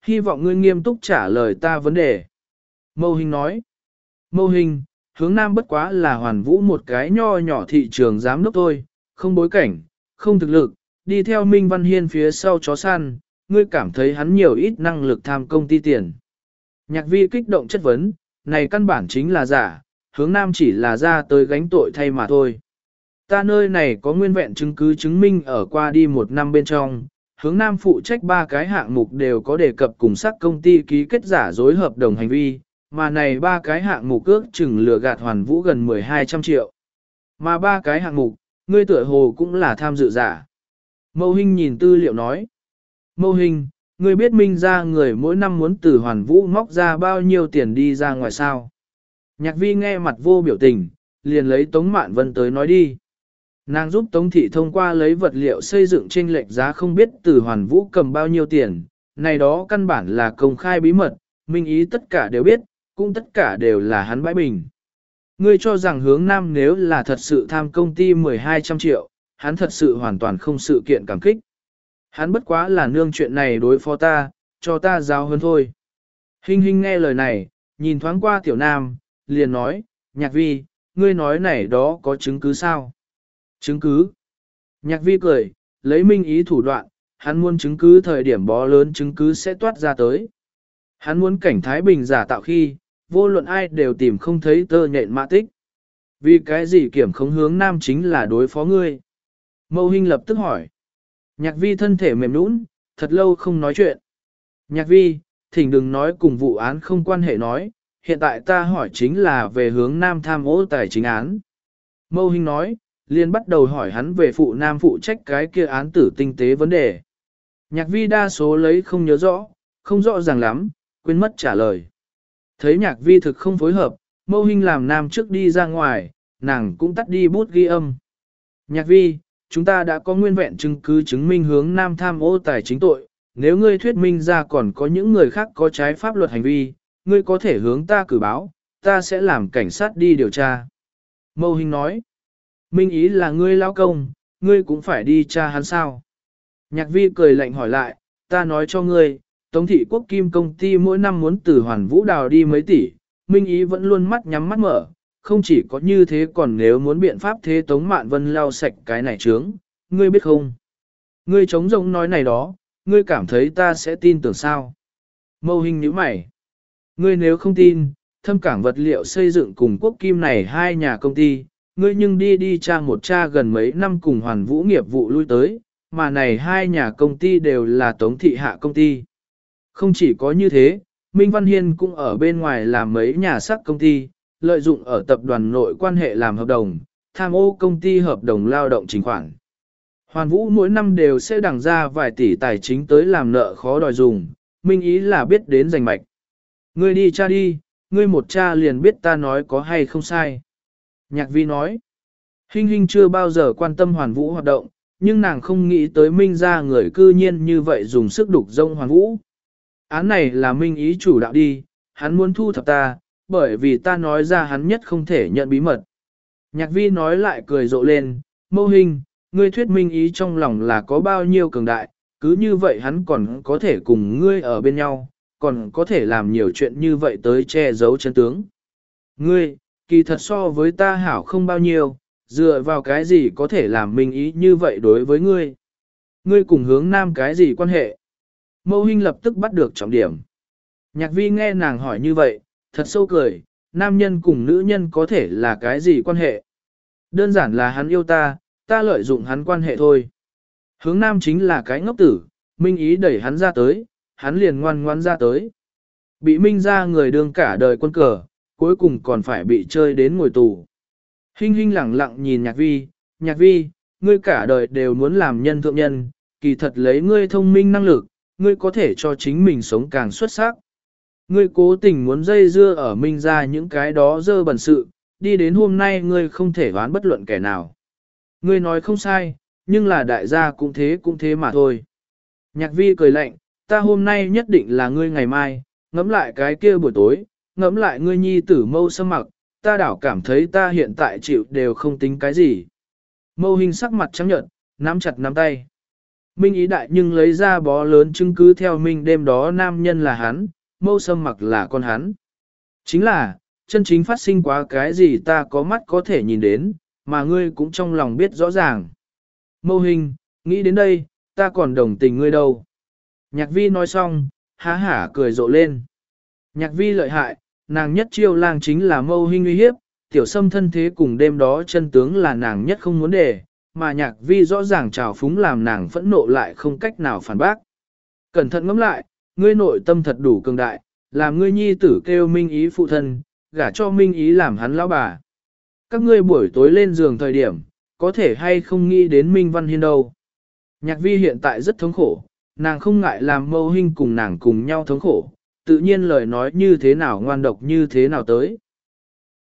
hy vọng ngươi nghiêm túc trả lời ta vấn đề. Mâu Hình nói, Mâu Hình, hướng nam bất quá là hoàn vũ một cái nho nhỏ thị trường giám đốc thôi, không bối cảnh, không thực lực, đi theo Minh Văn Hiên phía sau chó săn, ngươi cảm thấy hắn nhiều ít năng lực tham công ty tiền. Nhạc vi kích động chất vấn, này căn bản chính là giả, hướng nam chỉ là ra tới gánh tội thay mà thôi. Ta nơi này có nguyên vẹn chứng cứ chứng minh ở qua đi một năm bên trong, hướng nam phụ trách ba cái hạng mục đều có đề cập cùng sắc công ty ký kết giả dối hợp đồng hành vi, mà này ba cái hạng mục ước chừng lừa gạt hoàn vũ gần mười hai trăm triệu. Mà ba cái hạng mục, ngươi tựa hồ cũng là tham dự giả. Mâu Hinh nhìn tư liệu nói. Mâu Hinh, ngươi biết minh ra người mỗi năm muốn từ hoàn vũ móc ra bao nhiêu tiền đi ra ngoài sao? Nhạc vi nghe mặt vô biểu tình, liền lấy Tống Mạn Vân tới nói đi. Nàng giúp Tống Thị thông qua lấy vật liệu xây dựng trên lệch giá không biết từ hoàn vũ cầm bao nhiêu tiền, này đó căn bản là công khai bí mật, minh ý tất cả đều biết, cũng tất cả đều là hắn bãi bình. Ngươi cho rằng hướng nam nếu là thật sự tham công ty mười hai trăm triệu, hắn thật sự hoàn toàn không sự kiện cảm kích. Hắn bất quá là nương chuyện này đối phó ta, cho ta giao hơn thôi. Hinh Hinh nghe lời này, nhìn thoáng qua tiểu nam, liền nói, nhạc vi, ngươi nói này đó có chứng cứ sao? Chứng cứ. Nhạc vi cười, lấy minh ý thủ đoạn, hắn muốn chứng cứ thời điểm bó lớn chứng cứ sẽ toát ra tới. Hắn muốn cảnh Thái Bình giả tạo khi, vô luận ai đều tìm không thấy tơ nhện mã tích. Vì cái gì kiểm khống hướng nam chính là đối phó ngươi? Mâu Hinh lập tức hỏi. Nhạc vi thân thể mềm nũng, thật lâu không nói chuyện. Nhạc vi, thỉnh đừng nói cùng vụ án không quan hệ nói, hiện tại ta hỏi chính là về hướng nam tham ô tài chính án. Mâu Hinh nói, liền bắt đầu hỏi hắn về phụ nam phụ trách cái kia án tử tinh tế vấn đề. Nhạc vi đa số lấy không nhớ rõ, không rõ ràng lắm, quên mất trả lời. Thấy nhạc vi thực không phối hợp, Mâu Hinh làm nam trước đi ra ngoài, nàng cũng tắt đi bút ghi âm. Nhạc vi, chúng ta đã có nguyên vẹn chứng cứ chứng minh hướng nam tham ô tài chính tội, nếu ngươi thuyết minh ra còn có những người khác có trái pháp luật hành vi, ngươi có thể hướng ta cử báo, ta sẽ làm cảnh sát đi điều tra. Mâu Hinh nói, minh ý là ngươi lao công, ngươi cũng phải đi tra hắn sao. Nhạc vi cười lạnh hỏi lại, ta nói cho ngươi, Tống Thị Quốc Kim công ty mỗi năm muốn từ Hoàn Vũ đào đi mấy tỷ, minh ý vẫn luôn mắt nhắm mắt mở, không chỉ có như thế còn nếu muốn biện pháp thế Tống Mạn Vân lau sạch cái này trướng, ngươi biết không? Ngươi chống rỗng nói này đó, ngươi cảm thấy ta sẽ tin tưởng sao? Mâu Hinh nhíu mày. Ngươi nếu không tin, thâm cảng vật liệu xây dựng cùng Quốc Kim này hai nhà công ty, ngươi nhưng đi đi tra một tra gần mấy năm cùng Hoàn Vũ nghiệp vụ lui tới, mà này hai nhà công ty đều là Tống Thị hạ công ty. Không chỉ có như thế, Minh Văn Hiên cũng ở bên ngoài làm mấy nhà sắc công ty, lợi dụng ở tập đoàn nội quan hệ làm hợp đồng, tham ô công ty hợp đồng lao động chính khoản. Hoàn Vũ mỗi năm đều sẽ đằng ra vài tỷ tài chính tới làm nợ khó đòi dùng, minh ý là biết đến rành mạch. Ngươi đi tra đi, ngươi một tra liền biết ta nói có hay không sai. Nhạc vi nói, Hinh Hinh chưa bao giờ quan tâm Hoàn Vũ hoạt động, nhưng nàng không nghĩ tới minh ra người cư nhiên như vậy dùng sức đục rông Hoàn Vũ. Án này là minh ý chủ đạo đi, hắn muốn thu thập ta, bởi vì ta nói ra hắn nhất không thể nhận bí mật. Nhạc vi nói lại cười rộ lên, Mâu Hinh, ngươi thuyết minh ý trong lòng là có bao nhiêu cường đại, cứ như vậy hắn còn có thể cùng ngươi ở bên nhau, còn có thể làm nhiều chuyện như vậy tới che giấu chân tướng. Ngươi, kỳ thật so với ta hảo không bao nhiêu, dựa vào cái gì có thể làm minh ý như vậy đối với ngươi. Ngươi cùng hướng nam cái gì quan hệ? Mâu Hinh lập tức bắt được trọng điểm. Nhạc vi nghe nàng hỏi như vậy, thật sâu cười, nam nhân cùng nữ nhân có thể là cái gì quan hệ? Đơn giản là hắn yêu ta, ta lợi dụng hắn quan hệ thôi. Hướng nam chính là cái ngốc tử, minh ý đẩy hắn ra tới, hắn liền ngoan ngoan ra tới. Bị minh ra người đương cả đời quân cờ, cuối cùng còn phải bị chơi đến ngồi tù. Hinh Hinh lẳng lặng nhìn nhạc vi, nhạc vi, ngươi cả đời đều muốn làm nhân thượng nhân, kỳ thật lấy ngươi thông minh năng lực, ngươi có thể cho chính mình sống càng xuất sắc. Ngươi cố tình muốn dây dưa ở minh ra những cái đó dơ bẩn sự, đi đến hôm nay ngươi không thể đoán bất luận kẻ nào. Ngươi nói không sai, nhưng là đại gia cũng thế cũng thế mà thôi. Nhạc vi cười lạnh, ta hôm nay nhất định là ngươi ngày mai, ngẫm lại cái kia buổi tối, ngẫm lại ngươi nhi tử Mâu Sâm Mặc, ta đảo cảm thấy ta hiện tại chịu đều không tính cái gì. Mâu Hinh sắc mặt trắng nhợt, nắm chặt nắm tay. Minh ý đại nhưng lấy ra bó lớn chứng cứ theo Minh đêm đó nam nhân là hắn, mâu sâm mặc là con hắn. Chính là, chân chính phát sinh quá cái gì ta có mắt có thể nhìn đến, mà ngươi cũng trong lòng biết rõ ràng. Mâu hình, nghĩ đến đây, ta còn đồng tình ngươi đâu. Nhạc vi nói xong, há hả cười rộ lên. Nhạc vi lợi hại, nàng nhất chiêu lang chính là mâu hình uy hiếp, tiểu sâm thân thế cùng đêm đó chân tướng là nàng nhất không muốn để, mà nhạc vi rõ ràng trào phúng làm nàng phẫn nộ lại không cách nào phản bác. Cẩn thận ngẫm lại, ngươi nội tâm thật đủ cường đại, làm ngươi nhi tử kêu Minh ý phụ thân, gả cho Minh ý làm hắn lão bà. Các ngươi buổi tối lên giường thời điểm, có thể hay không nghĩ đến Minh Văn Hiên đâu. Nhạc vi hiện tại rất thống khổ, nàng không ngại làm mâu hình cùng nàng cùng nhau thống khổ, tự nhiên lời nói như thế nào ngoan độc như thế nào tới.